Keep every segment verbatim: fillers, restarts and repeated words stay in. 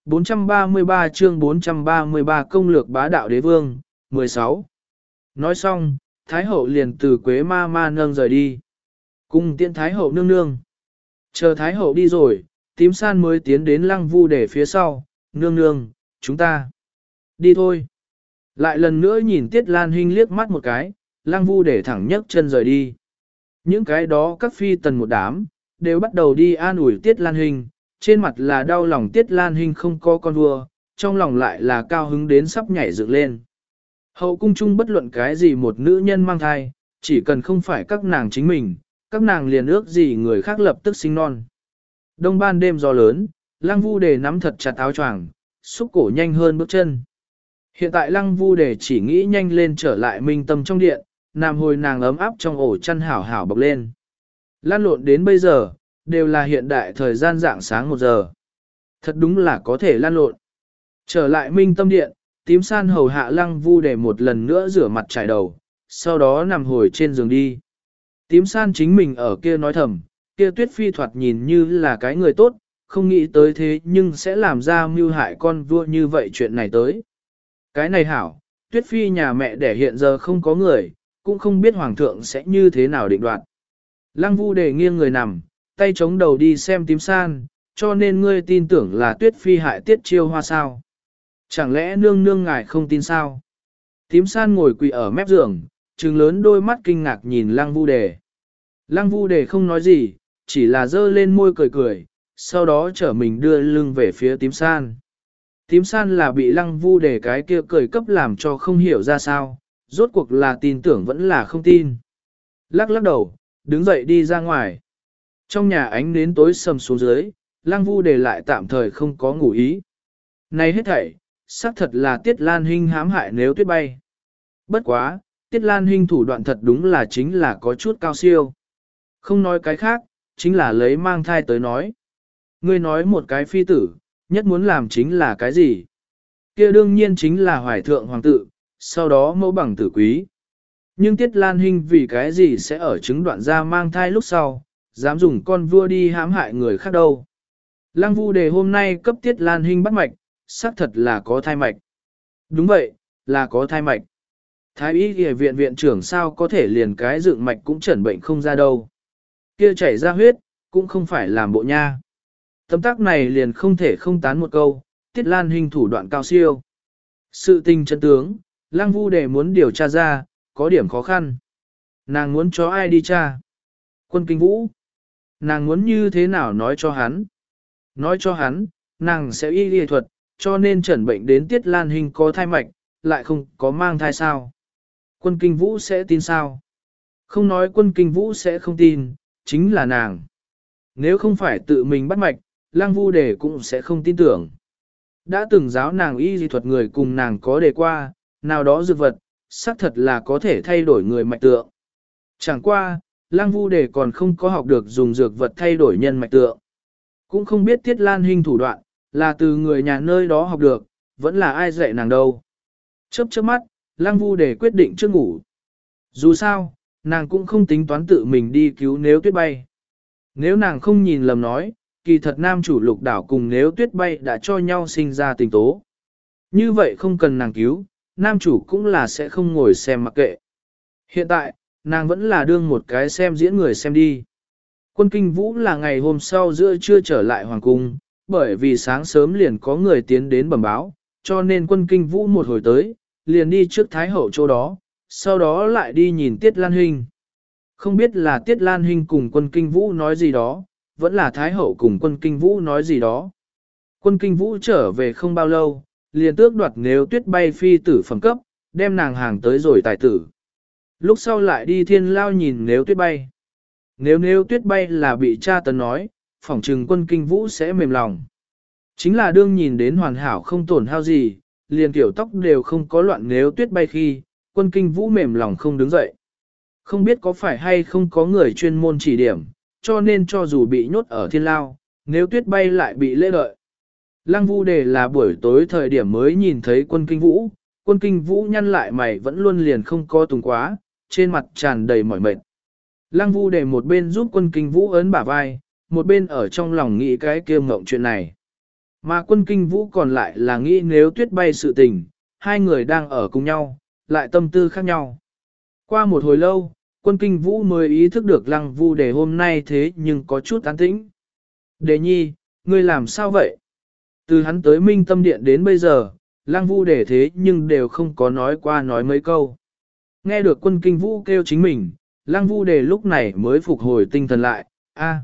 bốn trăm ba mươi ba chương bốn trăm ba mươi ba công lược bá đạo đế vương, mười sáu. Nói xong, Thái hậu liền từ Quế ma ma nâng rời đi. Cùng tiễn Thái hậu nương nương. Chờ Thái hậu đi rồi, tím san mới tiến đến Lăng Vu Đề phía sau, nương nương, chúng ta đi thôi. Lại lần nữa nhìn Tiết Lan Hinh liếc mắt một cái, Lăng Vu Đề thẳng nhấc chân rời đi. Những cái đó các phi tần một đám, đều bắt đầu đi an ủi Tiết Lan Hinh, trên mặt là đau lòng Tiết Lan Hinh không có con vua, trong lòng lại là cao hứng đến sắp nhảy dựng lên. Hậu cung chung bất luận cái gì một nữ nhân mang thai, chỉ cần không phải các nàng chính mình, các nàng liền ước gì người khác lập tức sinh non. Đông ban đêm gió lớn, Lăng Vu Đề nắm thật chặt áo choàng, xúc cổ nhanh hơn bước chân. Hiện tại Lăng Vu Đề chỉ nghĩ nhanh lên trở lại minh tâm trong điện, nằm hồi nàng ấm áp trong ổ chăn hảo hảo bọc lên. Lan lộn đến bây giờ, đều là hiện đại thời gian dạng sáng một giờ. Thật đúng là có thể lan lộn. Trở lại minh tâm điện, tím san hầu hạ Lăng Vu Đề một lần nữa rửa mặt trải đầu, sau đó nằm hồi trên giường đi. Tím san chính mình ở kia nói thầm, kia Tuyết Phi thoạt nhìn như là cái người tốt, không nghĩ tới thế nhưng sẽ làm ra mưu hại con vua như vậy chuyện này tới. Cái này hảo, Tuyết Phi nhà mẹ đẻ hiện giờ không có người, cũng không biết Hoàng thượng sẽ như thế nào định đoạt. Lăng Vu Đề nghiêng người nằm, tay chống đầu đi xem tím san, cho nên ngươi tin tưởng là Tuyết Phi hại Tiết Chiêu Hoa sao? Chẳng lẽ nương nương ngài không tin sao? Tím san ngồi quỳ ở mép giường, trừng lớn đôi mắt kinh ngạc nhìn Lăng Vu Đề. Lăng Vu Đề không nói gì, chỉ là giơ lên môi cười cười, sau đó trở mình đưa lưng về phía tím san. Tím san là bị Lăng Vu Đề cái kia cười cấp làm cho không hiểu ra sao, rốt cuộc là tin tưởng vẫn là không tin. Lắc lắc đầu, đứng dậy đi ra ngoài. Trong nhà ánh nến tối sầm xuống dưới, Lăng Vu Đề lại tạm thời không có ngủ ý. Này hết thảy, xác thật là Tiết Lan Hinh hãm hại Nếu Tuyết bay. Bất quá, Tiết Lan Hinh thủ đoạn thật đúng là chính là có chút cao siêu. Không nói cái khác, chính là lấy mang thai tới nói. Ngươi nói một cái phi tử, nhất muốn làm chính là cái gì? Kia đương nhiên chính là hoài thượng hoàng tử, sau đó mẫu bằng tử quý. Nhưng Tiết Lan Hinh vì cái gì sẽ ở chứng đoạn ra mang thai lúc sau, dám dùng con vua đi hãm hại người khác đâu. Lăng Vu Đề hôm nay cấp Tiết Lan Hinh bắt mạch, xác thật là có thai mạch. Đúng vậy, là có thai mạch. Thái y y viện viện trưởng sao có thể liền cái dựng mạch cũng chẩn bệnh không ra đâu. Kia chảy ra huyết, cũng không phải làm bộ nha. Tấm tác này liền không thể không tán một câu, Tiết Lan Hinh thủ đoạn cao siêu. Sự tình chân tướng, Lăng Vu Đề muốn điều tra ra, có điểm khó khăn. Nàng muốn cho ai đi tra? Quân Kinh Vũ. Nàng muốn như thế nào nói cho hắn? Nói cho hắn, nàng sẽ y y thuật, cho nên chẩn bệnh đến Tiết Lan Hinh có thai mạch, lại không có mang thai sao? Quân Kinh Vũ sẽ tin sao? Không nói Quân Kinh Vũ sẽ không tin, chính là nàng. Nếu không phải tự mình bắt mạch, Lăng Vu Đề cũng sẽ không tin tưởng. Đã từng giáo nàng y dị thuật người cùng nàng có đề qua, nào đó dược vật, xác thật là có thể thay đổi người mạch tượng. Chẳng qua, Lăng Vu Đề còn không có học được dùng dược vật thay đổi nhân mạch tượng. Cũng không biết Tiết Lan Hinh thủ đoạn, là từ người nhà nơi đó học được, vẫn là ai dạy nàng đâu. Chớp chớp mắt, Lăng Vu Đề quyết định trước ngủ. Dù sao, nàng cũng không tính toán tự mình đi cứu Nếu Tuyết bay. Nếu nàng không nhìn lầm nói, kỳ thật nam chủ Lục Đảo cùng Nếu Tuyết bay đã cho nhau sinh ra tình tố. Như vậy không cần nàng cứu, nam chủ cũng là sẽ không ngồi xem mặc kệ. Hiện tại, nàng vẫn là đương một cái xem diễn người xem đi. Quân Kinh Vũ là ngày hôm sau giữa trưa trở lại hoàng cung, bởi vì sáng sớm liền có người tiến đến bẩm báo, cho nên Quân Kinh Vũ một hồi tới, liền đi trước Thái Hậu chỗ đó, sau đó lại đi nhìn Tiết Lan Hinh. Không biết là Tiết Lan Hinh cùng Quân Kinh Vũ nói gì đó, vẫn là Thái Hậu cùng Quân Kinh Vũ nói gì đó. Quân Kinh Vũ trở về không bao lâu, liền tước đoạt Nếu Tuyết bay phi tử phẩm cấp, đem nàng hàng tới rồi tài tử. Lúc sau lại đi thiên lao nhìn Nếu Tuyết bay. Nếu Nếu Tuyết bay là bị cha tấn nói, phỏng trừng Quân Kinh Vũ sẽ mềm lòng. Chính là đương nhìn đến hoàn hảo không tổn hao gì, liền kiểu tóc đều không có loạn Nếu Tuyết bay khi, Quân Kinh Vũ mềm lòng không đứng dậy. Không biết có phải hay không có người chuyên môn chỉ điểm, cho nên cho dù bị nhốt ở thiên lao, Nếu Tuyết bay lại bị lễ lợi. Lăng Vu Đề là buổi tối thời điểm mới nhìn thấy Quân Kinh Vũ, Quân Kinh Vũ nhăn lại mày vẫn luôn liền không co tùng quá, trên mặt tràn đầy mỏi mệt. Lăng Vu Đề một bên giúp Quân Kinh Vũ ấn bả vai, một bên ở trong lòng nghĩ cái kia ngộng chuyện này. Mà quân kinh vũ còn lại là nghĩ nếu tuyết bay sự tình, hai người đang ở cùng nhau, lại tâm tư khác nhau. Qua một hồi lâu, quân kinh vũ mới ý thức được lăng vu đề hôm nay thế nhưng có chút an tĩnh. Đề nhi, ngươi làm sao vậy? Từ hắn tới minh tâm điện đến bây giờ, lăng vu đề thế nhưng đều không có nói qua nói mấy câu. Nghe được quân kinh vũ kêu chính mình, lăng vu đề lúc này mới phục hồi tinh thần lại, a,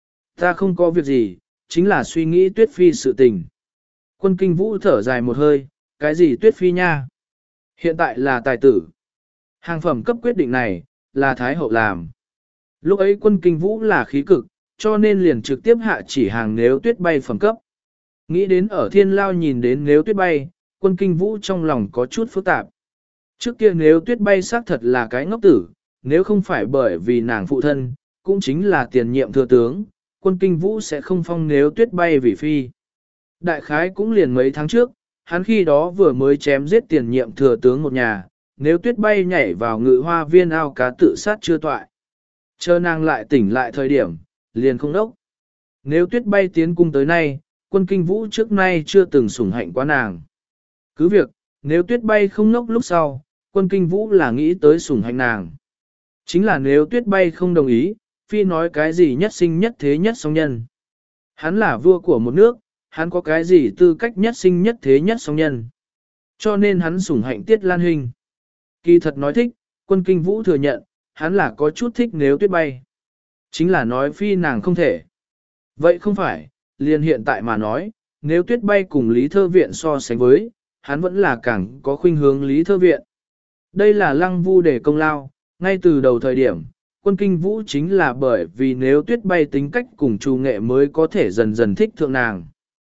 ta không có việc gì, chính là suy nghĩ tuyết phi sự tình. Quân kinh vũ thở dài một hơi, cái gì tuyết phi nha? Hiện tại là tài tử. Hàng phẩm cấp quyết định này, là Thái Hậu làm. Lúc ấy quân kinh vũ là khí cực, cho nên liền trực tiếp hạ chỉ hàng nếu tuyết bay phẩm cấp. Nghĩ đến ở thiên lao nhìn đến nếu tuyết bay, quân kinh vũ trong lòng có chút phức tạp. Trước kia nếu tuyết bay xác thật là cái ngốc tử, nếu không phải bởi vì nàng phụ thân, cũng chính là tiền nhiệm thừa tướng, quân kinh vũ sẽ không phong nếu tuyết bay vì phi. Đại khái cũng liền mấy tháng trước, hắn khi đó vừa mới chém giết tiền nhiệm thừa tướng một nhà, nếu tuyết bay nhảy vào ngự hoa viên ao cá tự sát chưa toại. Chờ nàng lại tỉnh lại thời điểm, liền không đốc. Nếu tuyết bay tiến cung tới nay, quân kinh vũ trước nay chưa từng sủng hạnh quá nàng. Cứ việc, nếu tuyết bay không nốc lúc sau, quân kinh vũ là nghĩ tới sủng hạnh nàng. Chính là nếu tuyết bay không đồng ý, phi nói cái gì nhất sinh nhất thế nhất song nhân. Hắn là vua của một nước, hắn có cái gì tư cách nhất sinh nhất thế nhất song nhân. Cho nên hắn sủng hạnh Tiết Lan Hinh. Kỳ thật nói thích, quân kinh vũ thừa nhận, hắn là có chút thích nếu tuyết bay. Chính là nói phi nàng không thể. Vậy không phải, liền hiện tại mà nói, nếu tuyết bay cùng Lý Thơ Viện so sánh với, hắn vẫn là càng có khuynh hướng Lý Thơ Viện. Đây là lăng vu để công lao, ngay từ đầu thời điểm, quân kinh vũ chính là bởi vì nếu tuyết bay tính cách cùng trù nghệ mới có thể dần dần thích thượng nàng.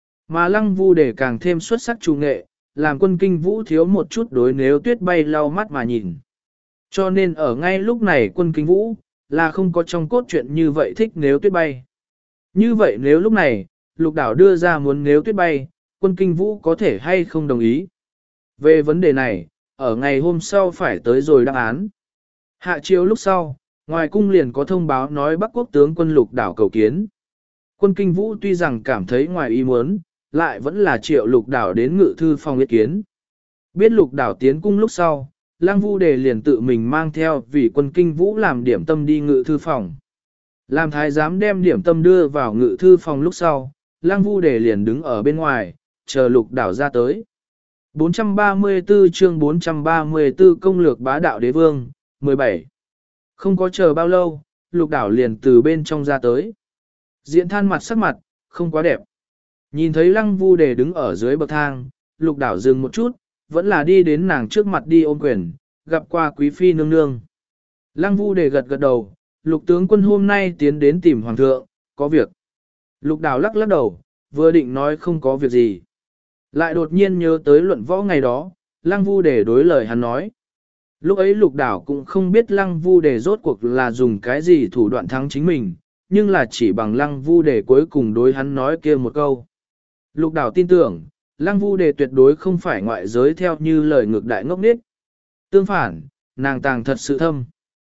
Mà lăng vu để càng thêm xuất sắc trù nghệ, làm quân kinh vũ thiếu một chút đối nếu tuyết bay lau mắt mà nhìn. Cho nên ở ngay lúc này quân kinh vũ, là không có trong cốt truyện như vậy thích nếu tuyết bay. Như vậy nếu lúc này, lục đảo đưa ra muốn nếu tuyết bay, quân kinh vũ có thể hay không đồng ý. Về vấn đề này, ở ngày hôm sau phải tới rồi đáp án. Hạ chiếu lúc sau, ngoài cung liền có thông báo nói Bắc quốc tướng quân lục đảo cầu kiến. Quân kinh vũ tuy rằng cảm thấy ngoài ý muốn, lại vẫn là triệu lục đảo đến ngự thư phòng ý kiến. Biết lục đảo tiến cung lúc sau, Lăng Vu Đề liền tự mình mang theo vì quân kinh vũ làm điểm tâm đi ngự thư phòng. Làm thái giám đem điểm tâm đưa vào ngự thư phòng lúc sau, Lăng Vu Đề liền đứng ở bên ngoài, chờ lục đảo ra tới. bốn trăm ba mươi tư chương bốn trăm ba mươi tư công lược bá đạo đế vương, mười bảy. Không có chờ bao lâu, lục đảo liền từ bên trong ra tới. Diện than mặt sắc mặt, không quá đẹp. Nhìn thấy Lăng Vu Đề đứng ở dưới bậc thang, lục đảo dừng một chút, vẫn là đi đến nàng trước mặt đi ôm quyền, gặp qua quý phi nương nương. Lăng Vu Đề gật gật đầu, lục tướng quân hôm nay tiến đến tìm hoàng thượng, có việc. Lục đảo lắc lắc đầu, vừa định nói không có việc gì. Lại đột nhiên nhớ tới luận võ ngày đó, Lăng Vu Đề đối lời hắn nói. Lúc ấy lục đảo cũng không biết Lăng Vu Đề rốt cuộc là dùng cái gì thủ đoạn thắng chính mình, nhưng là chỉ bằng Lăng Vu Đề cuối cùng đối hắn nói kia một câu. Lục đảo tin tưởng, Lăng Vu Đề tuyệt đối không phải ngoại giới theo như lời ngược đại ngốc nghếch. Tương phản, nàng tàng thật sự thâm.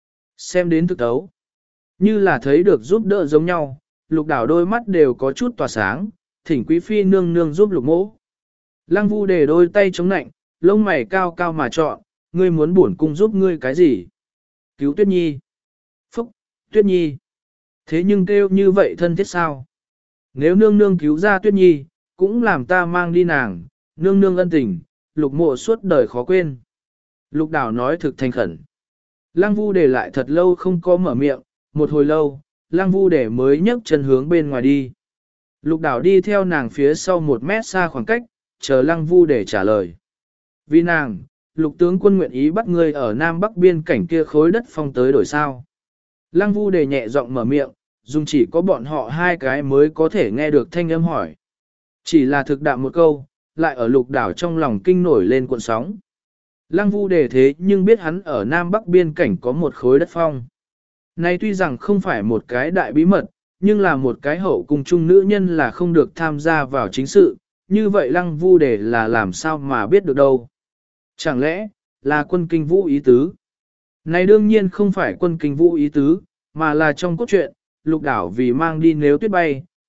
Xem đến thực tấu, như là thấy được giúp đỡ giống nhau, lục đảo đôi mắt đều có chút tỏa sáng, thỉnh quý phi nương nương giúp lục mỗ. Lăng Vu Đề đôi tay chống nạnh, lông mày cao cao mà chọn, ngươi muốn bổn cung giúp ngươi cái gì? Cứu Tuyết Nhi. Phúc, Tuyết Nhi. Thế nhưng kêu như vậy thân thiết sao? Nếu nương nương cứu ra Tuyết Nhi, cũng làm ta mang đi nàng, nương nương ân tình, lục mộ suốt đời khó quên. Lục đảo nói thực thành khẩn. Lăng Vu Đề lại thật lâu không có mở miệng, một hồi lâu, Lăng Vu Đề mới nhấc chân hướng bên ngoài đi. Lục đảo đi theo nàng phía sau một mét xa khoảng cách, chờ Lăng Vu Đề trả lời. Vì nàng, lục tướng quân nguyện ý bắt ngươi ở Nam Bắc biên cảnh kia khối đất phong tới đổi sao. Lăng Vu Đề nhẹ giọng mở miệng, dùng chỉ có bọn họ hai cái mới có thể nghe được thanh âm hỏi. Chỉ là thực đạm một câu, lại ở lục đảo trong lòng kinh nổi lên cuộn sóng. Lăng Vu Đề thế nhưng biết hắn ở Nam Bắc biên cảnh có một khối đất phong. Này tuy rằng không phải một cái đại bí mật, nhưng là một cái hậu cung chung nữ nhân là không được tham gia vào chính sự, như vậy Lăng Vu Đề là làm sao mà biết được đâu. Chẳng lẽ, là quân kinh vũ ý tứ? Này đương nhiên không phải quân kinh vũ ý tứ, mà là trong cốt truyện, lục đảo vì mang đi nếu tuyết bay,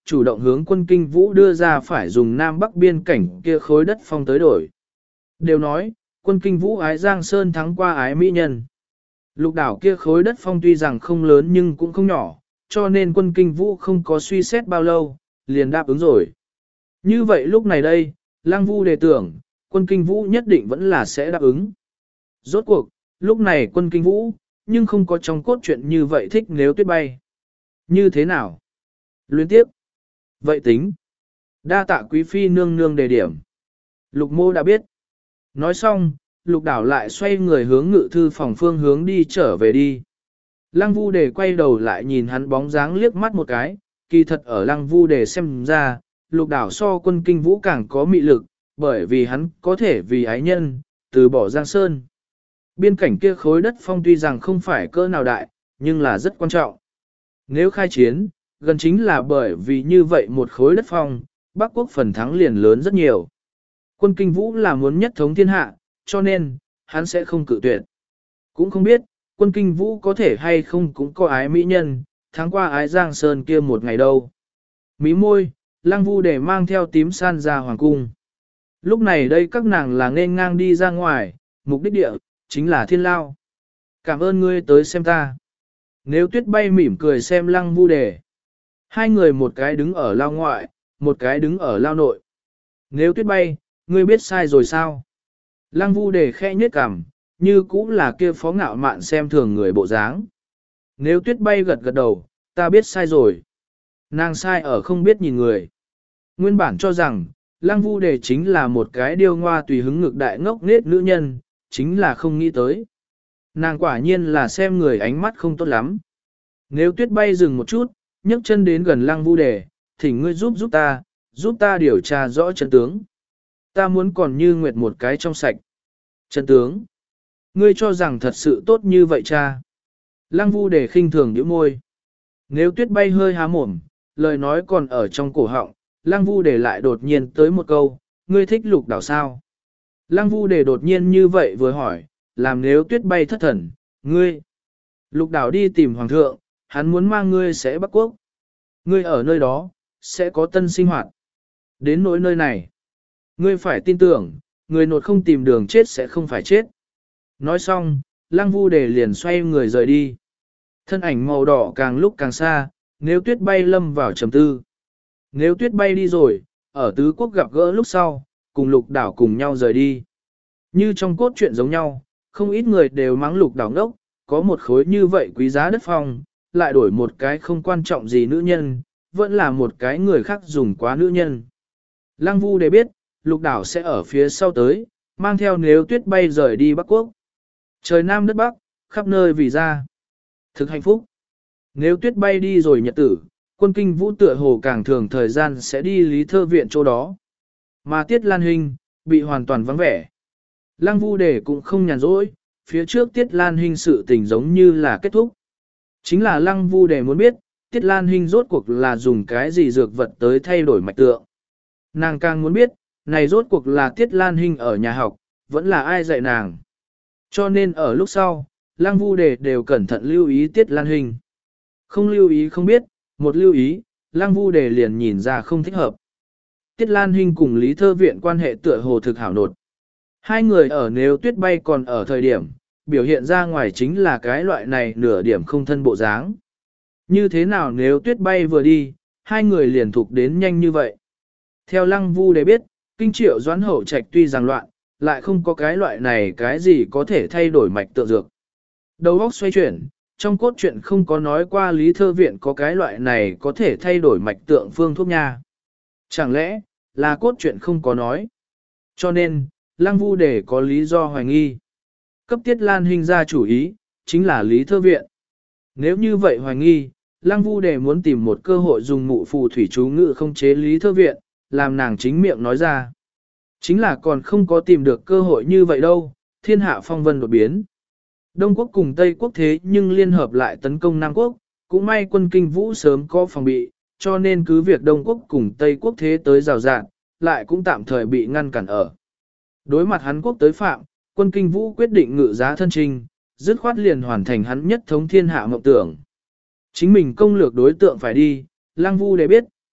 chủ động hướng quân kinh vũ đưa ra phải dùng Nam Bắc biên cảnh kia khối đất phong tới đổi. Đều nói, quân kinh vũ ái Giang Sơn thắng qua ái Mỹ Nhân. Lục đảo kia khối đất phong tuy rằng không lớn nhưng cũng không nhỏ, cho nên quân kinh vũ không có suy xét bao lâu, liền đáp ứng rồi. Như vậy lúc này đây, Lăng Vu đề tưởng, quân kinh vũ nhất định vẫn là sẽ đáp ứng. Rốt cuộc, lúc này quân kinh vũ, nhưng không có trong cốt truyện như vậy thích nếu tuyết bay. Như thế nào? Luyến tiếp. Vậy tính. Đa tạ quý phi nương nương đề điểm. Lục mô đã biết. Nói xong, lục đảo lại xoay người hướng ngự thư phòng phương hướng đi trở về đi. Lăng Vu đề quay đầu lại nhìn hắn bóng dáng liếc mắt một cái, kỳ thật ở Lăng Vu đề xem ra, lục đảo so quân kinh vũ càng có mị lực, bởi vì hắn có thể vì ái nhân, từ bỏ Giang Sơn. Biên cảnh kia khối đất phong tuy rằng không phải cỡ nào đại, nhưng là rất quan trọng. Nếu khai chiến, gần chính là bởi vì như vậy một khối đất phong, Bắc quốc phần thắng liền lớn rất nhiều. Quân kinh vũ là muốn nhất thống thiên hạ, cho nên, hắn sẽ không cự tuyệt. Cũng không biết, quân kinh vũ có thể hay không cũng có ái mỹ nhân, tháng qua ái Giang Sơn kia một ngày đâu. Mí môi, Lăng Vu để mang theo tím san ra hoàng cung. Lúc này đây các nàng là nên ngang đi ra ngoài, mục đích địa, chính là thiên lao. Cảm ơn ngươi tới xem ta. Nếu tuyết bay mỉm cười xem Lăng Vu đề. Hai người một cái đứng ở lao ngoại, một cái đứng ở lao nội. Nếu tuyết bay, ngươi biết sai rồi sao? Lăng Vu đề khẽ nhếch cằm, như cũng là kia phó ngạo mạn xem thường người bộ dáng. Nếu tuyết bay gật gật đầu, ta biết sai rồi. Nàng sai ở không biết nhìn người. Nguyên bản cho rằng, Lăng Vu đề chính là một cái điêu ngoa tùy hứng ngực đại ngốc nghếch nữ nhân, chính là không nghĩ tới. Nàng quả nhiên là xem người ánh mắt không tốt lắm. Nếu tuyết bay dừng một chút, nhấc chân đến gần Lăng Vu đề, thỉnh ngươi giúp giúp ta, giúp ta điều tra rõ chân tướng. Ta muốn còn như nguyệt một cái trong sạch. Chân tướng. Ngươi cho rằng thật sự tốt như vậy cha. Lăng Vu đề khinh thường nhíu môi. Nếu tuyết bay hơi há mồm, lời nói còn ở trong cổ họng, Lăng Vu đề lại đột nhiên tới một câu, ngươi thích lục đảo sao? Lăng Vu đề đột nhiên như vậy vừa hỏi, làm nếu tuyết bay thất thần, ngươi. Lục đảo đi tìm hoàng thượng, hắn muốn mang ngươi sẽ Bắc quốc. Ngươi ở nơi đó, sẽ có tân sinh hoạt. Đến nỗi nơi này, ngươi phải tin tưởng, người nột không tìm đường chết sẽ không phải chết. Nói xong, Lăng Vu đề liền xoay người rời đi. Thân ảnh màu đỏ càng lúc càng xa, nếu tuyết bay lâm vào trầm tư. Nếu tuyết bay đi rồi, ở tứ quốc gặp gỡ lúc sau, cùng lục đảo cùng nhau rời đi. Như trong cốt truyện giống nhau, không ít người đều mắng lục đảo ngốc, có một khối như vậy quý giá đất phong, lại đổi một cái không quan trọng gì nữ nhân, vẫn là một cái người khác dùng quá nữ nhân. Lăng Vu để biết, lục đảo sẽ ở phía sau tới, mang theo nếu tuyết bay rời đi Bắc Quốc. Trời Nam đất Bắc, khắp nơi vì ra. Thực hạnh phúc. Nếu tuyết bay đi rồi nhật tử, quân kinh vũ tựa hồ càng thường thời gian sẽ đi Lý Thơ Viện chỗ đó. Mà Tiết Lan Hinh, bị hoàn toàn vắng vẻ. Lăng Vu đề cũng không nhàn rỗi, phía trước Tiết Lan Hinh sự tình giống như là kết thúc. Chính là Lăng Vu đề muốn biết, Tiết Lan Hinh rốt cuộc là dùng cái gì dược vật tới thay đổi mạch tượng. Nàng càng muốn biết, này rốt cuộc là Tiết Lan Hinh ở nhà học, vẫn là ai dạy nàng. Cho nên ở lúc sau, Lăng Vu đề đều cẩn thận lưu ý Tiết Lan Hinh. Không lưu ý không biết, một lưu ý, Lăng Vu đề liền nhìn ra không thích hợp. Tiết Lan Hinh cùng Lý Thơ Viện quan hệ tựa hồ thực hảo nột. Hai người ở nếu tuyết bay còn ở thời điểm, biểu hiện ra ngoài chính là cái loại này nửa điểm không thân bộ dáng. Như thế nào nếu tuyết bay vừa đi, hai người liền thuộc đến nhanh như vậy. Theo Lăng Vu để biết, kinh triệu doãn hậu trạch tuy rằng loạn, lại không có cái loại này cái gì có thể thay đổi mạch tượng dược. Đầu óc xoay chuyển, trong cốt truyện không có nói qua Lý Thơ Viện có cái loại này có thể thay đổi mạch tượng phương thuốc nha. Chẳng lẽ, là cốt truyện không có nói. Cho nên, Lăng Vu để có lý do hoài nghi. Cấp Tiết Lan Hinh ra chủ ý, chính là Lý Thơ Viện. Nếu như vậy hoài nghi, Lăng Vu để muốn tìm một cơ hội dùng mụ phù thủy chú ngự không chế Lý Thơ Viện, làm nàng chính miệng nói ra. Chính là còn không có tìm được cơ hội như vậy đâu, thiên hạ phong vân đột biến. Đông quốc cùng Tây quốc thế nhưng liên hợp lại tấn công Nam quốc, cũng may quân kinh vũ sớm có phòng bị, cho nên cứ việc Đông quốc cùng Tây quốc thế tới rào rạng, lại cũng tạm thời bị ngăn cản ở. Đối mặt hắn quốc tới phạm, quân kinh vũ quyết định ngự giá thân trinh, dứt khoát liền hoàn thành hắn nhất thống thiên hạ mộng tưởng. Chính mình công lược đối tượng phải đi, Lăng Vu để biết,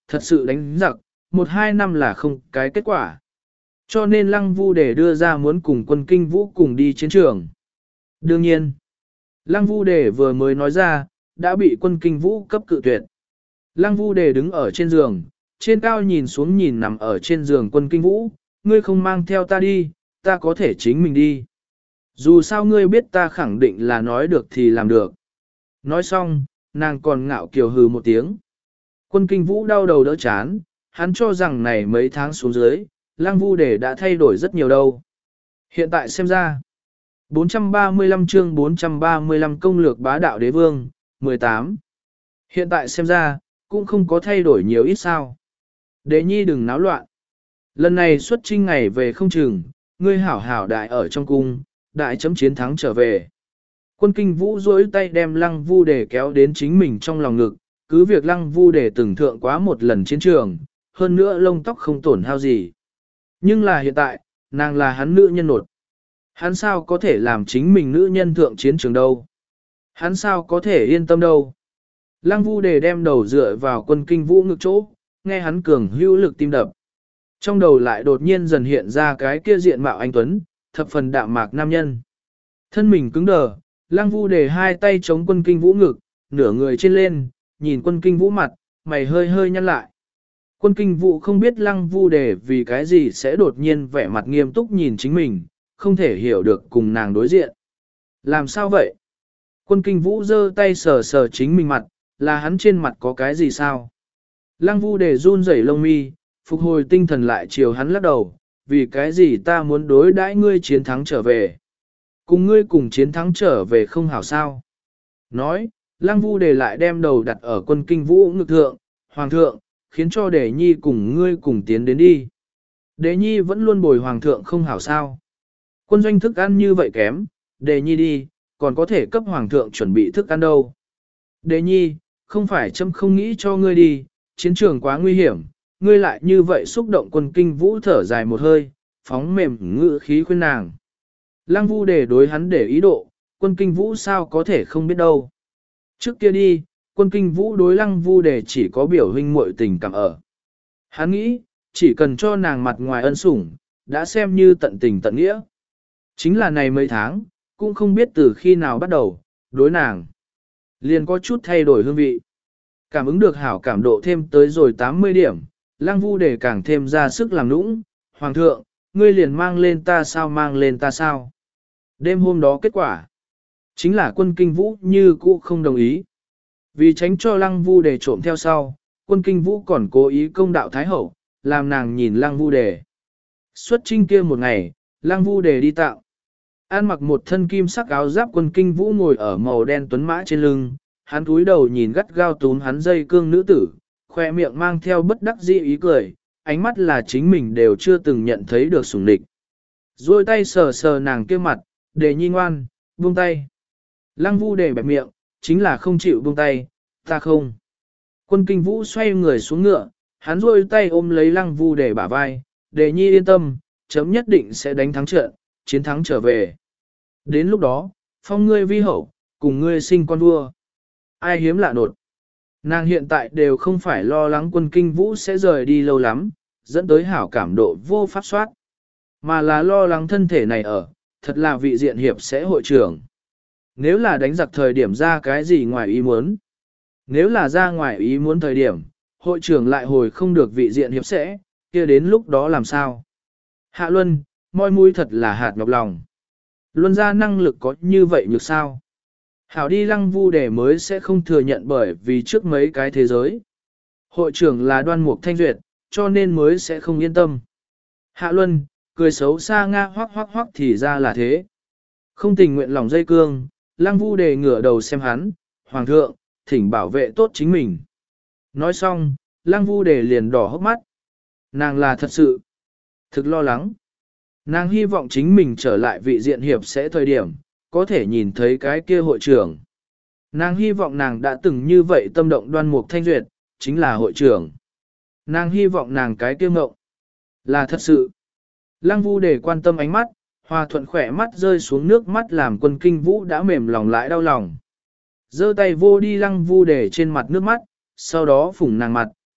thật sự đánh giặc, một hai năm là không cái kết quả. Cho nên Lăng Vu Đề đưa ra muốn cùng quân Kinh Vũ cùng đi chiến trường. Đương nhiên, Lăng Vu Đề vừa mới nói ra, đã bị quân Kinh Vũ cấp cự tuyệt. Lăng Vu Đề đứng ở trên giường, trên cao nhìn xuống nhìn nằm ở trên giường quân Kinh Vũ, ngươi không mang theo ta đi, ta có thể chính mình đi. Dù sao ngươi biết ta khẳng định là nói được thì làm được. Nói xong, nàng còn ngạo kiều hừ một tiếng. Quân Kinh Vũ đau đầu đỡ chán, hắn cho rằng này mấy tháng xuống dưới, Lăng Vu Đề đã thay đổi rất nhiều đâu. Hiện tại xem ra, bốn trăm ba mươi lăm chương bốn trăm ba mươi lăm công lược bá đạo đế vương, mười tám. Hiện tại xem ra, cũng không có thay đổi nhiều ít sao. Đế nhi đừng náo loạn. Lần này xuất chinh ngày về không chừng, ngươi hảo hảo đại ở trong cung, đại chấm chiến thắng trở về. Quân Kinh Vũ duỗi tay đem Lăng Vu Đề kéo đến chính mình trong lòng ngực, cứ việc Lăng Vu Đề từng thượng quá một lần chiến trường, hơn nữa lông tóc không tổn hao gì. Nhưng là hiện tại, nàng là hắn nữ nhân nột. Hắn sao có thể làm chính mình nữ nhân thượng chiến trường đâu? Hắn sao có thể yên tâm đâu? Lăng Vu Đề đem đầu dựa vào Quân Kinh Vũ ngực chỗ, nghe hắn cường hữu lực tim đập. Trong đầu lại đột nhiên dần hiện ra cái kia diện mạo anh tuấn, thập phần đạm mạc nam nhân. Thân mình cứng đờ, Lăng Vu Đề hai tay chống Quân Kinh Vũ ngực, nửa người trên lên, nhìn Quân Kinh Vũ mặt, mày hơi hơi nhăn lại. Quân Kinh Vũ không biết Lăng Vu Đề vì cái gì sẽ đột nhiên vẻ mặt nghiêm túc nhìn chính mình, không thể hiểu được cùng nàng đối diện. Làm sao vậy? Quân Kinh Vũ giơ tay sờ sờ chính mình mặt, là hắn trên mặt có cái gì sao? Lăng Vu Đề run rẩy lông mi, phục hồi tinh thần lại chiều hắn lắc đầu, vì cái gì ta muốn đối đãi ngươi chiến thắng trở về? Cùng ngươi cùng chiến thắng trở về không hảo sao? Nói, Lăng Vu Đề lại đem đầu đặt ở Quân Kinh Vũ ngực thượng, hoàng thượng, khiến cho Đề Nhi cùng ngươi cùng tiến đến đi. Đề Nhi vẫn luôn bồi hoàng thượng không hảo sao? Quân doanh thức ăn như vậy kém, Đề Nhi đi, còn có thể cấp hoàng thượng chuẩn bị thức ăn đâu. Đề Nhi, không phải chấm không nghĩ cho ngươi đi, chiến trường quá nguy hiểm, ngươi lại như vậy xúc động. Quân Kinh Vũ thở dài một hơi, phóng mềm ngữ khí khuyên nàng. Lăng Vu Đề đối hắn để ý độ, Quân Kinh Vũ sao có thể không biết đâu. Trước kia đi, Quân Kinh Vũ đối Lăng Vu Đề chỉ có biểu huynh muội tình cảm ở. Hắn nghĩ, chỉ cần cho nàng mặt ngoài ân sủng, đã xem như tận tình tận nghĩa. Chính là này mấy tháng, cũng không biết từ khi nào bắt đầu, đối nàng liền có chút thay đổi hương vị. Cảm ứng được hảo cảm độ thêm tới rồi tám mươi điểm, Lăng Vu Đề càng thêm ra sức làm nũng. Hoàng thượng, ngươi liền mang lên ta sao mang lên ta sao? Đêm hôm đó kết quả, chính là Quân Kinh Vũ như cũ không đồng ý. Vì tránh cho Lăng Vu Đề trộm theo sau, Quân Kinh Vũ còn cố ý công đạo Thái Hậu, làm nàng nhìn Lăng Vu Đề. Xuất chinh kia một ngày, Lăng Vu Đề đi tạo. An mặc một thân kim sắc áo giáp, Quân Kinh Vũ ngồi ở màu đen tuấn mã trên lưng, hắn cúi đầu nhìn gắt gao túm hắn dây cương nữ tử, khoe miệng mang theo bất đắc dĩ ý cười, ánh mắt là chính mình đều chưa từng nhận thấy được sủng địch. Rồi tay sờ sờ nàng kia mặt, Đề Nhi ngoan, buông tay. Lăng Vu Đề bẹp miệng, chính là không chịu buông tay, ta không. Quân Kinh Vũ xoay người xuống ngựa, hắn rôi tay ôm lấy Lăng Vu Đề bả vai, Đề Nhi yên tâm, chấm nhất định sẽ đánh thắng trận, chiến thắng trở về. Đến lúc đó, phong ngươi vi hậu, cùng ngươi sinh con vua. Ai hiếm lạ nột. Nàng hiện tại đều không phải lo lắng Quân Kinh Vũ sẽ rời đi lâu lắm, dẫn tới hảo cảm độ vô pháp soát, mà là lo lắng thân thể này ở, thật là vị diện hiệp sẽ hội trưởng. Nếu là đánh giặc thời điểm ra cái gì ngoài ý muốn, nếu là ra ngoài ý muốn thời điểm, hội trưởng lại hồi không được vị diện hiệp sẽ, kia đến lúc đó làm sao? Hạ Luân, môi mũi thật là hạt nhọc lòng. Luân ra năng lực có như vậy nhược sao? Hảo đi Lăng Vu Đề mới sẽ không thừa nhận, bởi vì trước mấy cái thế giới. Hội trưởng là Đoan Mục Thanh Duyệt, cho nên mới sẽ không yên tâm. Hạ Luân, cười xấu xa nga hoắc hoắc hoắc thì ra là thế. Không tình nguyện lòng dây cương, Lăng Vu Đề ngửa đầu xem hắn, Hoàng thượng, thỉnh bảo vệ tốt chính mình. Nói xong, Lăng Vu Đề liền đỏ hốc mắt. Nàng là thật sự, thực lo lắng. Nàng hy vọng chính mình trở lại vị diện hiệp sẽ thời điểm, có thể nhìn thấy cái kia hội trưởng. Nàng hy vọng nàng đã từng như vậy tâm động Đoan Mục Thanh Duyệt, chính là hội trưởng. Nàng hy vọng nàng cái kia ngộng, là thật sự. Lăng Vu Đề quan tâm ánh mắt, hòa thuận khỏe mắt rơi xuống nước mắt làm Quân Kinh Vũ đã mềm lòng lại đau lòng. Giơ tay vô đi Lăng Vu Đề trên mặt nước mắt, sau đó phủng nàng mặt,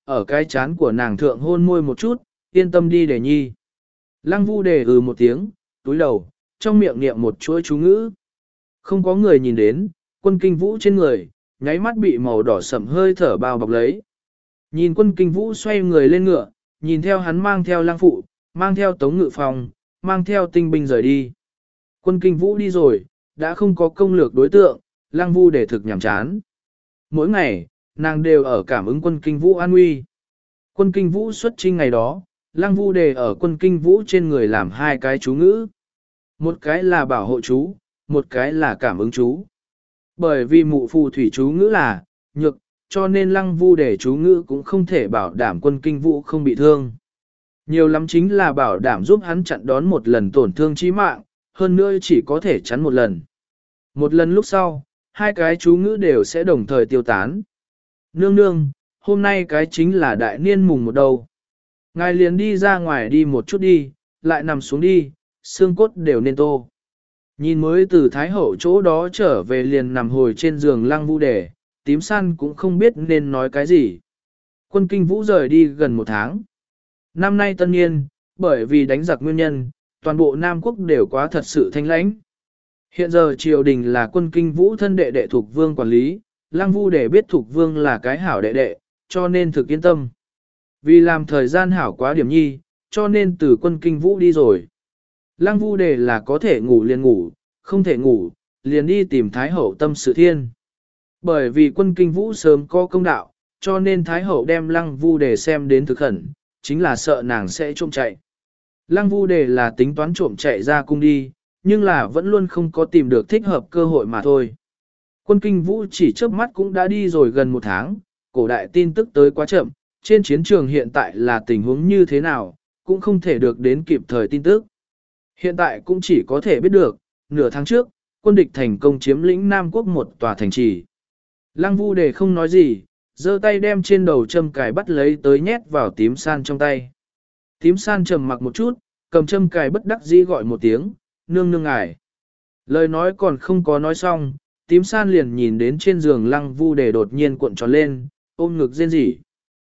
ở cái chán của nàng thượng hôn môi một chút, yên tâm đi Đề Nhi. Lăng Vu Đề ừ một tiếng, túi đầu, trong miệng niệm một chuỗi chú ngữ. Không có người nhìn đến, Quân Kinh Vũ trên người, nháy mắt bị màu đỏ sẫm hơi thở bao bọc lấy. Nhìn Quân Kinh Vũ xoay người lên ngựa, nhìn theo hắn mang theo Lăng Phụ, mang theo Tống Ngự Phong, mang theo tinh binh rời đi. Quân Kinh Vũ đi rồi, đã không có công lược đối tượng, Lăng Vu Đề thực nhàm chán. Mỗi ngày, nàng đều ở cảm ứng Quân Kinh Vũ an nguy. Quân Kinh Vũ xuất chinh ngày đó, Lăng Vu Đề ở Quân Kinh Vũ trên người làm hai cái chú ngữ. Một cái là bảo hộ chú, một cái là cảm ứng chú. Bởi vì mụ phù thủy chú ngữ là nhược, cho nên Lăng Vu Đề chú ngữ cũng không thể bảo đảm Quân Kinh Vũ không bị thương. Nhiều lắm chính là bảo đảm giúp hắn chặn đón một lần tổn thương chí mạng, hơn nữa chỉ có thể chắn một lần. Một lần lúc sau, hai cái chú ngữ đều sẽ đồng thời tiêu tán. Nương nương, hôm nay cái chính là đại niên mùng một đầu. Ngài liền đi ra ngoài đi một chút đi, lại nằm xuống đi, xương cốt đều nên tô. Nhìn mới từ Thái Hậu chỗ đó trở về liền nằm hồi trên giường Lăng Vu Đề, tím săn cũng không biết nên nói cái gì. Quân Kinh Vũ rời đi gần một tháng. Năm nay tân niên, bởi vì đánh giặc nguyên nhân, toàn bộ Nam Quốc đều quá thật sự thanh lãnh. Hiện giờ triều đình là Quân Kinh Vũ thân đệ đệ Thục Vương quản lý, Lăng Vu Đề biết Thục Vương là cái hảo đệ đệ, cho nên thực yên tâm. Vì làm thời gian hảo quá điểm nhi, cho nên từ Quân Kinh Vũ đi rồi. Lăng Vu Đề là có thể ngủ liền ngủ, không thể ngủ, liền đi tìm Thái Hậu tâm sự thiên. Bởi vì Quân Kinh Vũ sớm có công đạo, cho nên Thái Hậu đem Lăng Vu Đề xem đến thực khẩn, chính là sợ nàng sẽ trộm chạy. Lăng Vu Đề là tính toán trộm chạy ra cung đi, nhưng là vẫn luôn không có tìm được thích hợp cơ hội mà thôi. Quân Kinh Vũ chỉ chớp mắt cũng đã đi rồi gần một tháng, cổ đại tin tức tới quá chậm, trên chiến trường hiện tại là tình huống như thế nào, cũng không thể được đến kịp thời tin tức. Hiện tại cũng chỉ có thể biết được, nửa tháng trước, quân địch thành công chiếm lĩnh Nam Quốc một tòa thành trì. Lăng Vu Đề không nói gì, giơ tay đem trên đầu châm cài bắt lấy tới nhét vào tím san trong tay. Tím san trầm mặc một chút, cầm châm cài bất đắc dĩ gọi một tiếng, nương nương ngài. Lời nói còn không có nói xong, tím san liền nhìn đến trên giường Lăng Vu Đề đột nhiên cuộn tròn lên, ôm ngực rên rỉ.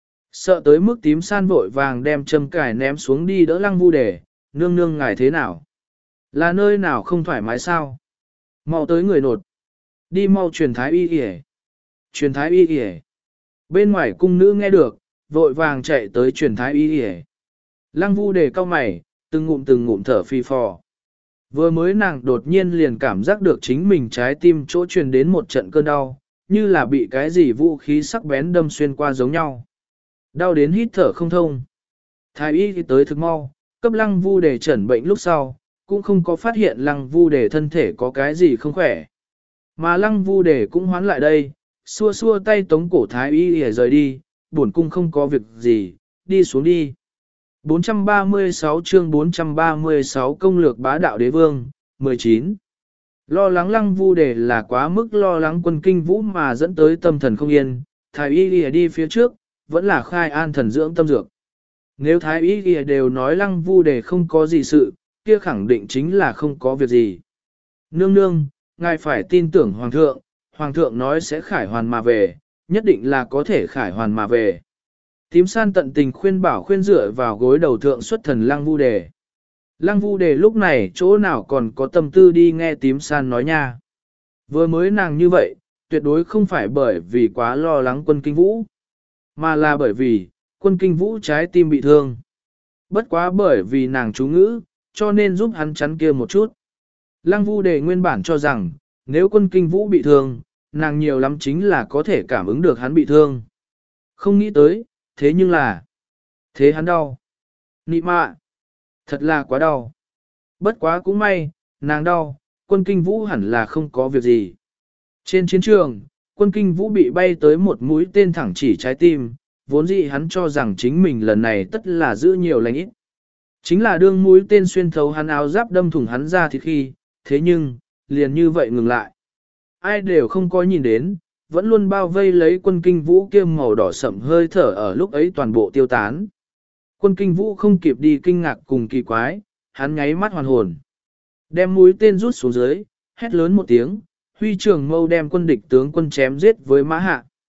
Sợ tới mức tím san vội vàng đem châm cài ném xuống đi đỡ Lăng Vu Đề, nương nương ngài thế nào? Là nơi nào không thoải mái sao? Mau tới người nột. Đi mau truyền thái y y. Truyền thái y y. Bên ngoài cung nữ nghe được, vội vàng chạy tới truyền thái y y. Lăng Vu Đề cau mày, từng ngụm từng ngụm thở phi phò. Vừa mới nàng đột nhiên liền cảm giác được chính mình trái tim chỗ truyền đến một trận cơn đau, như là bị cái gì vũ khí sắc bén đâm xuyên qua giống nhau. Đau đến hít thở không thông. Thái y thì tới thực mau, cấp Lăng Vu Đề chẩn bệnh lúc sau, cũng không có phát hiện Lăng Vu Đề thân thể có cái gì không khỏe. Mà Lăng Vu Đề cũng hoán lại đây, xua xua tay tống cổ Thái y để rời đi, buồn cung không có việc gì, đi xuống đi. bốn trăm ba mươi sáu chương bốn trăm ba mươi sáu công lược bá đạo đế vương, mười chín. Lo lắng Lăng Vu Đề là quá mức lo lắng Quân Kinh Vũ mà dẫn tới tâm thần không yên, Thái y đi, đi phía trước, vẫn là khai an thần dưỡng tâm dược. Nếu Thái y đi đều nói Lăng Vu Đề không có gì sự, kia khẳng định chính là không có việc gì. Nương nương, ngài phải tin tưởng Hoàng thượng, Hoàng thượng nói sẽ khải hoàn mà về, nhất định là có thể khải hoàn mà về. Tím san tận tình khuyên bảo khuyên dựa vào gối đầu thượng xuất thần Lăng Vu Đề. Lăng Vu Đề lúc này chỗ nào còn có tâm tư đi nghe tím san nói nha. Vừa mới nàng như vậy, tuyệt đối không phải bởi vì quá lo lắng Quân Kinh Vũ, mà là bởi vì, Quân Kinh Vũ trái tim bị thương. Bất quá bởi vì nàng chú ngữ, cho nên giúp hắn chắn kia một chút. Lăng Vu Đề nguyên bản cho rằng, nếu Quân Kinh Vũ bị thương, nàng nhiều lắm chính là có thể cảm ứng được hắn bị thương. Không nghĩ tới, thế nhưng là, thế hắn đau. Nị mạ, thật là quá đau. Bất quá cũng may, nàng đau, Quân Kinh Vũ hẳn là không có việc gì. Trên chiến trường, Quân Kinh Vũ bị bay tới một mũi tên thẳng chỉ trái tim, vốn dĩ hắn cho rằng chính mình lần này tất là giữ nhiều lành ít. Chính là đương mũi tên xuyên thấu hắn áo giáp đâm thủng hắn ra thì khi, thế nhưng, liền như vậy ngừng lại. Ai đều không có nhìn đến, vẫn luôn bao vây lấy Quân Kinh Vũ kia màu đỏ sậm hơi thở ở lúc ấy toàn bộ tiêu tán. Quân Kinh Vũ không kịp đi kinh ngạc cùng kỳ quái, hắn nháy mắt hoàn hồn. Đem mũi tên rút xuống dưới, hét lớn một tiếng, huy trường mâu đem quân địch tướng quân chém giết với mã hạ.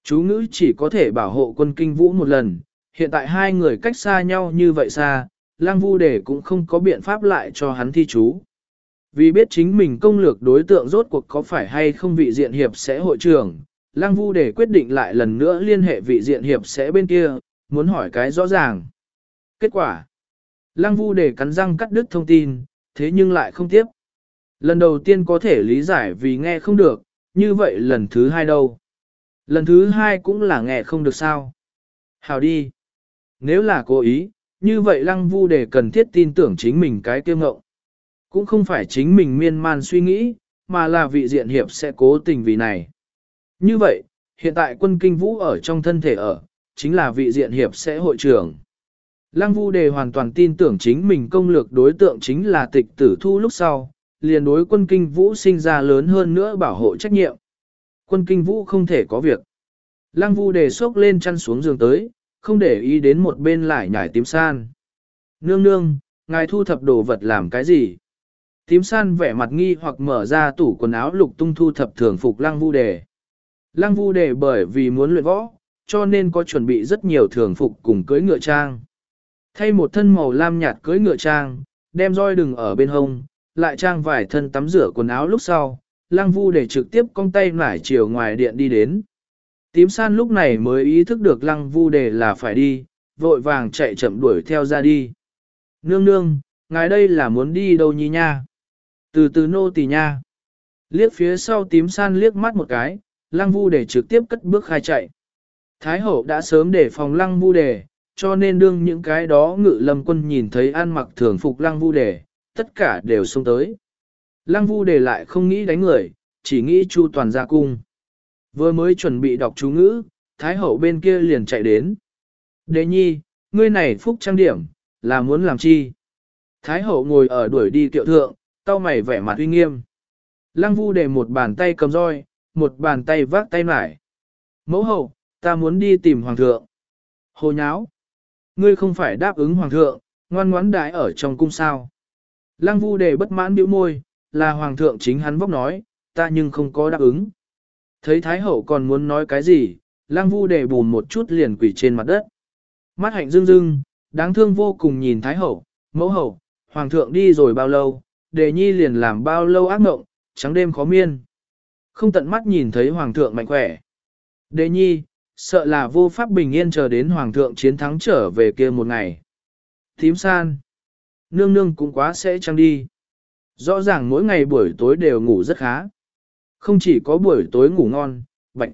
Chú ngữ chỉ có thể bảo hộ quân kinh vũ một lần, hiện tại hai người cách xa nhau như vậy xa, Lăng Vu Đề cũng không có biện pháp lại cho hắn thi chú. Vì biết chính mình công lược đối tượng rốt cuộc có phải hay không vị diện hiệp sẽ hội trưởng, Lăng Vu Đề quyết định lại lần nữa liên hệ vị diện hiệp sẽ bên kia, muốn hỏi cái rõ ràng. Kết quả, Lăng Vu Đề cắn răng cắt đứt thông tin, thế nhưng lại không tiếp. Lần đầu tiên có thể lý giải vì nghe không được, như vậy lần thứ hai đâu? Lần thứ hai cũng là nghe không được sao? Hào đi! Nếu là cố ý, như vậy Lăng Vu Đề cần thiết tin tưởng chính mình cái kiêu ngộng. Cũng không phải chính mình miên man suy nghĩ, mà là vị diện hiệp sẽ cố tình vì này. Như vậy, hiện tại quân kinh vũ ở trong thân thể ở, chính là vị diện hiệp sẽ hội trưởng. Lăng Vu Đề hoàn toàn tin tưởng chính mình công lược đối tượng chính là tịch tử thu lúc sau, liền đối quân kinh vũ sinh ra lớn hơn nữa bảo hộ trách nhiệm. Quân kinh vũ không thể có việc. Lăng Vu Đề xốc lên chăn xuống giường tới, không để ý đến một bên lại nhảy tím san. Nương nương, ngài thu thập đồ vật làm cái gì? Tím san vẻ mặt nghi hoặc mở ra tủ quần áo lục tung thu thập thường phục Lăng Vu Đề. Lăng Vu Đề bởi vì muốn luyện võ, cho nên có chuẩn bị rất nhiều thường phục cùng cưới ngựa trang. Thay một thân màu lam nhạt cưới ngựa trang, đem roi đừng ở bên hông, lại trang vài thân tắm rửa quần áo lúc sau, Lăng Vu Đề trực tiếp cong tay nải chiều ngoài điện đi đến. Tím san lúc này mới ý thức được Lăng Vu Đề là phải đi, vội vàng chạy chậm đuổi theo ra đi. Nương nương, ngài đây là muốn đi đâu nhi nha? Từ từ nô tỳ nha. Liếc phía sau tím san liếc mắt một cái, Lăng Vu Đề trực tiếp cất bước khai chạy. Thái hậu đã sớm để phòng Lăng Vu Đề, cho nên đương những cái đó ngự lâm quân nhìn thấy ăn mặc thường phục Lăng Vu Đề, tất cả đều xông tới. Lăng Vu Đề lại không nghĩ đánh người, chỉ nghĩ chu toàn ra cung. Vừa mới chuẩn bị đọc chú ngữ, Thái hậu bên kia liền chạy đến. Đề nhi, ngươi này phúc trang điểm, là muốn làm chi? Thái hậu ngồi ở đuổi đi kiệu thượng, cau mày vẻ mặt uy nghiêm. Lăng Vu Đề một bàn tay cầm roi, một bàn tay vác tay nải. Mẫu hậu, ta muốn đi tìm hoàng thượng. Hồ nháo. Ngươi không phải đáp ứng hoàng thượng, ngoan ngoãn đái ở trong cung sao. Lăng Vu Đề bất mãn bĩu môi, là hoàng thượng chính hắn vóc nói, ta nhưng không có đáp ứng. Thấy Thái hậu còn muốn nói cái gì, Lăng Vu Đề bùn một chút liền quỳ trên mặt đất. Mắt hạnh rưng rưng, đáng thương vô cùng nhìn Thái hậu, mẫu hậu, hoàng thượng đi rồi bao lâu, Đề nhi liền làm bao lâu ác mộng, trắng đêm khó miên. Không tận mắt nhìn thấy hoàng thượng mạnh khỏe. Đề nhi, sợ là vô pháp bình yên chờ đến hoàng thượng chiến thắng trở về kia một ngày. Thím san. Nương nương cũng quá sẽ trăng đi. Rõ ràng mỗi ngày buổi tối đều ngủ rất khá. Không chỉ có buổi tối ngủ ngon, bệnh.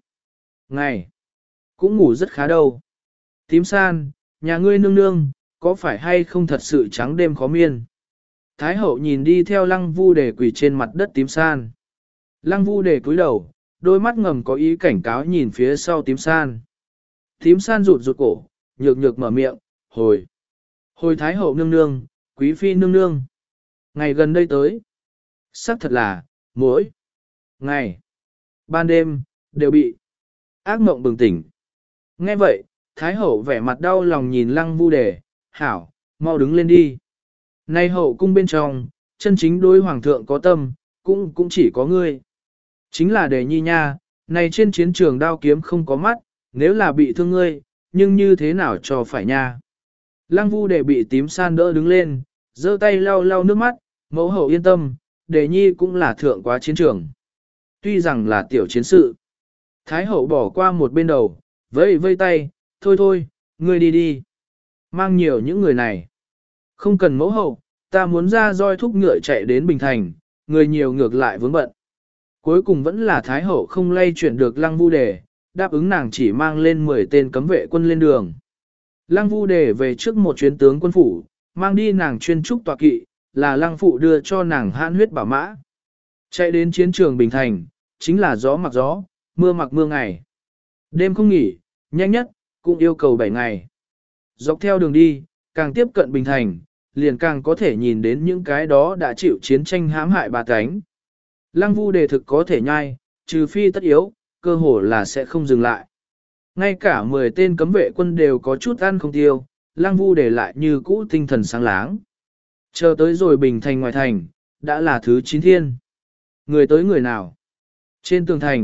Ngày. Cũng ngủ rất khá đâu. Thím san, nhà ngươi nương nương, có phải hay không thật sự trắng đêm khó miên? Thái hậu nhìn đi theo Lăng Vu Đề quỳ trên mặt đất tím san. Lăng Vu Đề cúi đầu, đôi mắt ngầm có ý cảnh cáo nhìn phía sau tím san. Tím san rụt rụt cổ, nhược nhược mở miệng, hồi. Hồi Thái hậu nương nương, quý phi nương nương. Ngày gần đây tới. Sắc thật là, mỗi ngày, ban đêm, đều bị ác mộng bừng tỉnh. Nghe vậy, Thái hậu vẻ mặt đau lòng nhìn Lăng Vu Đề, hảo, mau đứng lên đi. Nay hậu cung bên trong, chân chính đối hoàng thượng có tâm, cũng cũng chỉ có ngươi. Chính là Đề nhi nha, này trên chiến trường đao kiếm không có mắt, nếu là bị thương ngươi, nhưng như thế nào cho phải nha. Lăng Vu Đề bị tím san đỡ đứng lên, giơ tay lau lau nước mắt, mẫu hậu yên tâm, Đề nhi cũng là thượng quá chiến trường. Tuy rằng là tiểu chiến sự. Thái hậu bỏ qua một bên đầu, vẫy vây tay, thôi thôi, ngươi đi đi. Mang nhiều những người này. Không cần mẫu hậu, ta muốn ra roi thúc ngựa chạy đến Bình Thành, người nhiều ngược lại vướng bận. Cuối cùng vẫn là Thái hậu không lay chuyển được Lăng Vu Đề, đáp ứng nàng chỉ mang lên mười tên cấm vệ quân lên đường. Lăng Vu Đề về trước một chuyến tướng quân phủ, mang đi nàng chuyên trúc tọa kỵ, là Lăng phụ đưa cho nàng hãn huyết bảo mã. Chạy đến chiến trường Bình Thành, chính là gió mặc gió, mưa mặc mưa ngày. Đêm không nghỉ, nhanh nhất, cũng yêu cầu bảy ngày. Dọc theo đường đi, càng tiếp cận Bình Thành, liền càng có thể nhìn đến những cái đó đã chịu chiến tranh hãm hại bà cánh. Lăng Vu Đề thực có thể nhai, trừ phi tất yếu, cơ hồ là sẽ không dừng lại. Ngay cả mười tên cấm vệ quân đều có chút ăn không tiêu, Lăng Vu Đề lại như cũ tinh thần sáng láng. Chờ tới rồi Bình Thành ngoài thành, đã là thứ chín thiên. Người tới người nào? Trên tường thành,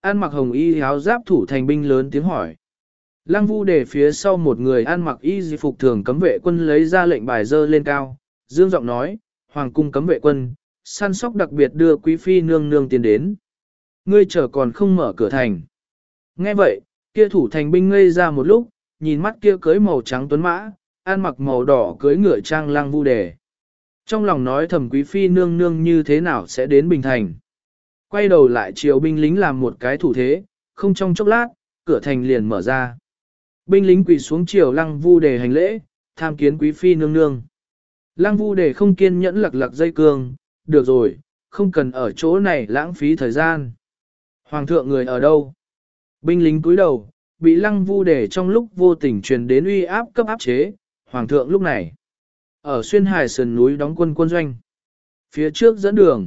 Ăn mặc hồng y áo giáp thủ thành binh lớn tiếng hỏi. Lăng Vu Đề phía sau một người ăn mặc y di phục thường cấm vệ quân lấy ra lệnh bài dơ lên cao, dương giọng nói, hoàng cung cấm vệ quân, săn sóc đặc biệt đưa quý phi nương nương tiến đến. Ngươi chờ còn không mở cửa thành. Nghe vậy, kia thủ thành binh ngây ra một lúc, nhìn mắt kia cưới màu trắng tuấn mã, ăn mặc màu đỏ cưới ngựa trang Lăng Vu Đề. Trong lòng nói thầm quý phi nương nương như thế nào sẽ đến Bình Thành. Quay đầu lại chiều binh lính làm một cái thủ thế, không trong chốc lát, cửa thành liền mở ra. Binh lính quỳ xuống chiều Lăng Vu Đề hành lễ, tham kiến quý phi nương nương. Lăng Vu Đề không kiên nhẫn lặc lặc dây cương, được rồi, không cần ở chỗ này lãng phí thời gian. Hoàng thượng người ở đâu? Binh lính cúi đầu, bị Lăng Vu Đề trong lúc vô tình truyền đến uy áp cấp áp chế, hoàng thượng lúc này. Ở xuyên hải sườn núi đóng quân quân doanh. Phía trước dẫn đường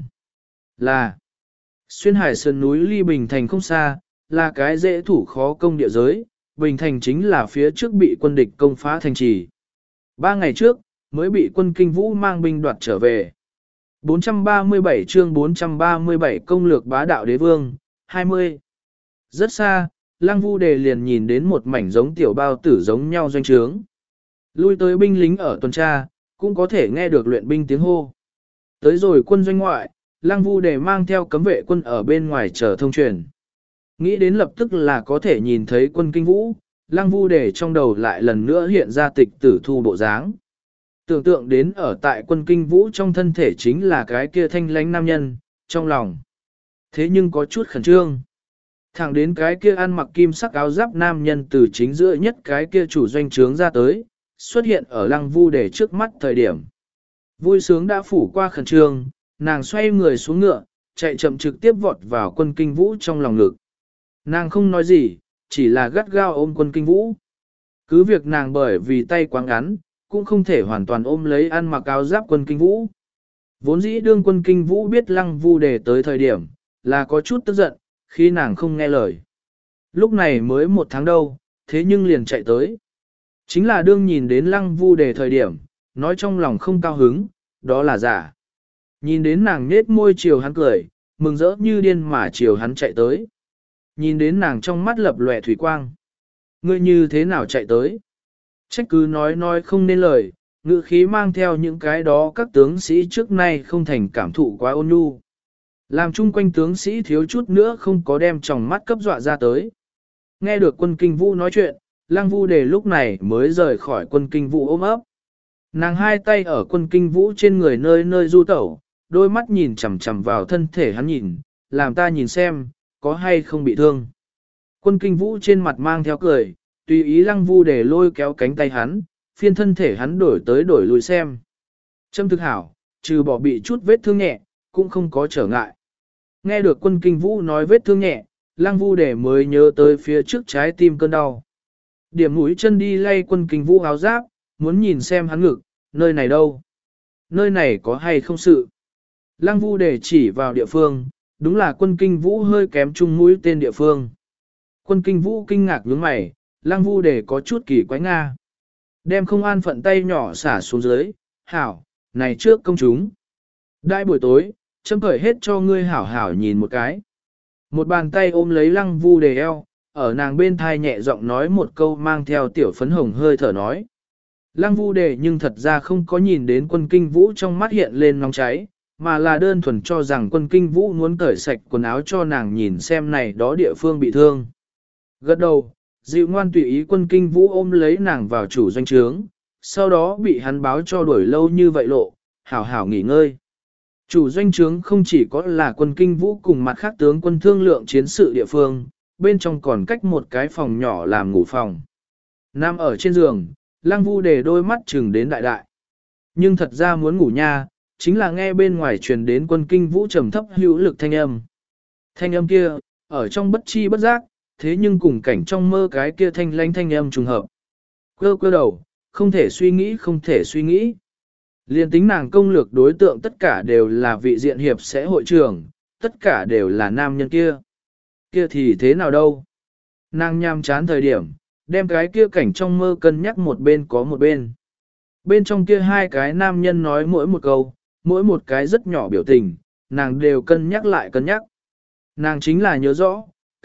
là xuyên hải sườn núi ly Bình Thành không xa, là cái dễ thủ khó công địa giới, Bình Thành chính là phía trước bị quân địch công phá thành trì. Ba ngày trước, mới bị quân Kinh Vũ mang binh đoạt trở về. bốn trăm ba mươi bảy chương bốn trăm ba mươi bảy công lược bá đạo đế vương, hai mươi. Rất xa, Lăng Vu Đề liền nhìn đến một mảnh giống tiểu bao tử giống nhau doanh trướng. Lui tới binh lính ở tuần tra, cũng có thể nghe được luyện binh tiếng hô. Tới rồi quân doanh ngoại, Lăng Vu Đề mang theo cấm vệ quân ở bên ngoài chờ thông truyền. Nghĩ đến lập tức là có thể nhìn thấy quân Kinh Vũ, Lăng Vu Đề trong đầu lại lần nữa hiện ra tịch tử thu bộ dáng. Tưởng tượng đến ở tại quân Kinh Vũ trong thân thể chính là cái kia thanh lánh nam nhân, trong lòng. Thế nhưng có chút khẩn trương. Thẳng đến cái kia ăn mặc kim sắc áo giáp nam nhân từ chính giữa nhất cái kia chủ doanh trướng ra tới, xuất hiện ở Lăng Vu Đề trước mắt thời điểm. Vui sướng đã phủ qua khẩn trương, nàng xoay người xuống ngựa, chạy chậm trực tiếp vọt vào quân Kinh Vũ trong lòng ngực. Nàng không nói gì, chỉ là gắt gao ôm quân Kinh Vũ. Cứ việc nàng bởi vì tay quá ngắn, cũng không thể hoàn toàn ôm lấy ăn mặc áo giáp quân Kinh Vũ. Vốn dĩ đương quân Kinh Vũ biết Lăng Vu Đề tới thời điểm, là có chút tức giận, khi nàng không nghe lời. Lúc này mới một tháng đâu, thế nhưng liền chạy tới. Chính là đương nhìn đến Lăng Vu Đề thời điểm, nói trong lòng không cao hứng, đó là giả. Nhìn đến nàng nết môi chiều hắn cười, mừng rỡ như điên mà chiều hắn chạy tới. Nhìn đến nàng trong mắt lập lòe thủy quang. Ngươi như thế nào chạy tới? Trách cứ nói nói không nên lời, ngữ khí mang theo những cái đó các tướng sĩ trước nay không thành cảm thụ quá ôn nhu. Làm chung quanh tướng sĩ thiếu chút nữa không có đem tròng mắt cấp dọa ra tới. Nghe được quân Kinh Vũ nói chuyện, Lăng Vu Đề lúc này mới rời khỏi quân Kinh Vũ ôm ấp. Nàng hai tay ở quân Kinh Vũ trên người nơi nơi du tẩu, đôi mắt nhìn chằm chằm vào thân thể hắn nhìn, làm ta nhìn xem, có hay không bị thương. Quân Kinh Vũ trên mặt mang theo cười, tùy ý Lăng Vu Đề lôi kéo cánh tay hắn, phiên thân thể hắn đổi tới đổi lui xem. Trâm thực hảo, trừ bỏ bị chút vết thương nhẹ, cũng không có trở ngại. Nghe được quân Kinh Vũ nói vết thương nhẹ, Lăng Vu Đề mới nhớ tới phía trước trái tim cơn đau. Điểm mũi chân đi lay quân Kinh Vũ áo giáp, muốn nhìn xem hắn ngực, nơi này đâu? Nơi này có hay không sự? Lăng Vu Đề chỉ vào địa phương, đúng là quân Kinh Vũ hơi kém chung mũi tên địa phương. Quân Kinh Vũ kinh ngạc nhướng mày, Lăng Vu Đề có chút kỳ quái nga. Đem không an phận tay nhỏ xả xuống dưới, hảo, này trước công chúng. Đại buổi tối, châm khởi hết cho ngươi hảo hảo nhìn một cái. Một bàn tay ôm lấy Lăng Vu Đề eo, ở nàng bên thai nhẹ giọng nói một câu mang theo tiểu phấn hồng hơi thở nói. Lăng Vu Đề nhưng thật ra không có nhìn đến quân Kinh Vũ trong mắt hiện lên nóng cháy, mà là đơn thuần cho rằng quân Kinh Vũ muốn cởi sạch quần áo cho nàng nhìn xem này đó địa phương bị thương. Gật đầu, dịu ngoan tùy ý quân Kinh Vũ ôm lấy nàng vào chủ doanh trướng, sau đó bị hắn báo cho đuổi lâu như vậy lộ, hảo hảo nghỉ ngơi. Chủ doanh trướng không chỉ có là quân Kinh Vũ cùng mặt khác tướng quân thương lượng chiến sự địa phương, bên trong còn cách một cái phòng nhỏ làm ngủ phòng. Nằm ở trên giường, Lăng Vu Đề đôi mắt chừng đến đại đại. Nhưng thật ra muốn ngủ nha, chính là nghe bên ngoài truyền đến quân Kinh Vũ trầm thấp hữu lực thanh âm. Thanh âm kia, ở trong bất chi bất giác, thế nhưng cùng cảnh trong mơ cái kia thanh lanh thanh âm trùng hợp. Cơ cơ đầu, không thể suy nghĩ không thể suy nghĩ. Liên tính nàng công lược đối tượng tất cả đều là vị diện hiệp sẽ hội trưởng, tất cả đều là nam nhân kia. Kia thì thế nào đâu? Nàng nham chán thời điểm, đem cái kia cảnh trong mơ cân nhắc một bên có một bên. Bên trong kia hai cái nam nhân nói mỗi một câu, mỗi một cái rất nhỏ biểu tình, nàng đều cân nhắc lại cân nhắc. Nàng chính là nhớ rõ,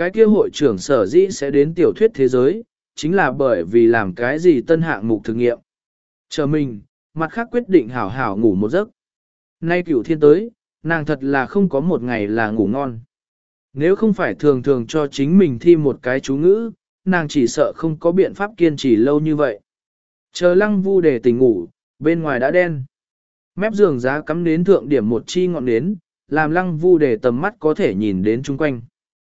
Cái kia hội trưởng sở dĩ sẽ đến tiểu thuyết thế giới, chính là bởi vì làm cái gì tân hạng mục thực nghiệm. Chờ mình, mặt khác quyết định hảo hảo ngủ một giấc. Nay cửu thiên tới, nàng thật là không có một ngày là ngủ ngon. Nếu không phải thường thường cho chính mình thi một cái chú ngữ, nàng chỉ sợ không có biện pháp kiên trì lâu như vậy. Chờ lăng vu để tỉnh ngủ, bên ngoài đã đen. Mép giường giá cắm đến thượng điểm một chi ngọn nến, làm lăng vu để tầm mắt có thể nhìn đến chung quanh.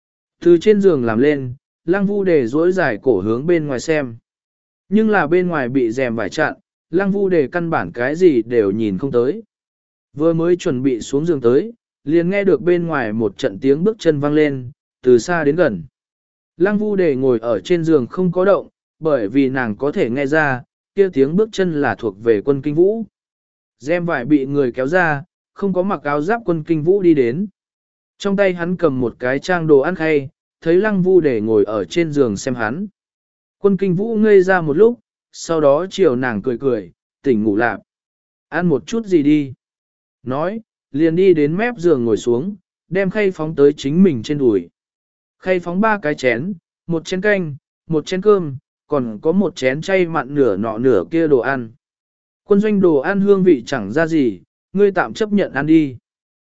Từ trên giường làm lên, lăng vu để duỗi dài cổ hướng bên ngoài xem. Nhưng là bên ngoài bị rèm vải chặn, lăng vu để căn bản cái gì đều nhìn không tới. Vừa mới chuẩn bị xuống giường tới, liền nghe được bên ngoài một trận tiếng bước chân vang lên, từ xa đến gần. Lăng vu để ngồi ở trên giường không có động, bởi vì nàng có thể nghe ra, kia tiếng bước chân là thuộc về quân kinh vũ. Rèm vải bị người kéo ra, không có mặc áo giáp quân kinh vũ đi đến. Trong tay hắn cầm một cái trang đồ ăn khay, thấy lăng vu để ngồi ở trên giường xem hắn. Quân kinh vũ ngây ra một lúc, sau đó chiều nàng cười cười, tỉnh ngủ lạp. Ăn một chút gì đi. Nói, liền đi đến mép giường ngồi xuống, đem khay phóng tới chính mình trên đùi. Khay phóng ba cái chén, một chén canh, một chén cơm, còn có một chén chay mặn nửa nọ nửa kia đồ ăn. Quân doanh đồ ăn hương vị chẳng ra gì, ngươi tạm chấp nhận ăn đi.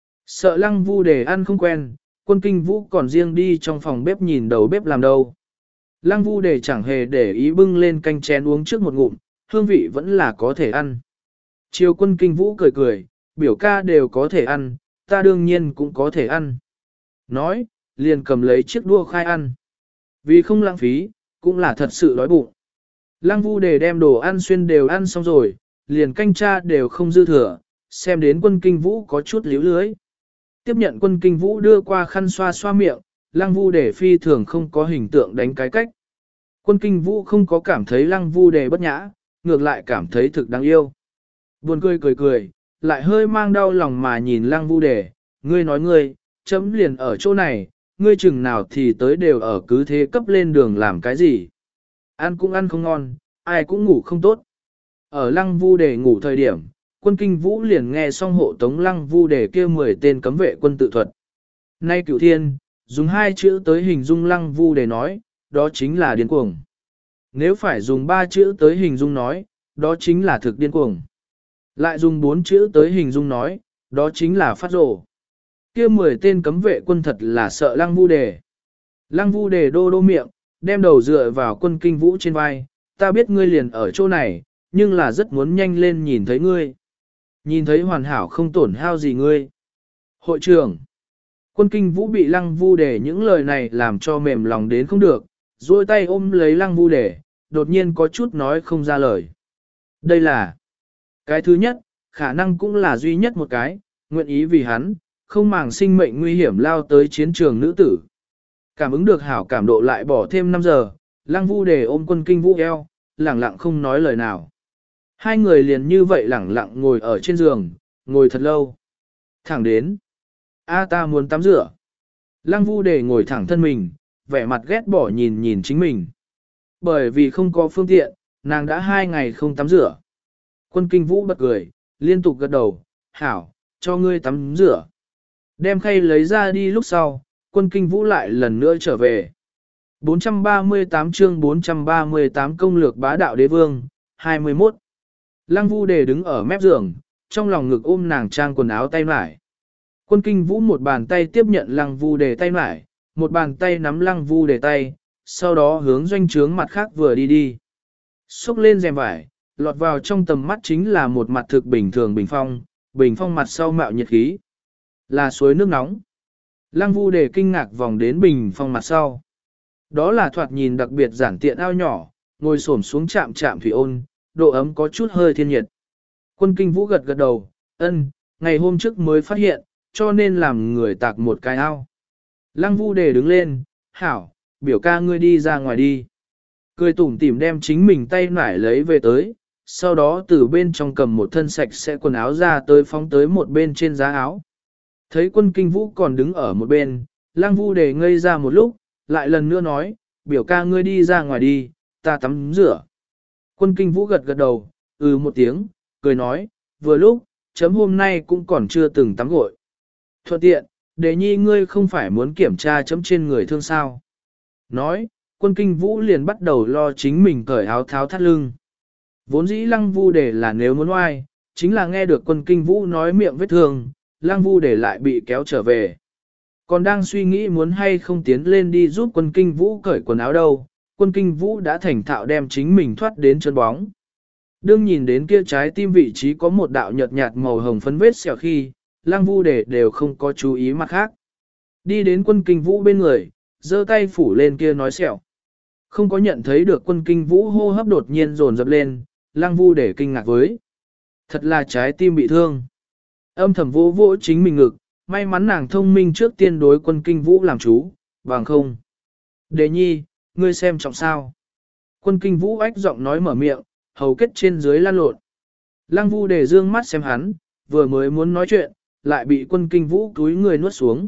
Sợ lăng vu để ăn không quen, quân kinh vũ còn riêng đi trong phòng bếp nhìn đầu bếp làm đâu. Lăng vu để chẳng hề để ý bưng lên canh chén uống trước một ngụm, hương vị vẫn là có thể ăn. Chiều quân kinh vũ cười cười, biểu ca đều có thể ăn, ta đương nhiên cũng có thể ăn. Nói, liền cầm lấy chiếc đũa khai ăn. Vì không lãng phí, cũng là thật sự đói bụng. Lăng vu để đem đồ ăn xuyên đều ăn xong rồi, liền canh cha đều không dư thừa, xem đến quân kinh vũ có chút líu lưới. Tiếp nhận quân kinh vũ đưa qua khăn xoa xoa miệng, lăng vu để phi thường không có hình tượng đánh cái cách. Quân kinh vũ không có cảm thấy lăng vu để bất nhã, ngược lại cảm thấy thực đáng yêu. Buồn cười cười cười, lại hơi mang đau lòng mà nhìn lăng vu để, ngươi nói ngươi, chấm liền ở chỗ này, ngươi chừng nào thì tới đều ở cứ thế cấp lên đường làm cái gì. Ăn cũng ăn không ngon, ai cũng ngủ không tốt. Ở lăng vu để ngủ thời điểm, quân kinh vũ liền nghe xong hộ tống lăng vu để kia mười tên cấm vệ quân tự thuật. Nay cửu thiên, dùng hai chữ tới hình dung lăng vu để nói, đó chính là điên cuồng. Nếu phải dùng ba chữ tới hình dung nói, đó chính là thực điên cuồng. Lại dùng bốn chữ tới hình dung nói, đó chính là phát rồ. Kia mười tên cấm vệ quân thật là sợ lăng vu đề. Lăng vu đề đô đô miệng, đem đầu dựa vào quân kinh vũ trên vai, ta biết ngươi liền ở chỗ này, nhưng là rất muốn nhanh lên nhìn thấy ngươi. Nhìn thấy hoàn hảo không tổn hao gì ngươi. Hội trưởng, quân kinh vũ bị lăng vu đề những lời này làm cho mềm lòng đến không được, duỗi tay ôm lấy lăng vu đề, đột nhiên có chút nói không ra lời. Đây là cái thứ nhất, khả năng cũng là duy nhất một cái, nguyện ý vì hắn, không màng sinh mệnh nguy hiểm lao tới chiến trường nữ tử. Cảm ứng được hảo cảm độ lại bỏ thêm năm giờ, lăng vu đề ôm quân kinh vũ eo, lẳng lặng không nói lời nào. Hai người liền như vậy lẳng lặng ngồi ở trên giường, ngồi thật lâu. Thẳng đến, a ta muốn tắm rửa. Lăng vu đề ngồi thẳng thân mình, vẻ mặt ghét bỏ nhìn nhìn chính mình. Bởi vì không có phương tiện, nàng đã hai ngày không tắm rửa. Quân kinh vũ bật cười, liên tục gật đầu, hảo, cho ngươi tắm rửa. Đem khay lấy ra đi lúc sau, quân kinh vũ lại lần nữa trở về. bốn trăm ba mươi tám chương bốn trăm ba mươi tám công lược bá đạo đế vương, hai mươi mốt. Lăng vu đề đứng ở mép giường, trong lòng ngực ôm nàng trang quần áo tay mải. Quân kinh vũ một bàn tay tiếp nhận lăng vu đề tay mải, một bàn tay nắm lăng vu đề tay, sau đó hướng doanh trướng mặt khác vừa đi đi. Xúc lên rèm vải, lọt vào trong tầm mắt chính là một mặt thực bình thường bình phong, bình phong mặt sau mạo nhiệt khí. Là suối nước nóng. Lăng vu đề kinh ngạc vòng đến bình phong mặt sau. Đó là thoạt nhìn đặc biệt giản tiện ao nhỏ, ngồi xổm xuống chạm chạm thủy ôn, độ ấm có chút hơi thiên nhiệt. Quân kinh vũ gật gật đầu, ân, ngày hôm trước mới phát hiện, cho nên làm người tạc một cái ao. Lăng vu đề đứng lên, hảo, biểu ca ngươi đi ra ngoài đi. Cười tủm tỉm đem chính mình tay nải lấy về tới, sau đó từ bên trong cầm một thân sạch sẽ quần áo ra tới phóng tới một bên trên giá áo. Thấy quân kinh vũ còn đứng ở một bên, lăng vu đề ngây ra một lúc, lại lần nữa nói, biểu ca ngươi đi ra ngoài đi, ta tắm rửa. Quân kinh vũ gật gật đầu, ừ một tiếng, cười nói, vừa lúc, chấm hôm nay cũng còn chưa từng tắm gội. Thuận tiện, đề nhi ngươi không phải muốn kiểm tra chấm trên người thương sao. Nói, quân kinh vũ liền bắt đầu lo chính mình cởi áo tháo thắt lưng. Vốn dĩ lăng vu để là nếu muốn oai, chính là nghe được quân kinh vũ nói miệng vết thương, lăng vu để lại bị kéo trở về. Còn đang suy nghĩ muốn hay không tiến lên đi giúp quân kinh vũ cởi quần áo đâu, quân kinh vũ đã thành thạo đem chính mình thoát đến chân bóng. Đương nhìn đến kia trái tim vị trí có một đạo nhợt nhạt màu hồng phấn vết sẹo khi, lăng vu để đều không có chú ý mặt khác. Đi đến quân kinh vũ bên người, giơ tay phủ lên kia nói sẹo. Không có nhận thấy được quân kinh vũ hô hấp đột nhiên dồn dập lên, lăng vu để kinh ngạc với. Thật là trái tim bị thương. Âm thầm vô vỗ chính mình ngực, may mắn nàng thông minh trước tiên đối quân kinh vũ làm chú, bằng không. Đề nhi, ngươi xem trọng sao. Quân kinh vũ ách giọng nói mở miệng, hầu kết trên dưới lan lộn. Lăng vu để dương mắt xem hắn, vừa mới muốn nói chuyện, lại bị quân kinh vũ túi người nuốt xuống.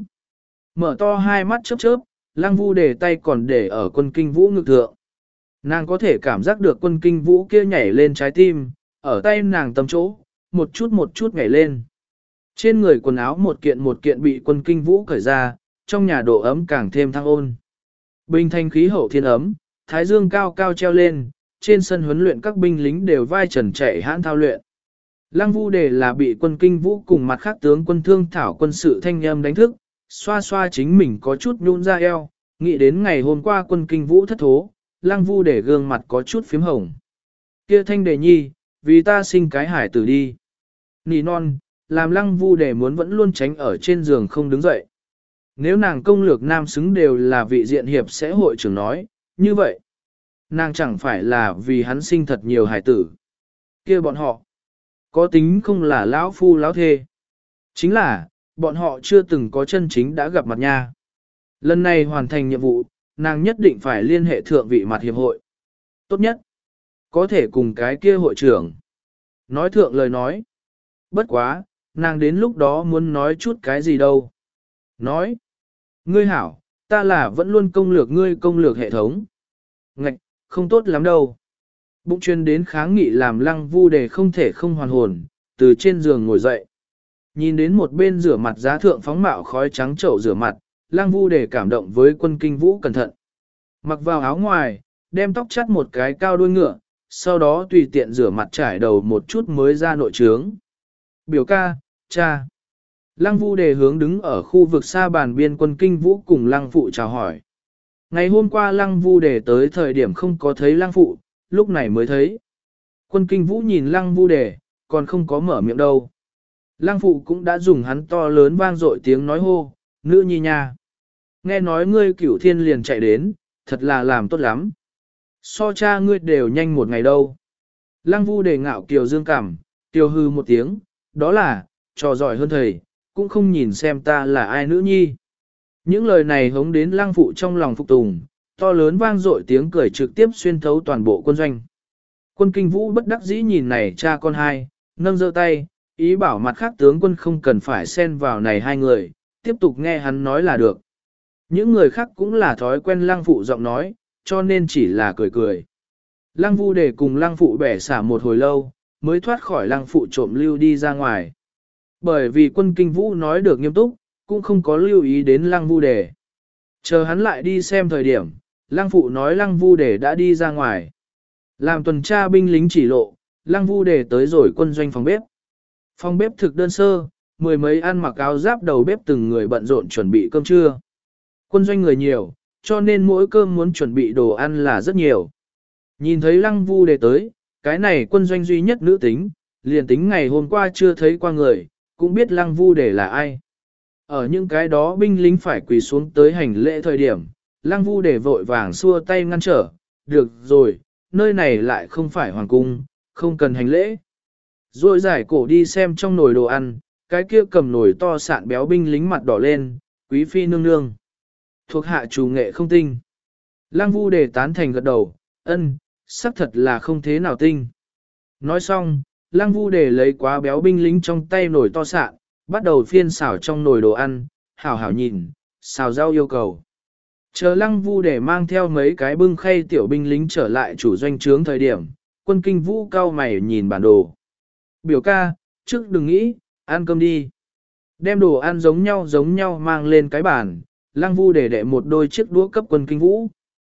Mở to hai mắt chớp chớp, lăng vu để tay còn để ở quân kinh vũ ngực thượng. Nàng có thể cảm giác được quân kinh vũ kia nhảy lên trái tim, ở tay nàng tầm chỗ, một chút một chút nhảy lên. Trên người quần áo một kiện một kiện bị quân kinh vũ cởi ra, trong nhà độ ấm càng thêm thăng ôn. Bình thành khí hậu thiên ấm, thái dương cao cao treo lên, trên sân huấn luyện các binh lính đều vai trần chạy hãn thao luyện. Lăng vu đề là bị quân kinh vũ cùng mặt khác tướng quân thương thảo quân sự thanh âm đánh thức, xoa xoa chính mình có chút nhún ra eo, nghĩ đến ngày hôm qua quân kinh vũ thất thố, lăng vu đề gương mặt có chút phím hồng. Kia thanh đề nhi, vì ta sinh cái hải tử đi. Nỉ non, làm lăng vu đề muốn vẫn luôn tránh ở trên giường không đứng dậy. Nếu nàng công lược nam xứng đều là vị diện hiệp sẽ hội trưởng nói, như vậy, nàng chẳng phải là vì hắn sinh thật nhiều hải tử. Kia bọn họ, có tính không là lão phu lão thê. Chính là, bọn họ chưa từng có chân chính đã gặp mặt nha. Lần này hoàn thành nhiệm vụ, nàng nhất định phải liên hệ thượng vị mặt hiệp hội. Tốt nhất, có thể cùng cái kia hội trưởng. Nói thượng lời nói. Bất quá, nàng đến lúc đó muốn nói chút cái gì đâu. Nói, ngươi hảo, ta là vẫn luôn công lược ngươi công lược hệ thống. Ngạch, không tốt lắm đâu. Bụng chuyên đến kháng nghị làm lăng vu đề không thể không hoàn hồn, từ trên giường ngồi dậy. Nhìn đến một bên rửa mặt giá thượng phóng mạo khói trắng chậu rửa mặt, lăng vu đề cảm động với quân kinh vũ cẩn thận. Mặc vào áo ngoài, đem tóc chắt một cái cao đuôi ngựa, sau đó tùy tiện rửa mặt trải đầu một chút mới ra nội trướng. Biểu ca, cha. Lăng vu đề hướng đứng ở khu vực xa bàn biên quân kinh vũ cùng lăng phụ chào hỏi. Ngày hôm qua lăng vu đề tới thời điểm không có thấy lăng phụ, lúc này mới thấy. Quân kinh vũ nhìn lăng vu đề, còn không có mở miệng đâu. Lăng phụ cũng đã dùng hắn to lớn vang dội tiếng nói hô, nữ nhi nha. Nghe nói ngươi cửu thiên liền chạy đến, thật là làm tốt lắm. So cha ngươi đều nhanh một ngày đâu. Lăng vu đề ngạo kiều dương cảm, kiều hư một tiếng, đó là, trò giỏi hơn thầy, cũng không nhìn xem ta là ai nữ nhi. Những lời này hống đến lăng phụ trong lòng phục tùng, to lớn vang dội tiếng cười trực tiếp xuyên thấu toàn bộ quân doanh. Quân kinh vũ bất đắc dĩ nhìn này cha con hai, nâng giơ tay, ý bảo mặt khác tướng quân không cần phải xen vào này hai người, tiếp tục nghe hắn nói là được. Những người khác cũng là thói quen lăng phụ giọng nói, cho nên chỉ là cười cười. Lăng vu để cùng lăng phụ bẻ xả một hồi lâu, mới thoát khỏi lăng phụ trộm lưu đi ra ngoài. Bởi vì quân kinh vũ nói được nghiêm túc, cũng không có lưu ý đến lăng vu đề. Chờ hắn lại đi xem thời điểm, lăng phụ nói lăng vu đề đã đi ra ngoài. Làm tuần tra binh lính chỉ lộ, lăng vu đề tới rồi quân doanh phòng bếp. Phòng bếp thực đơn sơ, mười mấy ăn mặc áo giáp đầu bếp từng người bận rộn chuẩn bị cơm trưa. Quân doanh người nhiều, cho nên mỗi cơm muốn chuẩn bị đồ ăn là rất nhiều. Nhìn thấy lăng vu đề tới, cái này quân doanh duy nhất nữ tính, liền tính ngày hôm qua chưa thấy qua người, cũng biết lăng vu đề là ai. Ở những cái đó binh lính phải quỳ xuống tới hành lễ thời điểm, lăng vu đề vội vàng xua tay ngăn trở, được rồi, nơi này lại không phải hoàng cung, không cần hành lễ. Rồi giải cổ đi xem trong nồi đồ ăn, cái kia cầm nồi to sạn béo binh lính mặt đỏ lên, quý phi nương nương. Thuộc hạ chủ nghệ không tinh. Lăng vu đề tán thành gật đầu, ân, xác thật là không thế nào tinh. Nói xong, lăng vu đề lấy quá béo binh lính trong tay nồi to sạn, bắt đầu phiên xào trong nồi đồ ăn, hảo hảo nhìn, xào rau yêu cầu. Chờ lăng vu đề mang theo mấy cái bưng khay tiểu binh lính trở lại chủ doanh trướng thời điểm, quân kinh vũ cao mày nhìn bản đồ. Biểu ca, trước đừng nghĩ, ăn cơm đi. Đem đồ ăn giống nhau giống nhau mang lên cái bàn, lăng vu đề đệ một đôi chiếc đũa cấp quân kinh vũ.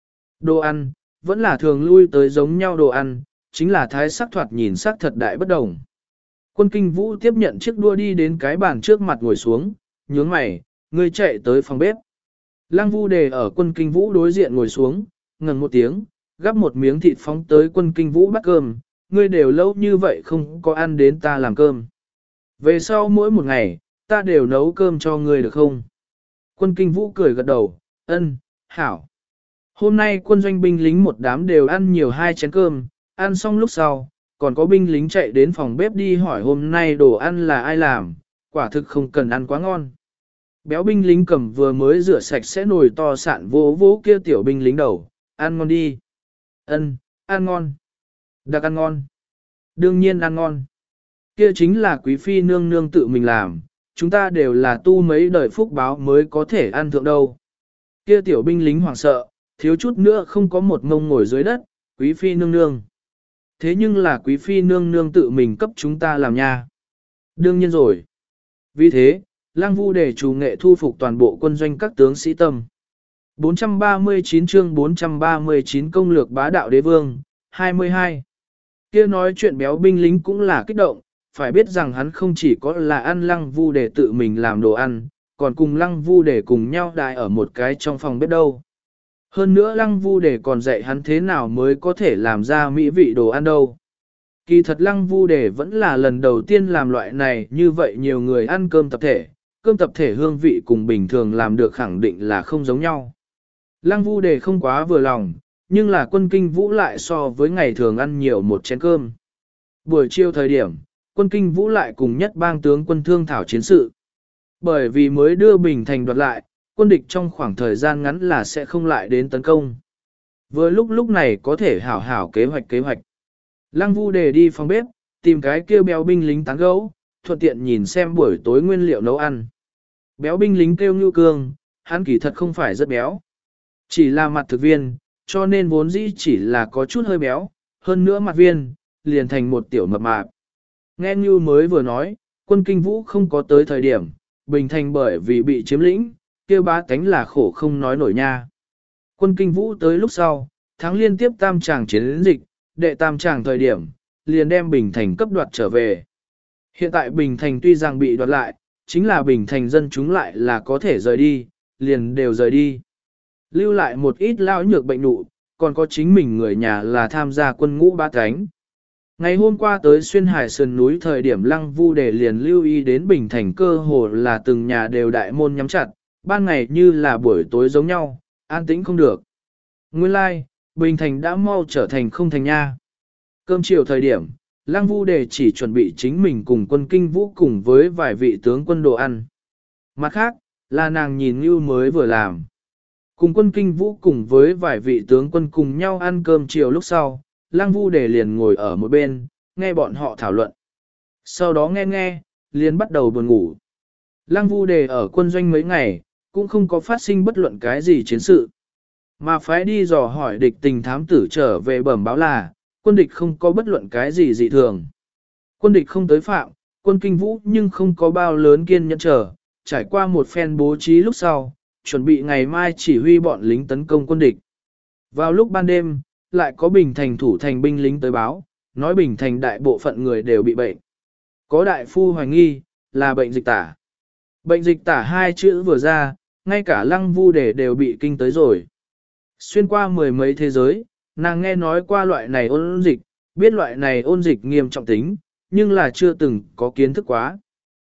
Đồ ăn, vẫn là thường lui tới giống nhau đồ ăn, chính là thái sắc thoạt nhìn sắc thật đại bất đồng. Quân kinh vũ tiếp nhận chiếc đua đi đến cái bàn trước mặt ngồi xuống, nhướng mày, ngươi chạy tới phòng bếp. Lăng Vu Đề ở quân kinh vũ đối diện ngồi xuống, ngừng một tiếng, gắp một miếng thịt phóng tới quân kinh vũ bắt cơm, ngươi đều lâu như vậy không có ăn đến ta làm cơm. Về sau mỗi một ngày, ta đều nấu cơm cho ngươi được không? Quân kinh vũ cười gật đầu, ân, hảo. Hôm nay quân doanh binh lính một đám đều ăn nhiều hai chén cơm, ăn xong lúc sau, còn có binh lính chạy đến phòng bếp đi hỏi hôm nay đồ ăn là ai làm, quả thực không cần ăn quá ngon. Béo binh lính cầm vừa mới rửa sạch sẽ nồi to sạn vỗ vỗ kia tiểu binh lính đầu, ăn ngon đi. Ân, ăn ngon. Đặc ăn ngon. Đương nhiên ăn ngon. Kia chính là quý phi nương nương tự mình làm, chúng ta đều là tu mấy đời phúc báo mới có thể ăn thượng đâu. Kia tiểu binh lính hoảng sợ, thiếu chút nữa không có một ngông ngồi dưới đất, quý phi nương nương. Thế nhưng là quý phi nương nương tự mình cấp chúng ta làm nha. Đương nhiên rồi. Vì thế, Lăng Vu Đề chủ nghệ thu phục toàn bộ quân doanh các tướng sĩ tâm. bốn trăm ba mươi chín chương bốn trăm ba mươi chín công lược bá đạo đế vương, hai mươi hai. Kia nói chuyện béo binh lính cũng là kích động, phải biết rằng hắn không chỉ có là ăn Lăng Vu Đề tự mình làm đồ ăn, còn cùng Lăng Vu Đề cùng nhau đại ở một cái trong phòng bếp đâu. Hơn nữa Lăng Vu Đề còn dạy hắn thế nào mới có thể làm ra mỹ vị đồ ăn đâu. Kỳ thật Lăng Vu Đề vẫn là lần đầu tiên làm loại này, như vậy nhiều người ăn cơm tập thể, cơm tập thể hương vị cùng bình thường làm được khẳng định là không giống nhau. Lăng Vu Đề không quá vừa lòng, nhưng là quân kinh vũ lại so với ngày thường ăn nhiều một chén cơm. Buổi chiều thời điểm, quân kinh vũ lại cùng nhất bang tướng quân thương thảo chiến sự. Bởi vì mới đưa Bình Thành đoạt lại, quân địch trong khoảng thời gian ngắn là sẽ không lại đến tấn công. Vừa lúc lúc này có thể hảo hảo kế hoạch kế hoạch. Lăng Vu Đề đi phòng bếp, tìm cái kia béo binh lính tán gấu, thuận tiện nhìn xem buổi tối nguyên liệu nấu ăn. Béo binh lính kêu Ngưu Cương, hắn kỳ thật không phải rất béo. Chỉ là mặt thực viên, cho nên vốn dĩ chỉ là có chút hơi béo, hơn nữa mặt viên, liền thành một tiểu mập mạp. Nghe Ngưu mới vừa nói, quân kinh vũ không có tới thời điểm, Bình Thành bởi vì bị chiếm lĩnh, kia bá tánh là khổ không nói nổi nha. Quân kinh vũ tới lúc sau, thắng liên tiếp tam tràng chiến dịch, đệ tam tràng thời điểm, liền đem Bình Thành cấp đoạt trở về. Hiện tại Bình Thành tuy rằng bị đoạt lại, chính là Bình Thành dân chúng lại là có thể rời đi, liền đều rời đi. Lưu lại một ít lao nhược bệnh nụ, còn có chính mình người nhà là tham gia quân ngũ bá tánh. Ngày hôm qua tới xuyên hải sườn núi thời điểm Lăng Vu Đề liền lưu ý đến Bình Thành cơ hồ là từng nhà đều đại môn nhắm chặt, ban ngày như là buổi tối giống nhau, an tĩnh không được. Nguyên lai, like, Bình Thành đã mau trở thành không thành nha. Cơm chiều thời điểm, Lăng Vu Đề chỉ chuẩn bị chính mình cùng quân kinh vũ cùng với vài vị tướng quân đồ ăn. Mặt khác, là nàng nhìn như mới vừa làm. Cùng quân kinh vũ cùng với vài vị tướng quân cùng nhau ăn cơm chiều lúc sau, Lăng Vu Đề liền ngồi ở một bên, nghe bọn họ thảo luận. Sau đó nghe nghe, liền bắt đầu buồn ngủ. Lăng Vu Đề ở quân doanh mấy ngày, cũng không có phát sinh bất luận cái gì chiến sự. Mà phái đi dò hỏi địch tình thám tử trở về bẩm báo là, quân địch không có bất luận cái gì dị thường. Quân địch không tới phạm, quân kinh vũ nhưng không có bao lớn kiên nhẫn chờ, trải qua một phen bố trí lúc sau, chuẩn bị ngày mai chỉ huy bọn lính tấn công quân địch. Vào lúc ban đêm, lại có Bình Thành thủ thành binh lính tới báo, nói Bình Thành đại bộ phận người đều bị bệnh. Có đại phu hoài nghi, là bệnh dịch tả. Bệnh dịch tả hai chữ vừa ra, ngay cả Lăng Vu Đề đều bị kinh tới rồi. Xuyên qua mười mấy thế giới, nàng nghe nói qua loại này ôn dịch, biết loại này ôn dịch nghiêm trọng tính, nhưng là chưa từng có kiến thức quá.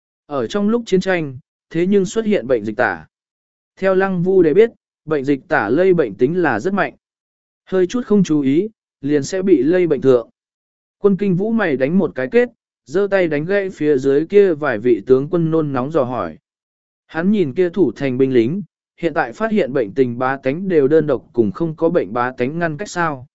Ở trong lúc chiến tranh, thế nhưng xuất hiện bệnh dịch tả. Theo Lăng Vu Đề biết, bệnh dịch tả lây bệnh tính là rất mạnh. Hơi chút không chú ý, liền sẽ bị lây bệnh thượng. Quân kinh vũ mày đánh một cái kết, giơ tay đánh gãy phía dưới kia vài vị tướng quân nôn nóng dò hỏi. Hắn nhìn kia thủ thành binh lính, hiện tại phát hiện bệnh tình bá tánh đều đơn độc cùng không có bệnh bá tánh ngăn cách sao.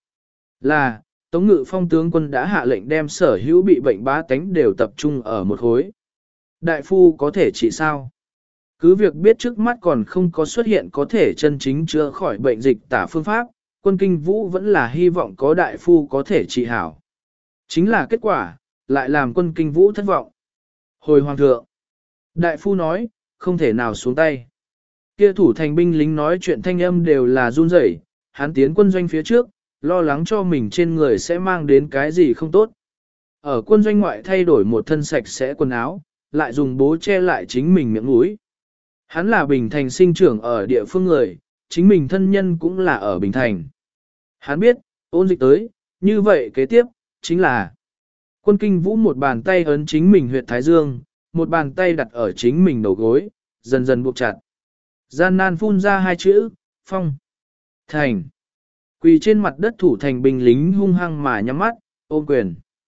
Là, Tống Ngự Phong tướng quân đã hạ lệnh đem sở hữu bị bệnh bá tánh đều tập trung ở một khối. Đại phu có thể trị sao? Cứ việc biết trước mắt còn không có xuất hiện có thể chân chính chữa khỏi bệnh dịch tả phương pháp, quân kinh vũ vẫn là hy vọng có đại phu có thể trị hảo. Chính là kết quả, lại làm quân kinh vũ thất vọng. Hồi hoàng thượng, đại phu nói, không thể nào xuống tay. Kia thủ thành binh lính nói chuyện thanh âm đều là run rẩy, hắn tiến quân doanh phía trước, lo lắng cho mình trên người sẽ mang đến cái gì không tốt. Ở quân doanh ngoại thay đổi một thân sạch sẽ quần áo, lại dùng bố che lại chính mình miệng mũi. Hắn là Bình Thành sinh trưởng ở địa phương người, chính mình thân nhân cũng là ở Bình Thành. Hắn biết, ôn dịch tới, như vậy kế tiếp, chính là Quân Kinh Vũ một bàn tay ấn chính mình huyệt thái dương, một bàn tay đặt ở chính mình đầu gối, dần dần buộc chặt. Gian nan phun ra hai chữ, phong, thành. Quỳ trên mặt đất thủ thành binh lính hung hăng mà nhắm mắt, ôm quyền.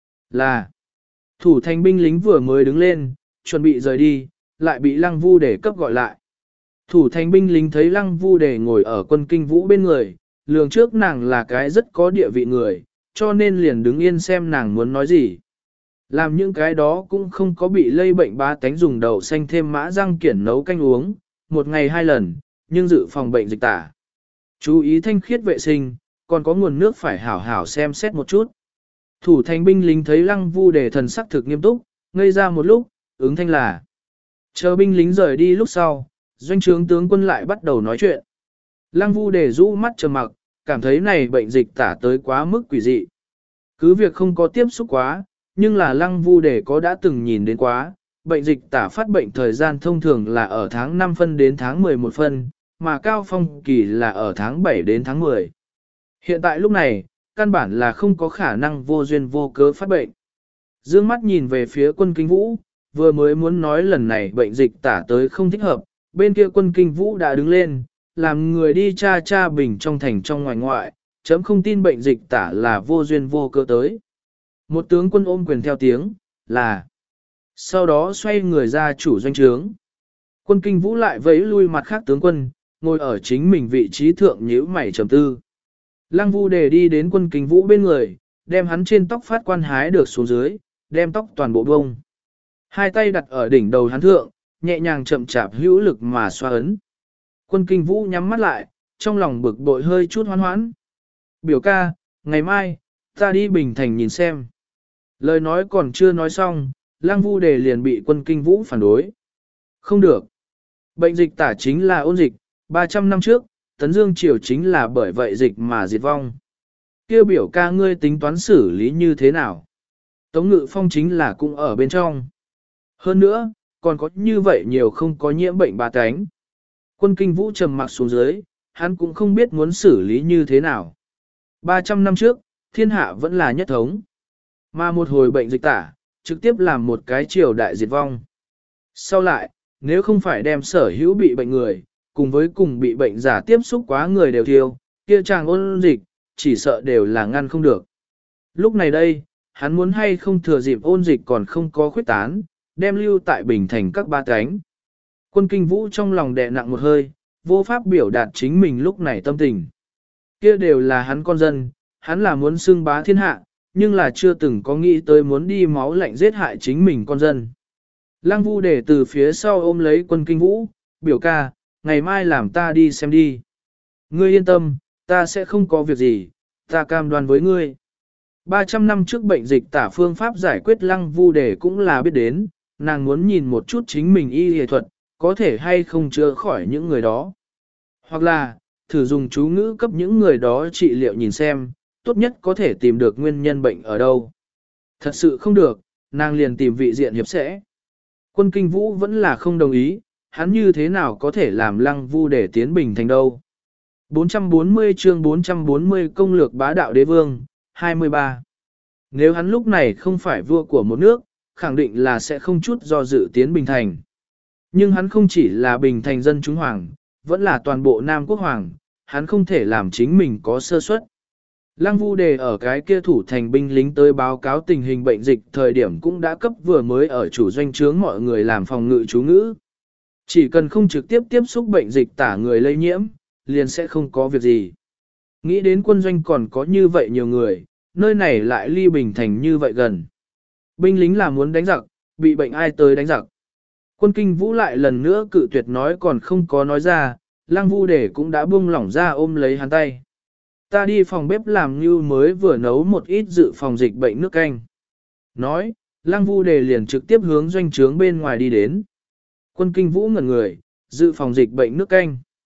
Là, thủ thành binh lính vừa mới đứng lên, chuẩn bị rời đi, lại bị Lăng Vu Đề cấp gọi lại. Thủ thành binh lính thấy Lăng Vu Đề ngồi ở Quân Kinh Vũ bên người, lường trước nàng là cái rất có địa vị người, cho nên liền đứng yên xem nàng muốn nói gì. Làm những cái đó cũng không có bị lây bệnh bá tánh dùng đậu xanh thêm mã răng kiển nấu canh uống, một ngày hai lần, nhưng dự phòng bệnh dịch tả. Chú ý thanh khiết vệ sinh, còn có nguồn nước phải hảo hảo xem xét một chút. Thủ thành binh lính thấy Lăng Vu Đề thần sắc thực nghiêm túc, ngây ra một lúc, ứng thanh là. Chờ binh lính rời đi lúc sau, doanh trướng tướng quân lại bắt đầu nói chuyện. Lăng Vu Đề rũ mắt trầm mặc, cảm thấy này bệnh dịch tả tới quá mức quỷ dị. Cứ việc không có tiếp xúc quá, nhưng là Lăng Vu Đề có đã từng nhìn đến quá, bệnh dịch tả phát bệnh thời gian thông thường là ở tháng năm phân đến tháng mười một phân, mà cao phong kỳ là ở tháng bảy đến tháng mười. Hiện tại lúc này, căn bản là không có khả năng vô duyên vô cớ phát bệnh. Dương mắt nhìn về phía Quân Kinh Vũ, vừa mới muốn nói lần này bệnh dịch tả tới không thích hợp, bên kia Quân Kinh Vũ đã đứng lên, làm người đi tra tra bình trong thành trong ngoài ngoại, chấm không tin bệnh dịch tả là vô duyên vô cớ tới. Một tướng quân ôm quyền theo tiếng, là. Sau đó xoay người ra chủ doanh trướng. Quân Kinh Vũ lại vẫy lui mặt khác tướng quân, ngồi ở chính mình vị trí thượng nhíu mày trầm tư. Lăng Vu Đề đi đến Quân Kinh Vũ bên người, đem hắn trên tóc phát quan hái được xuống dưới, đem tóc toàn bộ bông. Hai tay đặt ở đỉnh đầu hắn thượng, nhẹ nhàng chậm chạp hữu lực mà xoa ấn. Quân Kinh Vũ nhắm mắt lại, trong lòng bực bội hơi chút hoan hoãn. Biểu ca, ngày mai, ta đi Bình Thành nhìn xem. Lời nói còn chưa nói xong, Lăng Vu Đề liền bị Quân Kinh Vũ phản đối. Không được. Bệnh dịch tả chính là ôn dịch, ba trăm năm trước, Tấn Dương Triều chính là bởi vậy dịch mà diệt vong. Kêu biểu ca ngươi tính toán xử lý như thế nào? Tống Ngự Phong chính là cũng ở bên trong. Hơn nữa, còn có như vậy nhiều không có nhiễm bệnh ba cánh. Quân Kinh Vũ trầm mặc xuống dưới, hắn cũng không biết muốn xử lý như thế nào. ba trăm năm trước, thiên hạ vẫn là nhất thống. Mà một hồi bệnh dịch tả, trực tiếp làm một cái triều đại diệt vong. Sau lại, nếu không phải đem sở hữu bị bệnh người, cùng với cùng bị bệnh giả tiếp xúc quá người đều thiêu, kia chàng ôn dịch, chỉ sợ đều là ngăn không được. Lúc này đây, hắn muốn hay không thừa dịp ôn dịch còn không có khuyết tán, đem lưu tại Bình Thành các ba cánh. Quân Kinh Vũ trong lòng đè nặng một hơi, vô pháp biểu đạt chính mình lúc này tâm tình. Kia đều là hắn con dân, hắn là muốn xưng bá thiên hạ, nhưng là chưa từng có nghĩ tới muốn đi máu lạnh giết hại chính mình con dân. Lăng Vu Đề từ phía sau ôm lấy Quân Kinh Vũ, biểu ca, ngày mai làm ta đi xem đi. Ngươi yên tâm, ta sẽ không có việc gì, ta cam đoan với ngươi. ba trăm năm trước bệnh dịch tả phương pháp giải quyết Lăng Vu Đề cũng là biết đến, nàng muốn nhìn một chút chính mình y y thuật, có thể hay không chữa khỏi những người đó. Hoặc là, thử dùng chú ngữ cấp những người đó trị liệu nhìn xem, tốt nhất có thể tìm được nguyên nhân bệnh ở đâu. Thật sự không được, nàng liền tìm vị diện hiệp sẽ. Quân Kinh Vũ vẫn là không đồng ý, hắn như thế nào có thể làm Lăng Vu để tiến Bình Thành đâu. bốn trăm bốn mươi chương bốn trăm bốn mươi công lược bá đạo đế vương, hai mươi ba. Nếu hắn lúc này không phải vua của một nước, khẳng định là sẽ không chút do dự tiến Bình Thành. Nhưng hắn không chỉ là Bình Thành dân chúng hoàng, vẫn là toàn bộ Nam Quốc hoàng, hắn không thể làm chính mình có sơ suất. Lăng Vu Đề ở cái kia thủ thành binh lính tới báo cáo tình hình bệnh dịch thời điểm cũng đã cấp vừa mới ở chủ doanh trướng mọi người làm phòng ngự chú ngữ. Chỉ cần không trực tiếp tiếp xúc bệnh dịch tả người lây nhiễm, liền sẽ không có việc gì. Nghĩ đến quân doanh còn có như vậy nhiều người, nơi này lại ly Bình Thành như vậy gần. Binh lính là muốn đánh giặc, bị bệnh ai tới đánh giặc. Quân Kinh Vũ lại lần nữa cự tuyệt nói còn không có nói ra, Lăng Vu Đề cũng đã buông lỏng ra ôm lấy hắn tay. Ta đi phòng bếp làm như mới vừa nấu một ít dự phòng dịch bệnh nước canh. Nói, Lăng Vu Đề liền trực tiếp hướng doanh trướng bên ngoài đi đến. Quân Kinh Vũ ngẩn người, dự phòng dịch bệnh nước canh.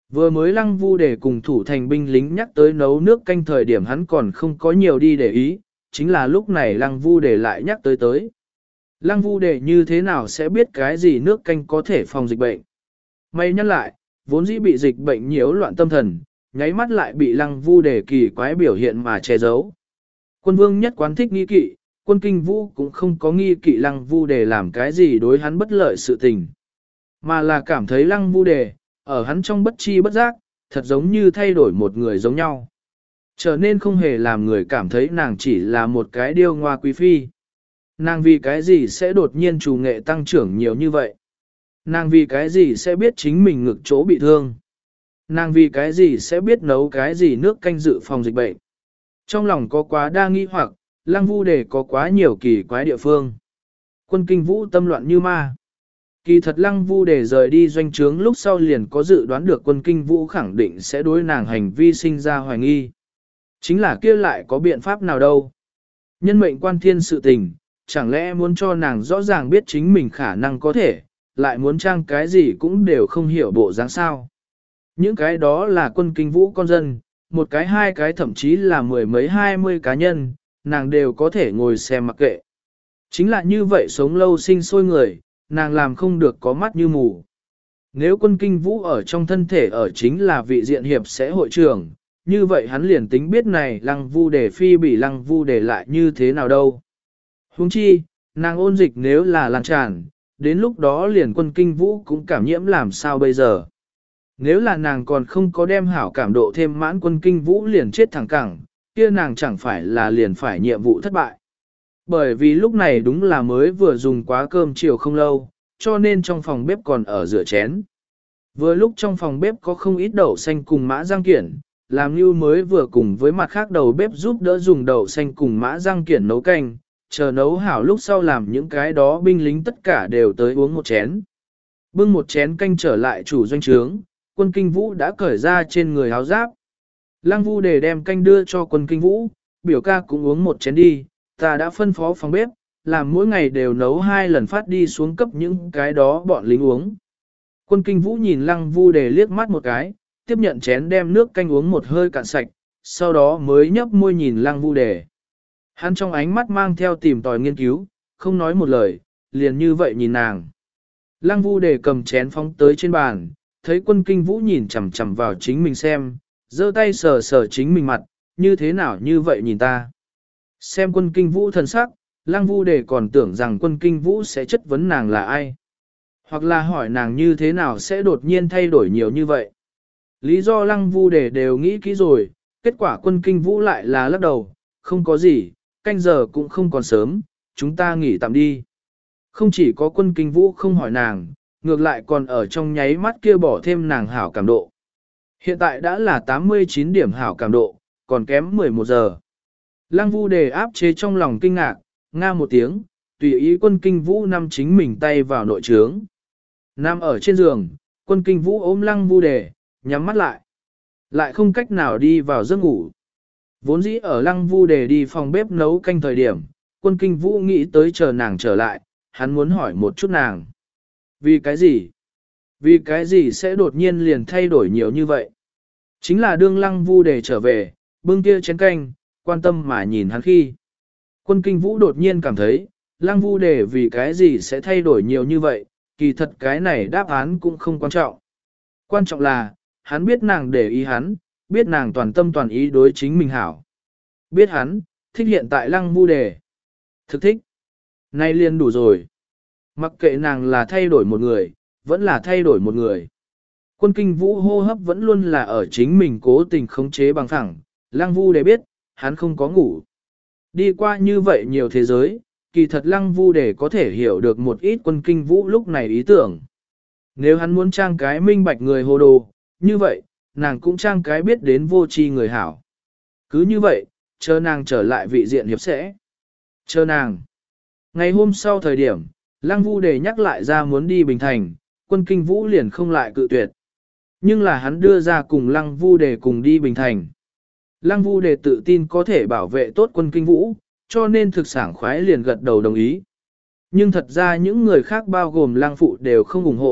Vừa mới Lăng Vu Đề cùng thủ thành binh lính nhắc tới nấu nước canh thời điểm hắn còn không có nhiều đi để ý, chính là lúc này Lăng Vu Đề lại nhắc tới tới. Lăng Vu Đề như thế nào sẽ biết cái gì nước canh có thể phòng dịch bệnh? May nhắc lại, vốn dĩ bị dịch bệnh nhiễu loạn tâm thần, nháy mắt lại bị Lăng Vu Đề kỳ quái biểu hiện mà che giấu. Quân vương nhất quán thích nghi kỵ, quân kinh vũ cũng không có nghi kỵ Lăng Vu Đề làm cái gì đối hắn bất lợi sự tình. Mà là cảm thấy Lăng Vu Đề, ở hắn trong bất chi bất giác, thật giống như thay đổi một người giống nhau. Trở nên không hề làm người cảm thấy nàng chỉ là một cái điêu ngoa quý phi. Nàng vì cái gì sẽ đột nhiên chủ nghệ tăng trưởng nhiều như vậy? Nàng vì cái gì sẽ biết chính mình ngực chỗ bị thương? Nàng vì cái gì sẽ biết nấu cái gì nước canh dự phòng dịch bệnh? Trong lòng có quá đa nghi hoặc, Lăng Vu Đề có quá nhiều kỳ quái địa phương. Quân kinh vũ tâm loạn như ma. Kỳ thật Lăng Vu Đề rời đi doanh trướng lúc sau liền có dự đoán được quân kinh vũ khẳng định sẽ đối nàng hành vi sinh ra hoài nghi. Chính là kia lại có biện pháp nào đâu. Nhân mệnh quan thiên sự tình, chẳng lẽ muốn cho nàng rõ ràng biết chính mình khả năng có thể, lại muốn trang cái gì cũng đều không hiểu bộ dáng sao. Những cái đó là quân kinh vũ con dân, một cái hai cái thậm chí là mười mấy hai mươi cá nhân, nàng đều có thể ngồi xem mặc kệ. Chính là như vậy sống lâu sinh sôi người, nàng làm không được có mắt như mù. Nếu quân kinh vũ ở trong thân thể ở chính là vị diện hiệp sẽ hội trưởng, như vậy hắn liền tính biết này Lăng Vu Đề phi bị Lăng Vu Đề lại như thế nào đâu. Huống chi, nàng ôn dịch nếu là lan tràn, đến lúc đó liền quân kinh vũ cũng cảm nhiễm làm sao bây giờ. Nếu là nàng còn không có đem hảo cảm độ thêm mãn quân kinh vũ liền chết thẳng cẳng, kia nàng chẳng phải là liền phải nhiệm vụ thất bại. Bởi vì lúc này đúng là mới vừa dùng quá cơm chiều không lâu, cho nên trong phòng bếp còn ở rửa chén. Vừa lúc trong phòng bếp có không ít đậu xanh cùng mã rang kiển, làm như mới vừa cùng với mặt khác đầu bếp giúp đỡ dùng đậu xanh cùng mã rang kiển nấu canh, chờ nấu hảo lúc sau làm những cái đó binh lính tất cả đều tới uống một chén. Bưng một chén canh trở lại chủ doanh trướng, quân kinh vũ đã cởi ra trên người áo giáp. Lăng Vu Đề đem canh đưa cho quân kinh vũ, biểu ca cũng uống một chén đi, ta đã phân phó phòng bếp, làm mỗi ngày đều nấu hai lần phát đi xuống cấp những cái đó bọn lính uống. Quân kinh vũ nhìn Lăng Vu Đề liếc mắt một cái, tiếp nhận chén đem nước canh uống một hơi cạn sạch, sau đó mới nhấp môi nhìn Lăng Vu Đề. Hắn trong ánh mắt mang theo tìm tòi nghiên cứu, không nói một lời, liền như vậy nhìn nàng. Lăng Vu Đề cầm chén phóng tới trên bàn, thấy quân kinh vũ nhìn chằm chằm vào chính mình xem, giơ tay sờ sờ chính mình mặt, như thế nào như vậy nhìn ta. Xem quân kinh vũ thần sắc, Lăng Vu Đề còn tưởng rằng quân kinh vũ sẽ chất vấn nàng là ai. Hoặc là hỏi nàng như thế nào sẽ đột nhiên thay đổi nhiều như vậy. Lý do Lăng Vu Đề đều nghĩ kỹ rồi, kết quả quân kinh vũ lại là lắc đầu, không có gì, canh giờ cũng không còn sớm, chúng ta nghỉ tạm đi. Không chỉ có quân kinh vũ không hỏi nàng, ngược lại còn ở trong nháy mắt kia bỏ thêm nàng hảo cảm độ. Hiện tại đã là tám mươi chín điểm hảo cảm độ, còn kém mười một giờ. Lăng Vu Đề áp chế trong lòng kinh ngạc, nga một tiếng, tùy ý quân kinh vũ nằm chính mình tay vào nội trướng. Nằm ở trên giường, quân kinh vũ ôm Lăng Vu Đề, nhắm mắt lại. Lại không cách nào đi vào giấc ngủ. Vốn dĩ ở Lăng Vu Đề đi phòng bếp nấu canh thời điểm, quân kinh vũ nghĩ tới chờ nàng trở lại, hắn muốn hỏi một chút nàng. Vì cái gì? Vì cái gì sẽ đột nhiên liền thay đổi nhiều như vậy? Chính là đương Lăng Vu Đề trở về, bưng kia chén canh, quan tâm mà nhìn hắn khi. Quân kinh vũ đột nhiên cảm thấy, Lăng Vu Đề vì cái gì sẽ thay đổi nhiều như vậy, kỳ thật cái này đáp án cũng không quan trọng. Quan trọng là, hắn biết nàng để ý hắn, biết nàng toàn tâm toàn ý đối chính mình hảo. Biết hắn, thích hiện tại Lăng Vu Đề. Thực thích. Nay liền đủ rồi. Mặc kệ nàng là thay đổi một người, vẫn là thay đổi một người. Quân kinh vũ hô hấp vẫn luôn là ở chính mình cố tình khống chế bằng phẳng. Lăng Vu Đề biết, hắn không có ngủ. Đi qua như vậy nhiều thế giới, kỳ thật Lăng Vu Đề có thể hiểu được một ít quân kinh vũ lúc này ý tưởng. Nếu hắn muốn trang cái minh bạch người hồ đồ, như vậy, nàng cũng trang cái biết đến vô tri người hảo. Cứ như vậy, chờ nàng trở lại vị diện hiệp sẽ. Chờ nàng. Ngày hôm sau thời điểm, Lăng Vu Đề nhắc lại ra muốn đi Bình Thành, quân kinh vũ liền không lại cự tuyệt. Nhưng là hắn đưa ra cùng Lăng Vu Đề cùng đi Bình Thành. Lăng Vu Đề tự tin có thể bảo vệ tốt quân kinh vũ, cho nên thực sảng khoái liền gật đầu đồng ý. Nhưng thật ra những người khác bao gồm Lăng Phụ đều không ủng hộ,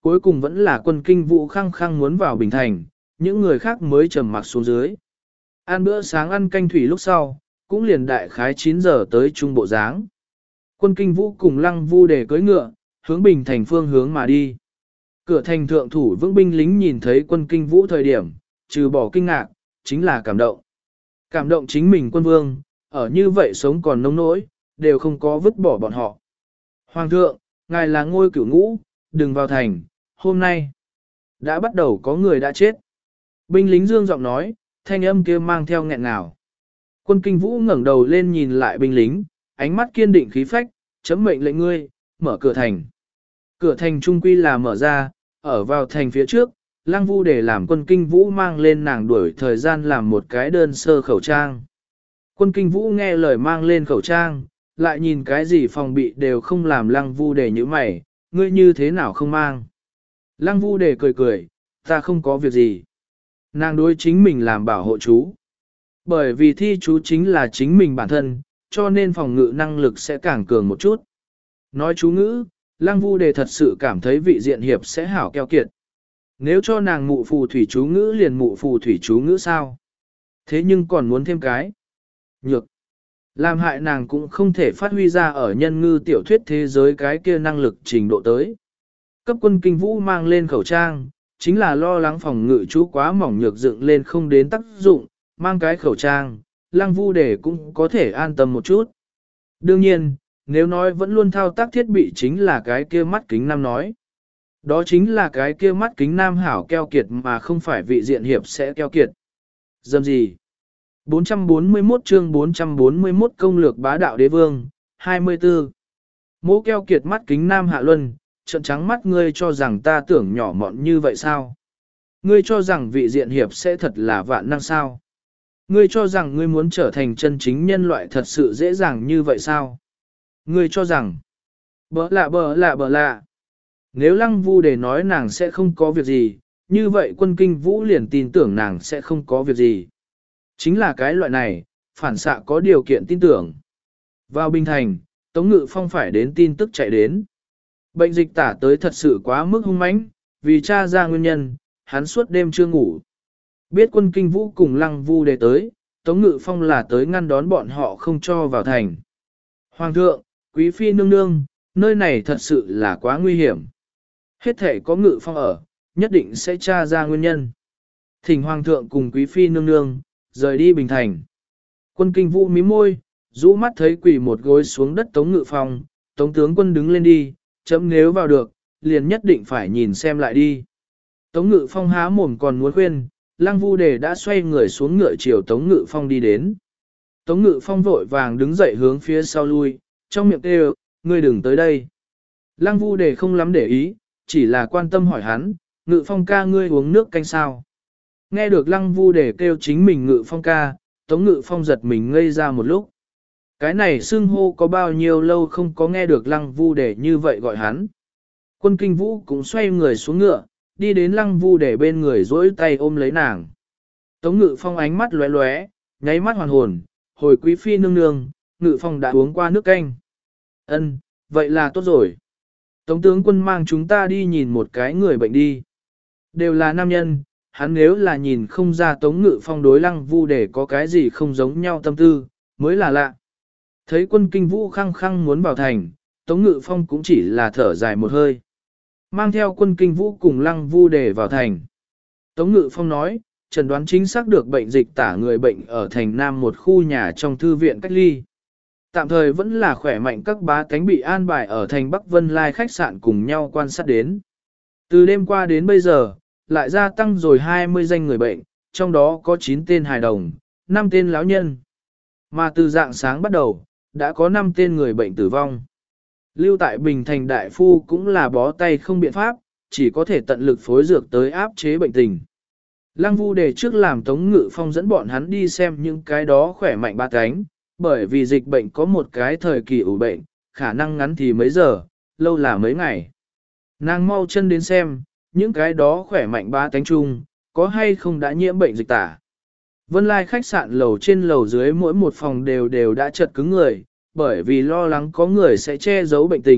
cuối cùng vẫn là quân kinh vũ khăng khăng muốn vào Bình Thành, những người khác mới trầm mặc xuống dưới. Ăn bữa sáng ăn canh thủy lúc sau, cũng liền đại khái chín giờ tới trung bộ dáng. Quân kinh vũ cùng Lăng Vu Đề cưỡi ngựa, hướng Bình Thành phương hướng mà đi. Cửa thành thượng thủ vững binh lính nhìn thấy quân kinh vũ thời điểm, trừ bỏ kinh ngạc, chính là cảm động. Cảm động chính mình quân vương, ở như vậy sống còn nông nỗi, đều không có vứt bỏ bọn họ. Hoàng thượng, ngài là ngôi cửu ngũ, đừng vào thành, hôm nay đã bắt đầu có người đã chết. Binh lính dương giọng nói, thanh âm kia mang theo nghẹn ngào. Quân kinh vũ ngẩng đầu lên nhìn lại binh lính, ánh mắt kiên định khí phách, chấm mệnh lệnh ngươi, mở cửa thành. Cửa thành trung quy là mở ra, ở vào thành phía trước, Lăng Vu để làm quân kinh vũ mang lên nàng đuổi thời gian làm một cái đơn sơ khẩu trang. Quân kinh vũ nghe lời mang lên khẩu trang, lại nhìn cái gì phòng bị đều không làm Lăng Vu để như mày, ngươi như thế nào không mang. Lăng Vu để cười cười, ta không có việc gì. Nàng đối chính mình làm bảo hộ chú. Bởi vì thi chú chính là chính mình bản thân, cho nên phòng ngự năng lực sẽ càng cường một chút. Nói chú ngữ, Lăng Vu đề thật sự cảm thấy vị diện hiệp sẽ hảo keo kiệt. Nếu cho nàng mụ phù thủy chú ngữ liền mụ phù thủy chú ngữ sao? Thế nhưng còn muốn thêm cái. Nhược. Làm hại nàng cũng không thể phát huy ra ở nhân ngư tiểu thuyết thế giới cái kia năng lực trình độ tới. Cấp quân kinh vũ mang lên khẩu trang, chính là lo lắng phòng ngự chú quá mỏng nhược dựng lên không đến tác dụng, mang cái khẩu trang, Lăng Vu đề cũng có thể an tâm một chút. Đương nhiên, nếu nói vẫn luôn thao tác thiết bị chính là cái kia mắt kính nam nói. Đó chính là cái kia mắt kính nam hảo keo kiệt mà không phải vị diện hiệp sẽ keo kiệt. Dâm gì? bốn trăm bốn mươi mốt chương bốn trăm bốn mươi mốt công lược bá đạo đế vương, hai mươi tư. Mỗ keo kiệt mắt kính nam hạ luân, trợn trắng mắt ngươi cho rằng ta tưởng nhỏ mọn như vậy sao? Ngươi cho rằng vị diện hiệp sẽ thật là vạn năng sao? Ngươi cho rằng ngươi muốn trở thành chân chính nhân loại thật sự dễ dàng như vậy sao? Ngươi cho rằng, bỡ lạ bỡ lạ bỡ lạ. Nếu Lăng Vu để nói nàng sẽ không có việc gì, như vậy quân kinh vũ liền tin tưởng nàng sẽ không có việc gì. Chính là cái loại này, phản xạ có điều kiện tin tưởng. Vào Bình Thành, Tống Ngự Phong phải đến tin tức chạy đến. Bệnh dịch tả tới thật sự quá mức hung mãnh, vì tra ra nguyên nhân, hắn suốt đêm chưa ngủ. Biết quân kinh vũ cùng Lăng Vu để tới, Tống Ngự Phong là tới ngăn đón bọn họ không cho vào thành. Hoàng thượng, quý phi nương nương, nơi này thật sự là quá nguy hiểm. Hết thể có Ngự Phong ở, nhất định sẽ tra ra nguyên nhân. Thỉnh Hoàng thượng cùng quý phi nương nương, rời đi Bình Thành. Quân kinh vũ mím môi, rũ mắt thấy quỳ một gối xuống đất Tống Ngự Phong, Tống tướng quân đứng lên đi, chấm nếu vào được, liền nhất định phải nhìn xem lại đi. Tống Ngự Phong há mồm còn muốn khuyên, Lăng Vu đề đã xoay người xuống ngựa chiều Tống Ngự Phong đi đến. Tống Ngự Phong vội vàng đứng dậy hướng phía sau lui, trong miệng kêu, ngươi đừng tới đây. Lăng Vu đề không lắm để ý, chỉ là quan tâm hỏi hắn, Ngự Phong ca ngươi uống nước canh sao. Nghe được Lăng Vu đề kêu chính mình Ngự Phong ca, Tống Ngự Phong giật mình ngây ra một lúc. Cái này xưng hô có bao nhiêu lâu không có nghe được Lăng Vu đề như vậy gọi hắn. Quân kinh vũ cũng xoay người xuống ngựa, đi đến Lăng Vu đề bên người dỗi tay ôm lấy nàng. Tống Ngự Phong ánh mắt lóe lóe, nháy mắt hoàn hồn, hồi quý phi nương nương, Ngự Phong đã uống qua nước canh. Ân, vậy là tốt rồi. Tống tướng quân mang chúng ta đi nhìn một cái người bệnh đi. Đều là nam nhân, hắn nếu là nhìn không ra Tống Ngự Phong đối Lăng Vu đề có cái gì không giống nhau tâm tư, mới là lạ. Thấy quân kinh vũ khăng khăng muốn vào thành, Tống Ngự Phong cũng chỉ là thở dài một hơi. Mang theo quân kinh vũ cùng Lăng Vu đề vào thành. Tống Ngự Phong nói, chẩn đoán chính xác được bệnh dịch tả người bệnh ở thành Nam một khu nhà trong thư viện cách ly. Tạm thời vẫn là khỏe mạnh các bá tánh bị an bài ở thành Bắc Vân Lai khách sạn cùng nhau quan sát đến. Từ đêm qua đến bây giờ, lại gia tăng rồi hai mươi danh người bệnh, trong đó có chín tên hài đồng, năm tên lão nhân. Mà từ dạng sáng bắt đầu, đã có năm tên người bệnh tử vong. Lưu tại Bình Thành đại phu cũng là bó tay không biện pháp, chỉ có thể tận lực phối dược tới áp chế bệnh tình. Lăng Vu đề trước làm Tống Ngự Phong dẫn bọn hắn đi xem những cái đó khỏe mạnh ba cánh, bởi vì dịch bệnh có một cái thời kỳ ủ bệnh, khả năng ngắn thì mấy giờ, lâu là mấy ngày. Nàng mau chân đến xem, những cái đó khỏe mạnh ba cánh chung, có hay không đã nhiễm bệnh dịch tả. Vân Lai khách sạn lầu trên lầu dưới mỗi một phòng đều đều đã chật cứng người, bởi vì lo lắng có người sẽ che giấu bệnh tình,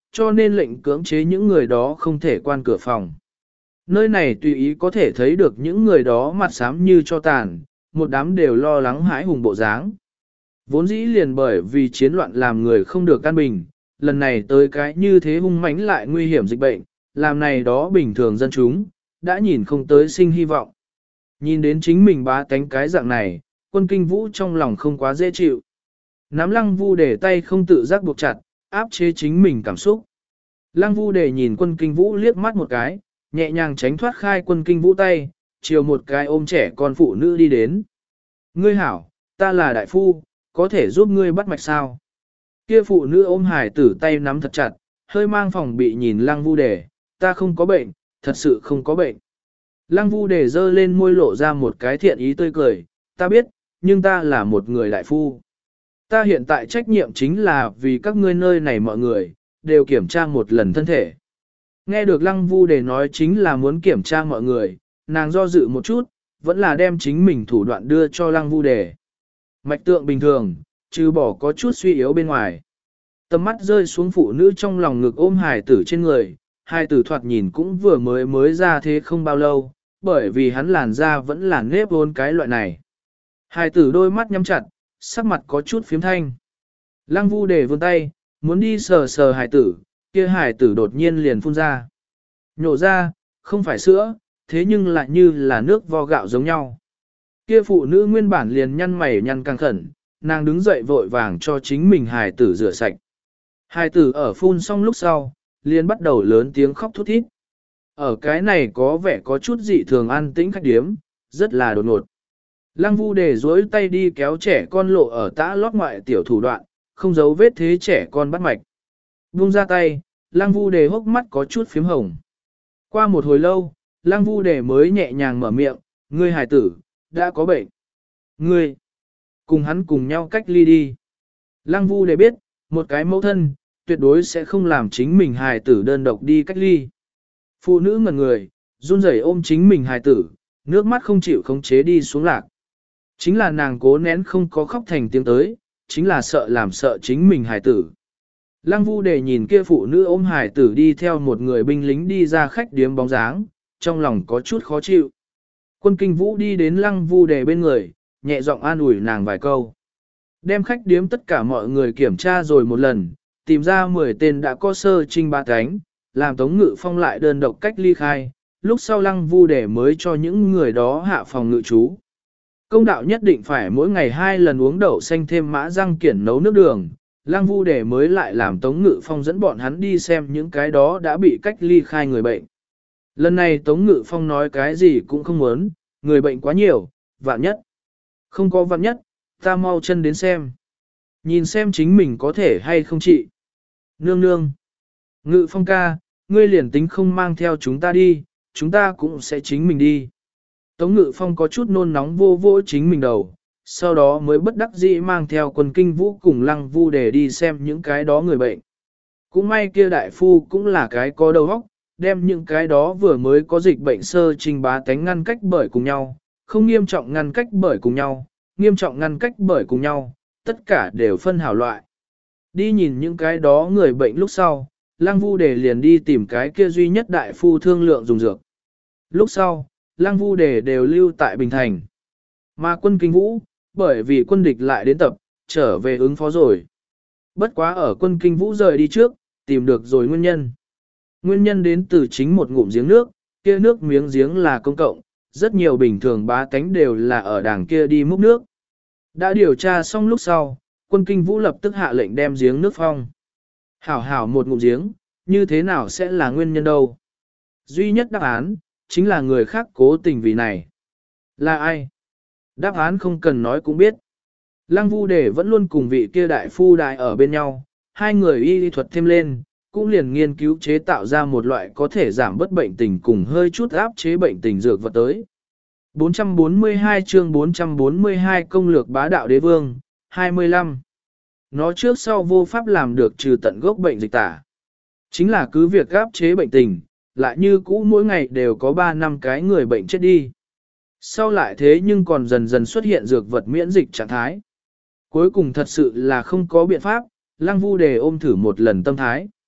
cho nên lệnh cưỡng chế những người đó không thể quan cửa phòng. Nơi này tùy ý có thể thấy được những người đó mặt xám như cho tàn, một đám đều lo lắng hãi hùng bộ dáng. Vốn dĩ liền bởi vì chiến loạn làm người không được an bình, lần này tới cái như thế hung mãnh lại nguy hiểm dịch bệnh, làm này đó bình thường dân chúng, đã nhìn không tới sinh hy vọng. Nhìn đến chính mình bá tánh cái dạng này, quân kinh vũ trong lòng không quá dễ chịu. Nắm lăng vu để tay không tự giác buộc chặt, áp chế chính mình cảm xúc. Lăng vu để nhìn quân kinh vũ liếc mắt một cái, nhẹ nhàng tránh thoát khai quân kinh vũ tay, chiều một cái ôm trẻ con phụ nữ đi đến. Ngươi hảo, ta là đại phu, có thể giúp ngươi bắt mạch sao? Kia phụ nữ ôm hải tử tay nắm thật chặt, hơi mang phòng bị nhìn lăng vu đề, ta không có bệnh, thật sự không có bệnh. Lăng vu đề dơ lên môi lộ ra một cái thiện ý tươi cười, ta biết, nhưng ta là một người đại phu. Ta hiện tại trách nhiệm chính là vì các ngươi nơi này mọi người, đều kiểm tra một lần thân thể. Nghe được lăng vu đề nói chính là muốn kiểm tra mọi người, nàng do dự một chút, vẫn là đem chính mình thủ đoạn đưa cho lăng vu đề. Mạch tượng bình thường, trừ bỏ có chút suy yếu bên ngoài. Tầm mắt rơi xuống phụ nữ trong lòng ngực ôm hài tử trên người, hài tử thoạt nhìn cũng vừa mới mới ra thế không bao lâu, bởi vì hắn làn da vẫn là nếp vốn cái loại này. Hài tử đôi mắt nhắm chặt, sắc mặt có chút phiếm thanh. Lăng vu để vươn tay, muốn đi sờ sờ hài tử, kia hài tử đột nhiên liền phun ra. Nhổ ra, không phải sữa, thế nhưng lại như là nước vo gạo giống nhau. Kia phụ nữ nguyên bản liền nhăn mày nhăn căng khẩn, nàng đứng dậy vội vàng cho chính mình hài tử rửa sạch. Hài tử ở phun xong lúc sau, liền bắt đầu lớn tiếng khóc thút thít. Ở cái này có vẻ có chút dị thường an tĩnh khách điếm, rất là đột ngột. Lăng vu để dối tay đi kéo trẻ con lộ ở tã lót ngoại tiểu thủ đoạn, không giấu vết thế trẻ con bắt mạch. Buông ra tay, lăng vu để hốc mắt có chút phím hồng. Qua một hồi lâu, lăng vu để mới nhẹ nhàng mở miệng, ngươi hài tử, đã có bệnh. Ngươi, cùng hắn cùng nhau cách ly đi. Lăng vu để biết, một cái mẫu thân, tuyệt đối sẽ không làm chính mình hài tử đơn độc đi cách ly. Phụ nữ ngẩn người, run rẩy ôm chính mình hài tử, nước mắt không chịu khống chế đi xuống lạc. Chính là nàng cố nén không có khóc thành tiếng tới, chính là sợ làm sợ chính mình hài tử. Lăng vu để nhìn kia phụ nữ ôm hài tử đi theo một người binh lính đi ra khách điếm bóng dáng, trong lòng có chút khó chịu. Quân kinh vũ đi đến lăng vu đề bên người, nhẹ giọng an ủi nàng vài câu. Đem khách điếm tất cả mọi người kiểm tra rồi một lần, tìm ra mười tên đã có sơ trinh ba cánh, làm Tống Ngự Phong lại đơn độc cách ly khai, lúc sau lăng vu đề mới cho những người đó hạ phòng ngự trú. Công đạo nhất định phải mỗi ngày hai lần uống đậu xanh thêm mã răng kiển nấu nước đường, lăng vu đề mới lại làm Tống Ngự Phong dẫn bọn hắn đi xem những cái đó đã bị cách ly khai người bệnh. Lần này Tống Ngự Phong nói cái gì cũng không muốn, người bệnh quá nhiều, vạn nhất. Không có vạn nhất, ta mau chân đến xem. Nhìn xem chính mình có thể hay không trị. Nương nương. Ngự Phong ca, ngươi liền tính không mang theo chúng ta đi, chúng ta cũng sẽ chính mình đi. Tống Ngự Phong có chút nôn nóng vô vô chính mình đầu, sau đó mới bất đắc dĩ mang theo quân kinh vũ cùng lăng vu để đi xem những cái đó người bệnh. Cũng may kia đại phu cũng là cái có đầu óc, đem những cái đó vừa mới có dịch bệnh sơ trình bá tánh ngăn cách bởi cùng nhau, không nghiêm trọng ngăn cách bởi cùng nhau, nghiêm trọng ngăn cách bởi cùng nhau, tất cả đều phân hảo loại. Đi nhìn những cái đó người bệnh lúc sau, Lăng Vu Đề liền đi tìm cái kia duy nhất đại phu thương lượng dùng dược. Lúc sau, Lăng Vu Đề đều lưu tại Bình Thành. Mà quân kinh vũ, bởi vì quân địch lại đến tập, trở về ứng phó rồi. Bất quá ở quân kinh vũ rời đi trước, tìm được rồi nguyên nhân. Nguyên nhân đến từ chính một ngụm giếng nước, kia nước miếng giếng là công cộng, rất nhiều bình thường bá tánh đều là ở đàng kia đi múc nước. Đã điều tra xong lúc sau, quân kinh vũ lập tức hạ lệnh đem giếng nước phong. Hảo hảo một ngụm giếng, như thế nào sẽ là nguyên nhân đâu? Duy nhất đáp án, chính là người khác cố tình vì này. Là ai? Đáp án không cần nói cũng biết. Lăng Vu Đề vẫn luôn cùng vị kia đại phu đại ở bên nhau, hai người y lý thuật thêm lên, cũng liền nghiên cứu chế tạo ra một loại có thể giảm bất bệnh tình cùng hơi chút áp chế bệnh tình dược vật tới. bốn trăm bốn mươi hai chương bốn trăm bốn mươi hai công lược bá đạo đế vương, hai mươi lăm. Nó trước sau vô pháp làm được trừ tận gốc bệnh dịch tả. Chính là cứ việc áp chế bệnh tình, lại như cũ mỗi ngày đều có ba năm cái người bệnh chết đi. Sau lại thế nhưng còn dần dần xuất hiện dược vật miễn dịch trạng thái. Cuối cùng thật sự là không có biện pháp, Lăng Vu Đề ôm thử một lần tâm thái.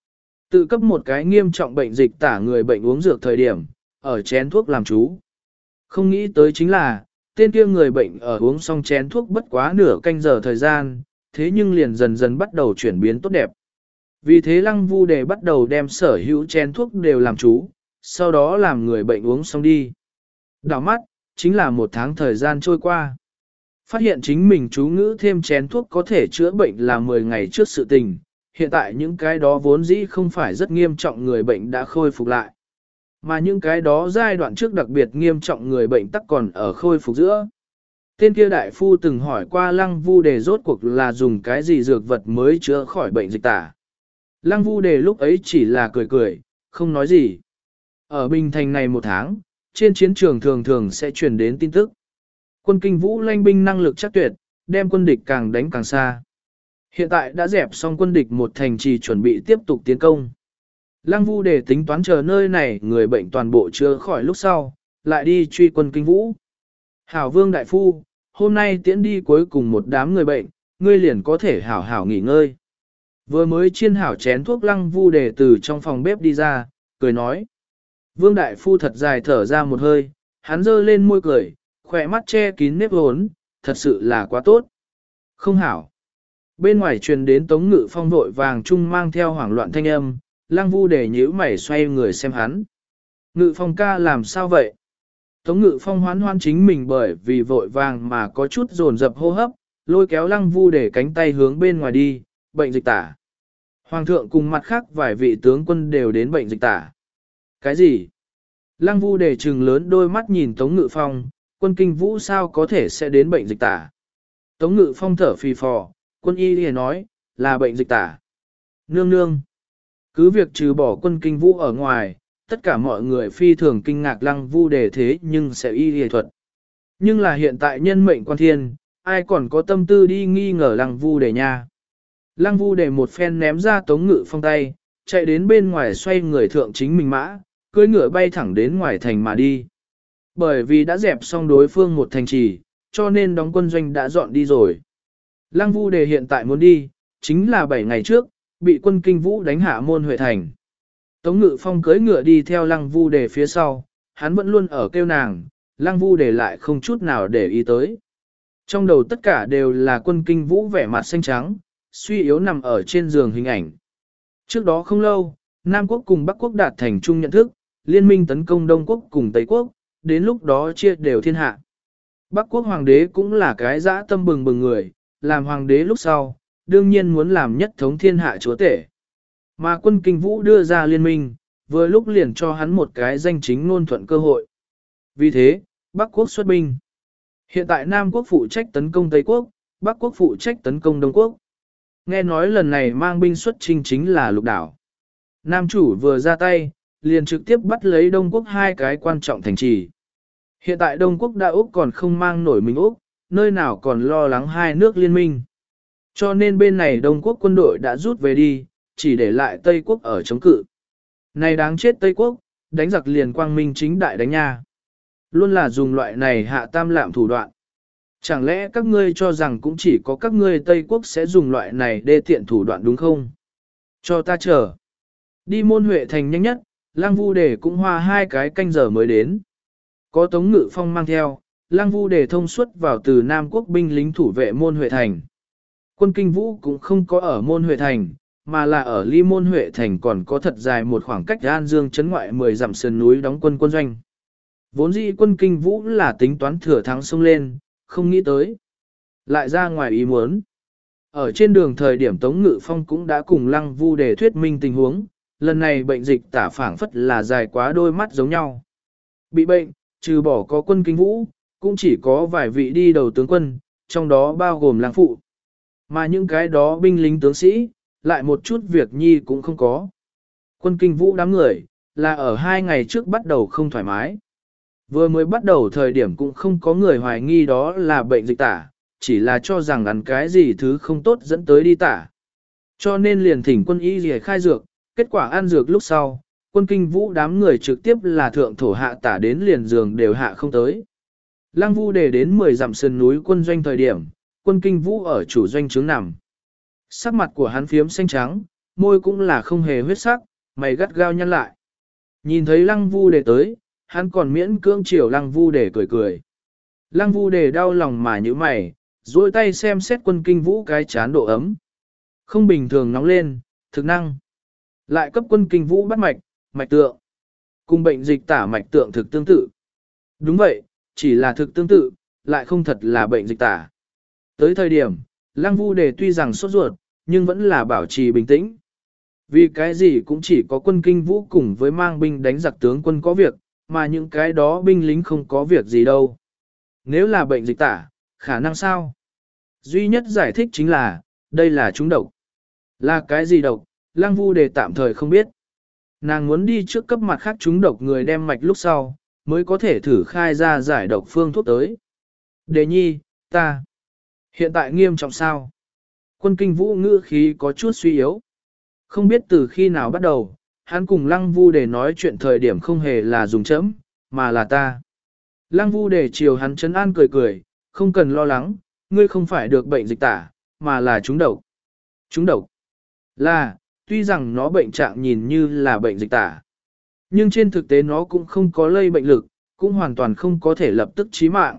Tự cấp một cái nghiêm trọng bệnh dịch tả người bệnh uống dược thời điểm, ở chén thuốc làm chú. Không nghĩ tới chính là, tên kia người bệnh ở uống xong chén thuốc bất quá nửa canh giờ thời gian, thế nhưng liền dần dần bắt đầu chuyển biến tốt đẹp. Vì thế Lăng Vu Đề bắt đầu đem sở hữu chén thuốc đều làm chú, sau đó làm người bệnh uống xong đi. Đảo mắt, chính là một tháng thời gian trôi qua. Phát hiện chính mình chú ngữ thêm chén thuốc có thể chữa bệnh là mười ngày trước sự tình, hiện tại những cái đó vốn dĩ không phải rất nghiêm trọng người bệnh đã khôi phục lại. Mà những cái đó giai đoạn trước đặc biệt nghiêm trọng người bệnh tắc còn ở khôi phục giữa. Tên kia đại phu từng hỏi qua Lăng Vu Đề rốt cuộc là dùng cái gì dược vật mới chữa khỏi bệnh dịch tả. Lăng Vu Đề lúc ấy chỉ là cười cười, không nói gì. Ở Bình Thành này một tháng, trên chiến trường thường thường sẽ truyền đến tin tức. Quân Kinh Vũ lãnh binh năng lực chắc tuyệt, đem quân địch càng đánh càng xa. Hiện tại đã dẹp xong quân địch một thành trì chuẩn bị tiếp tục tiến công. Lăng Vu Đề tính toán chờ nơi này người bệnh toàn bộ chữa khỏi lúc sau, lại đi truy quân Kinh Vũ. Hảo Vương Đại Phu, hôm nay tiễn đi cuối cùng một đám người bệnh, ngươi liền có thể hảo hảo nghỉ ngơi. Vừa mới chiên hảo chén thuốc Lăng Vu Đề từ trong phòng bếp đi ra, cười nói. Vương Đại Phu thật dài thở ra một hơi, hắn giơ lên môi cười, khỏe mắt che kín nếp hốn, thật sự là quá tốt. Không hảo. Bên ngoài truyền đến Tống Ngự Phong vội vàng chung mang theo hoảng loạn thanh âm, Lăng Vu Đề nhíu mày xoay người xem hắn. Ngự Phong ca làm sao vậy? Tống Ngự Phong hoán hoan chính mình bởi vì vội vàng mà có chút dồn dập hô hấp, lôi kéo Lăng Vu Đề cánh tay hướng bên ngoài đi, bệnh dịch tả. Hoàng thượng cùng mặt khác vài vị tướng quân đều đến bệnh dịch tả. Cái gì? Lăng Vu Đề trừng lớn đôi mắt nhìn Tống Ngự Phong, quân Kinh Vũ sao có thể sẽ đến bệnh dịch tả? Tống Ngự Phong thở phì phò, quân y liền nói, là bệnh dịch tả. Nương nương. Cứ việc trừ bỏ quân Kinh Vũ ở ngoài, tất cả mọi người phi thường kinh ngạc Lăng Vu Đề thế nhưng sẽ y y thuật. Nhưng là hiện tại nhân mệnh quan thiên, ai còn có tâm tư đi nghi ngờ Lăng Vu Đề nha. Lăng Vu Đề một phen ném ra Tống Ngự Phong tay, chạy đến bên ngoài xoay người thượng chính mình mã, cưỡi ngựa bay thẳng đến ngoài thành mà đi. Bởi vì đã dẹp xong đối phương một thành trì, cho nên đóng quân doanh đã dọn đi rồi. Lăng Vu Đề hiện tại muốn đi, chính là bảy ngày trước, bị quân Kinh Vũ đánh hạ môn Huệ Thành. Tống Ngự Phong cưỡi ngựa đi theo Lăng Vu Đề phía sau, hắn vẫn luôn ở kêu nàng, Lăng Vu Đề lại không chút nào để ý tới. Trong đầu tất cả đều là quân Kinh Vũ vẻ mặt xanh trắng, suy yếu nằm ở trên giường hình ảnh. Trước đó không lâu, Nam Quốc cùng Bắc Quốc đạt thành chung nhận thức, liên minh tấn công Đông Quốc cùng Tây Quốc, đến lúc đó chia đều thiên hạ. Bắc Quốc Hoàng đế cũng là cái dã tâm bừng bừng người, làm Hoàng đế lúc sau, đương nhiên muốn làm nhất thống thiên hạ chúa tể. Mà quân Kinh Vũ đưa ra liên minh, vừa lúc liền cho hắn một cái danh chính ngôn thuận cơ hội. Vì thế, Bắc Quốc xuất binh. Hiện tại Nam Quốc phụ trách tấn công Tây Quốc, Bắc Quốc phụ trách tấn công Đông Quốc. Nghe nói lần này mang binh xuất chinh chính là Lục Đảo. Nam chủ vừa ra tay, liền trực tiếp bắt lấy Đông Quốc hai cái quan trọng thành trì. Hiện tại Đông Quốc đã Úc còn không mang nổi mình Úc, nơi nào còn lo lắng hai nước liên minh. Cho nên bên này Đông Quốc quân đội đã rút về đi, chỉ để lại Tây Quốc ở chống cự. Này đáng chết Tây Quốc, đánh giặc liền quang minh chính đại đánh nha. Luôn là dùng loại này hạ tam lạm thủ đoạn. Chẳng lẽ các ngươi cho rằng cũng chỉ có các ngươi Tây Quốc sẽ dùng loại này đê tiện thủ đoạn đúng không? Cho ta chờ. Đi môn Huệ Thành nhanh nhất, Lăng Vu Đề cũng hoa hai cái canh giờ mới đến. Có Tống Ngự Phong mang theo, Lăng Vu Đề thông suốt vào từ Nam Quốc binh lính thủ vệ môn Huệ Thành. Quân Kinh Vũ cũng không có ở môn Huệ Thành, mà là ở ly môn Huệ Thành còn có thật dài một khoảng cách An Dương trấn ngoại mười dặm sườn núi đóng quân quân doanh. Vốn dĩ quân Kinh Vũ là tính toán thừa thắng xông lên, không nghĩ tới. Lại ra ngoài ý muốn. Ở trên đường thời điểm Tống Ngự Phong cũng đã cùng Lăng Vu Đề thuyết minh tình huống, lần này bệnh dịch tả phảng phất là dài quá đôi mắt giống nhau. Bị bệnh, trừ bỏ có quân Kinh Vũ, cũng chỉ có vài vị đi đầu tướng quân, trong đó bao gồm Lăng Phụ. Mà những cái đó binh lính tướng sĩ, lại một chút việc nhi cũng không có. Quân Kinh Vũ đám người, là ở hai ngày trước bắt đầu không thoải mái. Vừa mới bắt đầu thời điểm cũng không có người hoài nghi đó là bệnh dịch tả, chỉ là cho rằng ăn cái gì thứ không tốt dẫn tới đi tả. Cho nên liền thỉnh quân y rìa khai dược, kết quả ăn dược lúc sau, quân Kinh Vũ đám người trực tiếp là thượng thổ hạ tả đến liền giường đều hạ không tới. Lăng Vu Đề đến mười dặm sườn núi quân doanh thời điểm, quân Kinh Vũ ở chủ doanh trướng nằm. Sắc mặt của hắn phiếm xanh trắng, môi cũng là không hề huyết sắc, mày gắt gao nhăn lại. Nhìn thấy lăng vu đề tới, hắn còn miễn cưỡng chiều lăng vu đề cười cười. Lăng vu đề đau lòng mà như mày, duỗi tay xem xét quân kinh vũ cái chán độ ấm. Không bình thường nóng lên, thực năng. Lại cấp quân kinh vũ bắt mạch, mạch tượng. Cùng bệnh dịch tả mạch tượng thực tương tự. Đúng vậy, chỉ là thực tương tự, lại không thật là bệnh dịch tả. Tới thời điểm, lăng vu đề tuy rằng sốt ruột, nhưng vẫn là bảo trì bình tĩnh. Vì cái gì cũng chỉ có quân kinh vũ cùng với mang binh đánh giặc tướng quân có việc, mà những cái đó binh lính không có việc gì đâu. Nếu là bệnh dịch tả, khả năng sao? Duy nhất giải thích chính là, đây là trúng độc. Là cái gì độc, lăng vu đề tạm thời không biết. Nàng muốn đi trước cấp mặt khác trúng độc người đem mạch lúc sau, mới có thể thử khai ra giải độc phương thuốc tới. Đề nhi, ta, hiện tại nghiêm trọng sao? Quân kinh vũ ngữ khí có chút suy yếu. Không biết từ khi nào bắt đầu, hắn cùng lăng vu đề nói chuyện thời điểm không hề là dùng chấm, mà là ta. Lăng vu đề chiều hắn trấn an cười cười, không cần lo lắng, ngươi không phải được bệnh dịch tả, mà là trúng độc. Trúng độc là, tuy rằng nó bệnh trạng nhìn như là bệnh dịch tả, nhưng trên thực tế nó cũng không có lây bệnh lực, cũng hoàn toàn không có thể lập tức chí mạng.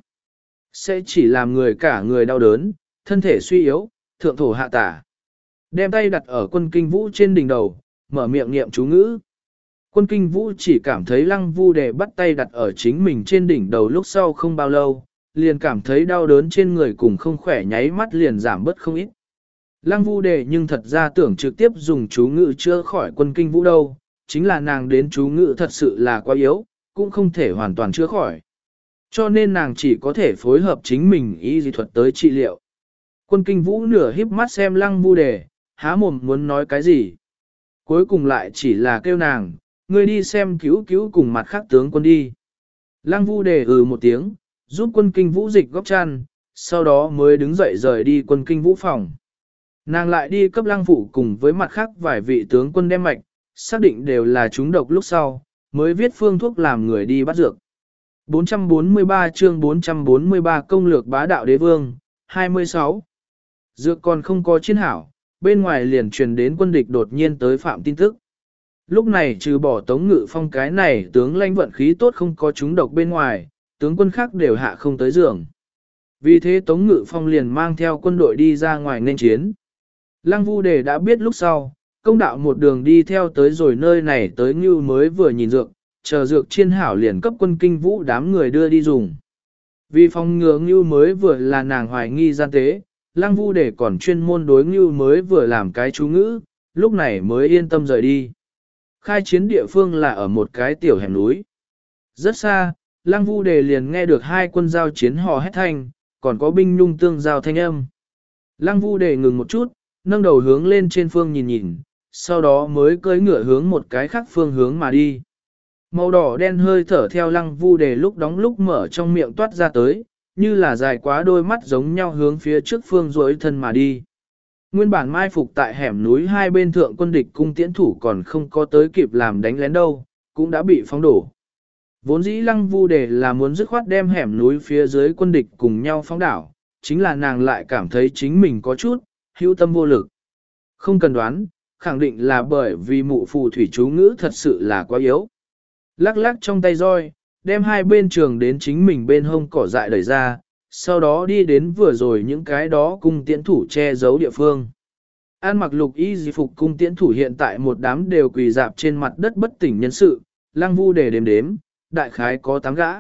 Sẽ chỉ làm người cả người đau đớn, thân thể suy yếu, thượng thổ hạ tả. Đem tay đặt ở quân kinh vũ trên đỉnh đầu, mở miệng niệm chú ngữ. Quân kinh vũ chỉ cảm thấy lăng vu đề bắt tay đặt ở chính mình trên đỉnh đầu lúc sau không bao lâu, liền cảm thấy đau đớn trên người cùng không khỏe nháy mắt liền giảm bớt không ít. Lăng vu đề nhưng thật ra tưởng trực tiếp dùng chú ngữ chữa khỏi quân kinh vũ đâu, chính là nàng đến chú ngữ thật sự là quá yếu, cũng không thể hoàn toàn chữa khỏi. Cho nên nàng chỉ có thể phối hợp chính mình y dị thuật tới trị liệu. Quân kinh vũ nửa híp mắt xem lăng vu đề, há mồm muốn nói cái gì. Cuối cùng lại chỉ là kêu nàng, ngươi đi xem cứu cứu cùng mặt khác tướng quân đi. Lăng vu đề ừ một tiếng, giúp quân kinh vũ dịch góc chăn, sau đó mới đứng dậy rời đi quân kinh vũ phòng. Nàng lại đi cấp lăng phụ cùng với mặt khác vài vị tướng quân đem mạch, xác định đều là chúng độc lúc sau, mới viết phương thuốc làm người đi bắt dược. bốn trăm bốn mươi ba chương bốn trăm bốn mươi ba công lược bá đạo đế vương, hai mươi sáu. Dược còn không có chiến hảo, bên ngoài liền truyền đến quân địch đột nhiên tới phạm tin tức. Lúc này trừ bỏ Tống Ngự Phong cái này tướng lãnh vận khí tốt không có chúng độc bên ngoài, tướng quân khác đều hạ không tới giường. Vì thế Tống Ngự Phong liền mang theo quân đội đi ra ngoài nên chiến. Lăng Vu Đề đã biết lúc sau, công đạo một đường đi theo tới rồi nơi này tới Ngưu mới vừa nhìn dược, chờ dược chiên hảo liền cấp quân kinh vũ đám người đưa đi dùng. Vì phòng ngừa Ngưu mới vừa là nàng hoài nghi gian tế, Lăng Vu Đề còn chuyên môn đối Ngưu mới vừa làm cái chú ngữ, lúc này mới yên tâm rời đi. Khai chiến địa phương là ở một cái tiểu hẻm núi. Rất xa, Lăng Vu Đề liền nghe được hai quân giao chiến hò hét thanh, còn có binh nhung tương giao thanh âm. Lăng Vu Đề ngừng một chút, nâng đầu hướng lên trên phương nhìn nhìn, sau đó mới cưỡi ngựa hướng một cái khác phương hướng mà đi. Màu đỏ đen hơi thở theo Lăng Vu Đề lúc đóng lúc mở trong miệng toát ra tới, như là dài quá đôi mắt giống nhau hướng phía trước phương duỗi thân mà đi. Nguyên bản mai phục tại hẻm núi hai bên thượng quân địch cung tiễn thủ còn không có tới kịp làm đánh lén đâu, cũng đã bị phóng đổ. Vốn dĩ Lăng Vu Đề là muốn dứt khoát đem hẻm núi phía dưới quân địch cùng nhau phóng đảo, chính là nàng lại cảm thấy chính mình có chút, hữu tâm vô lực. Không cần đoán, khẳng định là bởi vì mụ phù thủy chú ngữ thật sự là quá yếu. Lắc lắc trong tay roi, đem hai bên trường đến chính mình bên hông cỏ dại đẩy ra, sau đó đi đến vừa rồi những cái đó cung tiễn thủ che giấu địa phương. An mặc lục y di phục cung tiễn thủ hiện tại một đám đều quỳ dạp trên mặt đất bất tỉnh nhân sự, Lăng Vu Đề đếm đếm, đại khái có tám gã.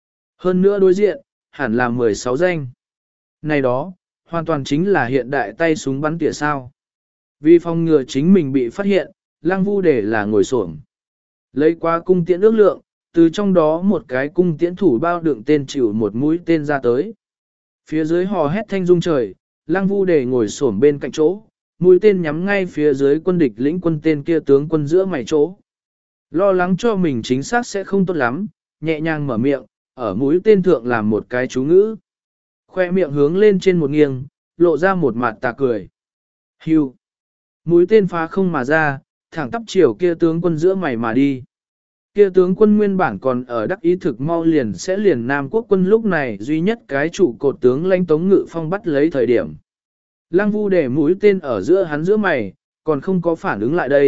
Hơn nữa đối diện, hẳn là mười sáu danh. Này đó, hoàn toàn chính là hiện đại tay súng bắn tỉa sao. Vì phòng ngừa chính mình bị phát hiện, Lăng Vu Đề là ngồi xổm, lấy qua cung tiễn ước lượng, từ trong đó một cái cung tiễn thủ bao đựng tên chịu một mũi tên ra tới. Phía dưới hò hét thanh rung trời, Lăng Vu Đề ngồi xổm bên cạnh chỗ, mũi tên nhắm ngay phía dưới quân địch lĩnh quân tên kia tướng quân giữa mày chỗ. Lo lắng cho mình chính xác sẽ không tốt lắm, nhẹ nhàng mở miệng, ở mũi tên thượng làm một cái chú ngữ. Khoe miệng hướng lên trên một nghiêng, lộ ra một mặt tà cười. Hưu. Mũi tên phá không mà ra, thẳng tắp chiều kia tướng quân giữa mày mà đi. Kia tướng quân nguyên bản còn ở đắc ý thực mau liền sẽ liền Nam quốc quân lúc này duy nhất cái trụ cột tướng lãnh Tống Ngự Phong bắt lấy thời điểm. Lăng Vu Đề mũi tên ở giữa hắn giữa mày, còn không có phản ứng lại đây,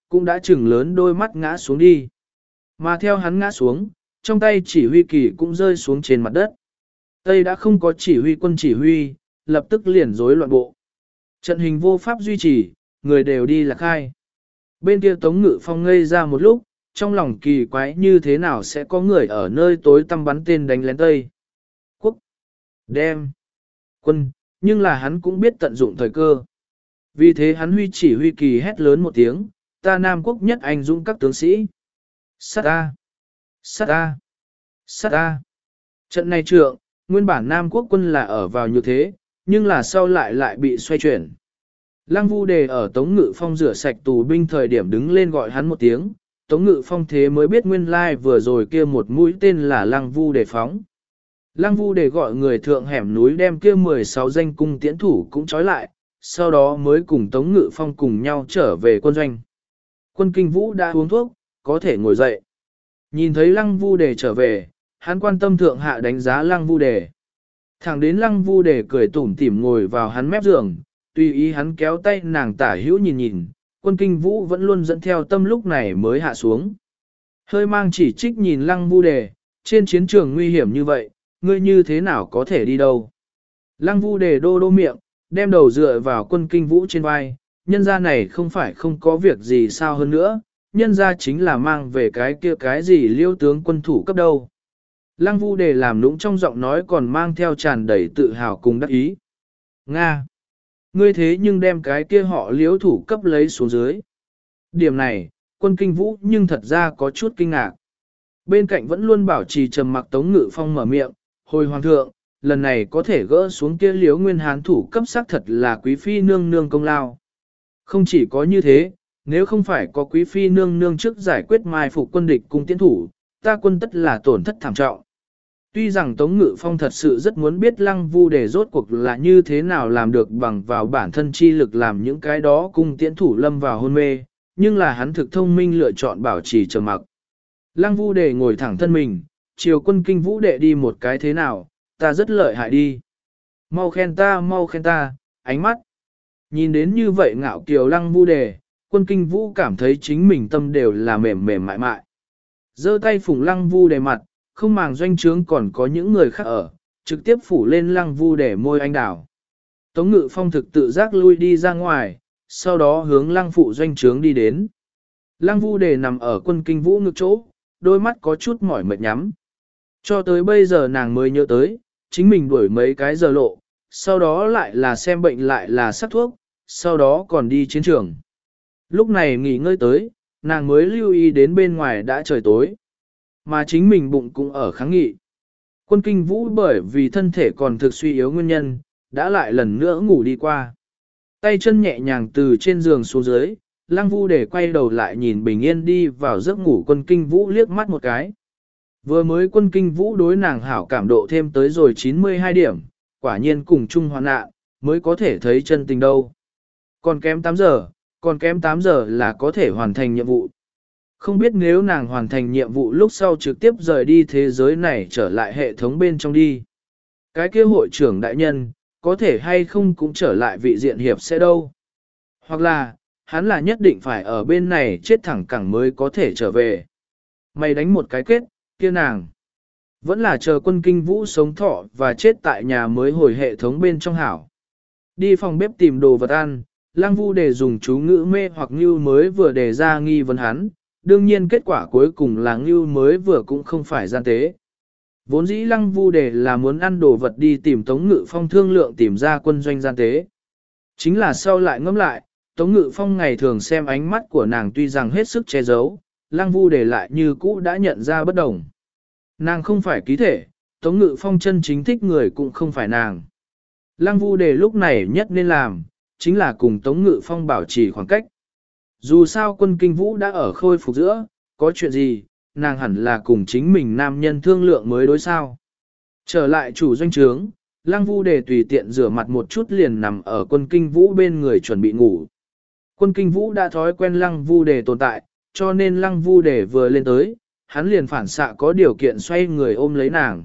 cũng đã chừng lớn đôi mắt ngã xuống đi. Mà theo hắn ngã xuống, trong tay chỉ huy kỳ cũng rơi xuống trên mặt đất. Tây đã không có chỉ huy quân chỉ huy, lập tức liền rối loạn bộ. Trận hình vô pháp duy trì, người đều đi lạc khai. Bên kia Tống Ngự Phong ngây ra một lúc, trong lòng kỳ quái như thế nào sẽ có người ở nơi tối tăm bắn tên đánh lén Tây. Quốc, đem, quân, nhưng là hắn cũng biết tận dụng thời cơ. Vì thế hắn huy chỉ huy kỳ hét lớn một tiếng, ta Nam Quốc nhất anh dũng các tướng sĩ. Sát A, sát A, sát A. Trận này trượng, nguyên bản Nam Quốc quân là ở vào như thế, nhưng là sau lại lại bị xoay chuyển. Lăng Vu Đề ở Tống Ngự Phong rửa sạch tù binh thời điểm đứng lên gọi hắn một tiếng, Tống Ngự Phong thế mới biết nguyên lai vừa rồi kia một mũi tên là Lăng Vu Đề phóng. Lăng Vu Đề gọi người thượng hẻm núi đem kia mười sáu danh cung tiễn thủ cũng trói lại, sau đó mới cùng Tống Ngự Phong cùng nhau trở về quân doanh. Quân Kinh Vũ đã uống thuốc, có thể ngồi dậy. Nhìn thấy Lăng Vu Đề trở về, hắn quan tâm thượng hạ đánh giá Lăng Vu Đề. Thẳng đến Lăng Vu Đề cười tủm tỉm ngồi vào hắn mép giường, tùy ý hắn kéo tay nàng tả hữu nhìn nhìn, Quân Kinh Vũ vẫn luôn dẫn theo tâm lúc này mới hạ xuống. Hơi mang chỉ trích nhìn Lăng Vu Đề, trên chiến trường nguy hiểm như vậy, ngươi như thế nào có thể đi đâu. Lăng Vu Đề đô đô miệng, đem đầu dựa vào Quân Kinh Vũ trên vai, nhân gia này không phải không có việc gì sao hơn nữa, nhân gia chính là mang về cái kia cái gì liêu tướng quân thủ cấp đâu. Lăng Vu Đề làm nũng trong giọng nói còn mang theo tràn đầy tự hào cùng đắc ý. Nga! Ngươi thế nhưng đem cái kia họ liếu thủ cấp lấy xuống dưới. Điểm này, Quân Kinh Vũ nhưng thật ra có chút kinh ngạc. Bên cạnh vẫn luôn bảo trì trầm mặc Tống Ngự Phong mở miệng, hồi hoàng thượng, lần này có thể gỡ xuống kia liếu nguyên hán thủ cấp xác thật là quý phi nương nương công lao. Không chỉ có như thế, nếu không phải có quý phi nương nương trước giải quyết mai phục quân địch cung tiến thủ, ta quân tất là tổn thất thảm trọng. Tuy rằng Tống Ngự Phong thật sự rất muốn biết Lăng Vu Đề rốt cuộc là như thế nào làm được bằng vào bản thân chi lực làm những cái đó cung tiễn thủ lâm vào hôn mê, nhưng là hắn thực thông minh lựa chọn bảo trì trầm mặc. Lăng Vu Đề ngồi thẳng thân mình, chiều Quân Kinh Vũ đệ đi một cái thế nào, ta rất lợi hại đi. Mau khen ta, mau khen ta, ánh mắt. Nhìn đến như vậy ngạo kiều Lăng Vu Đề, Quân Kinh Vũ cảm thấy chính mình tâm đều là mềm mềm mại mại. Giơ tay phủng Lăng Vu Đề mặt, không màng doanh trướng còn có những người khác ở, trực tiếp phủ lên Lăng Vu Đề môi anh đào. Tống Ngự Phong thực tự giác lui đi ra ngoài, sau đó hướng Lăng phụ doanh trướng đi đến. Lăng Vu Đề nằm ở Quân Kinh Vũ ngực chỗ, đôi mắt có chút mỏi mệt nhắm. Cho tới bây giờ nàng mới nhớ tới, chính mình đuổi mấy cái giờ lộ, sau đó lại là xem bệnh lại là sắc thuốc, sau đó còn đi chiến trường. Lúc này nghỉ ngơi tới, nàng mới lưu ý đến bên ngoài đã trời tối. Mà chính mình bụng cũng ở kháng nghị. Quân Kinh Vũ bởi vì thân thể còn thực suy yếu nguyên nhân, đã lại lần nữa ngủ đi qua. Tay chân nhẹ nhàng từ trên giường xuống dưới, Lăng Vu Đề quay đầu lại nhìn bình yên đi vào giấc ngủ Quân Kinh Vũ liếc mắt một cái. Vừa mới Quân Kinh Vũ đối nàng hảo cảm độ thêm tới rồi chín mươi hai điểm, quả nhiên cùng chung hoạn nạn, mới có thể thấy chân tình đâu. Còn kém tám giờ, còn kém tám giờ là có thể hoàn thành nhiệm vụ. Không biết nếu nàng hoàn thành nhiệm vụ lúc sau trực tiếp rời đi thế giới này trở lại hệ thống bên trong đi. Cái kia hội trưởng đại nhân, có thể hay không cũng trở lại vị diện hiệp sẽ đâu. Hoặc là, hắn là nhất định phải ở bên này chết thẳng cẳng mới có thể trở về. Mày đánh một cái kết, kia nàng. Vẫn là chờ Quân Kinh Vũ sống thọ và chết tại nhà mới hồi hệ thống bên trong hảo. Đi phòng bếp tìm đồ vật ăn, Lăng Vu Đề dùng chú ngữ mê hoặc như mới vừa đề ra nghi vấn hắn. Đương nhiên kết quả cuối cùng là Ngưu mới vừa cũng không phải gian tế. Vốn dĩ Lăng Vu Đề là muốn ăn đồ vật đi tìm Tống Ngự Phong thương lượng tìm ra quân doanh gian tế. Chính là sau lại ngẫm lại, Tống Ngự Phong ngày thường xem ánh mắt của nàng tuy rằng hết sức che giấu, Lăng Vu Đề lại như cũ đã nhận ra bất đồng. Nàng không phải ký thể, Tống Ngự Phong chân chính thích người cũng không phải nàng. Lăng Vu Đề lúc này nhất nên làm, chính là cùng Tống Ngự Phong bảo trì khoảng cách. Dù sao Quân Kinh Vũ đã ở khôi phục giữa, có chuyện gì, nàng hẳn là cùng chính mình nam nhân thương lượng mới đối sao. Trở lại chủ doanh trướng, Lăng Vu Đề tùy tiện rửa mặt một chút liền nằm ở Quân Kinh Vũ bên người chuẩn bị ngủ. Quân Kinh Vũ đã thói quen Lăng Vu Đề tồn tại, cho nên Lăng Vu Đề vừa lên tới, hắn liền phản xạ có điều kiện xoay người ôm lấy nàng.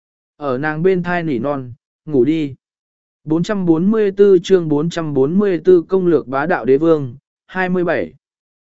Ở nàng bên thai nỉ non, ngủ đi. bốn trăm bốn mươi tư chương bốn trăm bốn mươi tư công lược bá đạo đế vương, hai mươi bảy.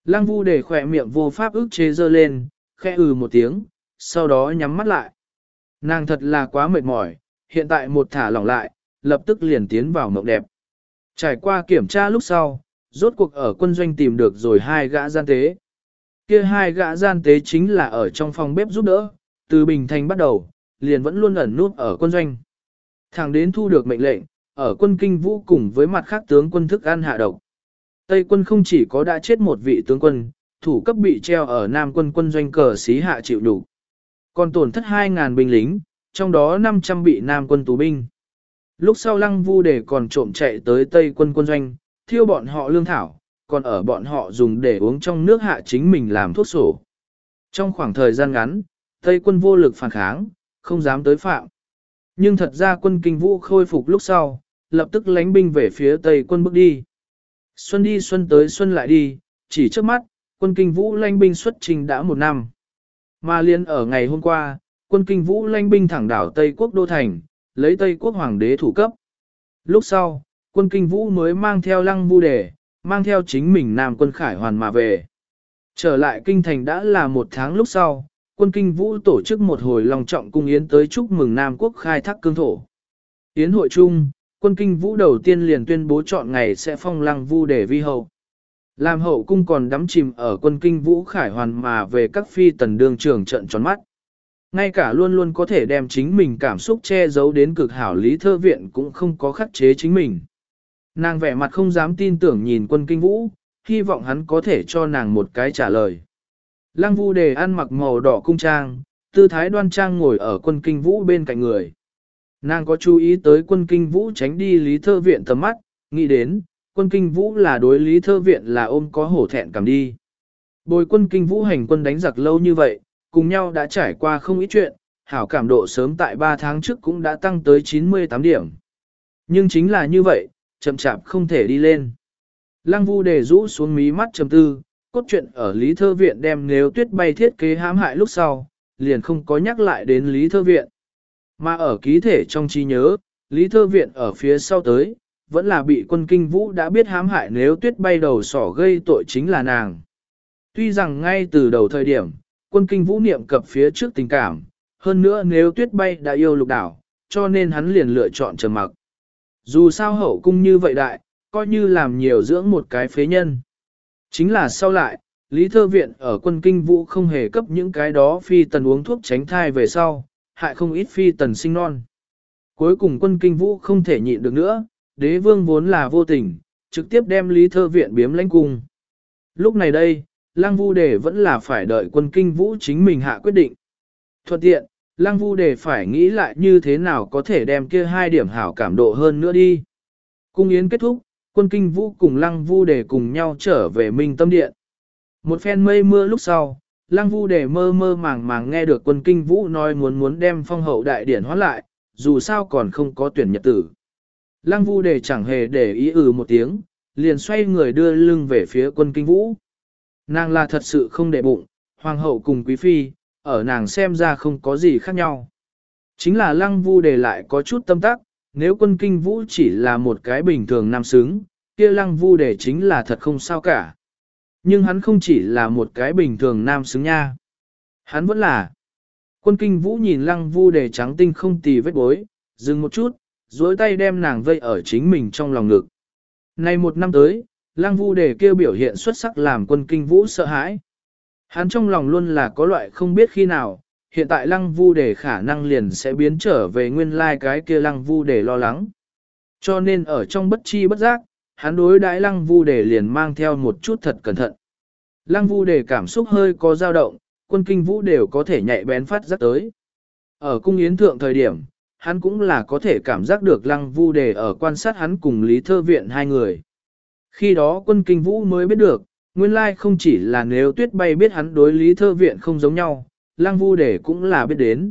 Lăng Vu để khỏe miệng vô pháp ức chế dơ lên, khẽ ừ một tiếng, sau đó nhắm mắt lại. Nàng thật là quá mệt mỏi, hiện tại một thả lỏng lại, lập tức liền tiến vào mộng đẹp. Trải qua kiểm tra lúc sau, rốt cuộc ở quân doanh tìm được rồi hai gã gian tế. Kia hai gã gian tế chính là ở trong phòng bếp giúp đỡ, từ Bình Thành bắt đầu, liền vẫn luôn ẩn núp ở quân doanh. Thẳng đến thu được mệnh lệnh, ở quân Kinh Vũ cùng với mặt khác tướng quân thức ăn hạ độc. Tây quân không chỉ có đã chết một vị tướng quân, thủ cấp bị treo ở Nam quân quân doanh cờ xí hạ chịu đủ. Còn tổn thất hai ngàn binh lính, trong đó năm trăm bị Nam quân tù binh. Lúc sau Lăng Vu để còn trộm chạy tới Tây quân quân doanh, thiêu bọn họ lương thảo, còn ở bọn họ dùng để uống trong nước hạ chính mình làm thuốc sổ. Trong khoảng thời gian ngắn, Tây quân vô lực phản kháng, không dám tới phạm. Nhưng thật ra quân Kinh Vũ khôi phục lúc sau, lập tức lánh binh về phía Tây quân bước đi. Xuân đi xuân tới xuân lại đi, chỉ trước mắt, quân Kinh Vũ lánh binh xuất trình đã một năm. Mà liên ở ngày hôm qua, quân Kinh Vũ lánh binh thẳng đảo Tây quốc Đô Thành, lấy Tây quốc hoàng đế thủ cấp. Lúc sau, quân Kinh Vũ mới mang theo Lăng Vu Đề, mang theo chính mình Nam quân Khải Hoàn mà về. Trở lại kinh thành đã là một tháng lúc sau, quân Kinh Vũ tổ chức một hồi long trọng cung yến tới chúc mừng Nam quốc khai thác cương thổ. Yến hội chung, quân Kinh Vũ đầu tiên liền tuyên bố chọn ngày sẽ phong Lăng Vu Đề vi hậu. Làm hậu cung còn đắm chìm ở quân Kinh Vũ Khải Hoàn mà về các phi tần đương trường trận tròn mắt. Ngay cả luôn luôn có thể đem chính mình cảm xúc che giấu đến cực hảo Lý Thơ Viện cũng không có khắc chế chính mình. Nàng vẻ mặt không dám tin tưởng nhìn quân Kinh Vũ, hy vọng hắn có thể cho nàng một cái trả lời. Lăng Vu Đề ăn mặc màu đỏ cung trang, tư thái đoan trang ngồi ở quân Kinh Vũ bên cạnh người. Nàng có chú ý tới quân Kinh Vũ tránh đi Lý Thơ Viện tầm mắt, nghĩ đến, quân Kinh Vũ là đối Lý Thơ Viện là ôm có hổ thẹn cảm đi. Bồi quân Kinh Vũ hành quân đánh giặc lâu như vậy, cùng nhau đã trải qua không ít chuyện, hảo cảm độ sớm tại ba tháng trước cũng đã tăng tới chín mươi tám điểm. Nhưng chính là như vậy, chậm chạp không thể đi lên. Lăng Vu Đề rũ xuống mí mắt trầm tư, cốt truyện ở Lý Thơ Viện đem Nếu Tuyết Bay thiết kế hãm hại lúc sau, liền không có nhắc lại đến Lý Thơ Viện. Mà ở ký thể trong trí nhớ, Lý Thơ Viện ở phía sau tới, vẫn là bị quân Kinh Vũ đã biết hãm hại Nếu Tuyết Bay đầu sỏ gây tội chính là nàng. Tuy rằng ngay từ đầu thời điểm, quân Kinh Vũ niệm cập phía trước tình cảm, hơn nữa Nếu Tuyết Bay đã yêu Lục Đảo, cho nên hắn liền lựa chọn trầm mặc. Dù sao hậu cung như vậy đại, coi như làm nhiều dưỡng một cái phế nhân. Chính là sau lại, Lý Thơ Viện ở quân Kinh Vũ không hề cấp những cái đó phi tần uống thuốc tránh thai về sau, hại không ít phi tần sinh non. Cuối cùng quân Kinh Vũ không thể nhịn được nữa, đế vương vốn là vô tình, trực tiếp đem Lý Thơ Viện biếm lãnh cung. Lúc này đây, Lăng Vu Đề vẫn là phải đợi quân Kinh Vũ chính mình hạ quyết định. Thuận tiện, Lăng Vu Đề phải nghĩ lại như thế nào có thể đem kia hai điểm hảo cảm độ hơn nữa đi. Cung yến kết thúc, quân Kinh Vũ cùng Lăng Vu Đề cùng nhau trở về Minh Tâm Điện. Một phen mây mưa lúc sau, Lăng Vu Đề mơ mơ màng màng nghe được quân Kinh Vũ nói muốn muốn đem phong hậu đại điển hóa lại, dù sao còn không có tuyển nhật tử. Lăng Vu Đề chẳng hề để ý ừ một tiếng, liền xoay người đưa lưng về phía quân Kinh Vũ. Nàng là thật sự không để bụng, hoàng hậu cùng quý phi, ở nàng xem ra không có gì khác nhau. Chính là Lăng Vu Đề lại có chút tâm tác, nếu quân Kinh Vũ chỉ là một cái bình thường nam xứng, kia Lăng Vu Đề chính là thật không sao cả. Nhưng hắn không chỉ là một cái bình thường nam xứng nha. Hắn vẫn là. Quân Kinh Vũ nhìn Lăng Vu Đề trắng tinh không tì vết bối, dừng một chút, duỗi tay đem nàng vây ở chính mình trong lòng ngực. Nay một năm tới, Lăng Vu Đề kêu biểu hiện xuất sắc làm quân Kinh Vũ sợ hãi. Hắn trong lòng luôn là có loại không biết khi nào, hiện tại Lăng Vu Đề khả năng liền sẽ biến trở về nguyên lai like cái kia Lăng Vu Đề lo lắng. Cho nên ở trong bất chi bất giác, hắn đối đãi Lăng Vu Đề liền mang theo một chút thật cẩn thận. Lăng Vu Đề cảm xúc hơi có dao động, quân Kinh Vũ đều có thể nhạy bén phát giác tới. Ở cung yến thượng thời điểm, hắn cũng là có thể cảm giác được Lăng Vu Đề ở quan sát hắn cùng Lý Thơ Viện hai người. Khi đó quân Kinh Vũ mới biết được, nguyên lai không chỉ là Nếu Tuyết Bay biết hắn đối Lý Thơ Viện không giống nhau, Lăng Vu Đề cũng là biết đến.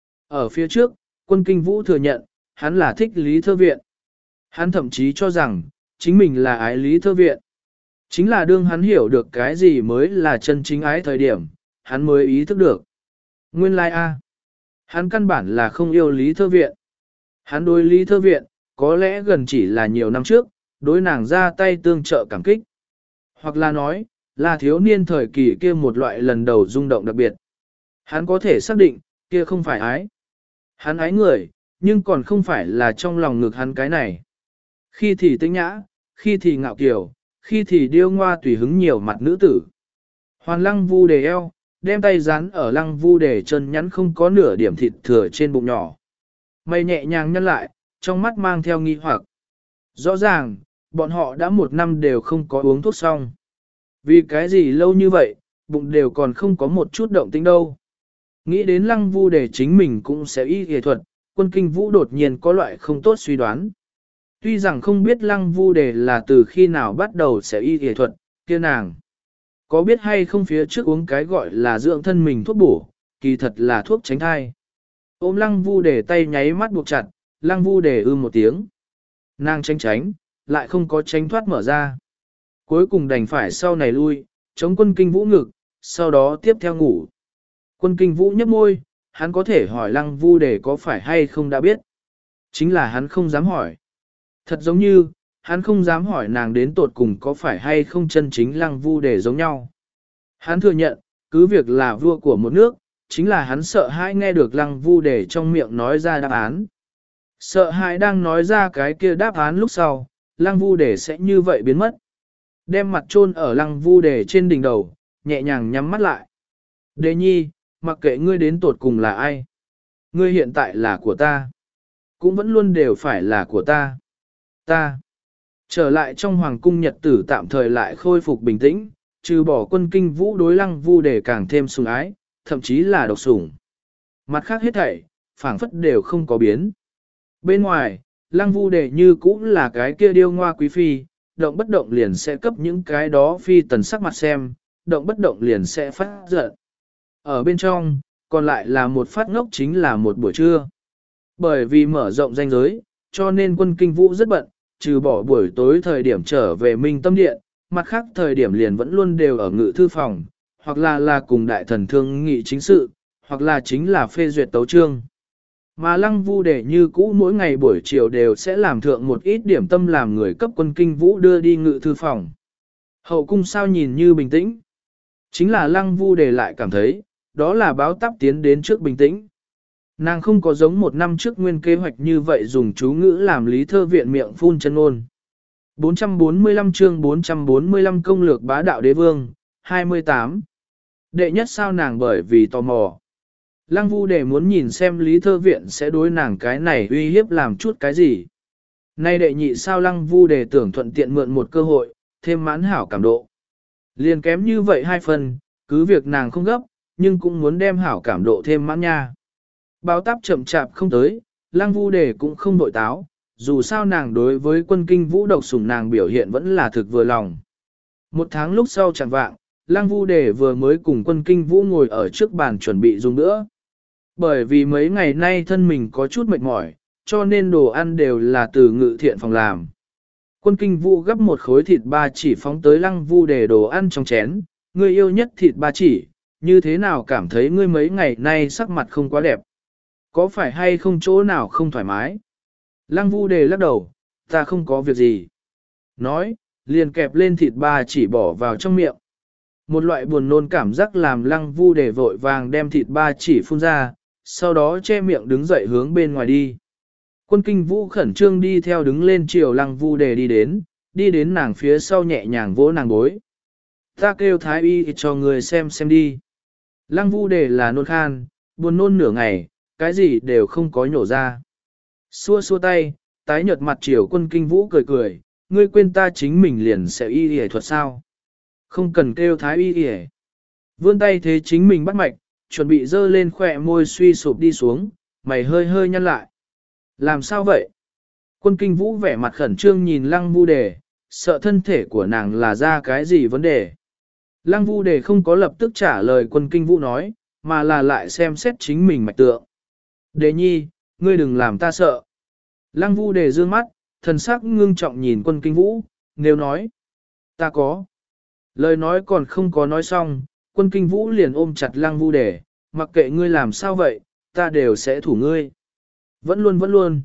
Ở phía trước, quân Kinh Vũ thừa nhận, hắn là thích Lý Thơ Viện. Hắn thậm chí cho rằng, chính mình là ái Lý Thơ Viện. Chính là đương hắn hiểu được cái gì mới là chân chính ái thời điểm, hắn mới ý thức được. Nguyên lai a, hắn căn bản là không yêu Lý Thơ Viện. Hắn đối Lý Thơ Viện, có lẽ gần chỉ là nhiều năm trước, đối nàng ra tay tương trợ cảm kích. Hoặc là nói, là thiếu niên thời kỳ kia một loại lần đầu rung động đặc biệt. Hắn có thể xác định, kia không phải ái. Hắn ái người, nhưng còn không phải là trong lòng ngực hắn cái này. Khi thì tinh nhã, khi thì ngạo kiều, khi thì điêu ngoa tùy hứng nhiều mặt nữ tử. Hoàn lăng vu đề eo, đem tay dán ở lăng vu đề chân nhắn không có nửa điểm thịt thừa trên bụng nhỏ. Mày nhẹ nhàng nhăn lại, trong mắt mang theo nghi hoặc. Rõ ràng, bọn họ đã một năm đều không có uống thuốc xong. Vì cái gì lâu như vậy, bụng đều còn không có một chút động tĩnh đâu. Nghĩ đến lăng vu đề chính mình cũng sẽ y y thuật, quân kinh vũ đột nhiên có loại không tốt suy đoán. Tuy rằng không biết lăng vu đề là từ khi nào bắt đầu sẽ y y thuật, kia nàng. Có biết hay không phía trước uống cái gọi là dưỡng thân mình thuốc bổ, kỳ thật là thuốc tránh thai. Ôm lăng vu đề tay nháy mắt buộc chặt, lăng vu đề ư một tiếng. Nàng tránh tránh, lại không có tránh thoát mở ra. Cuối cùng đành phải sau này lui, chống quân kinh vũ ngực, sau đó tiếp theo ngủ. Quân kinh vũ nhấp môi, hắn có thể hỏi lăng vu đề có phải hay không đã biết. Chính là hắn không dám hỏi. Thật giống như, hắn không dám hỏi nàng đến tột cùng có phải hay không chân chính lăng vu đề giống nhau. Hắn thừa nhận, cứ việc là vua của một nước, chính là hắn sợ hãi nghe được lăng vu đề trong miệng nói ra đáp án. Sợ hãi đang nói ra cái kia đáp án lúc sau, lăng vu đề sẽ như vậy biến mất. Đem mặt chôn ở lăng vu đề trên đỉnh đầu, nhẹ nhàng nhắm mắt lại. Đề nhi, mặc kệ ngươi đến tột cùng là ai. Ngươi hiện tại là của ta. Cũng vẫn luôn đều phải là của ta. Ta. Trở lại trong hoàng cung nhật tử tạm thời lại khôi phục bình tĩnh, trừ bỏ quân kinh vũ đối lăng vu đề càng thêm sủng ái, thậm chí là độc sủng. Mặt khác hết thảy, phảng phất đều không có biến. Bên ngoài, lăng vu đề như cũng là cái kia điêu ngoa quý phi, động bất động liền sẽ cấp những cái đó phi tần sắc mặt xem, động bất động liền sẽ phát giận. Ở bên trong, còn lại là một phát ngốc chính là một buổi trưa. Bởi vì mở rộng danh giới, cho nên quân kinh vũ rất bận, trừ bỏ buổi tối thời điểm trở về Minh Tâm Điện, mặt khác thời điểm liền vẫn luôn đều ở ngự thư phòng, hoặc là là cùng đại thần thương nghị chính sự, hoặc là chính là phê duyệt tấu chương. Mà lăng vu đề như cũ mỗi ngày buổi chiều đều sẽ làm thượng một ít điểm tâm làm người cấp quân kinh vũ đưa đi ngự thư phòng. Hậu cung sao nhìn như bình tĩnh. Chính là lăng vu đề lại cảm thấy, đó là báo táp tiến đến trước bình tĩnh. Nàng không có giống một năm trước nguyên kế hoạch như vậy dùng chú ngữ làm lý thơ viện miệng phun chân ngôn. bốn trăm bốn mươi lăm chương bốn trăm bốn mươi lăm công lược bá đạo đế vương, hai mươi tám. Đệ nhất sao nàng bởi vì tò mò. Lăng vu đề muốn nhìn xem lý thơ viện sẽ đối nàng cái này uy hiếp làm chút cái gì. Nay đệ nhị sao lăng vu đề tưởng thuận tiện mượn một cơ hội, thêm mãn hảo cảm độ. Liền kém như vậy hai phần, cứ việc nàng không gấp, nhưng cũng muốn đem hảo cảm độ thêm mãn nha. Báo táp chậm chạp không tới, lăng vu đề cũng không nội táo, dù sao nàng đối với quân kinh vũ độc sủng nàng biểu hiện vẫn là thực vừa lòng. Một tháng lúc sau chẳng vạng, lăng vu đề vừa mới cùng quân kinh vũ ngồi ở trước bàn chuẩn bị dùng nữa. Bởi vì mấy ngày nay thân mình có chút mệt mỏi, cho nên đồ ăn đều là từ ngự thiện phòng làm. Quân kinh vũ gấp một khối thịt ba chỉ phóng tới lăng vu đề đồ ăn trong chén, ngươi yêu nhất thịt ba chỉ, như thế nào cảm thấy ngươi mấy ngày nay sắc mặt không quá đẹp. Có phải hay không chỗ nào không thoải mái? Lăng vu đề lắc đầu, ta không có việc gì. Nói, liền kẹp lên thịt ba chỉ bỏ vào trong miệng. Một loại buồn nôn cảm giác làm lăng vu đề vội vàng đem thịt ba chỉ phun ra, sau đó che miệng đứng dậy hướng bên ngoài đi. Quân kinh vũ khẩn trương đi theo đứng lên chiều lăng vu đề đi đến, đi đến nàng phía sau nhẹ nhàng vỗ nàng gối. Ta kêu thái y cho người xem xem đi. Lăng vu đề là nôn khan, buồn nôn nửa ngày, cái gì đều không có nhổ ra. Xua xua tay, tái nhợt mặt chiều quân kinh vũ cười cười, ngươi quên ta chính mình liền sẽ y y thuật sao. Không cần kêu thái y y. Vươn tay thế chính mình bắt mạch, chuẩn bị dơ lên khỏe môi suy sụp đi xuống, mày hơi hơi nhăn lại. Làm sao vậy? Quân kinh vũ vẻ mặt khẩn trương nhìn lăng vu đề, sợ thân thể của nàng là ra cái gì vấn đề. Lăng vu đề không có lập tức trả lời quân kinh vũ nói, mà là lại xem xét chính mình mạch tượng. Đề nhi, ngươi đừng làm ta sợ. Lăng vu đề dương mắt, thần sắc ngưng trọng nhìn quân kinh vũ, nếu nói, ta có. Lời nói còn không có nói xong, quân kinh vũ liền ôm chặt lăng vu đề, mặc kệ ngươi làm sao vậy, ta đều sẽ thủ ngươi. Vẫn luôn vẫn luôn.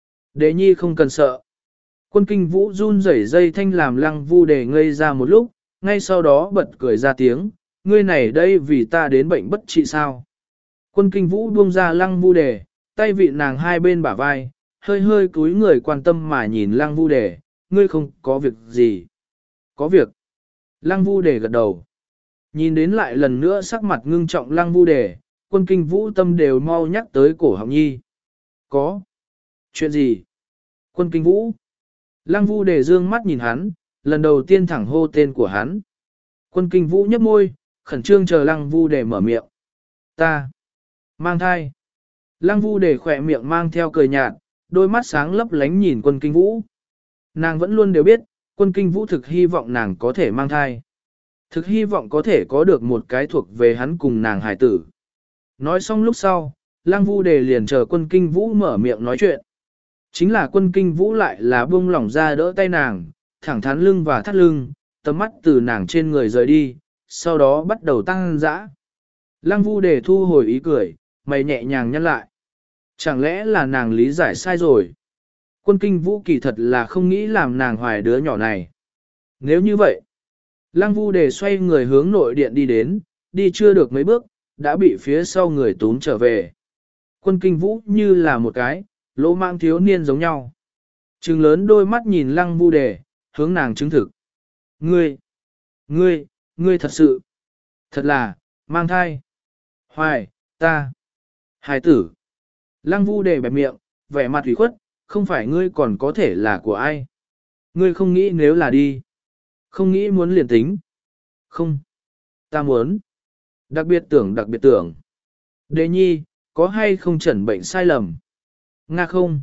Đề nhi không cần sợ. Quân kinh vũ run rẩy dây thanh làm lăng vu đề ngây ra một lúc, ngay sau đó bật cười ra tiếng, ngươi này đây vì ta đến bệnh bất trị sao. Quân kinh vũ buông ra lăng vu đề, tay vị nàng hai bên bả vai, hơi hơi cúi người quan tâm mà nhìn lăng vu đề, ngươi không có việc gì. Có việc. Lăng vu đề gật đầu. Nhìn đến lại lần nữa sắc mặt ngưng trọng lăng vu đề, quân kinh vũ tâm đều mau nhắc tới cổ họng nhi. Có. Chuyện gì? Quân kinh vũ. Lăng vu đề dương mắt nhìn hắn, lần đầu tiên thẳng hô tên của hắn. Quân kinh vũ nhấp môi, khẩn trương chờ lăng vu đề mở miệng. Ta. Mang thai. Lăng vu đề khỏe miệng mang theo cười nhạt, đôi mắt sáng lấp lánh nhìn quân kinh vũ. Nàng vẫn luôn đều biết, quân kinh vũ thực hy vọng nàng có thể mang thai. Thực hy vọng có thể có được một cái thuộc về hắn cùng nàng hải tử. Nói xong lúc sau, lăng vu đề liền chờ quân kinh vũ mở miệng nói chuyện. Chính là quân kinh vũ lại là buông lỏng ra đỡ tay nàng, thẳng thắn lưng và thắt lưng, tầm mắt từ nàng trên người rời đi, sau đó bắt đầu tăng dã. Lăng vu đề thu hồi ý cười, mày nhẹ nhàng nhăn lại. Chẳng lẽ là nàng lý giải sai rồi? Quân kinh vũ kỳ thật là không nghĩ làm nàng hoài đứa nhỏ này. Nếu như vậy, lăng vu đề xoay người hướng nội điện đi đến, đi chưa được mấy bước, đã bị phía sau người túm trở về. Quân kinh vũ như là một cái, lỗ mang thiếu niên giống nhau. Trừng lớn đôi mắt nhìn lăng vu đề, hướng nàng chứng thực. Ngươi, ngươi, ngươi thật sự, thật là, mang thai. Hoài, ta, hài tử. Lăng vu đề bẹp miệng, vẻ mặt ủy khuất, không phải ngươi còn có thể là của ai. Ngươi không nghĩ nếu là đi. Không nghĩ muốn liền tính. Không, ta muốn. Đặc biệt tưởng đặc biệt tưởng. Đề nhi, có hay không chẩn bệnh sai lầm? Nga không?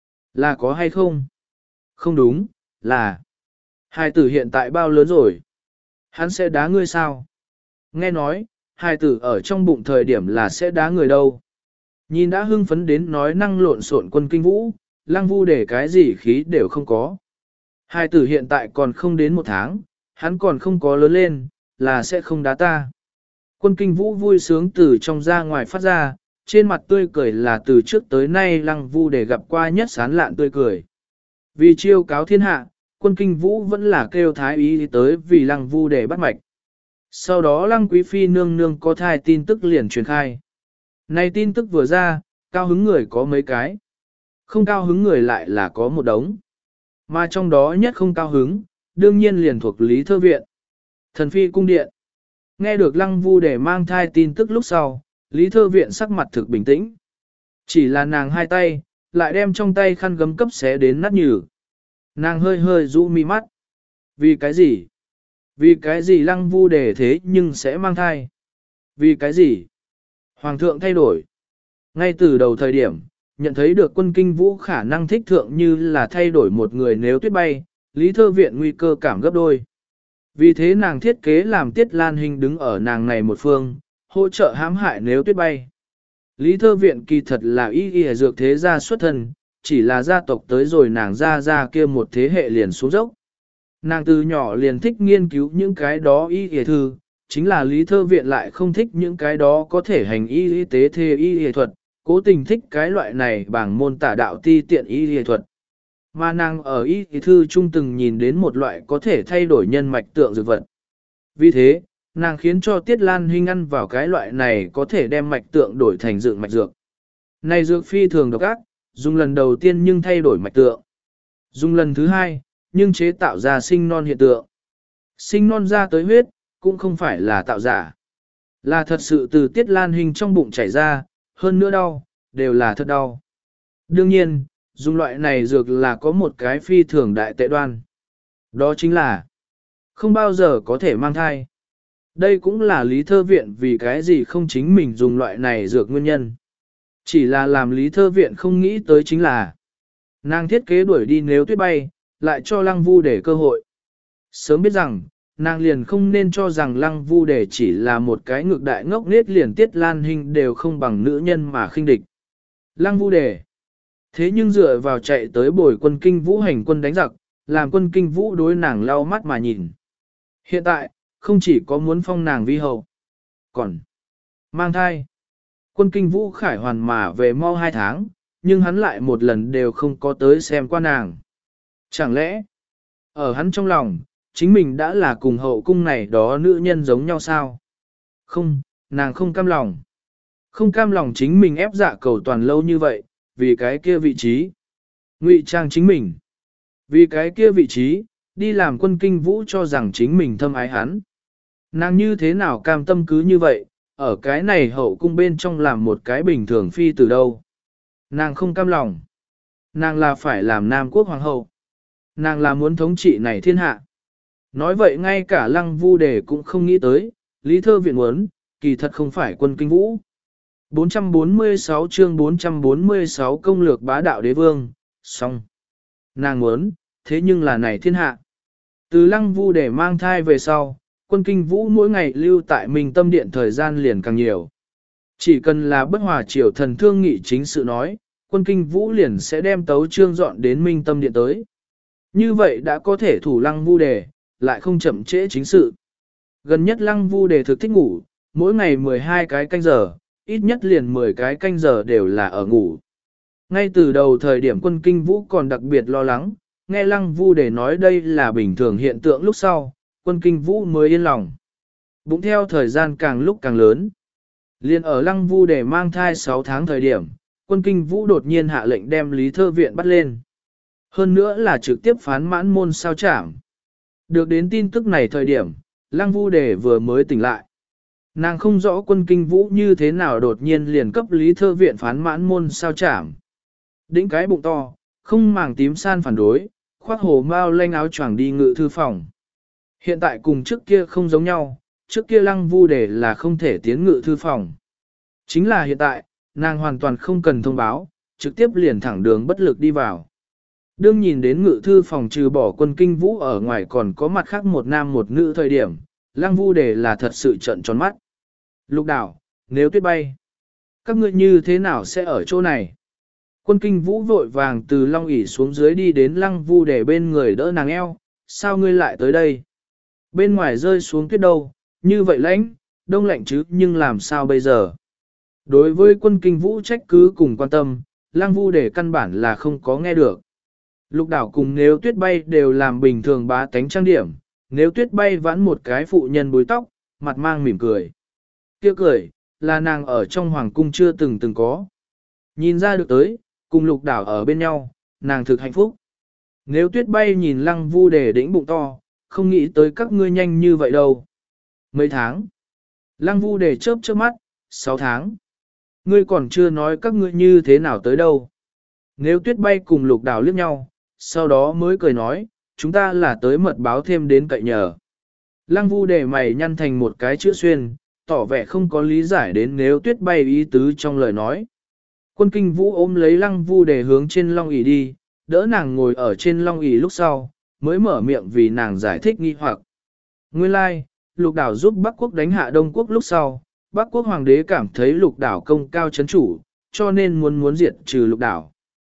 Là có hay không? Không đúng, là. Hài tử hiện tại bao lớn rồi? Hắn sẽ đá ngươi sao? Nghe nói, hài tử ở trong bụng thời điểm là sẽ đá người đâu. Nhìn đã hưng phấn đến nói năng lộn xộn quân kinh vũ, lăng vu để cái gì khí đều không có. Hài tử hiện tại còn không đến một tháng, hắn còn không có lớn lên, là sẽ không đá ta. Quân kinh vũ vui sướng từ trong ra ngoài phát ra, trên mặt tươi cười là từ trước tới nay lăng vu để gặp qua nhất sán lạn tươi cười. Vì chiêu cáo thiên hạ, quân kinh vũ vẫn là kêu thái ý tới vì lăng vu để bắt mạch. Sau đó lăng quý phi nương nương có thai tin tức liền truyền khai. Này tin tức vừa ra, cao hứng người có mấy cái. Không cao hứng người lại là có một đống. Mà trong đó nhất không cao hứng, đương nhiên liền thuộc Lý Thơ Viện. Thần phi cung điện. Nghe được lăng vu để mang thai tin tức lúc sau, Lý Thơ Viện sắc mặt thực bình tĩnh. Chỉ là nàng hai tay, lại đem trong tay khăn gấm cấp xé đến nát nhừ. Nàng hơi hơi rũ mi mắt. Vì cái gì? Vì cái gì lăng vu để thế nhưng sẽ mang thai? Vì cái gì? Hoàng thượng thay đổi. Ngay từ đầu thời điểm, nhận thấy được quân kinh vũ khả năng thích thượng như là thay đổi một người nếu tuyết bay, Lý Thơ Viện nguy cơ cảm gấp đôi. Vì thế nàng thiết kế làm Tiết Lan Hình đứng ở nàng này một phương, hỗ trợ hãm hại nếu tuyết bay. Lý Thơ Viện kỳ thật là y y dược thế gia xuất thân, chỉ là gia tộc tới rồi nàng ra ra kia một thế hệ liền xuống dốc. Nàng từ nhỏ liền thích nghiên cứu những cái đó y y thư, chính là Lý Thơ Viện lại không thích những cái đó có thể hành y y tế thê y y thuật, cố tình thích cái loại này bằng môn tả đạo ti tiện y y thuật. Mà nàng ở y y thư trung từng nhìn đến một loại có thể thay đổi nhân mạch tượng dược vật. Vì thế, nàng khiến cho Tiết Lan Hinh ăn vào cái loại này có thể đem mạch tượng đổi thành dựng mạch dược. Này dược phi thường độc ác, dùng lần đầu tiên nhưng thay đổi mạch tượng. Dùng lần thứ hai, nhưng chế tạo ra sinh non hiện tượng. Sinh non ra tới huyết, cũng không phải là tạo giả. Là thật sự từ Tiết Lan Hinh trong bụng chảy ra, hơn nữa đau, đều là thật đau. Đương nhiên, dùng loại này dược là có một cái phi thường đại tệ đoan. Đó chính là không bao giờ có thể mang thai. Đây cũng là Lý Thơ Viện vì cái gì không chính mình dùng loại này dược nguyên nhân. Chỉ là làm Lý Thơ Viện không nghĩ tới chính là nàng thiết kế đuổi đi nếu tuyết bay, lại cho Lăng Vu để cơ hội. Sớm biết rằng, nàng liền không nên cho rằng Lăng Vu để chỉ là một cái ngược đại ngốc nết liền Tiết Lan Hinh đều không bằng nữ nhân mà khinh địch. Lăng Vu để thế nhưng dựa vào chạy tới bồi quân kinh vũ hành quân đánh giặc, làm quân kinh vũ đối nàng lau mắt mà nhìn. Hiện tại, không chỉ có muốn phong nàng vi hậu, còn mang thai. Quân kinh vũ khải hoàn mà về mau hai tháng, nhưng hắn lại một lần đều không có tới xem qua nàng. Chẳng lẽ, ở hắn trong lòng, chính mình đã là cùng hậu cung này đó nữ nhân giống nhau sao? Không, nàng không cam lòng. Không cam lòng chính mình ép dạ cầu toàn lâu như vậy, vì cái kia vị trí. Ngụy trang chính mình. Vì cái kia vị trí, đi làm quân kinh vũ cho rằng chính mình thâm ái hắn. Nàng như thế nào cam tâm cứ như vậy, ở cái này hậu cung bên trong làm một cái bình thường phi từ đâu. Nàng không cam lòng. Nàng là phải làm Nam quốc hoàng hậu. Nàng là muốn thống trị này thiên hạ. Nói vậy ngay cả Lăng Vu Đề cũng không nghĩ tới, Lý Thơ Viện muốn, kỳ thật không phải quân kinh vũ. bốn trăm bốn mươi sáu chương bốn trăm bốn mươi sáu công lược bá đạo đế vương, xong. Nàng muốn, thế nhưng là này thiên hạ. Từ Lăng Vu Đề mang thai về sau, quân kinh vũ mỗi ngày lưu tại Minh Tâm Điện thời gian liền càng nhiều. Chỉ cần là bất hòa triều thần thương nghị chính sự nói, quân kinh vũ liền sẽ đem tấu chương dọn đến Minh Tâm Điện tới. Như vậy đã có thể thủ Lăng Vu Đề, lại không chậm trễ chính sự. Gần nhất Lăng Vu Đề thực thích ngủ, mỗi ngày mười hai cái canh giờ, ít nhất liền mười cái canh giờ đều là ở ngủ. Ngay từ đầu thời điểm quân kinh vũ còn đặc biệt lo lắng, nghe Lăng Vu Đề nói đây là bình thường hiện tượng lúc sau, quân kinh vũ mới yên lòng. Bụng theo thời gian càng lúc càng lớn. Liên ở Lăng Vu Đề mang thai sáu tháng thời điểm, quân kinh vũ đột nhiên hạ lệnh đem Lý Thơ Viện bắt lên. Hơn nữa là trực tiếp phán mãn môn sao chảm. Được đến tin tức này thời điểm, Lăng Vu Đề vừa mới tỉnh lại. Nàng không rõ quân kinh vũ như thế nào đột nhiên liền cấp Lý Thơ Viện phán mãn môn sao chảm. Đĩnh cái bụng to, không màng tím san phản đối, khoác hồ mau lanh áo choàng đi ngự thư phòng. Hiện tại cùng trước kia không giống nhau, trước kia Lăng Vu Đề là không thể tiến ngự thư phòng. Chính là hiện tại, nàng hoàn toàn không cần thông báo, trực tiếp liền thẳng đường bất lực đi vào. Đương nhìn đến ngự thư phòng trừ bỏ quân kinh vũ ở ngoài còn có mặt khác một nam một nữ thời điểm, Lăng Vu Đề là thật sự trận tròn mắt. Lục đảo, nếu tuyết bay, các ngươi như thế nào sẽ ở chỗ này? Quân kinh vũ vội vàng từ long ỷ xuống dưới đi đến Lăng Vu Đề bên người đỡ nàng eo, sao ngươi lại tới đây? Bên ngoài rơi xuống tuyết đâu, như vậy lãnh, đông lạnh chứ nhưng làm sao bây giờ? Đối với quân kinh vũ trách cứ cùng quan tâm, Lăng Vu Đề căn bản là không có nghe được. Lục đảo cùng nếu tuyết bay đều làm bình thường bá tánh trang điểm, nếu tuyết bay vãn một cái phụ nhân búi tóc, mặt mang mỉm cười. Kia cười, là nàng ở trong hoàng cung chưa từng từng có. Nhìn ra được tới, cùng lục đảo ở bên nhau, nàng thực hạnh phúc. Nếu tuyết bay nhìn Lăng Vu Đề đĩnh bụng to, không nghĩ tới các ngươi nhanh như vậy đâu. Mấy tháng? Lăng Vu Đề chớp chớp mắt, sáu tháng. Ngươi còn chưa nói các ngươi như thế nào tới đâu. Nếu tuyết bay cùng lục đảo liếc nhau, sau đó mới cười nói, chúng ta là tới mật báo thêm đến cậy nhờ. Lăng Vu Đề mày nhăn thành một cái chữ xuyên, tỏ vẻ không có lý giải đến nếu tuyết bay ý tứ trong lời nói. Quân kinh vũ ôm lấy Lăng Vu Đề hướng trên long ỷ đi, đỡ nàng ngồi ở trên long ỷ lúc sau, mới mở miệng vì nàng giải thích nghi hoặc. Nguyên lai, like, lục đảo giúp Bắc quốc đánh hạ Đông quốc lúc sau, Bắc quốc hoàng đế cảm thấy lục đảo công cao chấn chủ, cho nên muốn muốn diệt trừ lục đảo.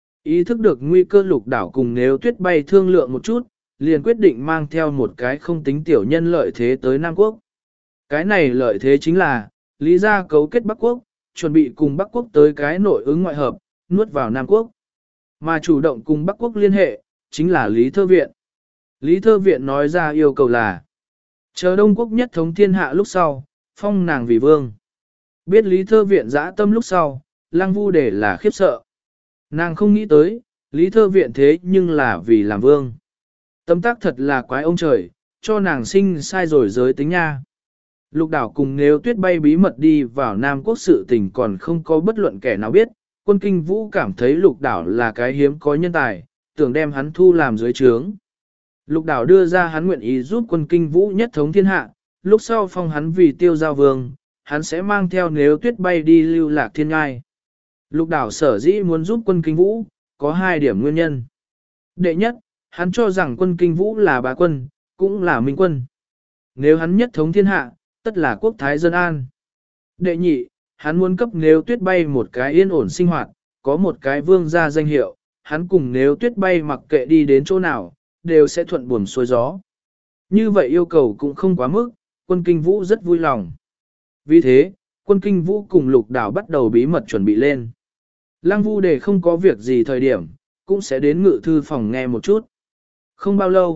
Ý thức được nguy cơ lục đảo cùng nếu tuyết bay thương lượng một chút, liền quyết định mang theo một cái không tính tiểu nhân lợi thế tới Nam quốc. Cái này lợi thế chính là, Lý gia cấu kết Bắc quốc, chuẩn bị cùng Bắc quốc tới cái nội ứng ngoại hợp, nuốt vào Nam quốc. Mà chủ động cùng Bắc quốc liên hệ, chính là Lý Thơ Viện. Lý Thơ Viện nói ra yêu cầu là, chờ Đông quốc nhất thống thiên hạ lúc sau, phong nàng vì vương. Biết Lý Thơ Viện dã tâm lúc sau, Lăng Vu Đề là khiếp sợ. Nàng không nghĩ tới, Lý Thơ Viện thế nhưng là vì làm vương. Tâm tác thật là quái ông trời, cho nàng sinh sai rồi giới tính nha. Lục đảo cùng nếu tuyết bay bí mật đi vào Nam quốc sự tình còn không có bất luận kẻ nào biết, quân kinh vũ cảm thấy lục đảo là cái hiếm có nhân tài, tưởng đem hắn thu làm dưới trướng. Lục đảo đưa ra hắn nguyện ý giúp quân kinh vũ nhất thống thiên hạ, lúc sau phong hắn vì tiêu giao vương, hắn sẽ mang theo nếu tuyết bay đi lưu lạc thiên ngai. Lục đảo sở dĩ muốn giúp quân kinh vũ, có hai điểm nguyên nhân. Đệ nhất, hắn cho rằng quân kinh vũ là bá quân, cũng là minh quân. Nếu hắn nhất thống thiên hạ, tất là quốc thái dân an. Đệ nhị, hắn muốn cấp nếu tuyết bay một cái yên ổn sinh hoạt, có một cái vương gia danh hiệu, hắn cùng nếu tuyết bay mặc kệ đi đến chỗ nào, đều sẽ thuận buồm xuôi gió. Như vậy yêu cầu cũng không quá mức, quân kinh vũ rất vui lòng. Vì thế, quân kinh vũ cùng lục đảo bắt đầu bí mật chuẩn bị lên. Lăng Vu Đề không có việc gì thời điểm, cũng sẽ đến ngự thư phòng nghe một chút. Không bao lâu,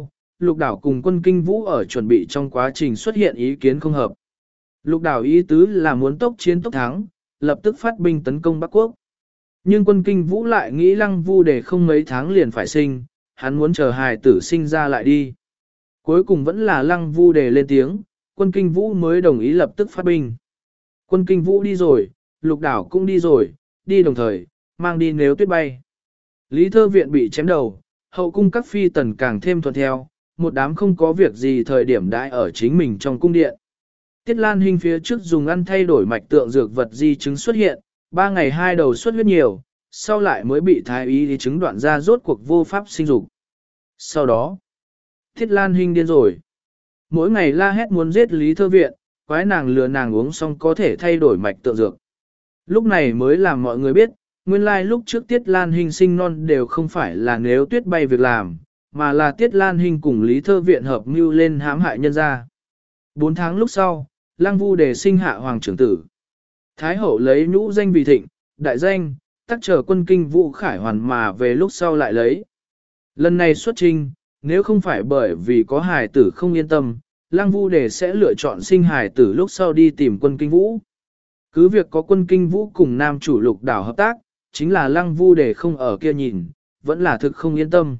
lục đảo cùng quân kinh vũ ở chuẩn bị trong quá trình xuất hiện ý kiến không hợp. Lục đảo ý tứ là muốn tốc chiến tốc thắng, lập tức phát binh tấn công Bắc Quốc. Nhưng quân kinh vũ lại nghĩ Lăng Vu Đề không mấy tháng liền phải sinh, hắn muốn chờ hài tử sinh ra lại đi. Cuối cùng vẫn là Lăng Vu Đề lên tiếng, quân kinh vũ mới đồng ý lập tức phát binh. Quân kinh vũ đi rồi, lục đảo cũng đi rồi, đi đồng thời, mang đi Nếu Tuyết bay. Lý Thơ Viện bị chém đầu, hậu cung các phi tần càng thêm thuận theo, một đám không có việc gì thời điểm đãi ở chính mình trong cung điện. Tiết Lan Hinh phía trước dùng ăn thay đổi mạch tượng dược vật di chứng xuất hiện, ba ngày hai đầu xuất huyết nhiều, sau lại mới bị thái y đi chứng đoạn ra rốt cuộc vô pháp sinh dục. Sau đó, Tiết Lan Hinh điên rồi. Mỗi ngày la hét muốn giết Lý Thơ Viện, quái nàng lừa nàng uống xong có thể thay đổi mạch tượng dược. Lúc này mới làm mọi người biết, nguyên lai lúc trước Tiết Lan Hinh sinh non đều không phải là Nếu Tuyết bay việc làm, mà là Tiết Lan Hinh cùng Lý Thơ Viện hợp mưu lên hãm hại nhân gia. Bốn tháng lúc sau, Lăng Vu Đề sinh hạ hoàng trưởng tử. Thái hậu lấy nhũ danh vì Thịnh, đại danh, tắc chờ quân kinh vũ khải hoàn mà về lúc sau lại lấy. Lần này xuất trinh, nếu không phải bởi vì có hài tử không yên tâm, Lăng Vu Đề sẽ lựa chọn sinh hài tử lúc sau đi tìm quân kinh vũ. Cứ việc có quân kinh vũ cùng nam chủ lục đảo hợp tác, chính là Lăng Vu Đề không ở kia nhìn, vẫn là thực không yên tâm.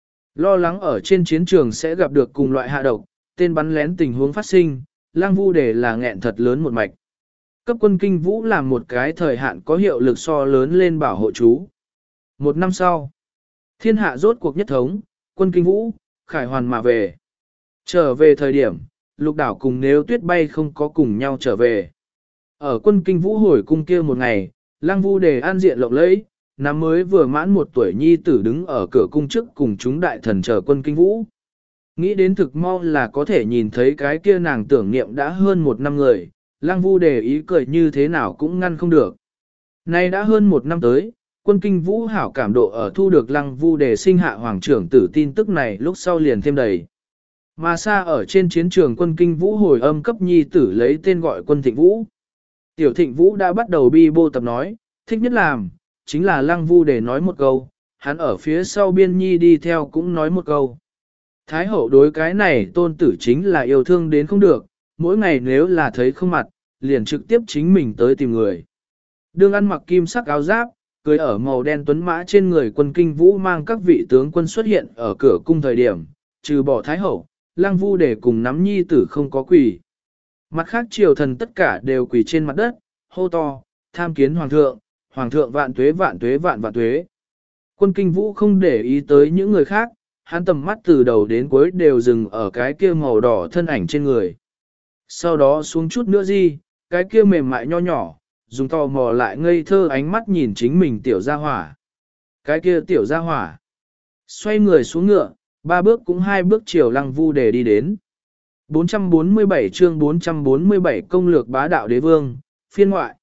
Lo lắng ở trên chiến trường sẽ gặp được cùng loại hạ độc, tên bắn lén tình huống phát sinh, Lăng Vu Đề là nghẹn thật lớn một mạch. Cấp quân kinh vũ làm một cái thời hạn có hiệu lực so lớn lên bảo hộ chú. Một năm sau, thiên hạ rốt cuộc nhất thống, quân kinh vũ, khải hoàn mà về. Trở về thời điểm, lục đảo cùng Nếu Tuyết bay không có cùng nhau trở về. Ở quân kinh vũ hồi cung kia một ngày, Lăng Vu Đề an diện lộng lẫy, năm mới vừa mãn một tuổi nhi tử đứng ở cửa cung trước cùng chúng đại thần chờ quân kinh vũ. Nghĩ đến thực mau là có thể nhìn thấy cái kia nàng tưởng niệm đã hơn một năm người, Lăng Vu Đề ý cười như thế nào cũng ngăn không được. Nay đã hơn một năm tới, quân kinh vũ hảo cảm độ ở thu được Lăng Vu Đề sinh hạ hoàng trưởng tử tin tức này lúc sau liền thêm đầy. Mà xa ở trên chiến trường quân kinh vũ hồi âm cấp nhi tử lấy tên gọi quân thịnh vũ. Tiểu thịnh vũ đã bắt đầu bi bô tập nói, thích nhất làm, chính là Lăng Vu Đề nói một câu, hắn ở phía sau biên nhi đi theo cũng nói một câu. Thái hậu đối cái này tôn tử chính là yêu thương đến không được, mỗi ngày nếu là thấy không mặt, liền trực tiếp chính mình tới tìm người. Đương ăn mặc kim sắc áo giáp, cưới ở màu đen tuấn mã trên người quân kinh vũ mang các vị tướng quân xuất hiện ở cửa cung thời điểm, trừ bỏ Thái hậu, Lăng Vu Đề cùng nắm nhi tử không có quỳ. Mặt khác triều thần tất cả đều quỳ trên mặt đất, hô to, tham kiến hoàng thượng, hoàng thượng vạn tuế vạn tuế vạn vạn tuế. Quân kinh vũ không để ý tới những người khác, hắn tầm mắt từ đầu đến cuối đều dừng ở cái kia màu đỏ thân ảnh trên người. Sau đó xuống chút nữa gì, cái kia mềm mại nho nhỏ, dùng tò mò lại ngây thơ ánh mắt nhìn chính mình tiểu gia hỏa. Cái kia tiểu gia hỏa. Xoay người xuống ngựa, ba bước cũng hai bước chiều Lăng Vu Đề đi đến. bốn trăm bốn mươi bảy chương bốn trăm bốn mươi bảy công lược bá đạo đế vương, phiên ngoại.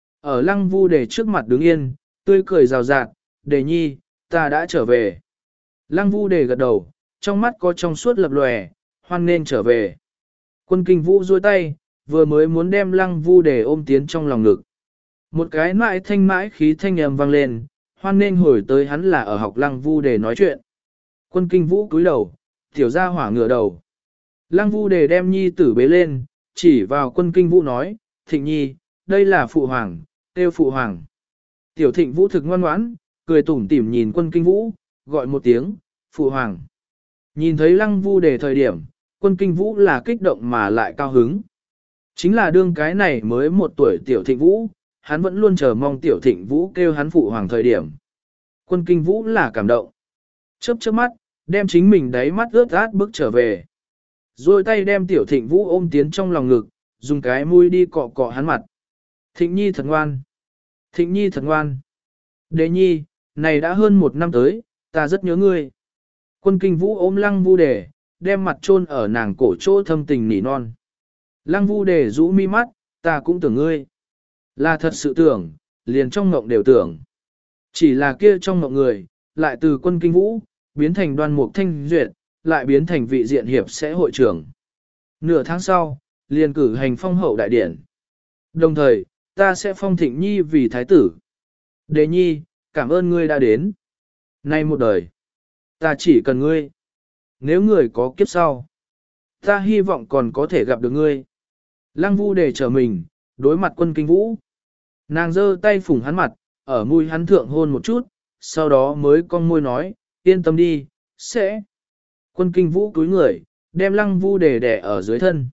Ở Lăng Vu Đề trước mặt đứng yên, tươi cười rào rạt, Đề nhi, ta đã trở về. Lăng Vu Đề gật đầu, trong mắt có trong suốt lập lòe, hoan nên trở về. Quân kinh vũ duỗi tay, vừa mới muốn đem Lăng Vu Đề ôm tiến trong lòng ngực. Một cái mãi thanh mãi khí thanh âm vang lên, hoan nên hồi tới hắn là ở học Lăng Vu Đề nói chuyện. Quân kinh vũ cúi đầu, tiểu gia hỏa ngửa đầu. Lăng Vu Đề đem nhi tử bế lên, chỉ vào quân kinh vũ nói, Thịnh nhi, đây là phụ hoàng, tiêu phụ hoàng. Tiểu Thịnh vũ thực ngoan ngoãn, cười tủm tỉm nhìn quân kinh vũ, gọi một tiếng, phụ hoàng. Nhìn thấy Lăng Vu Đề thời điểm, quân kinh vũ là kích động mà lại cao hứng. Chính là đương cái này mới một tuổi tiểu Thịnh vũ, hắn vẫn luôn chờ mong tiểu Thịnh vũ kêu hắn phụ hoàng thời điểm. Quân kinh vũ là cảm động. Chớp chớp mắt, đem chính mình đáy mắt ướt át bước trở về. Rồi tay đem tiểu Thịnh vũ ôm tiến trong lòng ngực, dùng cái mũi đi cọ cọ hắn mặt. Thịnh nhi thật ngoan. Thịnh nhi thật ngoan. Đế nhi, này đã hơn một năm tới, ta rất nhớ ngươi. Quân kinh vũ ôm Lăng Vu Đề, đem mặt chôn ở nàng cổ chỗ thâm tình nỉ non. Lăng Vu Đề rũ mi mắt, ta cũng tưởng ngươi. Là thật sự tưởng, liền trong ngộng đều tưởng. Chỉ là kia trong ngộng người, lại từ quân kinh vũ, biến thành Đoan Mục Thanh Duyệt, lại biến thành vị diện hiệp sẽ hội trưởng. Nửa tháng sau, liền cử hành phong hậu đại điển. Đồng thời, ta sẽ phong Thịnh nhi vì thái tử. Đề nhi, cảm ơn ngươi đã đến. Nay một đời, ta chỉ cần ngươi. nếu người có kiếp sau. Ta hy vọng còn có thể gặp được ngươi. Lăng Vu Đề trở mình, đối mặt Quân Kinh Vũ. Nàng giơ tay phủng hắn mặt, ở mũi hắn thượng hôn một chút, sau đó mới cong môi nói, yên tâm đi, sẽ. Quân Kinh Vũ cúi người, đem Lăng Vu Đề đè ở dưới thân.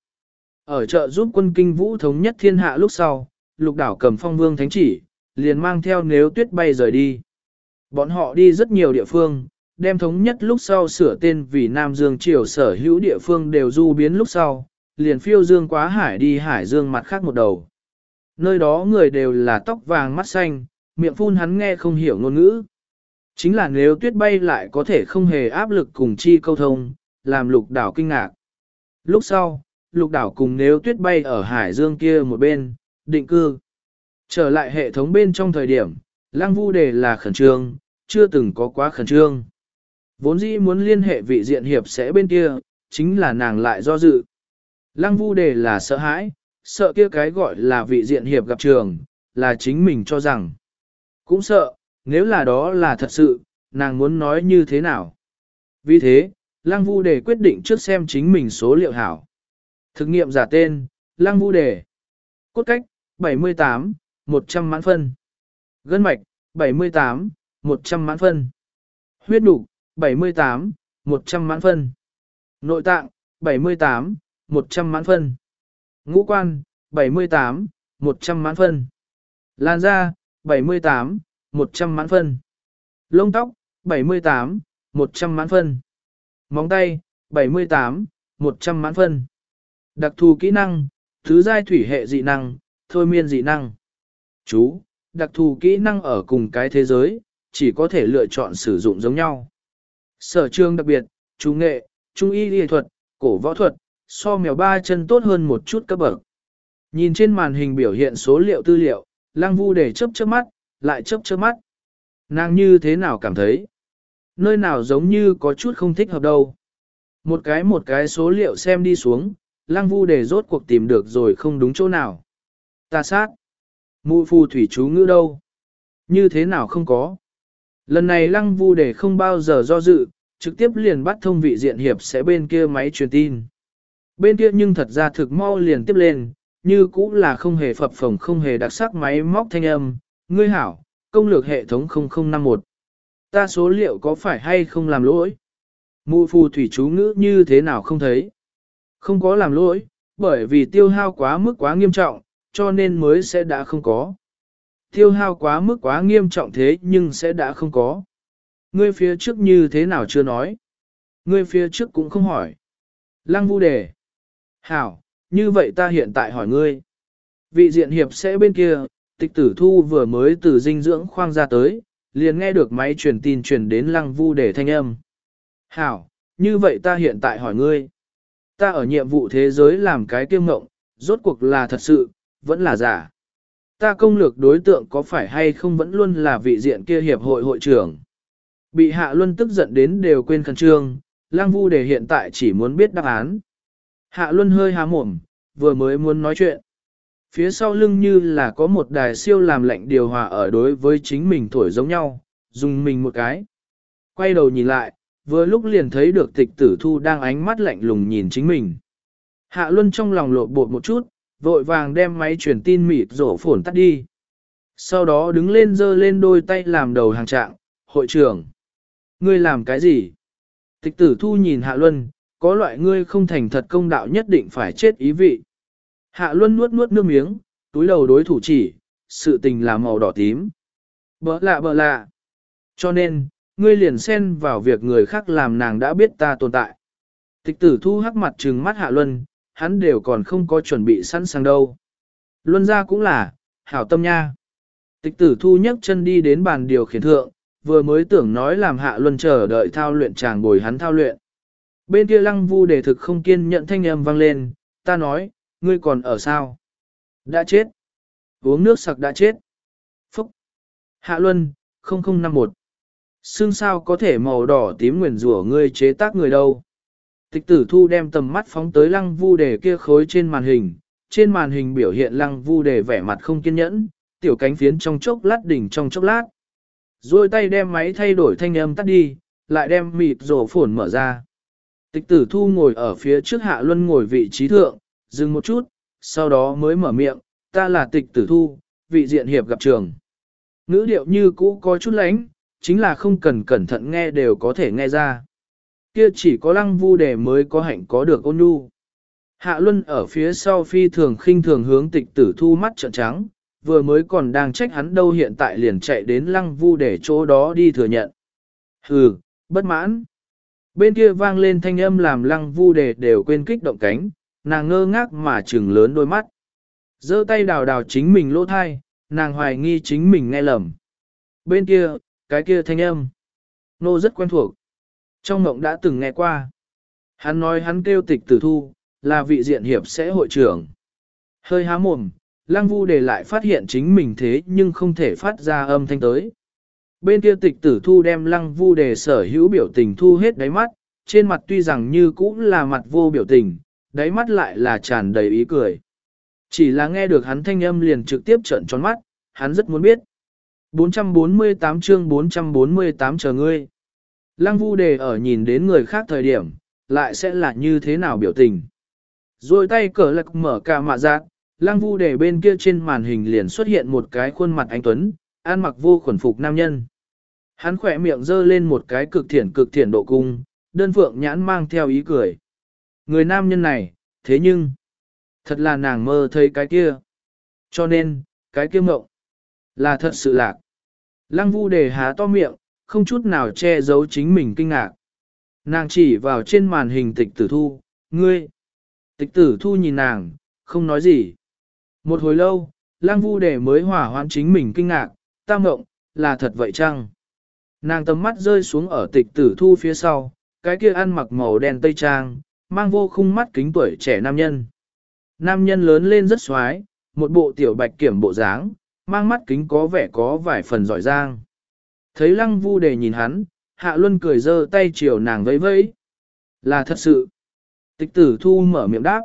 Ở chợ giúp Quân Kinh Vũ thống nhất thiên hạ lúc sau, Lục Đảo cầm Phong Vương thánh chỉ, liền mang theo Nếu Tuyết bay rời đi. Bọn họ đi rất nhiều địa phương, đem thống nhất lúc sau sửa tên vì Nam Dương Triều sở hữu địa phương đều du biến lúc sau, liền phiêu dương quá hải đi hải dương mặt khác một đầu. Nơi đó người đều là tóc vàng mắt xanh, miệng phun hắn nghe không hiểu ngôn ngữ. Chính là Nếu Tuyết bay lại có thể không hề áp lực cùng chi câu thông, làm Lục Đảo kinh ngạc. Lúc sau, Lục Đảo cùng Nếu Tuyết bay ở hải dương kia một bên, định cư. Trở lại hệ thống bên trong thời điểm, Lăng Vu Đề là khẩn trương, chưa từng có quá khẩn trương. Vốn dĩ muốn liên hệ vị diện hiệp sẽ bên kia, chính là nàng lại do dự. Lăng Vu Đề là sợ hãi, sợ kia cái gọi là vị diện hiệp gặp trường, là chính mình cho rằng. Cũng sợ, nếu là đó là thật sự, nàng muốn nói như thế nào. Vì thế, Lăng Vu Đề quyết định trước xem chính mình số liệu hảo. Thực nghiệm giả tên, Lăng Vu Đề. Cốt cách, bảy mươi tám, một trăm mãn phân. Gân mạch, bảy mươi tám, một trăm mãn phân. Huyết nục, bảy mươi tám, một trăm mãn phân. Nội tạng, bảy mươi tám, một trăm mãn phân. Ngũ quan, bảy mươi tám, một trăm mãn phân. Làn da, bảy mươi tám, một trăm mãn phân. Lông tóc, bảy mươi tám, một trăm mãn phân. Móng tay, bảy mươi tám, một trăm mãn phân. Đặc thù kỹ năng, thứ giai thủy hệ dị năng, thôi miên dị năng. Chú, đặc thù kỹ năng ở cùng cái thế giới, chỉ có thể lựa chọn sử dụng giống nhau. Sở trường đặc biệt, chú nghệ, trung y y thuật, cổ võ thuật, so mèo ba chân tốt hơn một chút cấp bậc. Nhìn trên màn hình biểu hiện số liệu tư liệu, Lăng Vu Đề chớp chớp mắt, lại chớp chớp mắt. Nàng như thế nào cảm thấy? Nơi nào giống như có chút không thích hợp đâu. Một cái một cái số liệu xem đi xuống, Lăng Vu Đề rốt cuộc tìm được rồi không đúng chỗ nào. Ta sát. Mụ phù thủy chú ngữ đâu? Như thế nào không có? Lần này Lăng Vu Đề không bao giờ do dự, trực tiếp liền bắt thông vị diện hiệp sẽ bên kia máy truyền tin. Bên kia nhưng thật ra thực mau liền tiếp lên, như cũng là không hề phập phồng không hề đặc sắc máy móc thanh âm. Ngươi hảo, công lược hệ thống không không năm một. Ta số liệu có phải hay không làm lỗi? Mụ phù thủy chú ngữ như thế nào không thấy? Không có làm lỗi, bởi vì tiêu hao quá mức quá nghiêm trọng, cho nên mới sẽ đã không có. Tiêu hao quá mức quá nghiêm trọng thế nhưng sẽ đã không có. Ngươi phía trước như thế nào chưa nói? Ngươi phía trước cũng không hỏi. Lăng Vu Đề. Hảo, như vậy ta hiện tại hỏi ngươi. Vị diện hiệp sẽ bên kia, Tịch Tử Thu vừa mới từ dinh dưỡng khoang ra tới, liền nghe được máy truyền tin truyền đến Lăng Vu Đề thanh âm. Hảo, như vậy ta hiện tại hỏi ngươi. Ta ở nhiệm vụ thế giới làm cái kiêu ngộng, rốt cuộc là thật sự, vẫn là giả. Ta công lược đối tượng có phải hay không vẫn luôn là vị diện kia hiệp hội hội trưởng. Bị Hạ Luân tức giận đến đều quên khẩn trương, Lăng Vu Đề hiện tại chỉ muốn biết đáp án. Hạ Luân hơi há mồm, vừa mới muốn nói chuyện. Phía sau lưng như là có một đài siêu làm lệnh điều hòa ở đối với chính mình thổi giống nhau, dùng mình một cái. Quay đầu nhìn lại, vừa lúc liền thấy được Tịch Tử Thu đang ánh mắt lạnh lùng nhìn chính mình. Hạ Luân trong lòng lộn bột một chút, vội vàng đem máy truyền tin mịt rổ phổn tắt đi. Sau đó đứng lên giơ lên đôi tay làm đầu hàng trạng, hội trưởng. Ngươi làm cái gì? Tịch Tử Thu nhìn Hạ Luân, có loại ngươi không thành thật công đạo nhất định phải chết ý vị. Hạ Luân nuốt nuốt nước miếng, túi đầu đối thủ chỉ, sự tình là màu đỏ tím. Bỡ lạ bỡ lạ. Cho nên, ngươi liền xen vào việc người khác làm nàng đã biết ta tồn tại. Tịch Tử Thu hắc mặt trừng mắt Hạ Luân, hắn đều còn không có chuẩn bị sẵn sàng đâu. Luân ra cũng là, hảo tâm nha. Tịch Tử Thu nhấc chân đi đến bàn điều khiển thượng, vừa mới tưởng nói làm Hạ Luân chờ đợi thao luyện chàng bồi hắn thao luyện. Bên kia Lăng Vu Đề thực không kiên nhận thanh âm vang lên, ta nói, ngươi còn ở sao? Đã chết. Uống nước sặc đã chết. Phúc. Hạ Luân, không không năm một. Xương sao có thể màu đỏ tím nguyền rủa ngươi chế tác người đâu? Tịch Tử Thu đem tầm mắt phóng tới Lăng Vu Đề kia khối trên màn hình, trên màn hình biểu hiện Lăng Vu Đề vẻ mặt không kiên nhẫn, tiểu cánh phiến trong chốc lát đỉnh trong chốc lát. Rồi tay đem máy thay đổi thanh âm tắt đi, lại đem mịt rổ phổn mở ra. Tịch tử thu ngồi ở phía trước Hạ Luân ngồi vị trí thượng, dừng một chút, sau đó mới mở miệng, ta là tịch tử thu, vị diện hiệp gặp trường. Ngữ điệu như cũ có chút lánh, chính là không cần cẩn thận nghe đều có thể nghe ra. Kia chỉ có Lăng Vu Đề mới có hạnh có được ôn nhu. Hạ Luân ở phía sau phi thường khinh thường hướng tịch tử thu mắt trợn trắng, vừa mới còn đang trách hắn đâu hiện tại liền chạy đến Lăng Vu Đề chỗ đó đi thừa nhận. Hừ, bất mãn. Bên kia vang lên thanh âm làm Lăng Vu Đề đều quên kích động cánh, nàng ngơ ngác mà trừng lớn đôi mắt. Giơ tay đào đào chính mình lỗ thai, nàng hoài nghi chính mình nghe lầm. Bên kia, cái kia thanh âm. Nô rất quen thuộc. Trong mộng đã từng nghe qua. Hắn nói hắn kêu tịch tử thu, là vị diện hiệp sẽ hội trưởng. Hơi há mồm, Lăng Vu Đề lại phát hiện chính mình thế nhưng không thể phát ra âm thanh tới. Bên kia tịch tử thu đem Lăng Vu Đề sở hữu biểu tình thu hết đáy mắt, trên mặt tuy rằng như cũng là mặt vô biểu tình, đáy mắt lại là tràn đầy ý cười. Chỉ là nghe được hắn thanh âm liền trực tiếp trợn tròn mắt, hắn rất muốn biết. bốn trăm bốn mươi tám chương bốn trăm bốn mươi tám chờ ngươi. Lăng Vu Đề ở nhìn đến người khác thời điểm, lại sẽ là như thế nào biểu tình. Rồi tay cờ lạc mở cả mạ giác, Lăng Vu Đề bên kia trên màn hình liền xuất hiện một cái khuôn mặt anh tuấn, ăn mặc vô khuẩn phục nam nhân. Hắn khỏe miệng giơ lên một cái cực thiển cực thiển độ cung, đơn phượng nhãn mang theo ý cười. Người nam nhân này, thế nhưng, thật là nàng mơ thấy cái kia. Cho nên, cái kia mộng, là thật sự lạc. Lăng Vu Đề há to miệng, không chút nào che giấu chính mình kinh ngạc. Nàng chỉ vào trên màn hình tịch tử thu, ngươi. Tịch tử thu nhìn nàng, không nói gì. Một hồi lâu, Lăng Vu Đề mới hỏa hoãn chính mình kinh ngạc, ta mộng, là thật vậy chăng? Nàng tầm mắt rơi xuống ở tịch tử thu phía sau, cái kia ăn mặc màu đen tây trang, mang vô khung mắt kính tuổi trẻ nam nhân. Nam nhân lớn lên rất xoái, một bộ tiểu bạch kiểm bộ dáng, mang mắt kính có vẻ có vài phần giỏi giang. Thấy Lăng Vu Đề nhìn hắn, Hạ Luân cười giơ tay chiều nàng vẫy vẫy. Là thật sự. Tịch tử thu mở miệng đáp.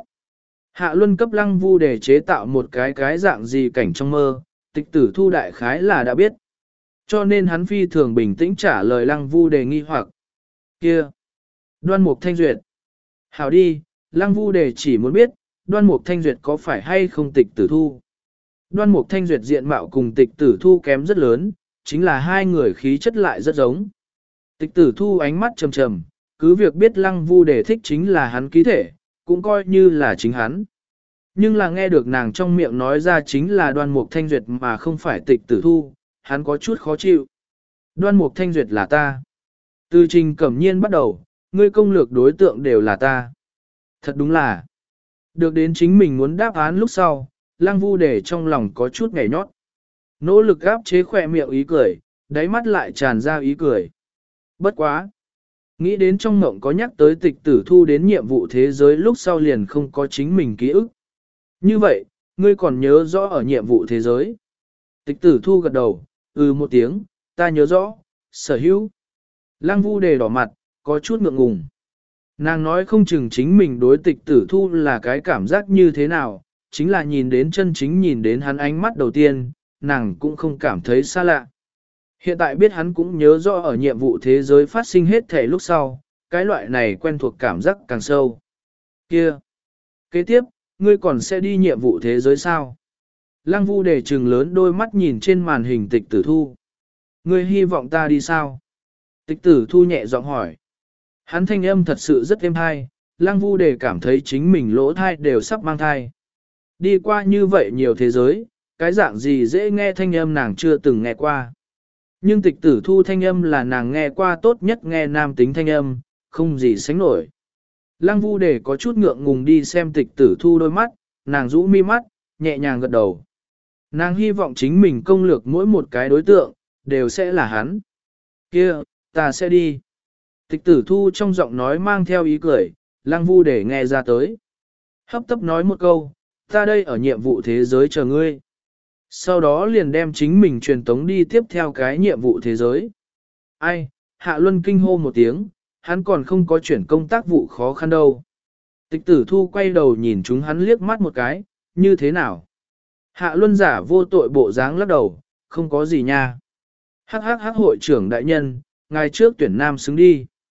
Hạ Luân cấp Lăng Vu Đề chế tạo một cái cái dạng gì cảnh trong mơ, tịch tử thu đại khái là đã biết. Cho nên hắn phi thường bình tĩnh trả lời Lăng Vu Đề nghi hoặc. Kia! Đoan Mục Thanh Duyệt. Hảo đi, Lăng Vu Đề chỉ muốn biết, Đoan Mục Thanh Duyệt có phải hay không tịch tử thu. Đoan Mục Thanh Duyệt diện mạo cùng tịch tử thu kém rất lớn, chính là hai người khí chất lại rất giống. Tịch tử thu ánh mắt trầm trầm, cứ việc biết Lăng Vu Đề thích chính là hắn ký thể, cũng coi như là chính hắn. Nhưng là nghe được nàng trong miệng nói ra chính là Đoan Mục Thanh Duyệt mà không phải tịch tử thu, hắn có chút khó chịu. Đoan Mục Thanh Duyệt là ta. Từ Trình Cẩm Nhiên bắt đầu, ngươi công lược đối tượng đều là ta. Thật đúng là. Được đến chính mình muốn đáp án lúc sau, Lăng Vu Đề trong lòng có chút nhảy nhót. Nỗ lực áp chế khỏe miệng ý cười, đáy mắt lại tràn ra ý cười. Bất quá. Nghĩ đến trong mộng có nhắc tới tịch tử thu đến nhiệm vụ thế giới lúc sau liền không có chính mình ký ức. Như vậy, ngươi còn nhớ rõ ở nhiệm vụ thế giới. Tịch tử thu gật đầu, ừ một tiếng, ta nhớ rõ, sở hữu. Lăng Vu Đề đỏ mặt, có chút ngượng ngùng. Nàng nói không chừng chính mình đối tịch tử thu là cái cảm giác như thế nào, chính là nhìn đến chân chính nhìn đến hắn ánh mắt đầu tiên, nàng cũng không cảm thấy xa lạ. Hiện tại biết hắn cũng nhớ rõ ở nhiệm vụ thế giới phát sinh hết thể lúc sau, cái loại này quen thuộc cảm giác càng sâu. Kia! Kế tiếp, ngươi còn sẽ đi nhiệm vụ thế giới sao? Lăng Vu Đề trừng lớn đôi mắt nhìn trên màn hình tịch tử thu. Ngươi hy vọng ta đi sao? Tịch tử thu nhẹ giọng hỏi. Hắn thanh âm thật sự rất êm hay, Lăng Vu Đề cảm thấy chính mình lỗ thai đều sắp mang thai. Đi qua như vậy nhiều thế giới, cái dạng gì dễ nghe thanh âm nàng chưa từng nghe qua. Nhưng tịch tử thu thanh âm là nàng nghe qua tốt nhất nghe nam tính thanh âm, không gì sánh nổi. Lăng Vu Đề có chút ngượng ngùng đi xem tịch tử thu đôi mắt, nàng rũ mi mắt, nhẹ nhàng gật đầu. Nàng hy vọng chính mình công lược mỗi một cái đối tượng, đều sẽ là hắn. Kia, ta sẽ đi. Tịch tử thu trong giọng nói mang theo ý cười, Lăng Vu Đề nghe ra tới. Hấp tấp nói một câu, ta đây ở nhiệm vụ thế giới chờ ngươi. Sau đó liền đem chính mình truyền tống đi tiếp theo cái nhiệm vụ thế giới. Ai, Hạ Luân kinh hô một tiếng, hắn còn không có chuyển công tác vụ khó khăn đâu. Tịch tử thu quay đầu nhìn chúng hắn liếc mắt một cái, như thế nào? Hạ Luân giả vô tội bộ dáng lắc đầu, không có gì nha. Hắc hắc hắc hội trưởng đại nhân, ngài trước tuyển nam xứng đi.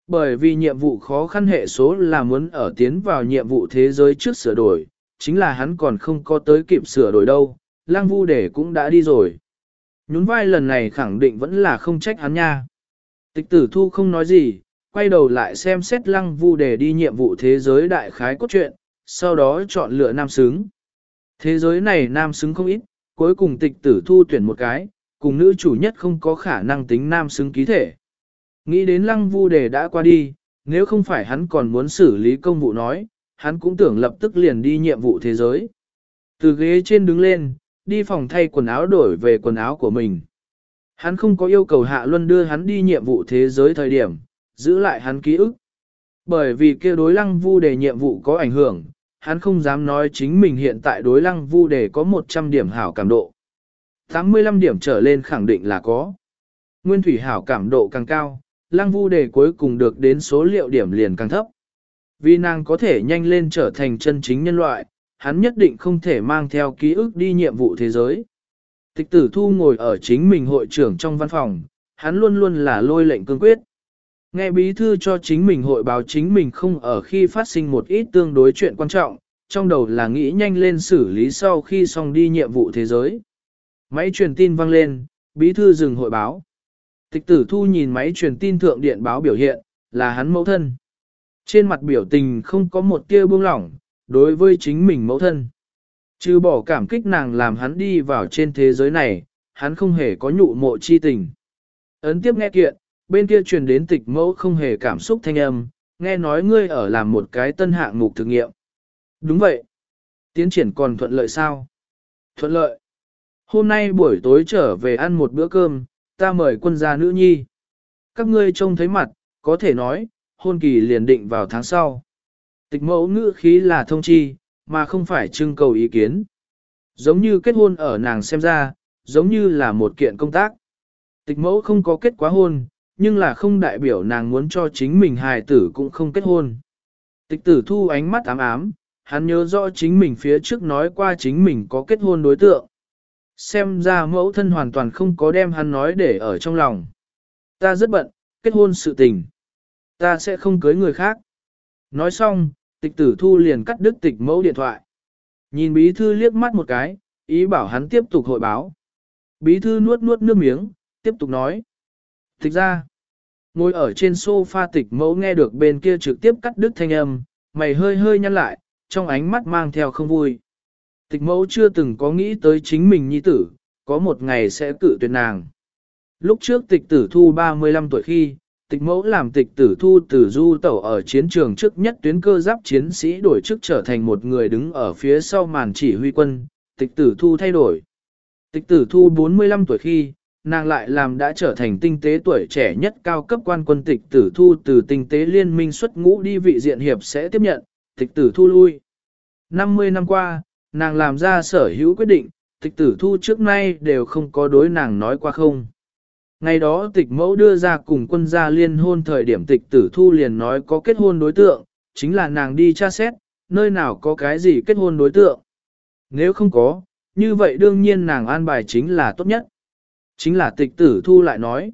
Bởi vì nhiệm vụ khó khăn hệ số là muốn ở tiến vào nhiệm vụ thế giới trước sửa đổi, chính là hắn còn không có tới kịp sửa đổi đâu, Lăng Vu Đề cũng đã đi rồi. Nhún vai lần này khẳng định vẫn là không trách hắn nha. Tịch Tử Thu không nói gì, quay đầu lại xem xét Lăng Vu Đề đi nhiệm vụ thế giới đại khái cốt truyện, sau đó chọn lựa nam xứng. Thế giới này nam xứng không ít, cuối cùng Tịch Tử Thu tuyển một cái, cùng nữ chủ nhất không có khả năng tính nam xứng ký thể. Nghĩ đến Lăng Vu Đề đã qua đi, nếu không phải hắn còn muốn xử lý công vụ nói, hắn cũng tưởng lập tức liền đi nhiệm vụ thế giới. Từ ghế trên đứng lên, đi phòng thay quần áo đổi về quần áo của mình. Hắn không có yêu cầu Hạ Luân đưa hắn đi nhiệm vụ thế giới thời điểm, giữ lại hắn ký ức. Bởi vì kia đối Lăng Vu Đề nhiệm vụ có ảnh hưởng, hắn không dám nói chính mình hiện tại đối Lăng Vu Đề có một trăm điểm hảo cảm độ. tám mươi lăm điểm trở lên khẳng định là có. Nguyên thủy hảo cảm độ càng cao, Lăng Vu Đề cuối cùng được đến số liệu điểm liền càng thấp. Vì nàng có thể nhanh lên trở thành chân chính nhân loại, hắn nhất định không thể mang theo ký ức đi nhiệm vụ thế giới. Tịch Tử Thu ngồi ở chính mình hội trưởng trong văn phòng, hắn luôn luôn là lôi lệnh cương quyết. Nghe bí thư cho chính mình hội báo chính mình không ở khi phát sinh một ít tương đối chuyện quan trọng, trong đầu là nghĩ nhanh lên xử lý sau khi xong đi nhiệm vụ thế giới. Máy truyền tin vang lên, bí thư dừng hội báo. Tịch Tử Thu nhìn máy truyền tin thượng điện báo biểu hiện, là hắn mẫu thân. Trên mặt biểu tình không có một tia buông lỏng, đối với chính mình mẫu thân. Trừ bỏ cảm kích nàng làm hắn đi vào trên thế giới này, hắn không hề có nhụ mộ chi tình. Ấn tiếp nghe kiện, bên kia truyền đến Tịch mẫu không hề cảm xúc thanh âm, nghe nói ngươi ở làm một cái tân hạng mục thực nghiệm. Đúng vậy. Tiến triển còn thuận lợi sao? Thuận lợi. Hôm nay buổi tối trở về ăn một bữa cơm, ta mời quân gia nữ nhi. Các ngươi trông thấy mặt, có thể nói, hôn kỳ liền định vào tháng sau. Tịch mẫu ngữ khí là thông chi, mà không phải trưng cầu ý kiến. Giống như kết hôn ở nàng xem ra, giống như là một kiện công tác. Tịch mẫu không có kết quá hôn, nhưng là không đại biểu nàng muốn cho chính mình hài tử cũng không kết hôn. Tịch Tử Thu ánh mắt ám ám, hắn nhớ rõ chính mình phía trước nói qua chính mình có kết hôn đối tượng. Xem ra mẫu thân hoàn toàn không có đem hắn nói để ở trong lòng. Ta rất bận, kết hôn sự tình. Ta sẽ không cưới người khác. Nói xong, Tịch Tử Thu liền cắt đứt Tịch mẫu điện thoại. Nhìn bí thư liếc mắt một cái, ý bảo hắn tiếp tục hội báo. Bí thư nuốt nuốt nước miếng, tiếp tục nói. Tịch ra, ngồi ở trên sofa Tịch mẫu nghe được bên kia trực tiếp cắt đứt thanh âm, mày hơi hơi nhăn lại, trong ánh mắt mang theo không vui. Tịch mẫu chưa từng có nghĩ tới chính mình nhi tử, có một ngày sẽ cự tuyệt nàng. Lúc trước Tịch Tử Thu ba mươi lăm tuổi khi, Tịch mẫu làm Tịch Tử Thu từ du tẩu ở chiến trường trước nhất tuyến cơ giáp chiến sĩ đổi chức trở thành một người đứng ở phía sau màn chỉ huy quân, Tịch Tử Thu thay đổi. Tịch Tử Thu bốn mươi lăm tuổi khi, nàng lại làm đã trở thành tinh tế tuổi trẻ nhất cao cấp quan quân. Tịch Tử Thu từ tinh tế liên minh xuất ngũ đi vị diện hiệp sẽ tiếp nhận, Tịch Tử Thu lui. năm mươi năm qua, nàng làm ra sở hữu quyết định, Tịch Tử Thu trước nay đều không có đối nàng nói qua không. Ngày đó Tịch mẫu đưa ra cùng quân gia liên hôn thời điểm Tịch Tử Thu liền nói có kết hôn đối tượng, chính là nàng đi tra xét, nơi nào có cái gì kết hôn đối tượng. Nếu không có, như vậy đương nhiên nàng an bài chính là tốt nhất. Chính là Tịch Tử Thu lại nói,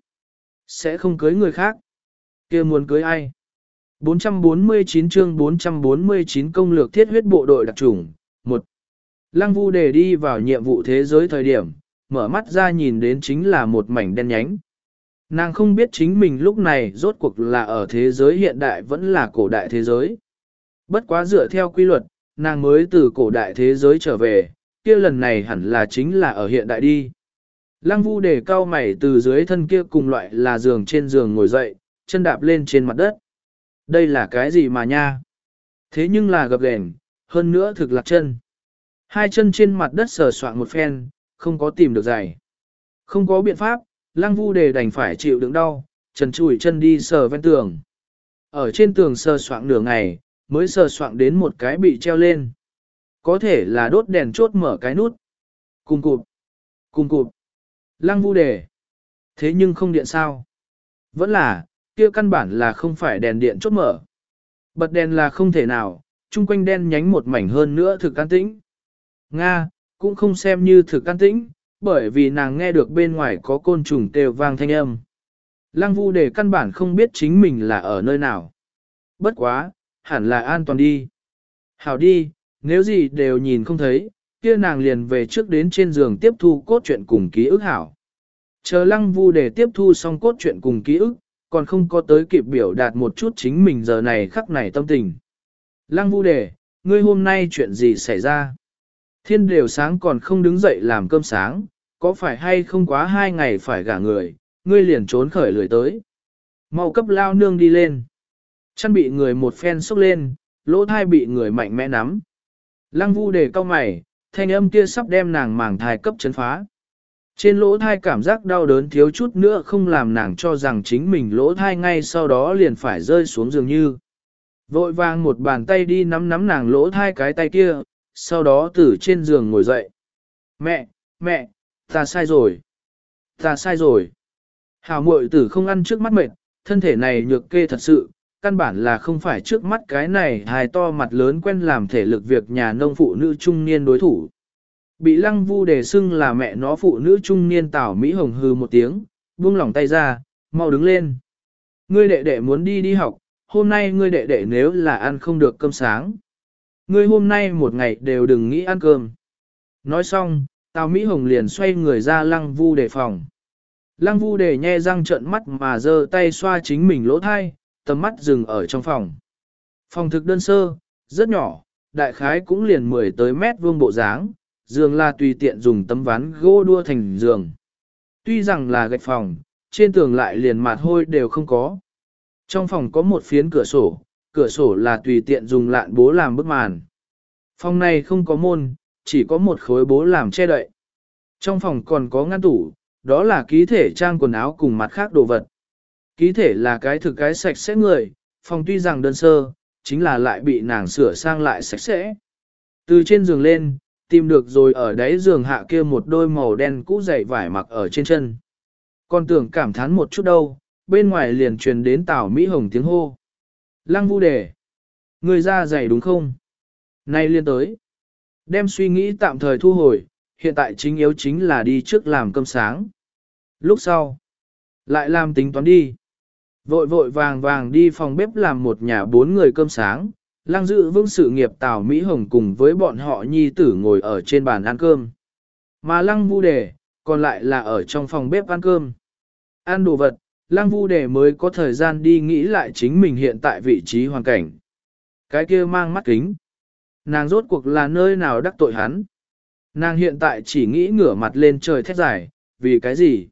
sẽ không cưới người khác. Kia muốn cưới ai? bốn trăm bốn mươi chín chương bốn trăm bốn mươi chín công lược thiết huyết bộ đội đặc chủng. một. Lăng Vu Đề đi vào nhiệm vụ thế giới thời điểm, mở mắt ra nhìn đến chính là một mảnh đen nhánh. Nàng không biết chính mình lúc này rốt cuộc là ở thế giới hiện đại vẫn là cổ đại thế giới. Bất quá dựa theo quy luật, nàng mới từ cổ đại thế giới trở về, kia lần này hẳn là chính là ở hiện đại đi. Lăng Vu Đề cao mày từ dưới thân kia cùng loại là giường trên giường ngồi dậy, chân đạp lên trên mặt đất. Đây là cái gì mà nha? Thế nhưng là gập ghềnh, hơn nữa thực lạc chân. Hai chân trên mặt đất sờ soạng một phen, không có tìm được giày. Không có biện pháp, Lăng Vu Đề đành phải chịu đựng đau, trần chùi chân đi sờ ven tường. Ở trên tường sờ soạng nửa ngày, mới sờ soạng đến một cái bị treo lên. Có thể là đốt đèn chốt mở cái nút. Cùng cụp, cùng cụp. Lăng Vu Đề. Thế nhưng không điện sao? Vẫn là, kia căn bản là không phải đèn điện chốt mở. Bật đèn là không thể nào, chung quanh đen nhánh một mảnh hơn nữa thực an tĩnh. Nga, cũng không xem như thực an tĩnh, bởi vì nàng nghe được bên ngoài có côn trùng kêu vang thanh âm. Lăng Vu Đề căn bản không biết chính mình là ở nơi nào. Bất quá, hẳn là an toàn đi. Hảo đi, nếu gì đều nhìn không thấy, kia nàng liền về trước đến trên giường tiếp thu cốt truyện cùng ký ức hảo. Chờ Lăng Vu Đề tiếp thu xong cốt truyện cùng ký ức, còn không có tới kịp biểu đạt một chút chính mình giờ này khắc này tâm tình. Lăng Vu Đề, ngươi hôm nay chuyện gì xảy ra? Thiên đều sáng còn không đứng dậy làm cơm sáng, có phải hay không quá hai ngày phải gả người, ngươi liền trốn khởi lười tới. Mau cấp lao nương đi lên. Chăn bị người một phen xúc lên, lỗ thai bị người mạnh mẽ nắm. Lăng Vu Đề cau mày, thanh âm kia sắp đem nàng màng thai cấp chấn phá. Trên lỗ thai cảm giác đau đớn thiếu chút nữa không làm nàng cho rằng chính mình lỗ thai ngay sau đó liền phải rơi xuống dường như. Vội vàng một bàn tay đi nắm nắm nàng lỗ thai cái tay kia, sau đó từ trên giường ngồi dậy. Mẹ, mẹ, ta sai rồi. Ta sai rồi. Hảo muội tử không ăn trước mắt mệt, thân thể này nhược kê thật sự, căn bản là không phải trước mắt cái này hài to mặt lớn quen làm thể lực việc nhà nông phụ nữ trung niên đối thủ. Bị Lăng Vu Đề xưng là mẹ nó phụ nữ trung niên Tảo Mỹ Hồng hừ một tiếng, buông lỏng tay ra, mau đứng lên. Ngươi đệ đệ muốn đi đi học, hôm nay ngươi đệ đệ nếu là ăn không được cơm sáng. Ngươi hôm nay một ngày đều đừng nghĩ ăn cơm. Nói xong, Tào Mỹ Hồng liền xoay người ra Lăng Vu Đề phòng. Lăng Vu Đề nhe răng trợn mắt mà giơ tay xoa chính mình lỗ thai, tầm mắt dừng ở trong phòng. Phòng thực đơn sơ, rất nhỏ, đại khái cũng liền mười tới mét vuông bộ dáng, giường là tùy tiện dùng tấm ván gỗ đua thành giường. Tuy rằng là gạch phòng, trên tường lại liền mạt hôi đều không có. Trong phòng có một phiến cửa sổ, cửa sổ là tùy tiện dùng lạn bố làm bức màn. Phòng này không có môn, chỉ có một khối bố làm che đậy. Trong phòng còn có ngăn tủ, đó là ký thể trang quần áo cùng mặt khác đồ vật. Ký thể là cái thực cái sạch sẽ người, phòng tuy rằng đơn sơ, chính là lại bị nàng sửa sang lại sạch sẽ. Từ trên giường lên, tìm được rồi ở đáy giường hạ kia một đôi màu đen cũ dày vải mặc ở trên chân. Còn tưởng cảm thán một chút đâu, bên ngoài liền truyền đến Tào Mỹ Hồng tiếng hô. Lăng Vu Đề, người ra giày đúng không? Nay liên tới. Đem suy nghĩ tạm thời thu hồi, hiện tại chính yếu chính là đi trước làm cơm sáng. Lúc sau, lại làm tính toán đi. Vội vội vàng vàng đi phòng bếp làm một nhà bốn người cơm sáng, Lăng giữ vững sự nghiệp Tào Mỹ Hồng cùng với bọn họ nhi tử ngồi ở trên bàn ăn cơm. Mà Lăng Vu Đề, còn lại là ở trong phòng bếp ăn cơm. Ăn đồ vật, Lăng Vu Đề mới có thời gian đi nghĩ lại chính mình hiện tại vị trí hoàn cảnh. Cái kia mang mắt kính. Nàng rốt cuộc là nơi nào đắc tội hắn. Nàng hiện tại chỉ nghĩ ngửa mặt lên trời thét giải, vì cái gì?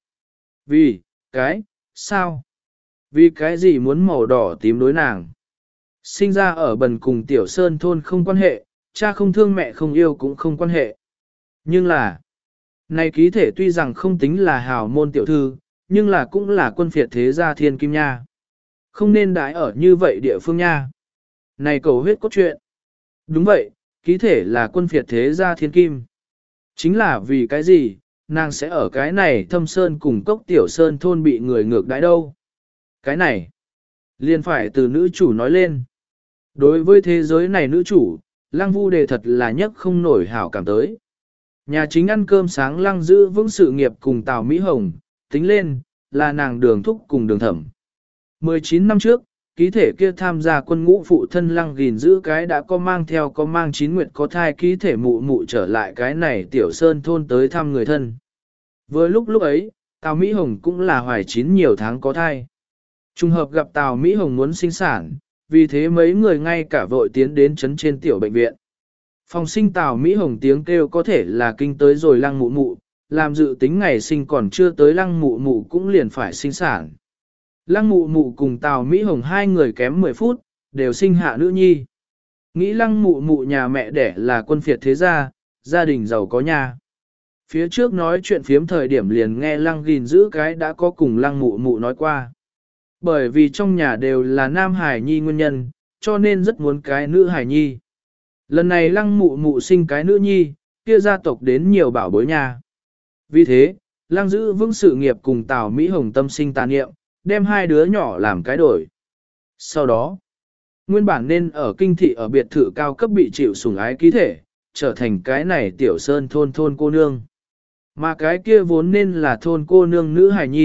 Vì, cái, sao? Vì cái gì muốn màu đỏ tím đối nàng? Sinh ra ở bần cùng tiểu sơn thôn không quan hệ, cha không thương mẹ không yêu cũng không quan hệ. Nhưng là, này ký thể tuy rằng không tính là hào môn tiểu thư, nhưng là cũng là quân phiệt thế gia thiên kim nha. Không nên đãi ở như vậy địa phương nha. Này cầu huyết cốt truyện. Đúng vậy, ký thể là quân phiệt thế gia thiên kim. Chính là vì cái gì, nàng sẽ ở cái này thâm sơn cùng cốc tiểu sơn thôn bị người ngược đãi đâu. Cái này, liền phải từ nữ chủ nói lên. Đối với thế giới này nữ chủ, Lăng Vu Đề thật là nhất không nổi hảo cảm tới. Nhà chính ăn cơm sáng Lăng giữ vững sự nghiệp cùng Tào Mỹ Hồng, tính lên, là nàng đường thúc cùng đường thẩm. mười chín năm trước, ký thể kia tham gia quân ngũ phụ thân Lăng gìn giữ cái đã có mang theo có mang chín nguyệt có thai ký thể mụ mụ trở lại cái này tiểu sơn thôn tới thăm người thân. Vừa lúc lúc ấy, Tào Mỹ Hồng cũng là hoài chín nhiều tháng có thai. Trùng hợp gặp Tào Mỹ Hồng muốn sinh sản, vì thế mấy người ngay cả vội tiến đến chấn trên tiểu bệnh viện. Phòng sinh Tào Mỹ Hồng tiếng kêu có thể là kinh tới rồi Lăng mụ mụ, làm dự tính ngày sinh còn chưa tới Lăng mụ mụ cũng liền phải sinh sản. Lăng mụ mụ cùng Tào Mỹ Hồng hai người kém mười phút, đều sinh hạ nữ nhi. Nghĩ Lăng mụ mụ nhà mẹ đẻ là quân phiệt thế gia, gia đình giàu có nhà. Phía trước nói chuyện phiếm thời điểm liền nghe Lăng gìn giữ cái đã có cùng Lăng mụ mụ nói qua. Bởi vì trong nhà đều là nam hải nhi nguyên nhân, cho nên rất muốn cái nữ hải nhi. Lần này Lăng mụ mụ sinh cái nữ nhi, kia gia tộc đến nhiều bảo bối nhà. Vì thế, Lăng giữ vững sự nghiệp cùng Tào Mỹ Hồng tâm sinh tà niệm, đem hai đứa nhỏ làm cái đổi. Sau đó, nguyên bản nên ở kinh thị ở biệt thự cao cấp bị chịu sủng ái ký thể, trở thành cái này tiểu sơn thôn thôn cô nương. Mà cái kia vốn nên là thôn cô nương nữ hài nhi,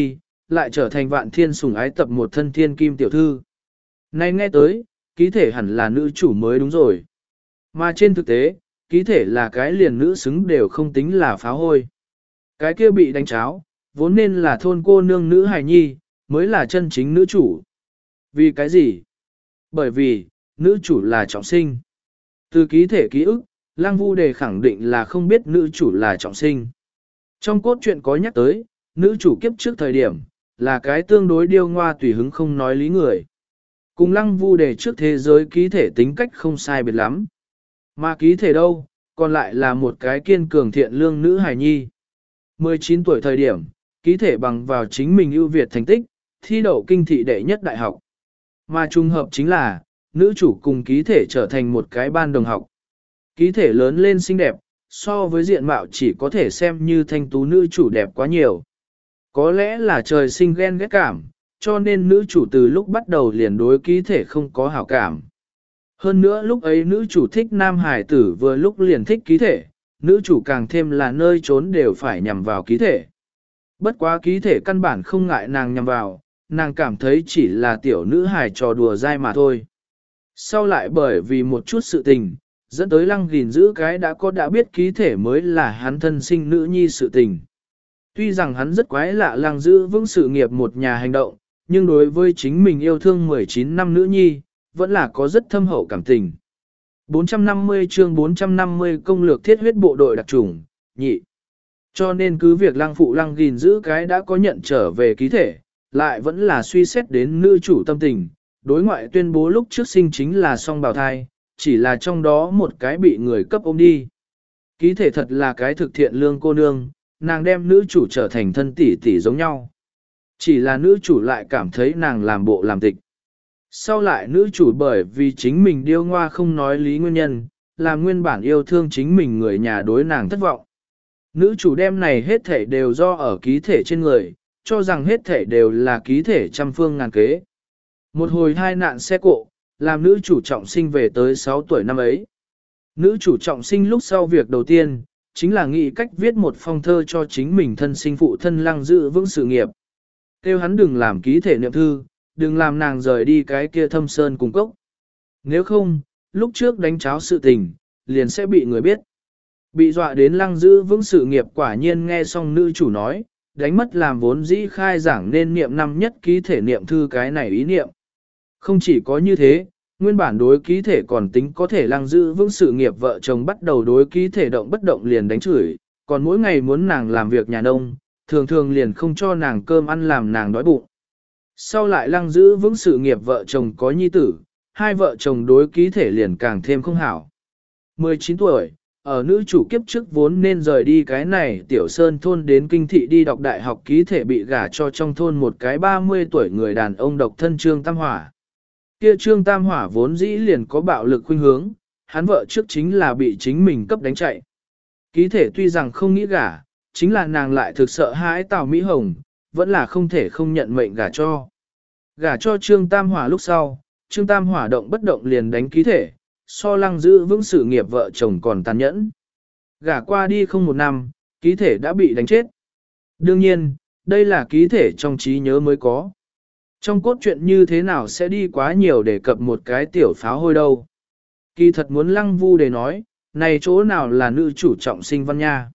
lại trở thành vạn thiên sủng ái tập một thân thiên kim tiểu thư. Này nghe tới, ký thể hẳn là nữ chủ mới đúng rồi. Mà trên thực tế, ký thể là cái liền nữ xứng đều không tính là phá hôi. Cái kia bị đánh cháo, vốn nên là thôn cô nương nữ hài nhi, mới là chân chính nữ chủ. Vì cái gì? Bởi vì, nữ chủ là trọng sinh. Từ ký thể ký ức, Lăng Vu Đề khẳng định là không biết nữ chủ là trọng sinh. Trong cốt truyện có nhắc tới, nữ chủ kiếp trước thời điểm, là cái tương đối điêu ngoa tùy hứng không nói lý người. Cùng Lăng Vu Đề trước thế giới ký thể tính cách không sai biệt lắm. Mà ký thể đâu, còn lại là một cái kiên cường thiện lương nữ hài nhi. mười chín tuổi thời điểm, ký thể bằng vào chính mình ưu việt thành tích, thi đậu kinh thị đệ nhất đại học. Mà trùng hợp chính là, nữ chủ cùng ký thể trở thành một cái ban đồng học. Ký thể lớn lên xinh đẹp, so với diện mạo chỉ có thể xem như thanh tú nữ chủ đẹp quá nhiều. Có lẽ là trời sinh ghen ghét cảm, cho nên nữ chủ từ lúc bắt đầu liền đối ký thể không có hảo cảm. Hơn nữa lúc ấy nữ chủ thích nam hải tử vừa lúc liền thích ký thể, nữ chủ càng thêm là nơi trốn đều phải nhằm vào ký thể. Bất quá ký thể căn bản không ngại nàng nhằm vào, nàng cảm thấy chỉ là tiểu nữ hài trò đùa dai mà thôi. Sau lại bởi vì một chút sự tình, dẫn tới Lăng gìn giữ cái đã có đã biết ký thể mới là hắn thân sinh nữ nhi sự tình. Tuy rằng hắn rất quái lạ Lăng giữ vững sự nghiệp một nhà hành động, nhưng đối với chính mình yêu thương mười chín năm nữ nhi, vẫn là có rất thâm hậu cảm tình. bốn trăm năm mươi chương bốn trăm năm mươi công lược thiết huyết bộ đội đặc trùng, nhị. Cho nên cứ việc Lăng phụ Lăng gìn giữ cái đã có nhận trở về ký thể, lại vẫn là suy xét đến nữ chủ tâm tình, đối ngoại tuyên bố lúc trước sinh chính là song bào thai, chỉ là trong đó một cái bị người cấp ôm đi. Ký thể thật là cái thực thiện lương cô nương, nàng đem nữ chủ trở thành thân tỷ tỷ giống nhau. Chỉ là nữ chủ lại cảm thấy nàng làm bộ làm tịch. Sau lại nữ chủ bởi vì chính mình điêu ngoa không nói lý nguyên nhân, là nguyên bản yêu thương chính mình người nhà đối nàng thất vọng. Nữ chủ đem này hết thể đều do ở ký thể trên người, cho rằng hết thể đều là ký thể trăm phương ngàn kế. Một hồi hai nạn xe cộ, làm nữ chủ trọng sinh về tới sáu tuổi năm ấy. Nữ chủ trọng sinh lúc sau việc đầu tiên, chính là nghĩ cách viết một phong thơ cho chính mình thân sinh phụ thân Lăng giữ vững sự nghiệp. Kêu hắn đừng làm ký thể niệm thư, đừng làm nàng rời đi cái kia thâm sơn cùng cốc. Nếu không, lúc trước đánh cháo sự tình, liền sẽ bị người biết. Bị dọa đến Lăng giữ vững sự nghiệp quả nhiên nghe xong nữ chủ nói, đánh mất làm vốn dĩ khai giảng nên niệm năm nhất ký thể niệm thư cái này ý niệm. Không chỉ có như thế, nguyên bản đối ký thể còn tính có thể Lăng giữ vững sự nghiệp vợ chồng bắt đầu đối ký thể động bất động liền đánh chửi, còn mỗi ngày muốn nàng làm việc nhà nông, thường thường liền không cho nàng cơm ăn làm nàng đói bụng. Sau lại Lăng giữ vững sự nghiệp vợ chồng có nhi tử, hai vợ chồng đối ký thể liền càng thêm không hảo. mười chín tuổi, ở nữ chủ kiếp trước vốn nên rời đi cái này tiểu sơn thôn đến kinh thị đi đọc đại học, ký thể bị gả cho trong thôn một cái ba mươi tuổi người đàn ông độc thân Trương Tam Hỏa. Kia Trương Tam Hỏa vốn dĩ liền có bạo lực khuynh hướng, hắn vợ trước chính là bị chính mình cấp đánh chạy. Ký thể tuy rằng không nghĩ gả, chính là nàng lại thực sợ hãi Tào Mỹ Hồng, vẫn là không thể không nhận mệnh gả cho. Gả cho Trương Tam Hỏa lúc sau, Trương Tam Hỏa động bất động liền đánh ký thể, so Lăng giữ vững sự nghiệp vợ chồng còn tàn nhẫn. Gả qua đi không một năm, ký thể đã bị đánh chết. Đương nhiên, đây là ký thể trong trí nhớ mới có. Trong cốt truyện như thế nào sẽ đi quá nhiều để cập một cái tiểu pháo hôi đâu. Kỳ thật muốn Lăng Vu để nói, này chỗ nào là nữ chủ trọng sinh văn nha.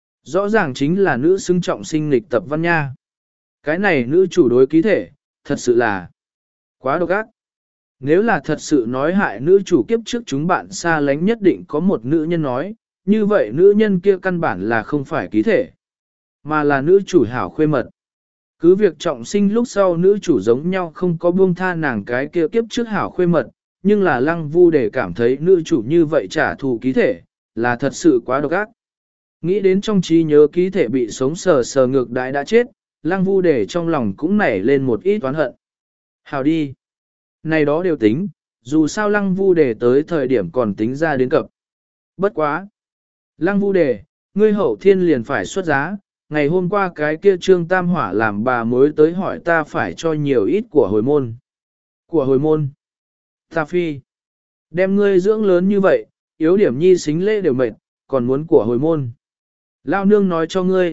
Rõ ràng chính là nữ xứng trọng sinh lịch tập văn nha. Cái này nữ chủ đối ký thể, thật sự là quá độc ác. Nếu là thật sự nói hại nữ chủ kiếp trước chúng bạn xa lánh nhất định có một nữ nhân nói, như vậy nữ nhân kia căn bản là không phải ký thể, mà là nữ chủ hảo khuê mật. Cứ việc trọng sinh lúc sau nữ chủ giống nhau không có buông tha nàng cái kia kiếp trước hảo khuê mật, nhưng là Lăng Vu để cảm thấy nữ chủ như vậy trả thù ký thể, là thật sự quá độc ác. Nghĩ đến trong trí nhớ ký thể bị sống sờ sờ ngược đãi đã chết, Lăng Vu để trong lòng cũng nảy lên một ít oán hận. Hảo đi. Này đó đều tính, dù sao Lăng Vu để tới thời điểm còn tính ra đến cập. Bất quá. Lăng Vu đề, ngươi hậu thiên liền phải xuất giá, ngày hôm qua cái kia Trương Tam Hỏa làm bà mối tới hỏi ta phải cho nhiều ít của hồi môn. Của hồi môn. Ta phi. Đem ngươi dưỡng lớn như vậy, yếu điểm nhi xính lễ đều mệt, còn muốn của hồi môn. Lao nương nói cho ngươi,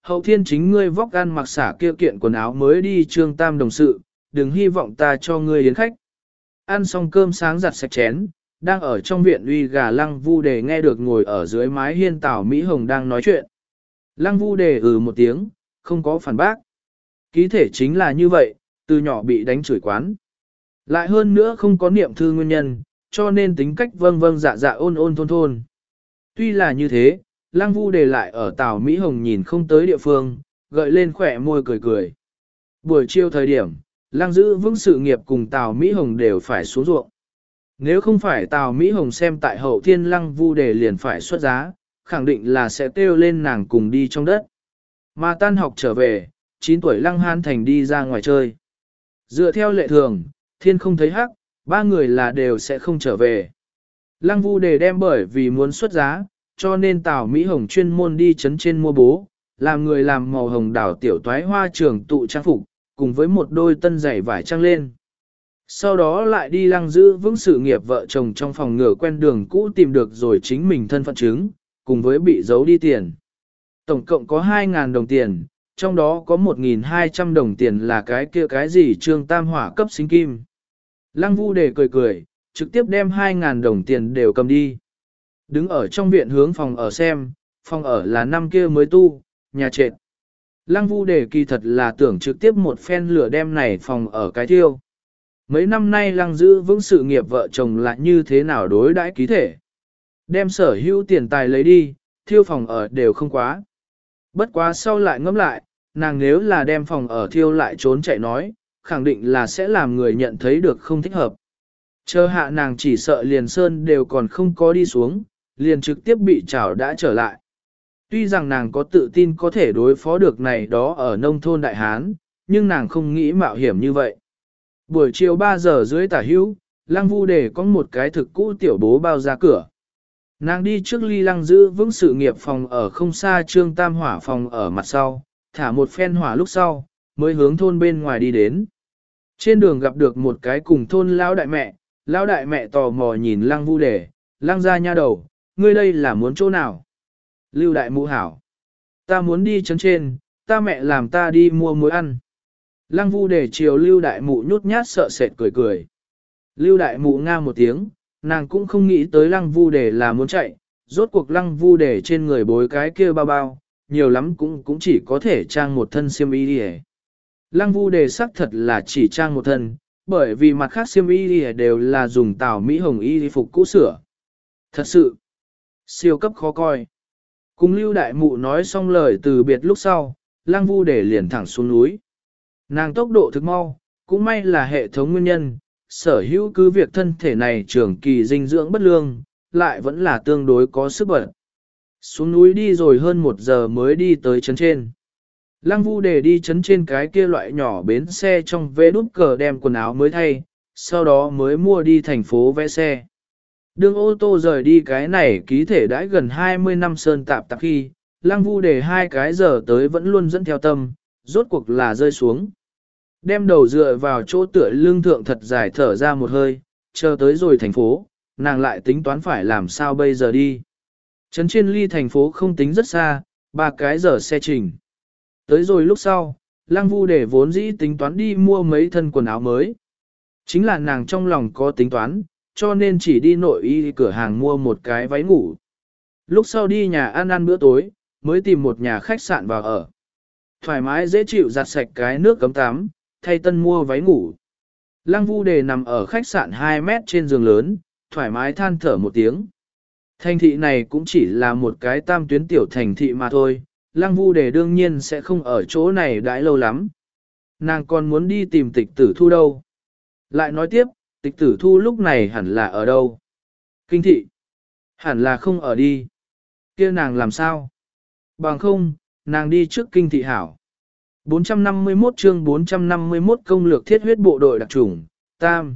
Hậu thiên chính ngươi vóc ăn mặc xả kia kiện quần áo mới đi trương tam đồng sự, đừng hy vọng ta cho ngươi yến khách. Ăn xong cơm sáng giặt sạch chén, đang ở trong viện uy gà Lăng Vu Đề nghe được ngồi ở dưới mái hiên Tào Mỹ Hồng đang nói chuyện. Lăng Vu Đề ừ một tiếng, không có phản bác. Ký thể chính là như vậy, từ nhỏ bị đánh chửi quán. Lại hơn nữa không có niệm thư nguyên nhân, cho nên tính cách vâng vâng dạ dạ ôn ôn thôn thôn. Tuy là như thế, Lăng Vu Đề lại ở Tào Mỹ Hồng nhìn không tới địa phương, gợi lên khỏe môi cười cười. Buổi chiều thời điểm, Lăng giữ vững sự nghiệp cùng Tào Mỹ Hồng đều phải xuống ruộng. Nếu không phải Tào Mỹ Hồng xem tại hậu thiên Lăng Vu Đề liền phải xuất giá, khẳng định là sẽ kêu lên nàng cùng đi trong đất. Mà tan học trở về, chín tuổi Lăng Han Thành đi ra ngoài chơi. Dựa theo lệ thường, thiên không thấy hắc, ba người là đều sẽ không trở về. Lăng Vu Đề đem bởi vì muốn xuất giá, cho nên Tào Mỹ Hồng chuyên môn đi chấn trên mua bố, làm người làm màu hồng đảo tiểu toái hoa trường tụ trang phục, cùng với một đôi tân giày vải trang lên. Sau đó lại đi Lăng giữ vững sự nghiệp vợ chồng trong phòng ngừa quen đường cũ tìm được rồi chính mình thân phận chứng, cùng với bị giấu đi tiền. Tổng cộng có hai nghìn đồng tiền, trong đó có một nghìn hai trăm đồng tiền là cái kia cái gì trương tam hỏa cấp sinh kim. Lăng Vu Đề cười cười, trực tiếp đem hai nghìn đồng tiền đều cầm đi. Đứng ở trong viện hướng phòng ở xem, phòng ở là năm kia mới tu, nhà trệt. Lăng Vu Đề kỳ thật là tưởng trực tiếp một phen lửa đem này phòng ở cái thiêu. Mấy năm nay Lăng giữ vững sự nghiệp vợ chồng là như thế nào đối đãi ký thể. Đem sở hữu tiền tài lấy đi, thiêu phòng ở đều không quá. Bất quá sau lại ngẫm lại, nàng nếu là đem phòng ở thiêu lại trốn chạy nói, khẳng định là sẽ làm người nhận thấy được không thích hợp. Chờ hạ nàng chỉ sợ liền sơn đều còn không có đi xuống, liền trực tiếp bị trảo đã trở lại. Tuy rằng nàng có tự tin có thể đối phó được này đó ở nông thôn Đại Hán, nhưng nàng không nghĩ mạo hiểm như vậy. Buổi chiều ba giờ dưới tả hữu, Lăng Vu Đề có một cái thực cũ tiểu bố bao ra cửa. Nàng đi trước ly Lăng giữ vững sự nghiệp phòng ở không xa trương tam hỏa phòng ở mặt sau, thả một phen hỏa lúc sau, mới hướng thôn bên ngoài đi đến. Trên đường gặp được một cái cùng thôn lão đại mẹ, lão đại mẹ tò mò nhìn Lăng Vu Đề, Lăng ra nha đầu, ngươi đây là muốn chỗ nào? Lưu đại mụ hảo. Ta muốn đi trấn trên, ta mẹ làm ta đi mua muối ăn. Lăng Vu Đề chiều Lưu đại mụ nhút nhát sợ sệt cười cười. Lưu đại mụ nga một tiếng, nàng cũng không nghĩ tới Lăng Vu Đề là muốn chạy, rốt cuộc Lăng Vu Đề trên người bối cái kia bao bao, nhiều lắm cũng cũng chỉ có thể trang một thân xiêm y đi. Lăng Vu Đề sắc thật là chỉ trang một thân, bởi vì mặt khác xiêm y đi đều là dùng Tào Mỹ Hồng y phục cũ sửa. Thật sự, siêu cấp khó coi. Cùng Lưu đại mụ nói xong lời từ biệt lúc sau, Lăng Vu Đề liền thẳng xuống núi. Nàng tốc độ thực mau, cũng may là hệ thống nguyên nhân, sở hữu cứ việc thân thể này trường kỳ dinh dưỡng bất lương, lại vẫn là tương đối có sức bật. Xuống núi đi rồi hơn một giờ mới đi tới trấn trên. Lăng Vu Đề đi trấn trên cái kia loại nhỏ bến xe trong vé đút cờ đem quần áo mới thay, sau đó mới mua đi thành phố vé xe. Đường ô tô rời đi cái này ký thể đãi gần hai mươi năm sơn tạp tạp khi, Lăng Vu Đề hai cái giờ tới vẫn luôn dẫn theo tâm, rốt cuộc là rơi xuống. Đem đầu dựa vào chỗ tựa lưng thượng thật dài thở ra một hơi, chờ tới rồi thành phố, nàng lại tính toán phải làm sao bây giờ đi. Trấn trên ly thành phố không tính rất xa, ba cái giờ xe trình. Tới rồi lúc sau, Lăng Vu Đề vốn dĩ tính toán đi mua mấy thân quần áo mới. Chính là nàng trong lòng có tính toán, cho nên chỉ đi nội y cửa hàng mua một cái váy ngủ. Lúc sau đi nhà ăn ăn bữa tối, mới tìm một nhà khách sạn vào ở. Thoải mái dễ chịu giặt sạch cái nước cấm tắm, thay tân mua váy ngủ. Lăng Vu Đề nằm ở khách sạn hai mét trên giường lớn, thoải mái than thở một tiếng. Thành thị này cũng chỉ là một cái tam tuyến tiểu thành thị mà thôi, Lăng Vu Đề đương nhiên sẽ không ở chỗ này đãi lâu lắm. Nàng còn muốn đi tìm Tịch Tử Thu đâu. Lại nói tiếp, Tịch Tử Thu lúc này hẳn là ở đâu? Kinh thị. Hẳn là không ở đi. Kia nàng làm sao? Bằng không, nàng đi trước kinh thị hảo. bốn trăm năm mươi mốt chương bốn trăm năm mươi mốt công lược thiết huyết bộ đội đặc chủng, tam.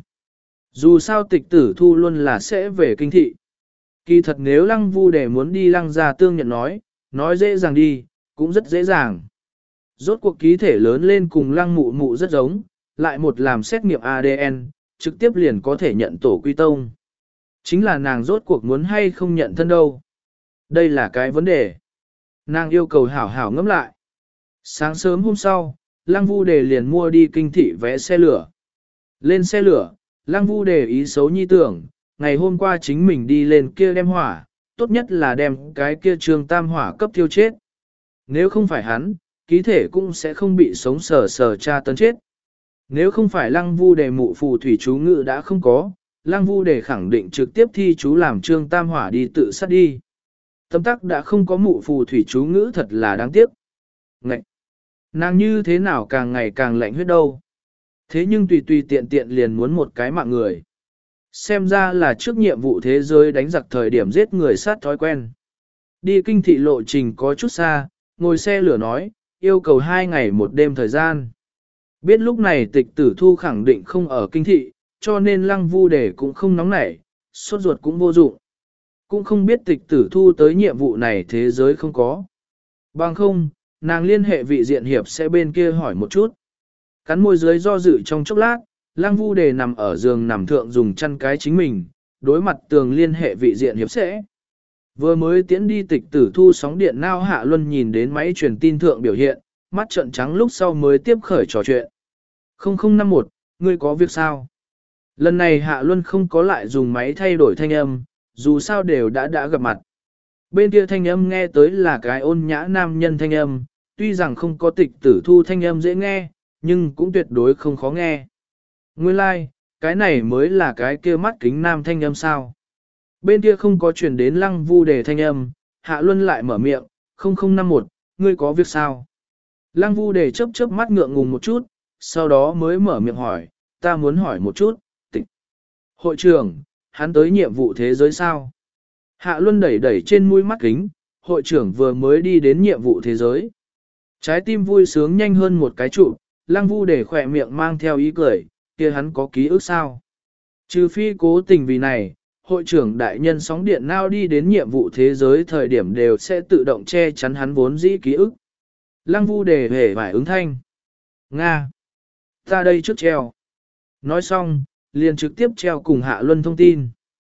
Dù sao Tịch Tử Thu luôn là sẽ về kinh thị. Kỳ thật nếu Lăng Vu Đề muốn đi Lăng gia tương nhận nói, nói dễ dàng đi, cũng rất dễ dàng. Rốt cuộc ký thể lớn lên cùng Lăng mụ mụ rất giống, lại một làm xét nghiệm a đê en, trực tiếp liền có thể nhận tổ quy tông. Chính là nàng rốt cuộc muốn hay không nhận thân đâu. Đây là cái vấn đề. Nàng yêu cầu hảo hảo ngẫm lại. Sáng sớm hôm sau, Lăng Vu Đề liền mua đi kinh thị vé xe lửa. Lên xe lửa, Lăng Vu Đề ý xấu nhi tưởng, ngày hôm qua chính mình đi lên kia đem hỏa, tốt nhất là đem cái kia trường tam hỏa cấp tiêu chết. Nếu không phải hắn, ký thể cũng sẽ không bị sống sờ sờ tra tấn chết. Nếu không phải Lăng Vu Đề mụ phù thủy chú ngự đã không có, Lăng Vu Đề khẳng định trực tiếp thi chú làm trương tam hỏa đi tự sát đi. Tâm tắc đã không có mụ phù thủy chú ngữ thật là đáng tiếc. Ngậy! Nàng như thế nào càng ngày càng lạnh huyết đâu. Thế nhưng tùy tùy tiện tiện liền muốn một cái mạng người. Xem ra là trước nhiệm vụ thế giới đánh giặc thời điểm giết người sát thói quen. Đi kinh thị lộ trình có chút xa, ngồi xe lửa nói, yêu cầu hai ngày một đêm thời gian. Biết lúc này tịch tử thu khẳng định không ở kinh thị, cho nên Lăng Vu Đề cũng không nóng nảy, sốt ruột cũng vô dụng. Cũng không biết tịch tử thu tới nhiệm vụ này thế giới không có. Bằng không, nàng liên hệ vị diện hiệp sẽ bên kia hỏi một chút. Cắn môi dưới do dự trong chốc lát, Lăng Vu Đề nằm ở giường nằm thượng dùng chăn cái chính mình, đối mặt tường liên hệ vị diện hiệp sẽ. Vừa mới tiến đi tịch tử thu sóng điện nao Hạ Luân nhìn đến máy truyền tin thượng biểu hiện, mắt trợn trắng lúc sau mới tiếp khởi trò chuyện. không không năm một, ngươi có việc sao? Lần này Hạ Luân không có lại dùng máy thay đổi thanh âm, dù sao đều đã đã gặp mặt. Bên kia thanh âm nghe tới là cái ôn nhã nam nhân thanh âm, tuy rằng không có tịch tử thu thanh âm dễ nghe, nhưng cũng tuyệt đối không khó nghe. Nguyên lai, like, cái này mới là cái kia mắt kính nam thanh âm sao. Bên kia không có truyền đến Lăng Vu Đề thanh âm, Hạ Luân lại mở miệng, không không năm một, ngươi có việc sao? Lăng Vu Đề chớp chớp mắt ngượng ngùng một chút, sau đó mới mở miệng hỏi, ta muốn hỏi một chút, tịch. Hội trưởng, hắn tới nhiệm vụ thế giới sao? Hạ Luân đẩy đẩy trên mũi mắt kính, hội trưởng vừa mới đi đến nhiệm vụ thế giới. Trái tim vui sướng nhanh hơn một cái trụ, Lăng Vu Đề khỏe miệng mang theo ý cười, kia hắn có ký ức sao? Trừ phi cố tình vì này, hội trưởng đại nhân sóng điện nao đi đến nhiệm vụ thế giới thời điểm đều sẽ tự động che chắn hắn vốn dĩ ký ức. Lăng Vu Đề hề phải ứng thanh. Nga! Ta đây trước treo. Nói xong, liền trực tiếp treo cùng Hạ Luân thông tin.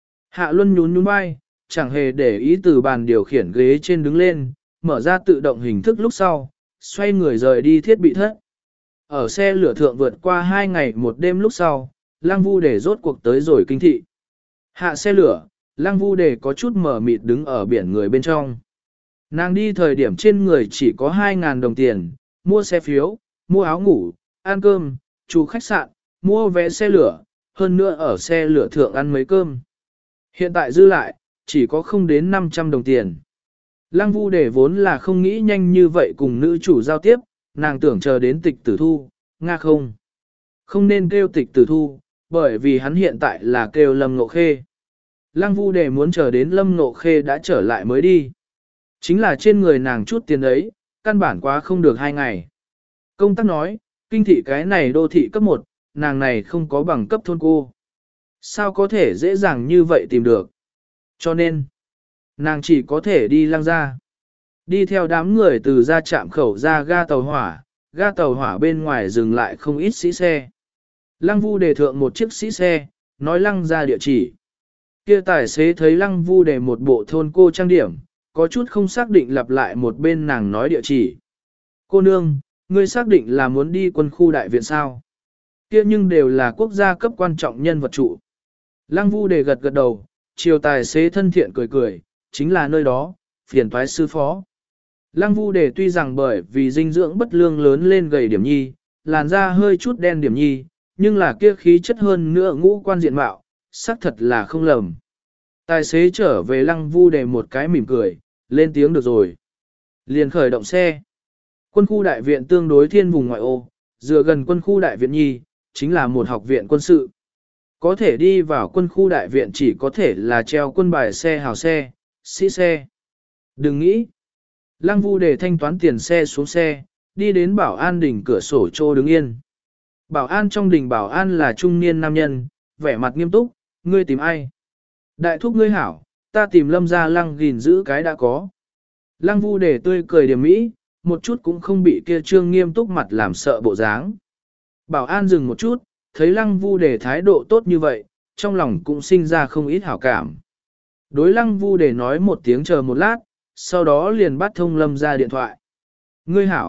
Hạ Luân nhún nhún vai, chẳng hề để ý từ bàn điều khiển ghế trên đứng lên, mở ra tự động hình thức lúc sau, xoay người rời đi thiết bị thất. Ở xe lửa thượng vượt qua hai ngày một đêm lúc sau, Lăng Vu Đề rốt cuộc tới rồi kinh thị. Hạ xe lửa, Lăng Vu Đề có chút mở mịt đứng ở biển người bên trong. Nàng đi thời điểm trên người chỉ có hai ngàn đồng tiền, mua xe phiếu, mua áo ngủ, ăn cơm,住khách sạn, mua vé xe lửa, hơn nữa ở xe lửa thượng ăn mấy cơm. Hiện tại dư lại, chỉ có không đến năm trăm đồng tiền. Lăng Vu Đề vốn là không nghĩ nhanh như vậy cùng nữ chủ giao tiếp, nàng tưởng chờ đến tịch tử thu, nga không. Không nên kêu tịch tử thu, bởi vì hắn hiện tại là kêu Lâm Ngộ Khê. Lăng Vu Đề muốn chờ đến Lâm Ngộ Khê đã trở lại mới đi. Chính là trên người nàng chút tiền ấy, căn bản quá không được hai ngày. Công tác nói, kinh thị cái này đô thị cấp một, nàng này không có bằng cấp thôn cô. Sao có thể dễ dàng như vậy tìm được? Cho nên, nàng chỉ có thể đi Lăng ra. Đi theo đám người từ ra trạm khẩu ra ga tàu hỏa, ga tàu hỏa bên ngoài dừng lại không ít sĩ xe. Lăng Vu Đề thượng một chiếc sĩ xe, nói Lăng ra địa chỉ. Kia tài xế thấy Lăng Vu Đề một bộ thôn cô trang điểm, có chút không xác định lặp lại một bên nàng nói địa chỉ. Cô nương, ngươi xác định là muốn đi quân khu đại viện sao? Kia nhưng đều là quốc gia cấp quan trọng nhân vật trụ. Lăng Vu Đề gật gật đầu, chiều tài xế thân thiện cười cười, chính là nơi đó, phiền toái sư phó. Lăng Vu Đề tuy rằng bởi vì dinh dưỡng bất lương lớn lên gầy điểm nhi, làn da hơi chút đen điểm nhi, nhưng là kia khí chất hơn nữa ngũ quan diện mạo, xác thật là không lầm. Tài xế trở về Lăng Vu Đề một cái mỉm cười, lên tiếng được rồi. Liền khởi động xe. Quân khu đại viện tương đối thiên vùng ngoại ô, dựa gần quân khu đại viện nhi, chính là một học viện quân sự. Có thể đi vào quân khu đại viện chỉ có thể là treo quân bài xe hào xe, sĩ xe. Đừng nghĩ. Lăng Vu Đề thanh toán tiền xe xuống xe, đi đến bảo an đỉnh cửa sổ trô đứng yên. Bảo an trong đỉnh bảo an là trung niên nam nhân, vẻ mặt nghiêm túc, ngươi tìm ai? Đại thúc ngươi hảo, ta tìm Lâm gia Lăng gìn giữ cái đã có. Lăng Vu Đề tươi cười điểm mỹ, một chút cũng không bị kia trương nghiêm túc mặt làm sợ bộ dáng. Bảo an dừng một chút, thấy Lăng Vu Đề thái độ tốt như vậy, trong lòng cũng sinh ra không ít hảo cảm. Đối Lăng Vu Đề nói một tiếng chờ một lát, sau đó liền bắt thông Lâm gia điện thoại. Ngươi hảo,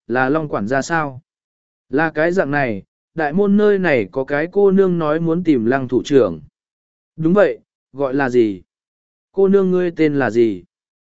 là Long quản gia sao? Là cái dạng này, đại môn nơi này có cái cô nương nói muốn tìm Lăng thủ trưởng. Đúng vậy, gọi là gì? Cô nương ngươi tên là gì?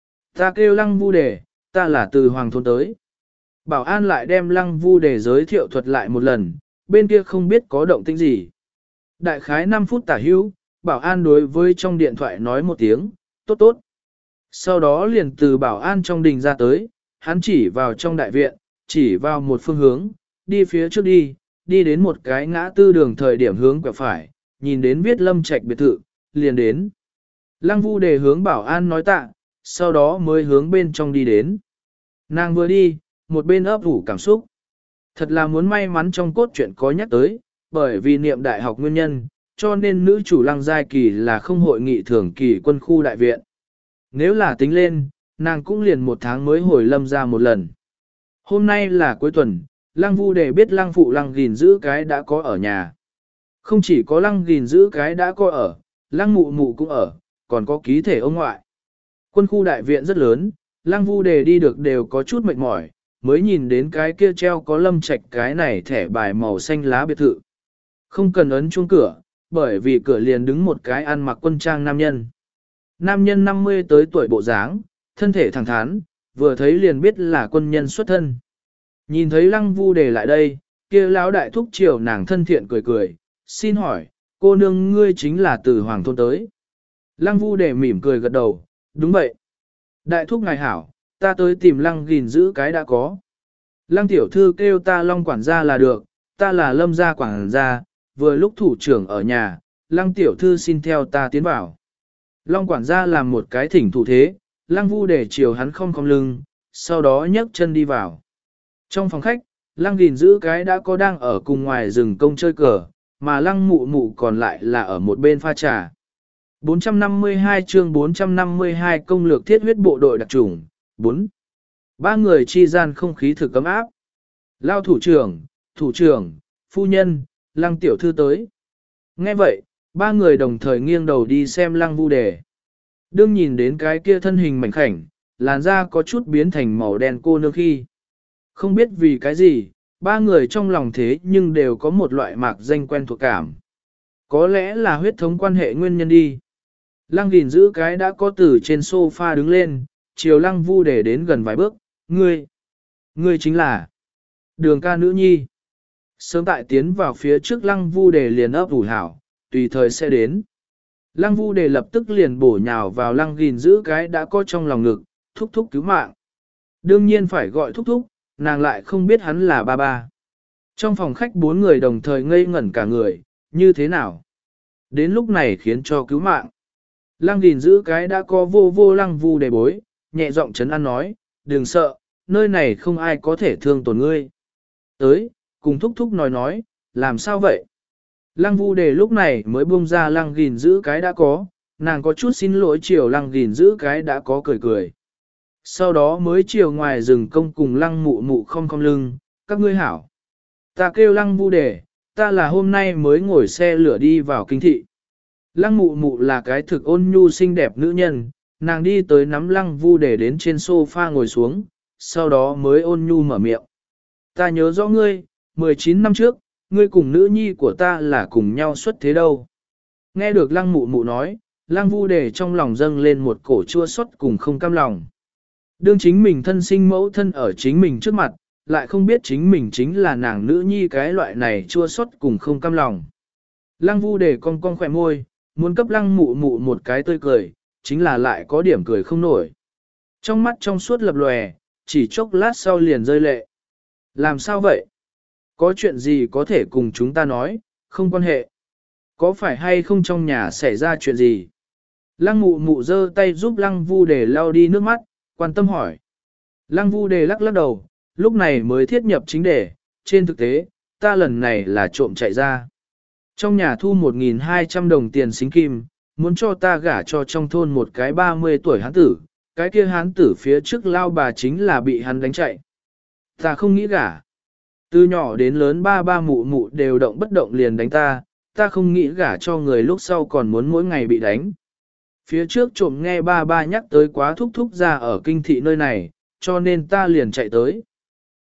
Ta kêu Lăng Vu Đề, ta là từ Hoàng thôn tới. Bảo an lại đem Lăng Vu Đề giới thiệu thuật lại một lần, bên kia không biết có động tĩnh gì. Đại khái năm phút tả hữu, bảo an đối với trong điện thoại nói một tiếng, tốt tốt. Sau đó liền từ bảo an trong đình ra tới, hắn chỉ vào trong đại viện, chỉ vào một phương hướng, đi phía trước đi, đi đến một cái ngã tư đường thời điểm hướng quẹo phải, nhìn đến viết Lâm Trạch biệt thự, liền đến. Lăng Vu Đề hướng bảo an nói tạ, sau đó mới hướng bên trong đi đến. Nàng vừa đi, một bên ấp ủ cảm xúc. Thật là muốn may mắn trong cốt truyện có nhắc tới, bởi vì niệm đại học nguyên nhân, cho nên nữ chủ Lăng Giai Kỳ là không hội nghị thường kỳ quân khu đại viện. Nếu là tính lên, nàng cũng liền một tháng mới hồi Lâm ra một lần. Hôm nay là cuối tuần, Lăng Vu Đề biết Lăng phụ Lăng gìn giữ cái đã có ở nhà. Không chỉ có Lăng gìn giữ cái đã có ở, Lăng mụ mụ cũng ở, còn có ký thể ông ngoại. Quân khu đại viện rất lớn, Lăng Vu Đề đi được đều có chút mệt mỏi, mới nhìn đến cái kia treo có Lâm Trạch cái này thẻ bài màu xanh lá biệt thự. Không cần ấn chuông cửa, bởi vì cửa liền đứng một cái ăn mặc quân trang nam nhân. Nam nhân năm mươi tới tuổi bộ dáng, thân thể thẳng thắn, vừa thấy liền biết là quân nhân xuất thân. Nhìn thấy Lăng Vu Đề lại đây, kia lão đại thúc chiều nàng thân thiện cười cười, xin hỏi, cô nương ngươi chính là từ Hoàng thôn tới. Lăng Vu Đề mỉm cười gật đầu, đúng vậy. Đại thúc ngài hảo, ta tới tìm Lăng gìn giữ cái đã có. Lăng tiểu thư kêu ta Long quản gia là được, ta là Lâm gia quản gia, vừa lúc thủ trưởng ở nhà, Lăng tiểu thư xin theo ta tiến vào. Long quản gia làm một cái thỉnh thủ thế, Lăng Vu Đề chiều hắn không cong lưng, sau đó nhấc chân đi vào. Trong phòng khách, Lăng gìn giữ cái đã có đang ở cùng ngoài rừng công chơi cờ, mà Lăng mụ mụ còn lại là ở một bên pha trà. bốn trăm năm mươi hai chương bốn trăm năm mươi hai công lược thiết huyết bộ đội đặc chủng, bốn. Ba người chi gian không khí thực cấm áp. Lao thủ trưởng, thủ trưởng, phu nhân, Lăng tiểu thư tới. Nghe vậy, ba người đồng thời nghiêng đầu đi xem Lăng Vu Đề. Đương nhìn đến cái kia thân hình mảnh khảnh, làn da có chút biến thành màu đen cô nương khi. Không biết vì cái gì, ba người trong lòng thế nhưng đều có một loại mạc danh quen thuộc cảm. Có lẽ là huyết thống quan hệ nguyên nhân đi. Lăng gìn giữ cái đã có từ trên sofa đứng lên, chiều Lăng Vu Đề đến gần vài bước, ngươi, ngươi chính là Đường ca nữ nhi. Sớm tại tiến vào phía trước Lăng Vu Đề liền ấp ủ hảo, tùy thời sẽ đến. Lăng Vu Đề lập tức liền bổ nhào vào Lăng gìn giữ cái đã có trong lòng ngực, thúc thúc cứu mạng. Đương nhiên phải gọi thúc thúc, nàng lại không biết hắn là ba ba. Trong phòng khách bốn người đồng thời ngây ngẩn cả người, như thế nào? Đến lúc này khiến cho cứu mạng. Lăng gìn giữ cái đã có vô vô Lăng Vu Đề bối, nhẹ giọng trấn an nói, đừng sợ, nơi này không ai có thể thương tổn ngươi. Tới, cùng thúc thúc nói nói, làm sao vậy? Lăng Vu Đề lúc này mới buông ra Lăng gìn giữ cái đã có, nàng có chút xin lỗi chiều Lăng gìn giữ cái đã có cười cười. Sau đó mới chiều ngoài rừng công cùng Lăng mụ mụ không không lưng, các ngươi hảo. Ta kêu Lăng Vu Đề, ta là hôm nay mới ngồi xe lửa đi vào kinh thị. Lăng mụ mụ là cái thực ôn nhu xinh đẹp nữ nhân, nàng đi tới nắm Lăng Vu Đề đến trên sofa ngồi xuống, sau đó mới ôn nhu mở miệng. Ta nhớ rõ ngươi, mười chín năm trước, ngươi cùng nữ nhi của ta là cùng nhau xuất thế đâu. Nghe được Lăng mụ mụ nói, Lăng Vu Đề trong lòng dâng lên một cổ chua xót cùng không cam lòng. Đương chính mình thân sinh mẫu thân ở chính mình trước mặt, lại không biết chính mình chính là nàng nữ nhi cái loại này chua xót cùng không cam lòng. Lăng Vu Đề cong cong khỏe môi, muốn cấp Lăng mụ mụ một cái tươi cười, chính là lại có điểm cười không nổi. Trong mắt trong suốt lập lòe, chỉ chốc lát sau liền rơi lệ. Làm sao vậy? Có chuyện gì có thể cùng chúng ta nói, không quan hệ. Có phải hay không trong nhà xảy ra chuyện gì? Lăng mụ mụ giơ tay giúp Lăng Vu Đề lau đi nước mắt, quan tâm hỏi. Lăng Vu Đề lắc lắc đầu, lúc này mới thiết nhập chính đề, trên thực tế, ta lần này là trộm chạy ra. Trong nhà thu một nghìn hai trăm đồng tiền xính kim, muốn cho ta gả cho trong thôn một cái ba mươi tuổi hán tử, cái kia hán tử phía trước lao bà chính là bị hắn đánh chạy. Ta không nghĩ gả. Từ nhỏ đến lớn ba ba mụ mụ đều động bất động liền đánh ta, ta không nghĩ gả cho người lúc sau còn muốn mỗi ngày bị đánh. Phía trước trộm nghe ba ba nhắc tới quá thúc thúc ra ở kinh thị nơi này, cho nên ta liền chạy tới.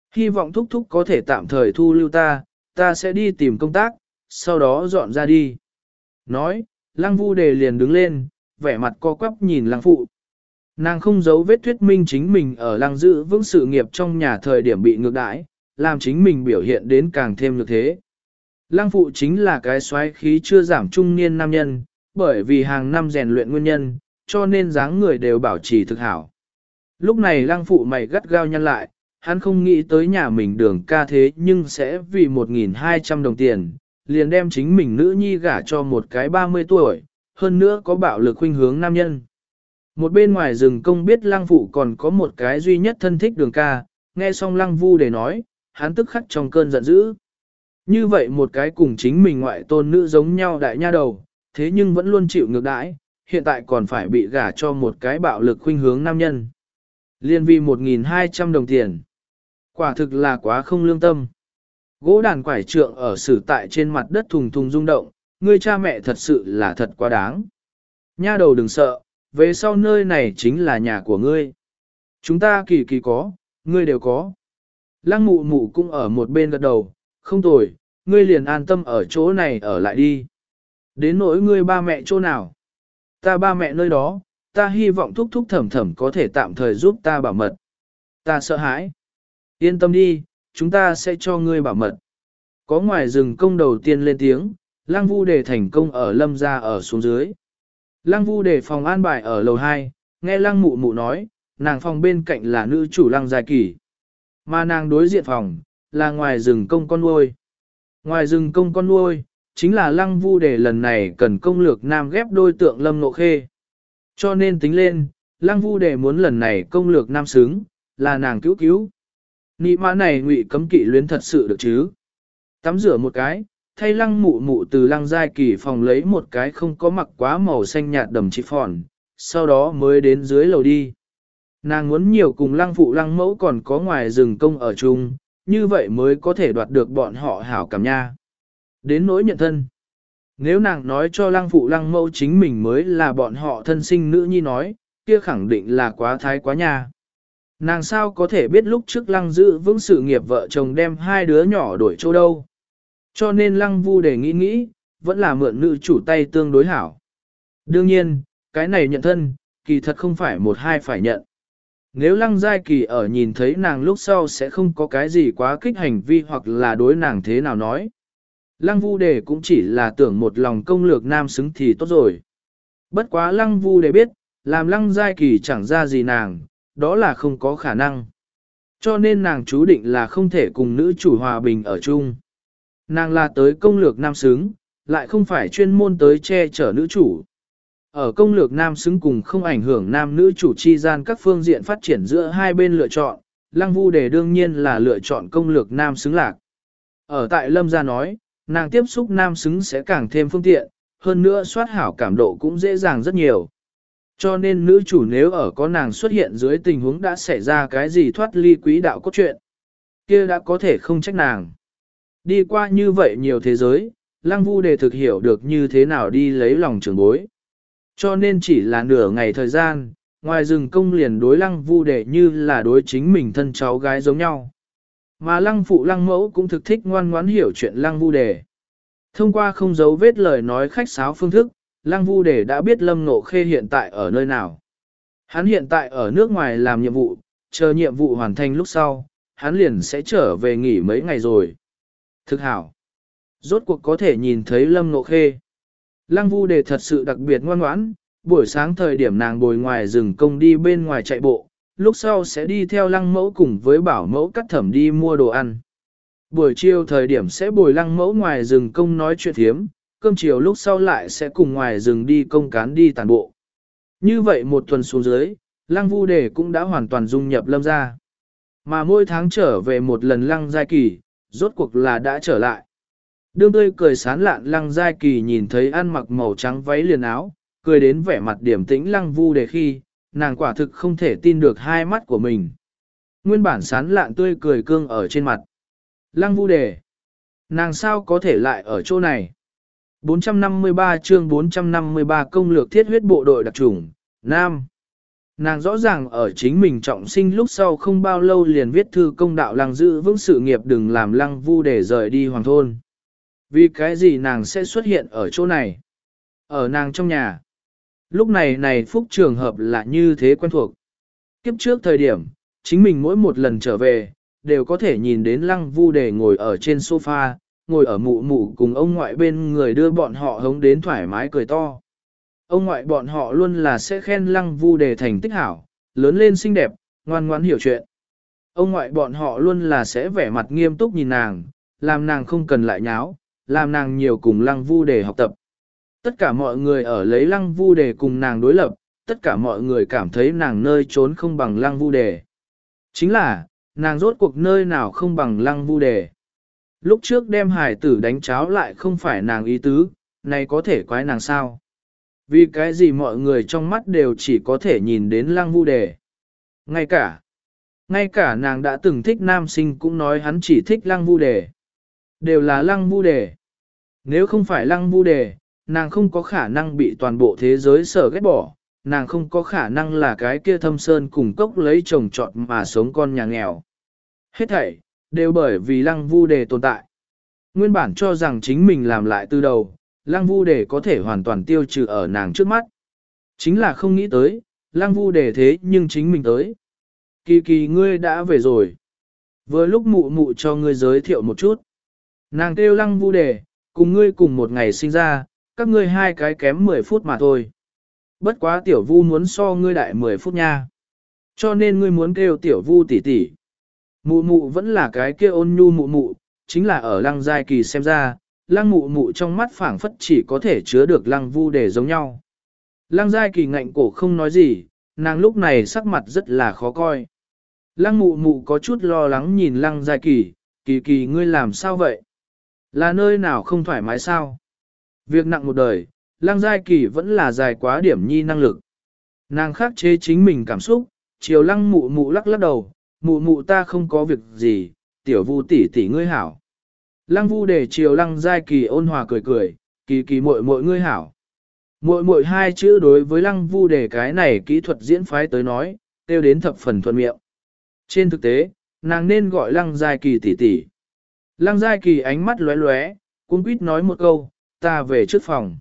Hy vọng thúc thúc có thể tạm thời thu lưu ta, ta sẽ đi tìm công tác, sau đó dọn ra đi. Nói, lăng vu đề liền đứng lên, vẻ mặt co quắp nhìn lăng phụ. Nàng không giấu vết thuyết minh chính mình ở lăng giữ vững sự nghiệp trong nhà thời điểm bị ngược đãi, làm chính mình biểu hiện đến càng thêm như thế. Lăng phụ chính là cái xoáy khí chưa giảm trung niên nam nhân, bởi vì hàng năm rèn luyện nguyên nhân, cho nên dáng người đều bảo trì thực hảo. Lúc này lăng phụ mày gắt gao nhăn lại, hắn không nghĩ tới nhà mình đường ca thế nhưng sẽ vì một nghìn hai trăm đồng tiền, liền đem chính mình nữ nhi gả cho một cái ba mươi tuổi, hơn nữa có bạo lực khuynh hướng nam nhân. Một bên ngoài rừng công biết lăng phụ còn có một cái duy nhất thân thích đường ca, nghe xong lăng vu để nói, hắn tức khắc trong cơn giận dữ. Như vậy một cái cùng chính mình ngoại tôn nữ giống nhau đại nha đầu, thế nhưng vẫn luôn chịu ngược đãi, hiện tại còn phải bị gả cho một cái bạo lực khuynh hướng nam nhân. Liên vì một nghìn hai trăm đồng tiền. Quả thực là quá không lương tâm. Gỗ đàn quải trượng ở xử tại trên mặt đất thùng thùng rung động, ngươi cha mẹ thật sự là thật quá đáng. Nha đầu đừng sợ, về sau nơi này chính là nhà của ngươi. Chúng ta kỳ kỳ có, ngươi đều có. Lăng mụ mụ cũng ở một bên gật đầu, không tồi, ngươi liền an tâm ở chỗ này ở lại đi. Đến nỗi ngươi ba mẹ chỗ nào? Ta ba mẹ nơi đó, ta hy vọng thúc thúc thẩm thẩm có thể tạm thời giúp ta bảo mật. Ta sợ hãi. Yên tâm đi, chúng ta sẽ cho ngươi bảo mật. Có ngoài rừng công đầu tiên lên tiếng, Lăng Vu Đề thành công ở lâm gia ở xuống dưới. Lăng Vu Đề phòng an bài ở lầu hai, nghe Lăng Mụ Mụ nói, nàng phòng bên cạnh là nữ chủ Lăng Giai Kỳ. Mà nàng đối diện phòng, là ngoài rừng công con nuôi. Ngoài rừng công con nuôi, chính là Lăng Vu Đề lần này cần công lược nam ghép đôi tượng Lâm Nộ Khê. Cho nên tính lên, Lăng Vu Đề muốn lần này công lược nam xứng, là nàng cứu cứu. Nị mã này ngụy cấm kỵ luyến thật sự được chứ. Tắm rửa một cái, thay Lăng Mụ Mụ từ Lăng Giai Kỳ phòng lấy một cái không có mặc quá màu xanh nhạt đầm chỉ phòn, sau đó mới đến dưới lầu đi. Nàng muốn nhiều cùng Lăng Phụ Lăng Mẫu còn có ngoài rừng công ở chung, như vậy mới có thể đoạt được bọn họ hảo cảm nha. Đến nỗi nhận thân. Nếu nàng nói cho Lăng Phụ Lăng Mẫu chính mình mới là bọn họ thân sinh nữ nhi nói, kia khẳng định là quá thái quá nha. Nàng sao có thể biết lúc trước Lăng giữ vững sự nghiệp vợ chồng đem hai đứa nhỏ đổi chỗ đâu. Cho nên Lăng Vu để nghĩ nghĩ, vẫn là mượn nữ chủ tay tương đối hảo. Đương nhiên, cái này nhận thân, kỳ thật không phải một hai phải nhận. Nếu Lăng Giai Kỳ ở nhìn thấy nàng lúc sau sẽ không có cái gì quá kích hành vi hoặc là đối nàng thế nào nói. Lăng Vu Đề cũng chỉ là tưởng một lòng công lược nam xứng thì tốt rồi. Bất quá Lăng Vu Đề biết, làm Lăng Giai Kỳ chẳng ra gì nàng, đó là không có khả năng. Cho nên nàng chú định là không thể cùng nữ chủ hòa bình ở chung. Nàng là tới công lược nam xứng, lại không phải chuyên môn tới che chở nữ chủ. Ở công lược nam xứng cùng không ảnh hưởng nam nữ chủ chi gian các phương diện phát triển giữa hai bên lựa chọn, Lăng Vu Đề đương nhiên là lựa chọn công lược nam xứng lạc. Ở tại Lâm gia nói, nàng tiếp xúc nam xứng sẽ càng thêm phương tiện, hơn nữa soát hảo cảm độ cũng dễ dàng rất nhiều. Cho nên nữ chủ nếu ở có nàng xuất hiện dưới tình huống đã xảy ra cái gì thoát ly quý đạo cốt truyện, kia đã có thể không trách nàng. Đi qua như vậy nhiều thế giới, Lăng Vu Đề thực hiểu được như thế nào đi lấy lòng trưởng bối. Cho nên chỉ là nửa ngày thời gian, ngoài rừng công liền đối Lăng Vu Đề như là đối chính mình thân cháu gái giống nhau. Mà Lăng Phụ Lăng Mẫu cũng thực thích ngoan ngoãn hiểu chuyện Lăng Vu Đề. Thông qua không giấu vết lời nói khách sáo phương thức, Lăng Vu Đề đã biết Lâm Nộ Khê hiện tại ở nơi nào. Hắn hiện tại ở nước ngoài làm nhiệm vụ, chờ nhiệm vụ hoàn thành lúc sau, hắn liền sẽ trở về nghỉ mấy ngày rồi. Thực hảo. Rốt cuộc có thể nhìn thấy Lâm Nộ Khê. Lăng Vu Đề thật sự đặc biệt ngoan ngoãn, buổi sáng thời điểm nàng bồi ngoài rừng công đi bên ngoài chạy bộ, lúc sau sẽ đi theo Lăng Mẫu cùng với bảo mẫu cắt thẩm đi mua đồ ăn. Buổi chiều thời điểm sẽ bồi Lăng Mẫu ngoài rừng công nói chuyện thiếm, cơm chiều lúc sau lại sẽ cùng ngoài rừng đi công cán đi tàn bộ. Như vậy một tuần xuống dưới, Lăng Vu Đề cũng đã hoàn toàn dung nhập Lâm gia. Mà mỗi tháng trở về một lần Lăng Giai Kỳ, rốt cuộc là đã trở lại. Đương tươi cười sán lạn Lăng Giai Kỳ nhìn thấy ăn mặc màu trắng váy liền áo, cười đến vẻ mặt điểm tĩnh Lăng Vu Đề khi, nàng quả thực không thể tin được hai mắt của mình. Nguyên bản sán lạn tươi cười cương ở trên mặt. Lăng Vu Đề, nàng sao có thể lại ở chỗ này? bốn trăm năm mươi ba chương bốn trăm năm mươi ba công lược thiết huyết bộ đội đặc chủng, Nam. Nàng rõ ràng ở chính mình trọng sinh lúc sau không bao lâu liền viết thư công đạo lăng giữ vững sự nghiệp đừng làm lăng vu để rời đi hoàng thôn. Vì cái gì nàng sẽ xuất hiện ở chỗ này? Ở nàng trong nhà. Lúc này này phúc trường hợp là như thế quen thuộc. Kiếp trước thời điểm, chính mình mỗi một lần trở về, đều có thể nhìn đến lăng vu để ngồi ở trên sofa, ngồi ở mụ mụ cùng ông ngoại bên người đưa bọn họ hống đến thoải mái cười to. Ông ngoại bọn họ luôn là sẽ khen lăng vu đề thành tích hảo, lớn lên xinh đẹp, ngoan ngoãn hiểu chuyện. Ông ngoại bọn họ luôn là sẽ vẻ mặt nghiêm túc nhìn nàng, làm nàng không cần lại nháo, làm nàng nhiều cùng lăng vu đề học tập. Tất cả mọi người ở lấy lăng vu đề cùng nàng đối lập, tất cả mọi người cảm thấy nàng nơi trốn không bằng lăng vu đề. Chính là, nàng rốt cuộc nơi nào không bằng lăng vu đề. Lúc trước đem hải tử đánh cháo lại không phải nàng ý tứ, này có thể quái nàng sao? Vì cái gì mọi người trong mắt đều chỉ có thể nhìn đến lăng vu đề. Ngay cả, ngay cả nàng đã từng thích nam sinh cũng nói hắn chỉ thích lăng vu đề. Đều là lăng vu đề. Nếu không phải lăng vu đề, nàng không có khả năng bị toàn bộ thế giới sở ghét bỏ, nàng không có khả năng là cái kia thâm sơn cùng cốc lấy chồng chọn mà sống con nhà nghèo. Hết thảy, đều bởi vì lăng vu đề tồn tại. Nguyên bản cho rằng chính mình làm lại từ đầu, lăng vu đề có thể hoàn toàn tiêu trừ ở nàng trước mắt. Chính là không nghĩ tới, lăng vu đề thế nhưng chính mình tới. Kỳ kỳ ngươi đã về rồi. Vừa lúc mụ mụ cho ngươi giới thiệu một chút. Nàng kêu lăng vu đề, cùng ngươi cùng một ngày sinh ra, các ngươi hai cái kém mười phút mà thôi. Bất quá tiểu vu muốn so ngươi đại mười phút nha. Cho nên ngươi muốn kêu tiểu vu tỷ tỷ. Mụ mụ vẫn là cái kia ôn nhu mụ mụ, chính là ở lăng giai kỳ xem ra, lăng mụ mụ trong mắt phảng phất chỉ có thể chứa được lăng vu để giống nhau. Lăng giai kỳ ngạnh cổ không nói gì, nàng lúc này sắc mặt rất là khó coi. Lăng mụ mụ có chút lo lắng nhìn lăng giai kỳ, kỳ kỳ ngươi làm sao vậy? Là nơi nào không thoải mái sao? Việc nặng một đời, lăng giai kỳ vẫn là dài quá điểm nhi năng lực. Nàng khắc chế chính mình cảm xúc, chiều lăng mụ mụ lắc lắc đầu, mụ mụ ta không có việc gì, tiểu vu tỷ tỷ ngươi hảo. Lăng vu để chiều lăng giai kỳ ôn hòa cười cười, kỳ kỳ muội muội ngươi hảo. Muội muội hai chữ đối với lăng vu để cái này kỹ thuật diễn phái tới nói, tiêu đến thập phần thuận miệng. Trên thực tế, nàng nên gọi lăng giai kỳ tỷ tỷ. Lăng giai kỳ ánh mắt lóe lóe, cuống quýt nói một câu, ta về trước phòng.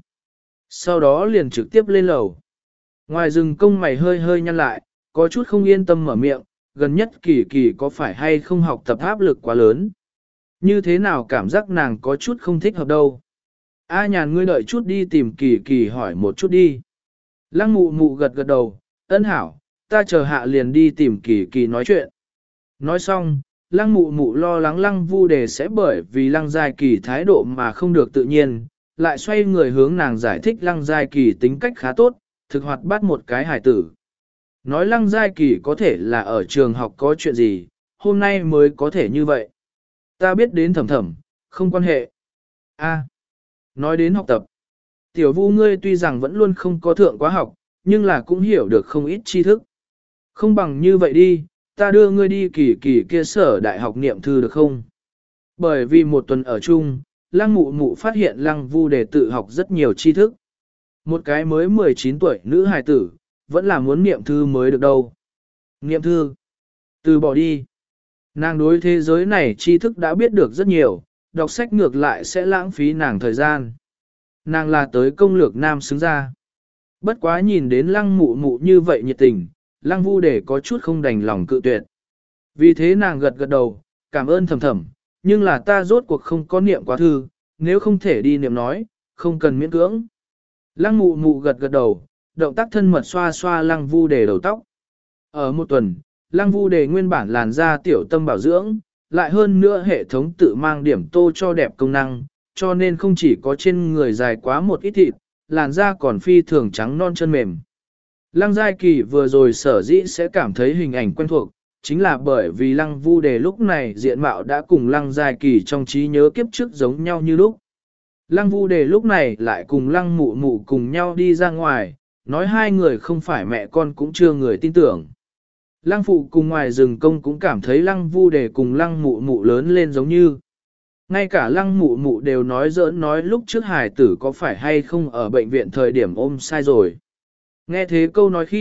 Sau đó liền trực tiếp lên lầu. Ngoài rừng công mày hơi hơi nhăn lại, có chút không yên tâm mở miệng, gần nhất kỳ kỳ có phải hay không học tập áp lực quá lớn. Như thế nào cảm giác nàng có chút không thích hợp đâu. A nhàn ngươi đợi chút đi tìm kỳ kỳ hỏi một chút đi. Lăng mụ mụ gật gật đầu, ân hảo, ta chờ hạ liền đi tìm kỳ kỳ nói chuyện. Nói xong, lăng mụ mụ lo lắng lăng vu đề sẽ bởi vì lăng giai kỳ thái độ mà không được tự nhiên, lại xoay người hướng nàng giải thích lăng giai kỳ tính cách khá tốt, thực hoạt bát một cái hài tử. Nói lăng giai kỳ có thể là ở trường học có chuyện gì, hôm nay mới có thể như vậy. Ta biết đến thầm thầm, không quan hệ. A, nói đến học tập. Tiểu vu ngươi tuy rằng vẫn luôn không có thượng quá học, nhưng là cũng hiểu được không ít tri thức. Không bằng như vậy đi, ta đưa ngươi đi kỳ kỳ kia sở đại học niệm thư được không? Bởi vì một tuần ở chung, lăng mụ mụ phát hiện lăng vu để tự học rất nhiều tri thức. Một cái mới mười chín tuổi nữ hài tử, vẫn là muốn niệm thư mới được đâu. Niệm thư, từ bỏ đi. Nàng đối thế giới này tri thức đã biết được rất nhiều, đọc sách ngược lại sẽ lãng phí nàng thời gian. Nàng là tới công lược nam xứng ra. Bất quá nhìn đến lăng mụ mụ như vậy nhiệt tình, lăng vu để có chút không đành lòng cự tuyệt. Vì thế nàng gật gật đầu, cảm ơn thầm thầm, nhưng là ta rốt cuộc không có niệm quá thư, nếu không thể đi niệm nói, không cần miễn cưỡng. Lăng mụ mụ gật gật đầu, động tác thân mật xoa xoa lăng vu để đầu tóc. Ở một tuần, lăng vu đề nguyên bản làn da tiểu tâm bảo dưỡng, lại hơn nữa hệ thống tự mang điểm tô cho đẹp công năng, cho nên không chỉ có trên người dài quá một ít thịt, làn da còn phi thường trắng non chân mềm. Lăng Giai Kỳ vừa rồi sở dĩ sẽ cảm thấy hình ảnh quen thuộc, chính là bởi vì lăng vu đề lúc này diện mạo đã cùng lăng Giai Kỳ trong trí nhớ kiếp trước giống nhau như lúc. Lăng vu đề lúc này lại cùng lăng mụ mụ cùng nhau đi ra ngoài, nói hai người không phải mẹ con cũng chưa người tin tưởng. Lăng phụ cùng ngoài rừng công cũng cảm thấy lăng vu đề cùng lăng mụ mụ lớn lên giống như. Ngay cả lăng mụ mụ đều nói giỡn nói lúc trước hài tử có phải hay không ở bệnh viện thời điểm ôm sai rồi. Nghe thế câu nói khi,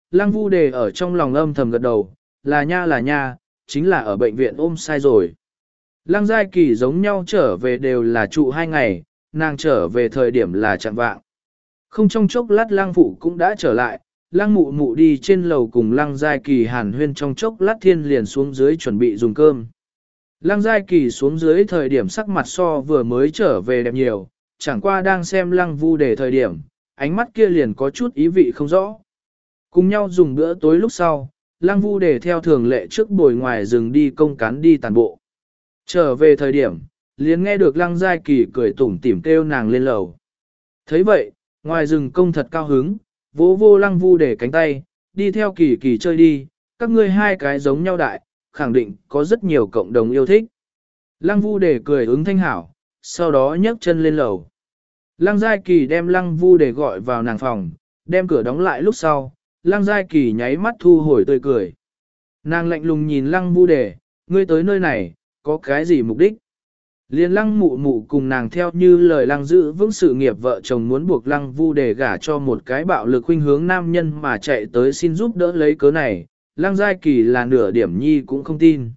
Lăng Vu Đề ở trong lòng âm thầm gật đầu, là nha là nha, chính là ở bệnh viện ôm sai rồi. Lăng Giai Kỳ giống nhau trở về đều là trụ hai ngày, nàng trở về thời điểm là chạm vạng. Không trong chốc lát Lăng Phụ cũng đã trở lại, Lăng Mụ Mụ đi trên lầu cùng Lăng Giai Kỳ hàn huyên trong chốc lát thiên liền xuống dưới chuẩn bị dùng cơm. Lăng Giai Kỳ xuống dưới thời điểm sắc mặt so vừa mới trở về đẹp nhiều, chẳng qua đang xem Lăng Vu Đề thời điểm, ánh mắt kia liền có chút ý vị không rõ. Cùng nhau dùng bữa tối lúc sau, Lăng Vu Đề theo thường lệ trước bồi ngoài rừng đi công cán đi tàn bộ. Trở về thời điểm, liền nghe được Lăng Giai Kỳ cười tủm tỉm kêu nàng lên lầu. Thấy vậy, ngoài rừng công thật cao hứng, vỗ vô Lăng Vu Đề cánh tay, đi theo Kỳ Kỳ chơi đi, các ngươi hai cái giống nhau đại, khẳng định có rất nhiều cộng đồng yêu thích. Lăng Vu Đề cười ứng thanh hảo, sau đó nhấc chân lên lầu. Lăng Giai Kỳ đem Lăng Vu Đề gọi vào nàng phòng, đem cửa đóng lại lúc sau, Lăng Giai Kỳ nháy mắt thu hồi tươi cười. Nàng lạnh lùng nhìn Lăng Vu Đề, ngươi tới nơi này, có cái gì mục đích? Liên Lăng Mụ Mụ cùng nàng theo như lời Lăng giữ vững sự nghiệp vợ chồng muốn buộc Lăng Vu Đề gả cho một cái bạo lực khuynh hướng nam nhân mà chạy tới xin giúp đỡ lấy cớ này, Lăng Giai Kỳ là nửa điểm nhi cũng không tin.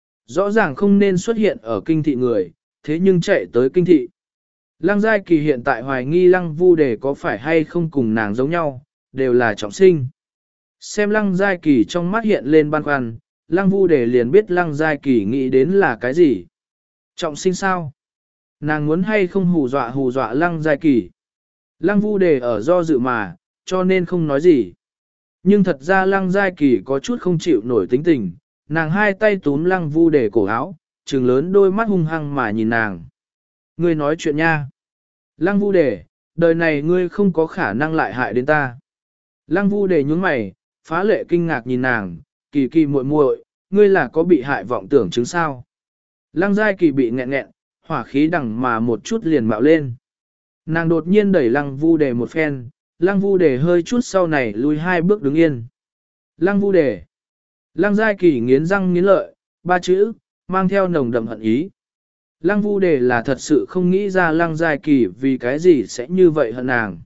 Rõ ràng không nên xuất hiện ở kinh thị người, thế nhưng chạy tới kinh thị. Lăng Giai Kỳ hiện tại hoài nghi Lăng Vu Đề có phải hay không cùng nàng giống nhau, đều là trọng sinh. Xem Lăng Giai Kỳ trong mắt hiện lên băn khoăn, Lăng Vu Đề liền biết Lăng Giai Kỳ nghĩ đến là cái gì. Trọng sinh sao? Nàng muốn hay không hù dọa hù dọa Lăng Giai Kỳ. Lăng Vu Đề ở do dự mà, cho nên không nói gì. Nhưng thật ra Lăng Giai Kỳ có chút không chịu nổi tính tình, nàng hai tay túm Lăng Vu Đề cổ áo, trừng lớn đôi mắt hung hăng mà nhìn nàng. Ngươi nói chuyện nha. Lăng Vu Đề, đời này ngươi không có khả năng lại hại đến ta. Lăng Vu Đề nhướng mày, phá lệ kinh ngạc nhìn nàng, Kỳ Kỳ muội muội, ngươi là có bị hại vọng tưởng chứng sao? Lăng Giai Kỳ bị nghẹn nghẹn, hỏa khí đằng mà một chút liền mạo lên. Nàng đột nhiên đẩy Lăng Vu Đề một phen, Lăng Vu Đề hơi chút sau này lùi hai bước đứng yên. Lăng Vu Đề. Lăng Giai Kỳ nghiến răng nghiến lợi, ba chữ, mang theo nồng đậm hận ý. Lăng Vu Đề là thật sự không nghĩ ra Lăng Giai Kỳ vì cái gì sẽ như vậy hận nàng.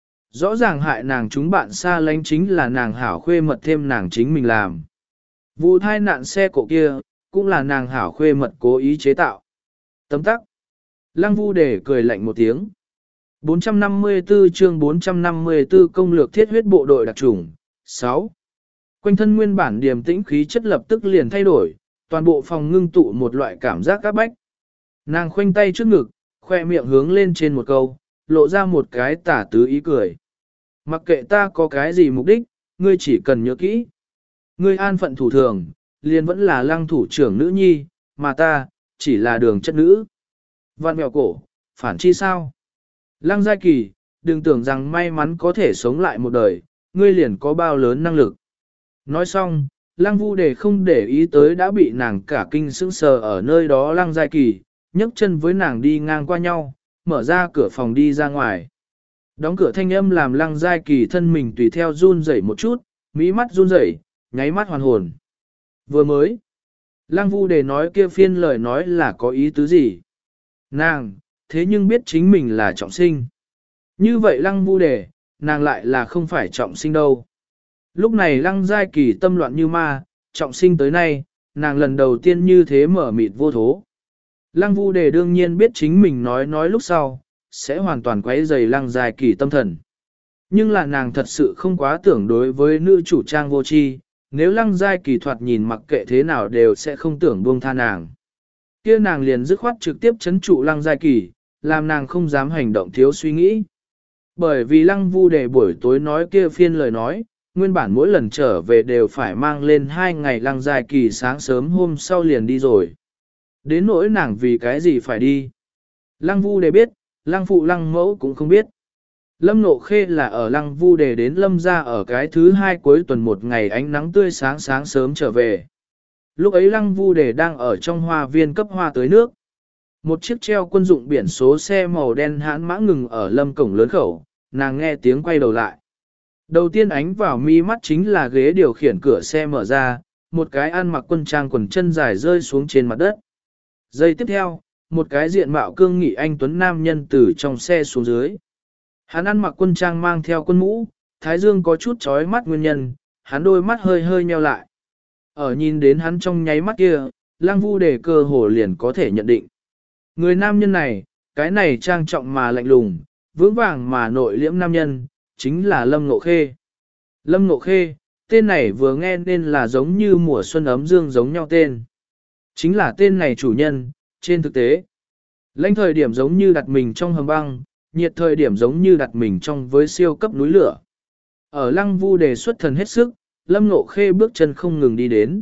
Rõ ràng hại nàng chúng bạn xa lánh chính là nàng hảo khuê mật thêm nàng chính mình làm. Vụ thai nạn xe cổ kia, cũng là nàng hảo khuê mật cố ý chế tạo. Tấm tắc. Lăng Vu Đề cười lạnh một tiếng. bốn trăm năm mươi tư chương bốn trăm năm mươi tư công lược thiết huyết bộ đội đặc chủng. sáu. Quanh thân nguyên bản điềm tĩnh khí chất lập tức liền thay đổi, toàn bộ phòng ngưng tụ một loại cảm giác các bách. Nàng khoanh tay trước ngực, khoe miệng hướng lên trên một câu, lộ ra một cái tả tứ ý cười. Mặc kệ ta có cái gì mục đích, ngươi chỉ cần nhớ kỹ. Ngươi an phận thủ thường, liền vẫn là Lăng thủ trưởng nữ nhi, mà ta, chỉ là đường chất nữ. Văn mèo cổ, phản chi sao? Lăng Giai Kỳ, đừng tưởng rằng may mắn có thể sống lại một đời, ngươi liền có bao lớn năng lực. Nói xong, Lăng Vu Đề không để ý tới đã bị nàng cả kinh sững sờ ở nơi đó Lăng Giai Kỳ, nhấc chân với nàng đi ngang qua nhau, mở ra cửa phòng đi ra ngoài. Đóng cửa thanh âm làm Lăng Giai Kỳ thân mình tùy theo run rẩy một chút, mí mắt run rẩy, nháy mắt hoàn hồn. Vừa mới, Lăng Vu Đề nói kia phiên lời nói là có ý tứ gì? Nàng, thế nhưng biết chính mình là trọng sinh. Như vậy Lăng Vu Đề, nàng lại là không phải trọng sinh đâu. Lúc này Lăng Giai Kỳ tâm loạn như ma, trọng sinh tới nay, nàng lần đầu tiên như thế mở mịt vô thố. Lăng Vu Đề đương nhiên biết chính mình nói nói lúc sau, sẽ hoàn toàn quấy rầy Lăng Giai Kỳ tâm thần. Nhưng là nàng thật sự không quá tưởng đối với nữ chủ trang vô tri, nếu Lăng Giai Kỳ thoạt nhìn mặc kệ thế nào đều sẽ không tưởng buông tha nàng. Kia nàng liền dứt khoát trực tiếp chấn trụ Lăng Giai Kỳ, làm nàng không dám hành động thiếu suy nghĩ. Bởi vì Lăng Vu Đề buổi tối nói kia phiên lời nói, nguyên bản mỗi lần trở về đều phải mang lên hai ngày Lăng Giai Kỳ sáng sớm hôm sau liền đi rồi. Đến nỗi nàng vì cái gì phải đi. Lăng Vu Đề biết, Lăng Phụ Lăng Mẫu cũng không biết. Lâm Nộ Khê là ở Lăng Vu Đề đến Lâm gia ở cái thứ hai cuối tuần một ngày ánh nắng tươi sáng sáng sớm trở về. Lúc ấy Lăng Vu Đề đang ở trong hoa viên cấp hoa tưới nước. Một chiếc treo quân dụng biển số xe màu đen hãn mã ngừng ở lâm cổng lớn khẩu, nàng nghe tiếng quay đầu lại. Đầu tiên ánh vào mi mắt chính là ghế điều khiển cửa xe mở ra, một cái ăn mặc quân trang quần chân dài rơi xuống trên mặt đất. Giây tiếp theo, một cái diện mạo cương nghị anh tuấn nam nhân từ trong xe xuống dưới. Hắn ăn mặc quân trang mang theo quân mũ, thái dương có chút chói mắt nguyên nhân, hắn đôi mắt hơi hơi nheo lại. Ở nhìn đến hắn trong nháy mắt kia, Lăng Vu Đề cơ hồ liền có thể nhận định. Người nam nhân này, cái này trang trọng mà lạnh lùng, vững vàng mà nội liễm nam nhân, chính là Lâm Ngộ Khê. Lâm Ngộ Khê, tên này vừa nghe nên là giống như mùa xuân ấm dương giống nhau tên. Chính là tên này chủ nhân, trên thực tế. Lãnh thời điểm giống như đặt mình trong hầm băng, nhiệt thời điểm giống như đặt mình trong với siêu cấp núi lửa. Ở Lăng Vu Đề xuất thần hết sức, Lâm Ngộ Khê bước chân không ngừng đi đến.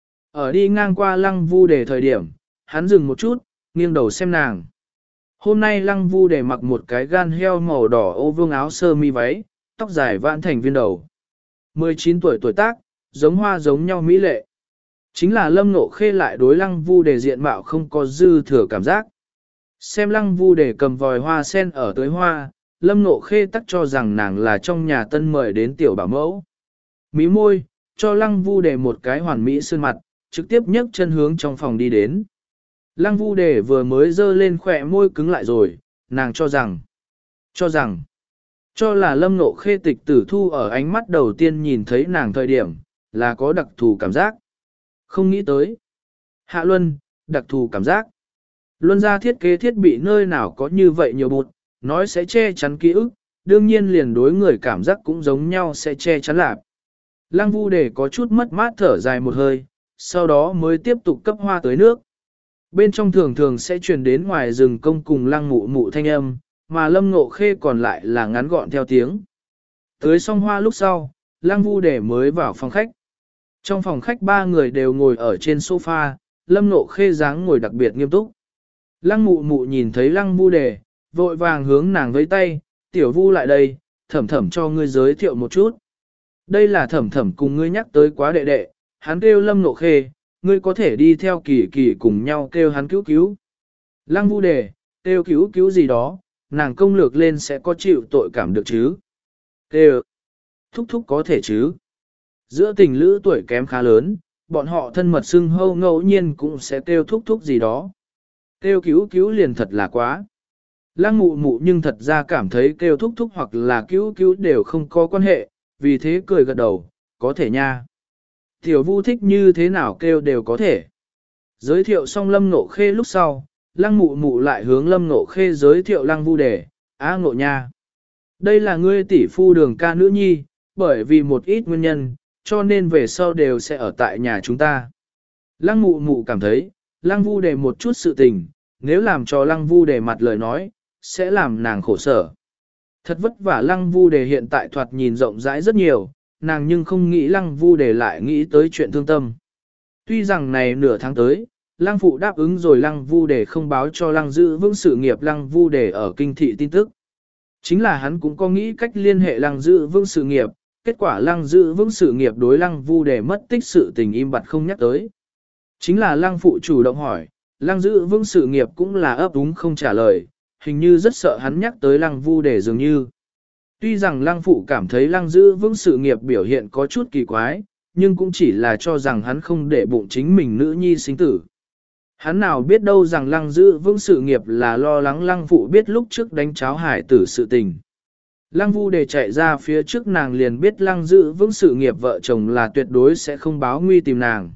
Ở đi ngang qua Lăng Vu Đề thời điểm, hắn dừng một chút, nghiêng đầu xem nàng. Hôm nay Lăng Vu Đề mặc một cái gan heo màu đỏ ô vương áo sơ mi váy, tóc dài vãn thành viên đầu. mười chín tuổi tuổi tác, giống hoa giống nhau mỹ lệ. Chính là Lâm Ngộ Khê lại đối Lăng Vu Đề diện mạo không có dư thừa cảm giác. Xem Lăng Vu Đề cầm vòi hoa sen ở tới hoa, Lâm Ngộ Khê tắc cho rằng nàng là trong nhà tân mời đến tiểu bảo mẫu. Mí môi, cho Lăng Vu Đề một cái hoàn mỹ sơn mặt, trực tiếp nhấc chân hướng trong phòng đi đến. Lăng Vu Đề vừa mới dơ lên khỏe môi cứng lại rồi, nàng cho rằng, cho rằng, cho là Lâm Ngộ Khê tịch tử thu ở ánh mắt đầu tiên nhìn thấy nàng thời điểm, là có đặc thù cảm giác. Không nghĩ tới. Hạ Luân, đặc thù cảm giác. Luân ra thiết kế thiết bị nơi nào có như vậy nhiều bụt, nói sẽ che chắn ký ức, đương nhiên liền đối người cảm giác cũng giống nhau sẽ che chắn lạp. Lăng Vu Đề có chút mất mát thở dài một hơi, sau đó mới tiếp tục cấp hoa tới nước. Bên trong thường thường sẽ truyền đến ngoài rừng công cùng Lăng Mụ Mụ thanh âm, mà Lâm Ngộ Khê còn lại là ngắn gọn theo tiếng. Tới xong hoa lúc sau, Lăng Vu Đề mới vào phòng khách. Trong phòng khách ba người đều ngồi ở trên sofa, Lâm Ngộ Khê dáng ngồi đặc biệt nghiêm túc. Lăng Mụ Mụ nhìn thấy Lăng Vu Đề, vội vàng hướng nàng với tay, tiểu Vu lại đây, thẩm thẩm cho ngươi giới thiệu một chút. Đây là thẩm thẩm cùng ngươi nhắc tới quá đệ đệ, hắn kêu Lâm Ngộ Khê, ngươi có thể đi theo kỳ kỳ cùng nhau kêu hắn cứu cứu. Lăng Vu Đề, kêu cứu cứu gì đó, nàng công lược lên sẽ có chịu tội cảm được chứ. Kêu, thúc thúc có thể chứ. Giữa tình lữ tuổi kém khá lớn, bọn họ thân mật xưng hâu ngẫu nhiên cũng sẽ kêu thúc thúc gì đó. Kêu cứu cứu liền thật là quá. Lăng Mụ Mụ nhưng thật ra cảm thấy kêu thúc thúc hoặc là cứu cứu đều không có quan hệ, vì thế cười gật đầu, có thể nha. Tiểu Vu thích như thế nào kêu đều có thể. Giới thiệu xong Lâm Ngộ Khê lúc sau, Lăng Mụ Mụ lại hướng Lâm Ngộ Khê giới thiệu Lăng Vu Đề, á Ngộ nha. Đây là ngươi tỷ phu Đường ca nữ nhi, bởi vì một ít nguyên nhân, cho nên về sau đều sẽ ở tại nhà chúng ta. Lăng Mụ Mụ cảm thấy, Lăng Vu Đề một chút sự tình, nếu làm cho Lăng Vu Đề mặt lời nói, sẽ làm nàng khổ sở. Thật vất vả Lăng Vu Đề hiện tại thoạt nhìn rộng rãi rất nhiều, nàng nhưng không nghĩ Lăng Vu Đề lại nghĩ tới chuyện thương tâm. Tuy rằng này nửa tháng tới, Lăng Phụ đáp ứng rồi Lăng Vu Đề không báo cho Lăng giữ vững sự nghiệp Lăng Vu Đề ở kinh thị tin tức. Chính là hắn cũng có nghĩ cách liên hệ Lăng giữ vững sự nghiệp, kết quả Lăng giữ vững sự nghiệp đối Lăng Vu Đề mất tích sự tình im bặt không nhắc tới. Chính là Lăng Phụ chủ động hỏi, Lăng giữ vững sự nghiệp cũng là ấp úng không trả lời, hình như rất sợ hắn nhắc tới Lăng Vu Đề dường như. Tuy rằng Lăng Phụ cảm thấy Lăng giữ vững sự nghiệp biểu hiện có chút kỳ quái, nhưng cũng chỉ là cho rằng hắn không để bụng chính mình nữ nhi sinh tử. Hắn nào biết đâu rằng Lăng giữ vững sự nghiệp là lo lắng Lăng Phụ biết lúc trước đánh cháo hải tử sự tình. Lăng Vu Đề chạy ra phía trước nàng liền biết Lăng giữ vững sự nghiệp vợ chồng là tuyệt đối sẽ không báo nguy tìm nàng.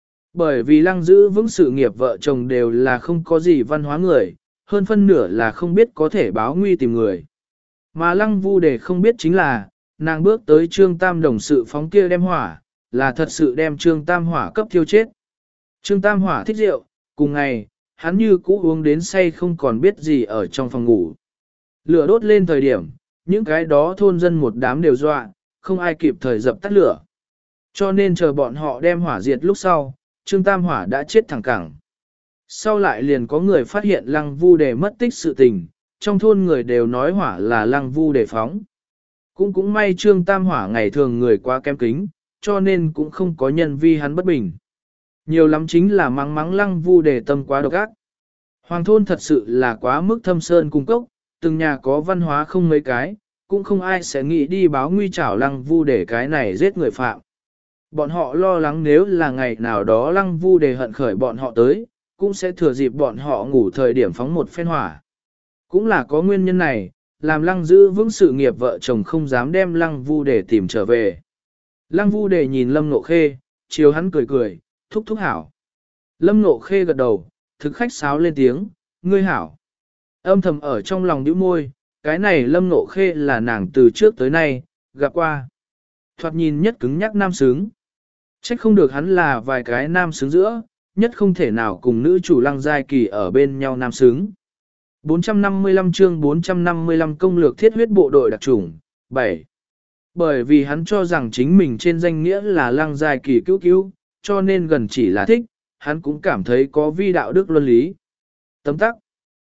Bởi vì Lăng giữ vững sự nghiệp vợ chồng đều là không có gì văn hóa người, hơn phân nửa là không biết có thể báo nguy tìm người. Mà Lăng Vu Đề không biết chính là, nàng bước tới Trương Tam đồng sự phóng kia đem hỏa, là thật sự đem Trương Tam hỏa cấp thiêu chết. Trương Tam hỏa thích rượu, cùng ngày, hắn như cũ uống đến say không còn biết gì ở trong phòng ngủ. Lửa đốt lên thời điểm, những cái đó thôn dân một đám đều dọa, không ai kịp thời dập tắt lửa. Cho nên chờ bọn họ đem hỏa diệt lúc sau, Trương Tam hỏa đã chết thẳng cẳng. Sau lại liền có người phát hiện Lăng Vu Đề mất tích sự tình, trong thôn người đều nói hỏa là Lăng Vu Đề phóng. Cũng cũng may Trương Tam hỏa ngày thường người quá kém kính, cho nên cũng không có nhân vi hắn bất bình. Nhiều lắm chính là mắng mắng Lăng Vu Đề tâm quá độc ác. Hoàng thôn thật sự là quá mức thâm sơn cung cốc, từng nhà có văn hóa không mấy cái, cũng không ai sẽ nghĩ đi báo nguy trảo Lăng Vu Đề cái này giết người phạm. Bọn họ lo lắng nếu là ngày nào đó Lăng Vu Đề hận khởi bọn họ tới, cũng sẽ thừa dịp bọn họ ngủ thời điểm phóng một phen hỏa. Cũng là có nguyên nhân này, làm Lăng giữ vững sự nghiệp vợ chồng không dám đem Lăng Vu Đề tìm trở về. Lăng Vu Đề nhìn Lâm Ngộ Khê, chiều hắn cười cười, thúc thúc hảo. Lâm Ngộ Khê gật đầu, thực khách sáo lên tiếng, ngươi hảo. Âm thầm ở trong lòng nhíu môi, cái này Lâm Ngộ Khê là nàng từ trước tới nay, gặp qua. Thoạt nhìn nhất cứng nhắc nam sướng. Trách không được hắn là vài cái nam sướng giữa, nhất không thể nào cùng nữ chủ Lăng Giai Kỳ ở bên nhau nam sướng. bốn trăm năm mươi lăm chương bốn trăm năm mươi lăm công lược thiết huyết bộ đội đặc chủng, bảy. Bởi vì hắn cho rằng chính mình trên danh nghĩa là Lăng Giai Kỳ cứu cứu, cho nên gần chỉ là thích, hắn cũng cảm thấy có vi đạo đức luân lý. Tấm tắc.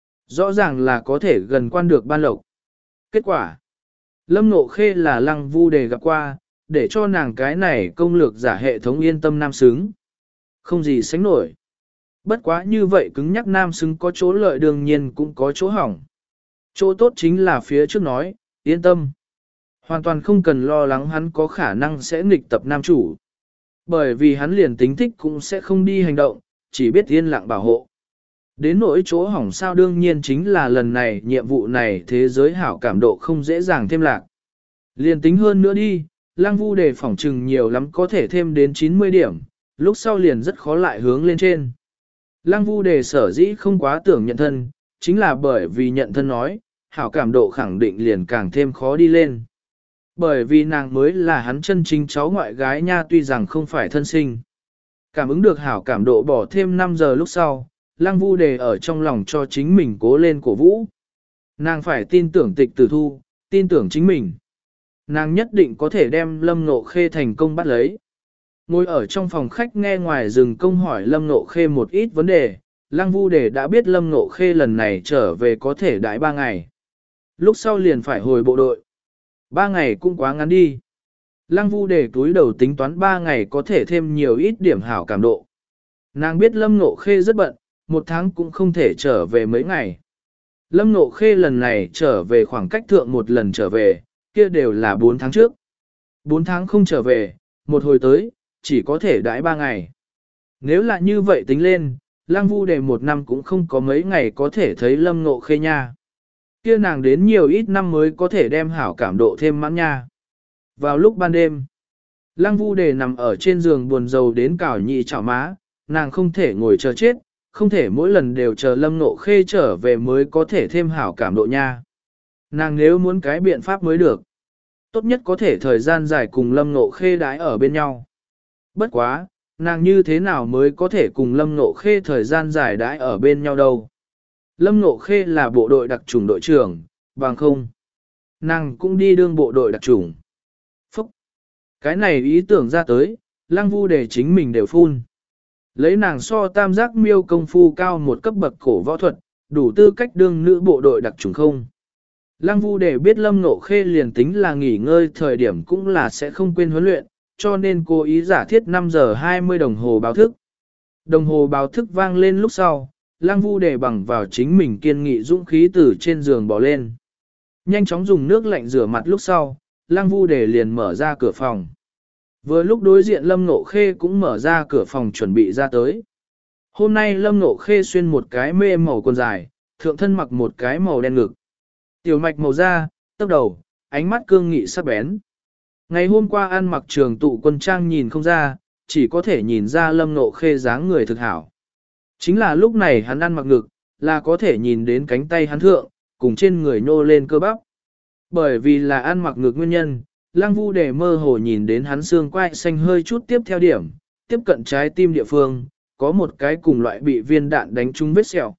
Rõ ràng là có thể gần quan được ban lộc. Kết quả. Lâm Ngộ Khê là Lăng Vu Đề gặp qua, để cho nàng cái này công lược giả hệ thống yên tâm nam xứng. Không gì sánh nổi. Bất quá như vậy cứng nhắc nam xứng có chỗ lợi đương nhiên cũng có chỗ hỏng. Chỗ tốt chính là phía trước nói, yên tâm. Hoàn toàn không cần lo lắng hắn có khả năng sẽ nghịch tập nam chủ. Bởi vì hắn liền tính thích cũng sẽ không đi hành động, chỉ biết yên lặng bảo hộ. Đến nỗi chỗ hỏng sao đương nhiên chính là lần này nhiệm vụ này thế giới hảo cảm độ không dễ dàng thêm lạc. Liền tính hơn nữa đi, Lăng Vu Đề phỏng trừng nhiều lắm có thể thêm đến chín mươi điểm, lúc sau liền rất khó lại hướng lên trên. Lăng Vu Đề sở dĩ không quá tưởng nhận thân, chính là bởi vì nhận thân nói, hảo cảm độ khẳng định liền càng thêm khó đi lên. Bởi vì nàng mới là hắn chân chính cháu ngoại gái nha tuy rằng không phải thân sinh. Cảm ứng được hảo cảm độ bỏ thêm năm giờ lúc sau, Lăng Vu Đề ở trong lòng cho chính mình cố lên cổ vũ. Nàng phải tin tưởng tịch tử thu, tin tưởng chính mình. Nàng nhất định có thể đem Lâm Ngộ Khê thành công bắt lấy. Ngồi ở trong phòng khách nghe ngoài rừng công hỏi Lâm Ngộ Khê một ít vấn đề, Lăng Vu Đề đã biết Lâm Ngộ Khê lần này trở về có thể đãi ba ngày. Lúc sau liền phải hồi bộ đội. Ba ngày cũng quá ngắn đi. Lăng Vu Đề túi đầu tính toán ba ngày có thể thêm nhiều ít điểm hảo cảm độ. Nàng biết Lâm Ngộ Khê rất bận, một tháng cũng không thể trở về mấy ngày. Lâm Ngộ Khê lần này trở về khoảng cách thượng một lần trở về, kia đều là bốn tháng trước. Bốn tháng không trở về, một hồi tới, chỉ có thể đãi ba ngày. Nếu là như vậy tính lên, Lăng Vu Đề một năm cũng không có mấy ngày có thể thấy Lâm Ngộ Khê nha. Kia nàng đến nhiều ít năm mới có thể đem hảo cảm độ thêm mãn nha. Vào lúc ban đêm, Lăng Vu Đề nằm ở trên giường buồn rầu đến cào nhị chảo má, nàng không thể ngồi chờ chết, không thể mỗi lần đều chờ Lâm Ngộ Khê trở về mới có thể thêm hảo cảm độ nha. Nàng nếu muốn cái biện pháp mới được, tốt nhất có thể thời gian dài cùng Lâm Ngộ Khê đãi ở bên nhau. Bất quá, nàng như thế nào mới có thể cùng Lâm Ngộ Khê thời gian dài đãi ở bên nhau đâu. Lâm Ngộ Khê là bộ đội đặc chủng đội trưởng, bằng không. Nàng cũng đi đương bộ đội đặc chủng. Phúc! Cái này ý tưởng ra tới, Lăng Vu Đề chính mình đều phun. Lấy nàng so tam giác miêu công phu cao một cấp bậc cổ võ thuật, đủ tư cách đương nữ bộ đội đặc chủng không. Lăng Vu Đề biết Lâm Ngộ Khê liền tính là nghỉ ngơi thời điểm cũng là sẽ không quên huấn luyện, cho nên cố ý giả thiết năm giờ hai mươi đồng hồ báo thức. Đồng hồ báo thức vang lên lúc sau, Lăng Vu Đề bằng vào chính mình kiên nghị dũng khí từ trên giường bỏ lên. Nhanh chóng dùng nước lạnh rửa mặt lúc sau, Lăng Vu Đề liền mở ra cửa phòng. Vừa lúc đối diện Lâm Ngộ Khê cũng mở ra cửa phòng chuẩn bị ra tới. Hôm nay Lâm Ngộ Khê xuyên một cái mê màu quần dài, thượng thân mặc một cái màu đen ngực. Tiểu mạch màu da, tóc đầu, ánh mắt cương nghị sắc bén. Ngày hôm qua ăn mặc trường tụ quân trang nhìn không ra, chỉ có thể nhìn ra Lâm Ngộ Khê dáng người thực hảo. Chính là lúc này hắn ăn mặc ngực, là có thể nhìn đến cánh tay hắn thượng, cùng trên người nhô lên cơ bắp. Bởi vì là ăn mặc ngực nguyên nhân, Lăng Vu Đề mơ hồ nhìn đến hắn xương quai xanh hơi chút tiếp theo điểm, tiếp cận trái tim địa phương, có một cái cùng loại bị viên đạn đánh trúng vết sẹo.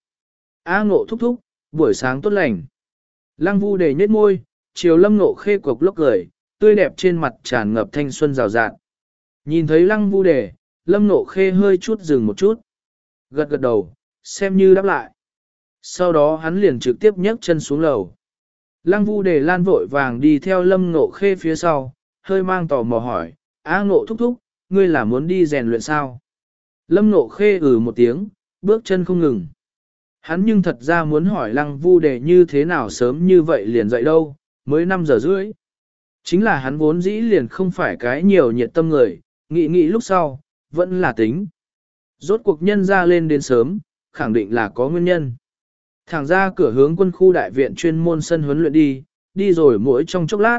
A Ngộ thúc thúc, buổi sáng tốt lành. Lăng Vu Đề nhếch môi, chiều Lâm Ngộ Khê cục lốc cười, tươi đẹp trên mặt tràn ngập thanh xuân rào rạt. Nhìn thấy Lăng Vu Đề, Lâm Ngộ Khê hơi chút dừng một chút. Gật gật đầu, xem như đáp lại. Sau đó hắn liền trực tiếp nhấc chân xuống lầu. Lăng Vu Đề lan vội vàng đi theo Lâm Ngộ Khê phía sau, hơi mang tò mò hỏi, A Ngộ thúc thúc, ngươi là muốn đi rèn luyện sao? Lâm Ngộ Khê ừ một tiếng, bước chân không ngừng. Hắn nhưng thật ra muốn hỏi Lăng Vu Đề như thế nào sớm như vậy liền dậy đâu, mới năm giờ rưỡi. Chính là hắn vốn dĩ liền không phải cái nhiều nhiệt tâm người, nghĩ nghĩ lúc sau, vẫn là tính. Rốt cuộc nhân ra lên đến sớm, khẳng định là có nguyên nhân. Thẳng ra cửa hướng quân khu đại viện chuyên môn sân huấn luyện đi, đi rồi mỗi trong chốc lát,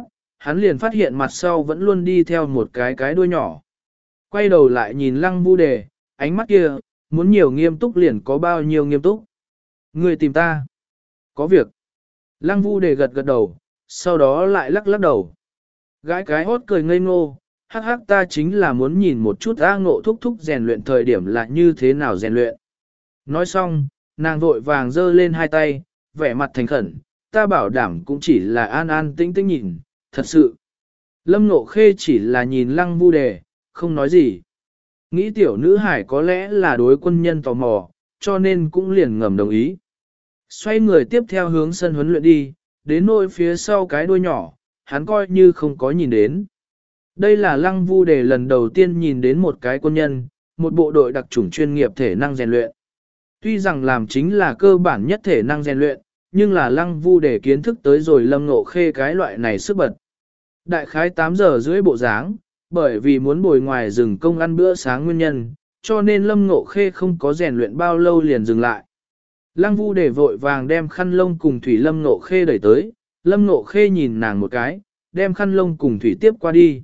hắn liền phát hiện mặt sau vẫn luôn đi theo một cái cái đuôi nhỏ. Quay đầu lại nhìn lăng vu đề, ánh mắt kia, muốn nhiều nghiêm túc liền có bao nhiêu nghiêm túc. Người tìm ta. Có việc. Lăng vu đề gật gật đầu, sau đó lại lắc lắc đầu. Gái cái hốt cười ngây ngô, hắc hắc ta chính là muốn nhìn một chút A Ngộ thúc thúc rèn luyện thời điểm là như thế nào rèn luyện. Nói xong, nàng vội vàng giơ lên hai tay, vẻ mặt thành khẩn, ta bảo đảm cũng chỉ là an an tĩnh tĩnh nhìn, thật sự. Lâm Ngộ Khê chỉ là nhìn lăng vu đề, không nói gì. Nghĩ tiểu nữ hải có lẽ là đối quân nhân tò mò, cho nên cũng liền ngầm đồng ý. Xoay người tiếp theo hướng sân huấn luyện đi, đến nỗi phía sau cái đuôi nhỏ, hắn coi như không có nhìn đến. Đây là lăng vu đề lần đầu tiên nhìn đến một cái quân nhân, một bộ đội đặc chủng chuyên nghiệp thể năng rèn luyện. Tuy rằng làm chính là cơ bản nhất thể năng rèn luyện, nhưng là lăng vu đề kiến thức tới rồi Lâm Ngộ Khê cái loại này sức bật. Đại khái tám giờ rưỡi bộ dáng, bởi vì muốn bồi ngoài rừng công ăn bữa sáng nguyên nhân, cho nên Lâm Ngộ Khê không có rèn luyện bao lâu liền dừng lại. Lăng vu đề vội vàng đem khăn lông cùng thủy Lâm Ngộ Khê đẩy tới, Lâm Ngộ Khê nhìn nàng một cái, đem khăn lông cùng thủy tiếp qua đi.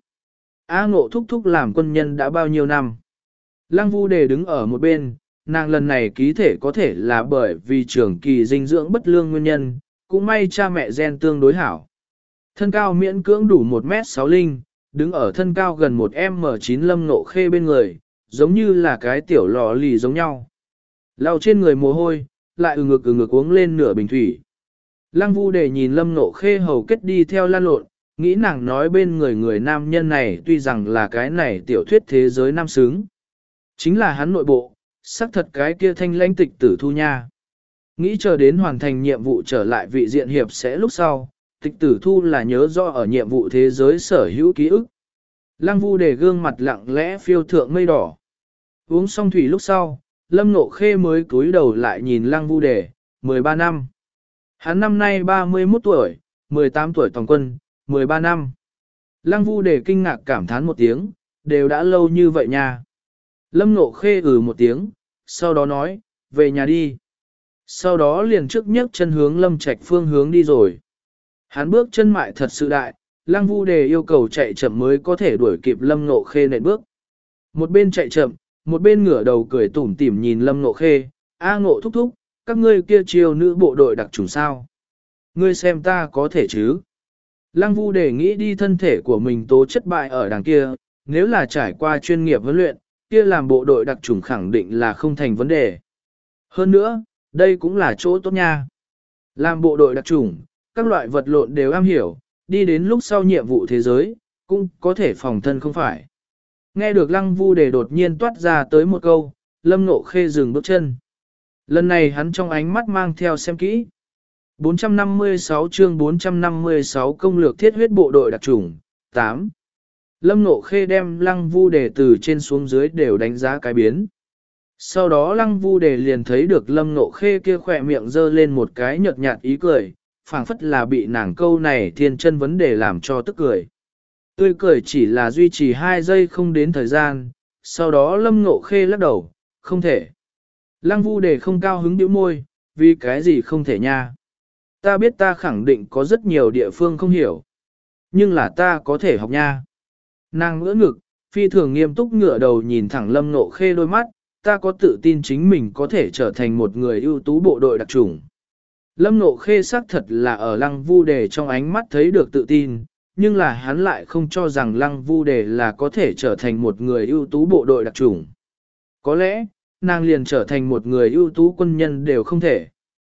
A Ngộ thúc thúc làm quân nhân đã bao nhiêu năm. Lăng vu đề đứng ở một bên, nàng lần này ký thể có thể là bởi vì trưởng kỳ dinh dưỡng bất lương nguyên nhân, cũng may cha mẹ gen tương đối hảo. Thân cao miễn cưỡng đủ một mét sáu linh, đứng ở thân cao gần một em chín Lâm Ngộ Khê bên người, giống như là cái tiểu lò lì giống nhau. Lau trên người mồ hôi, lại ừ ngực ừ ngực uống lên nửa bình thủy. Lăng vu đề nhìn Lâm Ngộ Khê hầu kết đi theo lan lộn, nghĩ nàng nói bên người người nam nhân này tuy rằng là cái này tiểu thuyết thế giới nam xứng. Chính là hắn nội bộ, xác thật cái kia thanh lãnh tịch tử thu nha. Nghĩ chờ đến hoàn thành nhiệm vụ trở lại vị diện hiệp sẽ lúc sau, tịch tử thu là nhớ rõ ở nhiệm vụ thế giới sở hữu ký ức. Lăng vu đề gương mặt lặng lẽ phiêu thượng mây đỏ. Uống xong thủy lúc sau, Lâm Ngộ Khê mới cúi đầu lại nhìn lăng vu đề, mười ba năm. Hắn năm nay ba mươi mốt tuổi, mười tám tuổi toàn quân, mười ba năm. Lăng vu đề kinh ngạc cảm thán một tiếng, đều đã lâu như vậy nha. Lâm Ngộ Khê ừ một tiếng, sau đó nói, về nhà đi. Sau đó liền trước nhấc chân hướng Lâm Trạch phương hướng đi rồi. Hắn bước chân mại thật sự đại, Lăng vu đề yêu cầu chạy chậm mới có thể đuổi kịp Lâm Ngộ Khê nện bước. Một bên chạy chậm, một bên ngửa đầu cười tủm tỉm nhìn Lâm Ngộ Khê, A Ngộ thúc thúc, các ngươi kia chiêu nữ bộ đội đặc chủng sao. Ngươi xem ta có thể chứ. Lăng vu đề nghĩ đi thân thể của mình tố chất bại ở đằng kia, nếu là trải qua chuyên nghiệp huấn luyện, kia làm bộ đội đặc chủng khẳng định là không thành vấn đề. Hơn nữa, đây cũng là chỗ tốt nha. Làm bộ đội đặc chủng, các loại vật lộn đều am hiểu, đi đến lúc sau nhiệm vụ thế giới, cũng có thể phòng thân không phải. Nghe được lăng vu đề đột nhiên toát ra tới một câu, Lâm Ngộ Khê dừng bước chân. Lần này hắn trong ánh mắt mang theo xem kỹ. bốn trăm năm mươi sáu chương bốn trăm năm mươi sáu công lược thiết huyết bộ đội đặc chủng, tám. Lâm Ngộ Khê đem lăng vu đề từ trên xuống dưới đều đánh giá cái biến. Sau đó lăng vu đề liền thấy được Lâm Ngộ Khê kia khỏe miệng dơ lên một cái nhợt nhạt ý cười, phảng phất là bị nàng câu này thiên chân vấn đề làm cho tức cười. Tươi cười chỉ là duy trì hai giây không đến thời gian, sau đó Lâm Ngộ Khê lắc đầu, không thể. Lăng vu đề không cao hứng bĩu môi, vì cái gì không thể nha. Ta biết ta khẳng định có rất nhiều địa phương không hiểu, nhưng là ta có thể học nha. Nàng ngỡ ngực, phi thường nghiêm túc ngửa đầu nhìn thẳng Lâm Ngộ Khê đôi mắt, ta có tự tin chính mình có thể trở thành một người ưu tú bộ đội đặc chủng. Lâm Ngộ Khê xác thật là ở lăng vu đề trong ánh mắt thấy được tự tin, nhưng là hắn lại không cho rằng lăng vu đề là có thể trở thành một người ưu tú bộ đội đặc chủng. Có lẽ, nàng liền trở thành một người ưu tú quân nhân đều không thể.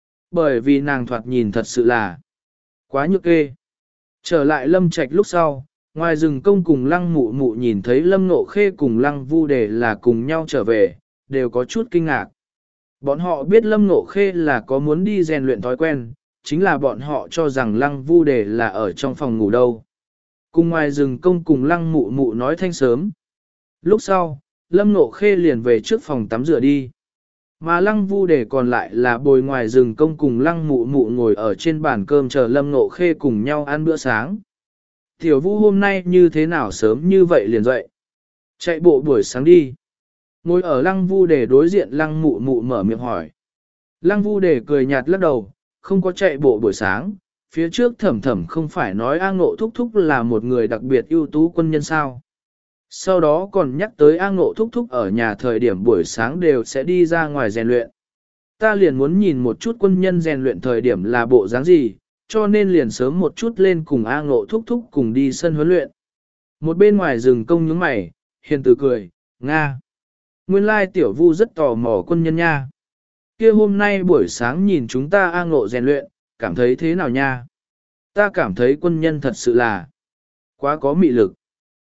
Bởi vì nàng thoạt nhìn thật sự là quá nhược kê. Trở lại Lâm Trạch lúc sau, ngoài rừng công cùng lăng mụ mụ nhìn thấy Lâm Ngộ Khê cùng lăng vu đề là cùng nhau trở về, đều có chút kinh ngạc. Bọn họ biết Lâm Ngộ Khê là có muốn đi rèn luyện thói quen, chính là bọn họ cho rằng lăng vu đề là ở trong phòng ngủ đâu. Cùng ngoài rừng công cùng lăng mụ mụ nói thanh sớm. Lúc sau, Lâm Ngộ Khê liền về trước phòng tắm rửa đi. Mà lăng vu đề còn lại là bồi ngoài rừng công cùng lăng mụ mụ ngồi ở trên bàn cơm chờ Lâm Ngộ Khê cùng nhau ăn bữa sáng. Tiểu Vu hôm nay như thế nào sớm như vậy liền dậy. Chạy bộ buổi sáng đi. Ngồi ở lăng vu đề đối diện lăng mụ mụ mở miệng hỏi. Lăng vu đề cười nhạt lắc đầu, không có chạy bộ buổi sáng, phía trước thẩm thẩm không phải nói A Ngộ Thúc Thúc là một người đặc biệt ưu tú quân nhân sao. Sau đó còn nhắc tới A Ngộ Thúc Thúc ở nhà thời điểm buổi sáng đều sẽ đi ra ngoài rèn luyện. Ta liền muốn nhìn một chút quân nhân rèn luyện thời điểm là bộ dáng gì, cho nên liền sớm một chút lên cùng A Ngộ Thúc Thúc cùng đi sân huấn luyện. Một bên ngoài rừng công nhướng mày, hiền từ cười, Nga. Nguyên lai tiểu vu rất tò mò quân nhân nha. Kia hôm nay buổi sáng nhìn chúng ta A Ngộ rèn luyện, cảm thấy thế nào nha? Ta cảm thấy quân nhân thật sự là quá có mị lực.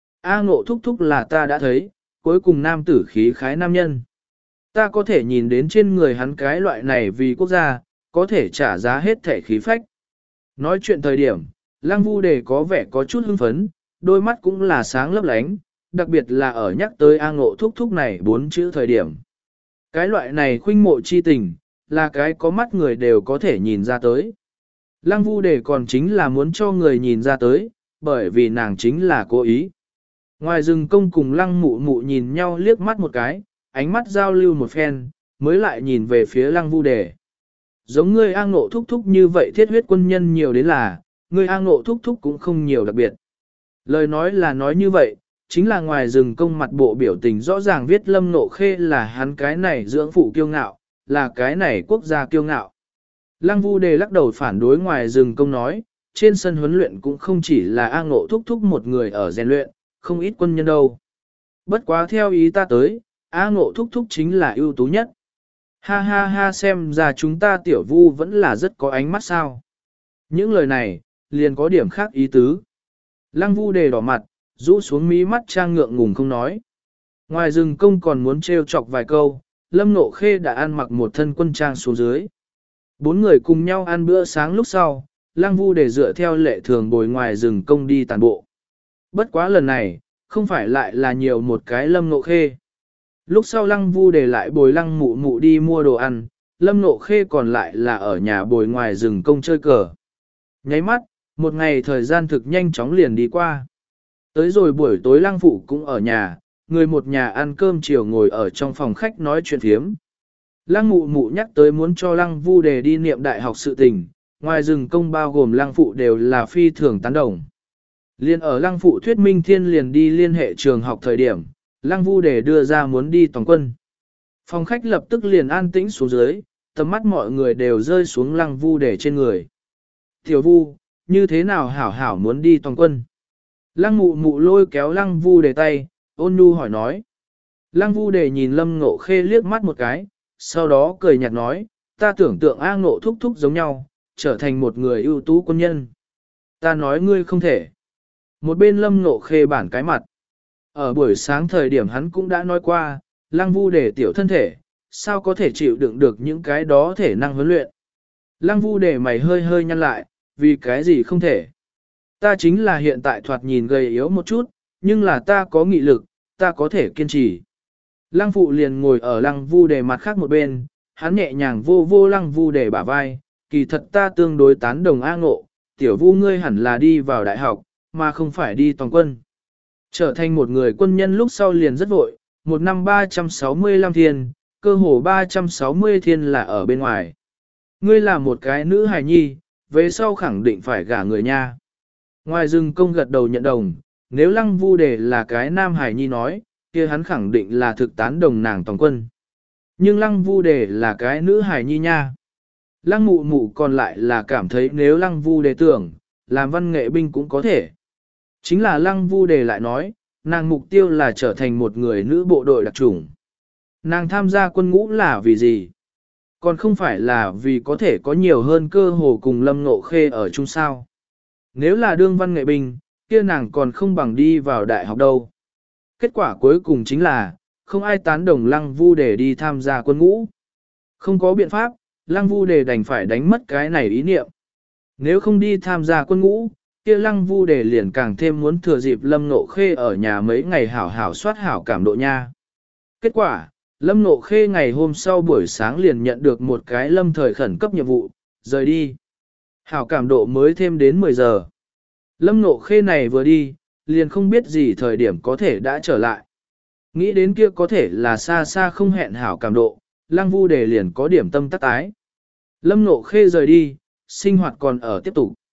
A Ngộ Thúc Thúc là ta đã thấy, cuối cùng nam tử khí khái nam nhân. Ta có thể nhìn đến trên người hắn cái loại này vì quốc gia, có thể trả giá hết thể khí phách. Nói chuyện thời điểm, Lăng Vu Đề có vẻ có chút hưng phấn, đôi mắt cũng là sáng lấp lánh, đặc biệt là ở nhắc tới A Ngộ Thúc Thúc này bốn chữ thời điểm. Cái loại này khuynh mộ chi tình, là cái có mắt người đều có thể nhìn ra tới. Lăng Vu Đề còn chính là muốn cho người nhìn ra tới, bởi vì nàng chính là cố ý. Ngoài rừng công cùng Lăng Mụ Mụ nhìn nhau liếc mắt một cái, ánh mắt giao lưu một phen, mới lại nhìn về phía Lăng Vu Đề. Giống ngươi A Ngộ Thúc Thúc như vậy thiết huyết quân nhân nhiều đến là, ngươi A Ngộ Thúc Thúc cũng không nhiều đặc biệt. Lời nói là nói như vậy, chính là ngoài rừng công mặt bộ biểu tình rõ ràng viết Lâm Nộ Khê là hắn cái này dưỡng phụ kiêu ngạo, là cái này quốc gia kiêu ngạo. Lăng Vu Đề lắc đầu phản đối ngoài rừng công nói, trên sân huấn luyện cũng không chỉ là A Ngộ Thúc Thúc một người ở rèn luyện, không ít quân nhân đâu. Bất quá theo ý ta tới, A Ngộ Thúc Thúc chính là ưu tú nhất. Ha ha ha, xem ra chúng ta tiểu Vu vẫn là rất có ánh mắt sao. Những lời này, liền có điểm khác ý tứ. Lăng Vu Đề đỏ mặt, rũ xuống mí mắt trang ngượng ngùng không nói. Ngoài rừng công còn muốn trêu chọc vài câu, Lâm Nộ Khê đã ăn mặc một thân quân trang xuống dưới. Bốn người cùng nhau ăn bữa sáng lúc sau, Lăng Vu Đề dựa theo lệ thường bồi ngoài rừng công đi tàn bộ. Bất quá lần này, không phải lại là nhiều một cái Lâm Nộ Khê. Lúc sau Lăng Vu Đề lại bồi Lăng Mụ Mụ đi mua đồ ăn, Lâm Nộ Khê còn lại là ở nhà bồi ngoài rừng công chơi cờ. Nháy mắt, một ngày thời gian thực nhanh chóng liền đi qua. Tới rồi buổi tối Lăng Phụ cũng ở nhà, người một nhà ăn cơm chiều ngồi ở trong phòng khách nói chuyện phiếm. Lăng Mụ Mụ nhắc tới muốn cho Lăng Vu Đề đi niệm đại học sự tình, ngoài rừng công bao gồm Lăng Phụ đều là phi thường tán đồng. Liên ở Lăng Phụ thuyết minh thiên liền đi liên hệ trường học thời điểm, Lăng Vu Đề đưa ra muốn đi toàn quân. Phòng khách lập tức liền an tĩnh xuống dưới, tầm mắt mọi người đều rơi xuống Lăng Vu Đề trên người. Tiểu Vu, như thế nào hảo hảo muốn đi toàn quân? Lăng Mụ Mụ lôi kéo Lăng Vu Đề tay, ôn nhu hỏi nói. Lăng Vu Đề nhìn Lâm Ngộ Khê liếc mắt một cái, sau đó cười nhạt nói, ta tưởng tượng A Ngộ Thúc Thúc giống nhau, trở thành một người ưu tú quân nhân. Ta nói ngươi không thể. Một bên Lâm Ngộ Khê bản cái mặt. Ở buổi sáng thời điểm hắn cũng đã nói qua, Lăng Vu Đề tiểu thân thể, sao có thể chịu đựng được những cái đó thể năng huấn luyện. Lăng Vu Đề mày hơi hơi nhăn lại, vì cái gì không thể. Ta chính là hiện tại thoạt nhìn gầy yếu một chút, nhưng là ta có nghị lực, ta có thể kiên trì. Lăng Phụ liền ngồi ở Lăng Vu Đề mặt khác một bên, hắn nhẹ nhàng vô vô Lăng Vu Đề bả vai, kỳ thật ta tương đối tán đồng A Ngộ, tiểu Vu ngươi hẳn là đi vào đại học, mà không phải đi toàn quân. Trở thành một người quân nhân lúc sau liền rất vội, một năm ba trăm sáu mươi lăm thiên, cơ hồ ba trăm sáu mươi thiên là ở bên ngoài. Ngươi là một cái nữ hài nhi, về sau khẳng định phải gả người nha. Ngoài rừng công gật đầu nhận đồng, nếu Lăng Vu Đề là cái nam hài nhi nói, kia hắn khẳng định là thực tán đồng nàng toàn quân. Nhưng Lăng Vu Đề là cái nữ hài nhi nha. Lăng Mụ Mụ còn lại là cảm thấy nếu Lăng Vu Đề tưởng, làm văn nghệ binh cũng có thể. Chính là Lăng Vu Đề lại nói, nàng mục tiêu là trở thành một người nữ bộ đội đặc chủng. Nàng tham gia quân ngũ là vì gì? Còn không phải là vì có thể có nhiều hơn cơ hồ cùng Lâm Ngộ Khê ở chung sao. Nếu là đương văn nghệ binh, kia nàng còn không bằng đi vào đại học đâu. Kết quả cuối cùng chính là, không ai tán đồng Lăng Vu Đề đi tham gia quân ngũ. Không có biện pháp, Lăng Vu Đề đành phải đánh mất cái này ý niệm. Nếu không đi tham gia quân ngũ, kia Lăng Vu Đề liền càng thêm muốn thừa dịp Lâm Ngộ Khê ở nhà mấy ngày hảo hảo soát hảo cảm độ nha. Kết quả, Lâm Ngộ Khê ngày hôm sau buổi sáng liền nhận được một cái lâm thời khẩn cấp nhiệm vụ, rời đi. Hảo cảm độ mới thêm đến mười giờ. Lâm Ngộ Khê này vừa đi, liền không biết gì thời điểm có thể đã trở lại. Nghĩ đến kia có thể là xa xa không hẹn hảo cảm độ, Lăng Vu Đề liền có điểm tâm tắc tái. Lâm Ngộ Khê rời đi, sinh hoạt còn ở tiếp tục.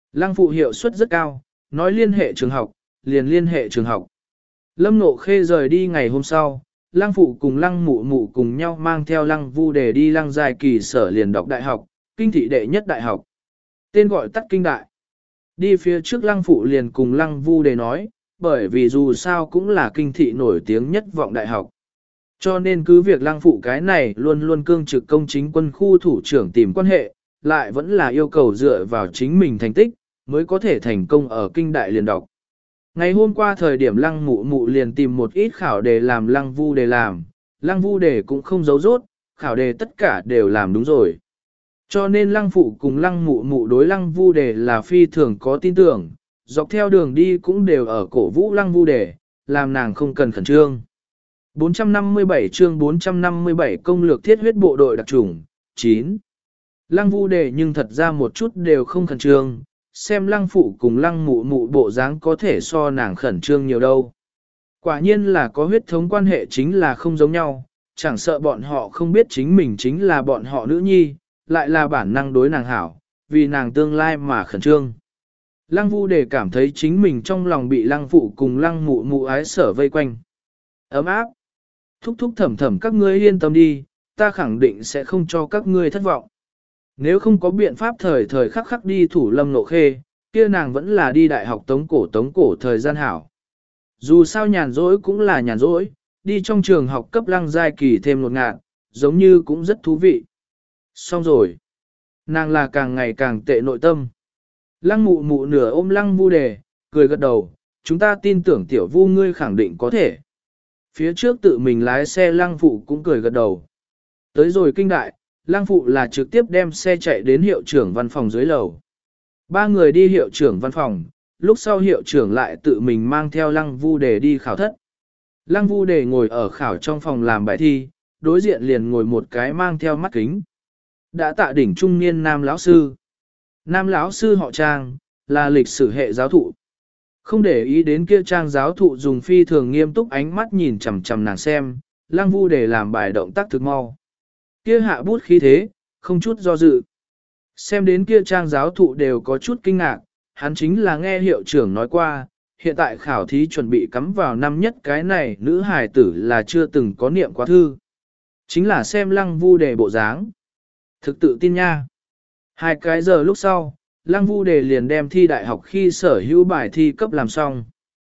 Lăng phụ hiệu suất rất cao, nói liên hệ trường học, liền liên hệ trường học. Lâm Nộ Khê rời đi ngày hôm sau, Lăng phụ cùng Lăng mụ mụ cùng nhau mang theo Lăng Vu Đề đi Lăng Giai Kỳ sở liền đọc đại học, kinh thị đệ nhất đại học. Tên gọi tắt kinh đại. Đi phía trước Lăng phụ liền cùng Lăng Vu Đề nói, bởi vì dù sao cũng là kinh thị nổi tiếng nhất vọng đại học. Cho nên cứ việc Lăng phụ cái này luôn luôn cương trực công chính quân khu thủ trưởng tìm quan hệ, lại vẫn là yêu cầu dựa vào chính mình thành tích, mới có thể thành công ở kinh đại liền đọc. Ngày hôm qua thời điểm Lăng mụ mụ liền tìm một ít khảo đề làm Lăng Vu Đề làm, Lăng Vu Đề cũng không giấu rốt, khảo đề tất cả đều làm đúng rồi. Cho nên Lăng phụ cùng Lăng mụ mụ đối Lăng Vu Đề là phi thường có tin tưởng, dọc theo đường đi cũng đều ở cổ vũ Lăng Vu Đề, làm nàng không cần khẩn trương. bốn trăm năm mươi bảy chương bốn trăm năm mươi bảy công lược thiết huyết bộ đội đặc chủng, chín. Lăng Vu Đề nhưng thật ra một chút đều không khẩn trương, xem Lăng phụ cùng Lăng mụ mụ bộ dáng có thể so nàng khẩn trương nhiều đâu. Quả nhiên là có huyết thống quan hệ chính là không giống nhau, chẳng sợ bọn họ không biết chính mình chính là bọn họ nữ nhi, lại là bản năng đối nàng hảo, vì nàng tương lai mà khẩn trương. Lăng Vu Đề cảm thấy chính mình trong lòng bị Lăng phụ cùng Lăng mụ mụ ái sở vây quanh. Ấm áp. Thúc thúc thầm thầm các ngươi yên tâm đi, ta khẳng định sẽ không cho các ngươi thất vọng. Nếu không có biện pháp thời thời khắc khắc đi thủ Lâm Nộ Khê, kia nàng vẫn là đi đại học tống cổ tống cổ thời gian hảo. Dù sao nhàn rỗi cũng là nhàn rỗi, đi trong trường học cấp Lăng Giai Kỳ thêm một ngạn, giống như cũng rất thú vị. Xong rồi. Nàng là càng ngày càng tệ nội tâm. Lăng mụ mụ nửa ôm Lăng Vu Đề, cười gật đầu, chúng ta tin tưởng tiểu Vu ngươi khẳng định có thể. Phía trước tự mình lái xe Lăng phụ cũng cười gật đầu. Tới rồi kinh đại, Lăng phụ là trực tiếp đem xe chạy đến hiệu trưởng văn phòng dưới lầu. Ba người đi hiệu trưởng văn phòng, lúc sau hiệu trưởng lại tự mình mang theo Lăng Vu Đề đi khảo thất. Lăng Vu Đề ngồi ở khảo trong phòng làm bài thi, đối diện liền ngồi một cái mang theo mắt kính. Đã tạ đỉnh trung niên nam lão sư. Nam lão sư họ Trang, là lịch sử hệ giáo thụ. Không để ý đến kia Trang giáo thụ dùng phi thường nghiêm túc ánh mắt nhìn chằm chằm nàng xem, Lăng Vu Đề làm bài động tác thực mau. Kia hạ bút khí thế, không chút do dự. Xem đến kia Trang giáo thụ đều có chút kinh ngạc, hắn chính là nghe hiệu trưởng nói qua, hiện tại khảo thí chuẩn bị cắm vào năm nhất cái này nữ hài tử là chưa từng có niệm quá thư. Chính là xem Lăng Vu Đề bộ dáng. Thực tự tin nha. Hai cái giờ lúc sau, Lăng Vu Đề liền đem thi đại học khi sở hữu bài thi cấp làm xong.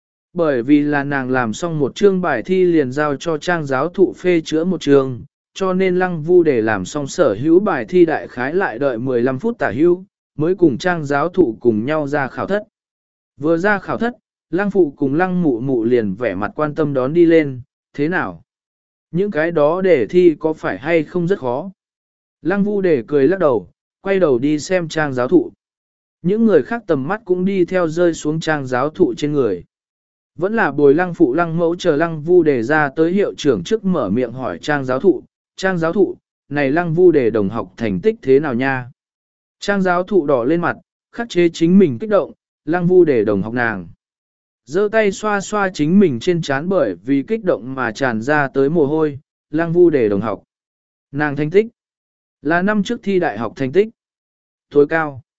Bởi vì là nàng làm xong một chương bài thi liền giao cho Trang giáo thụ phê chữa một chương, cho nên Lăng Vu Đề làm xong sở hữu bài thi đại khái lại đợi mười lăm phút tả hữu, mới cùng Trang giáo thụ cùng nhau ra khảo thất. Vừa ra khảo thất, Lăng phụ cùng Lăng mụ mụ liền vẻ mặt quan tâm đón đi lên, thế nào? Những cái đó để thi có phải hay không rất khó? Lăng Vu Đề cười lắc đầu, quay đầu đi xem Trang giáo thụ. Những người khác tầm mắt cũng đi theo rơi xuống Trang giáo thụ trên người. Vẫn là bồi Lăng phụ Lăng mẫu chờ Lăng Vu Đề ra tới hiệu trưởng trước mở miệng hỏi Trang giáo thụ, Trang giáo thụ, này Lăng Vu Đề đồng học thành tích thế nào nha? Trang giáo thụ đỏ lên mặt, khắc chế chính mình kích động, Lăng Vu Đề đồng học nàng. Giơ tay xoa xoa chính mình trên trán bởi vì kích động mà tràn ra tới mồ hôi, Lăng Vu Đề đồng học. Nàng thành tích là năm trước thi đại học thành tích. Tối cao.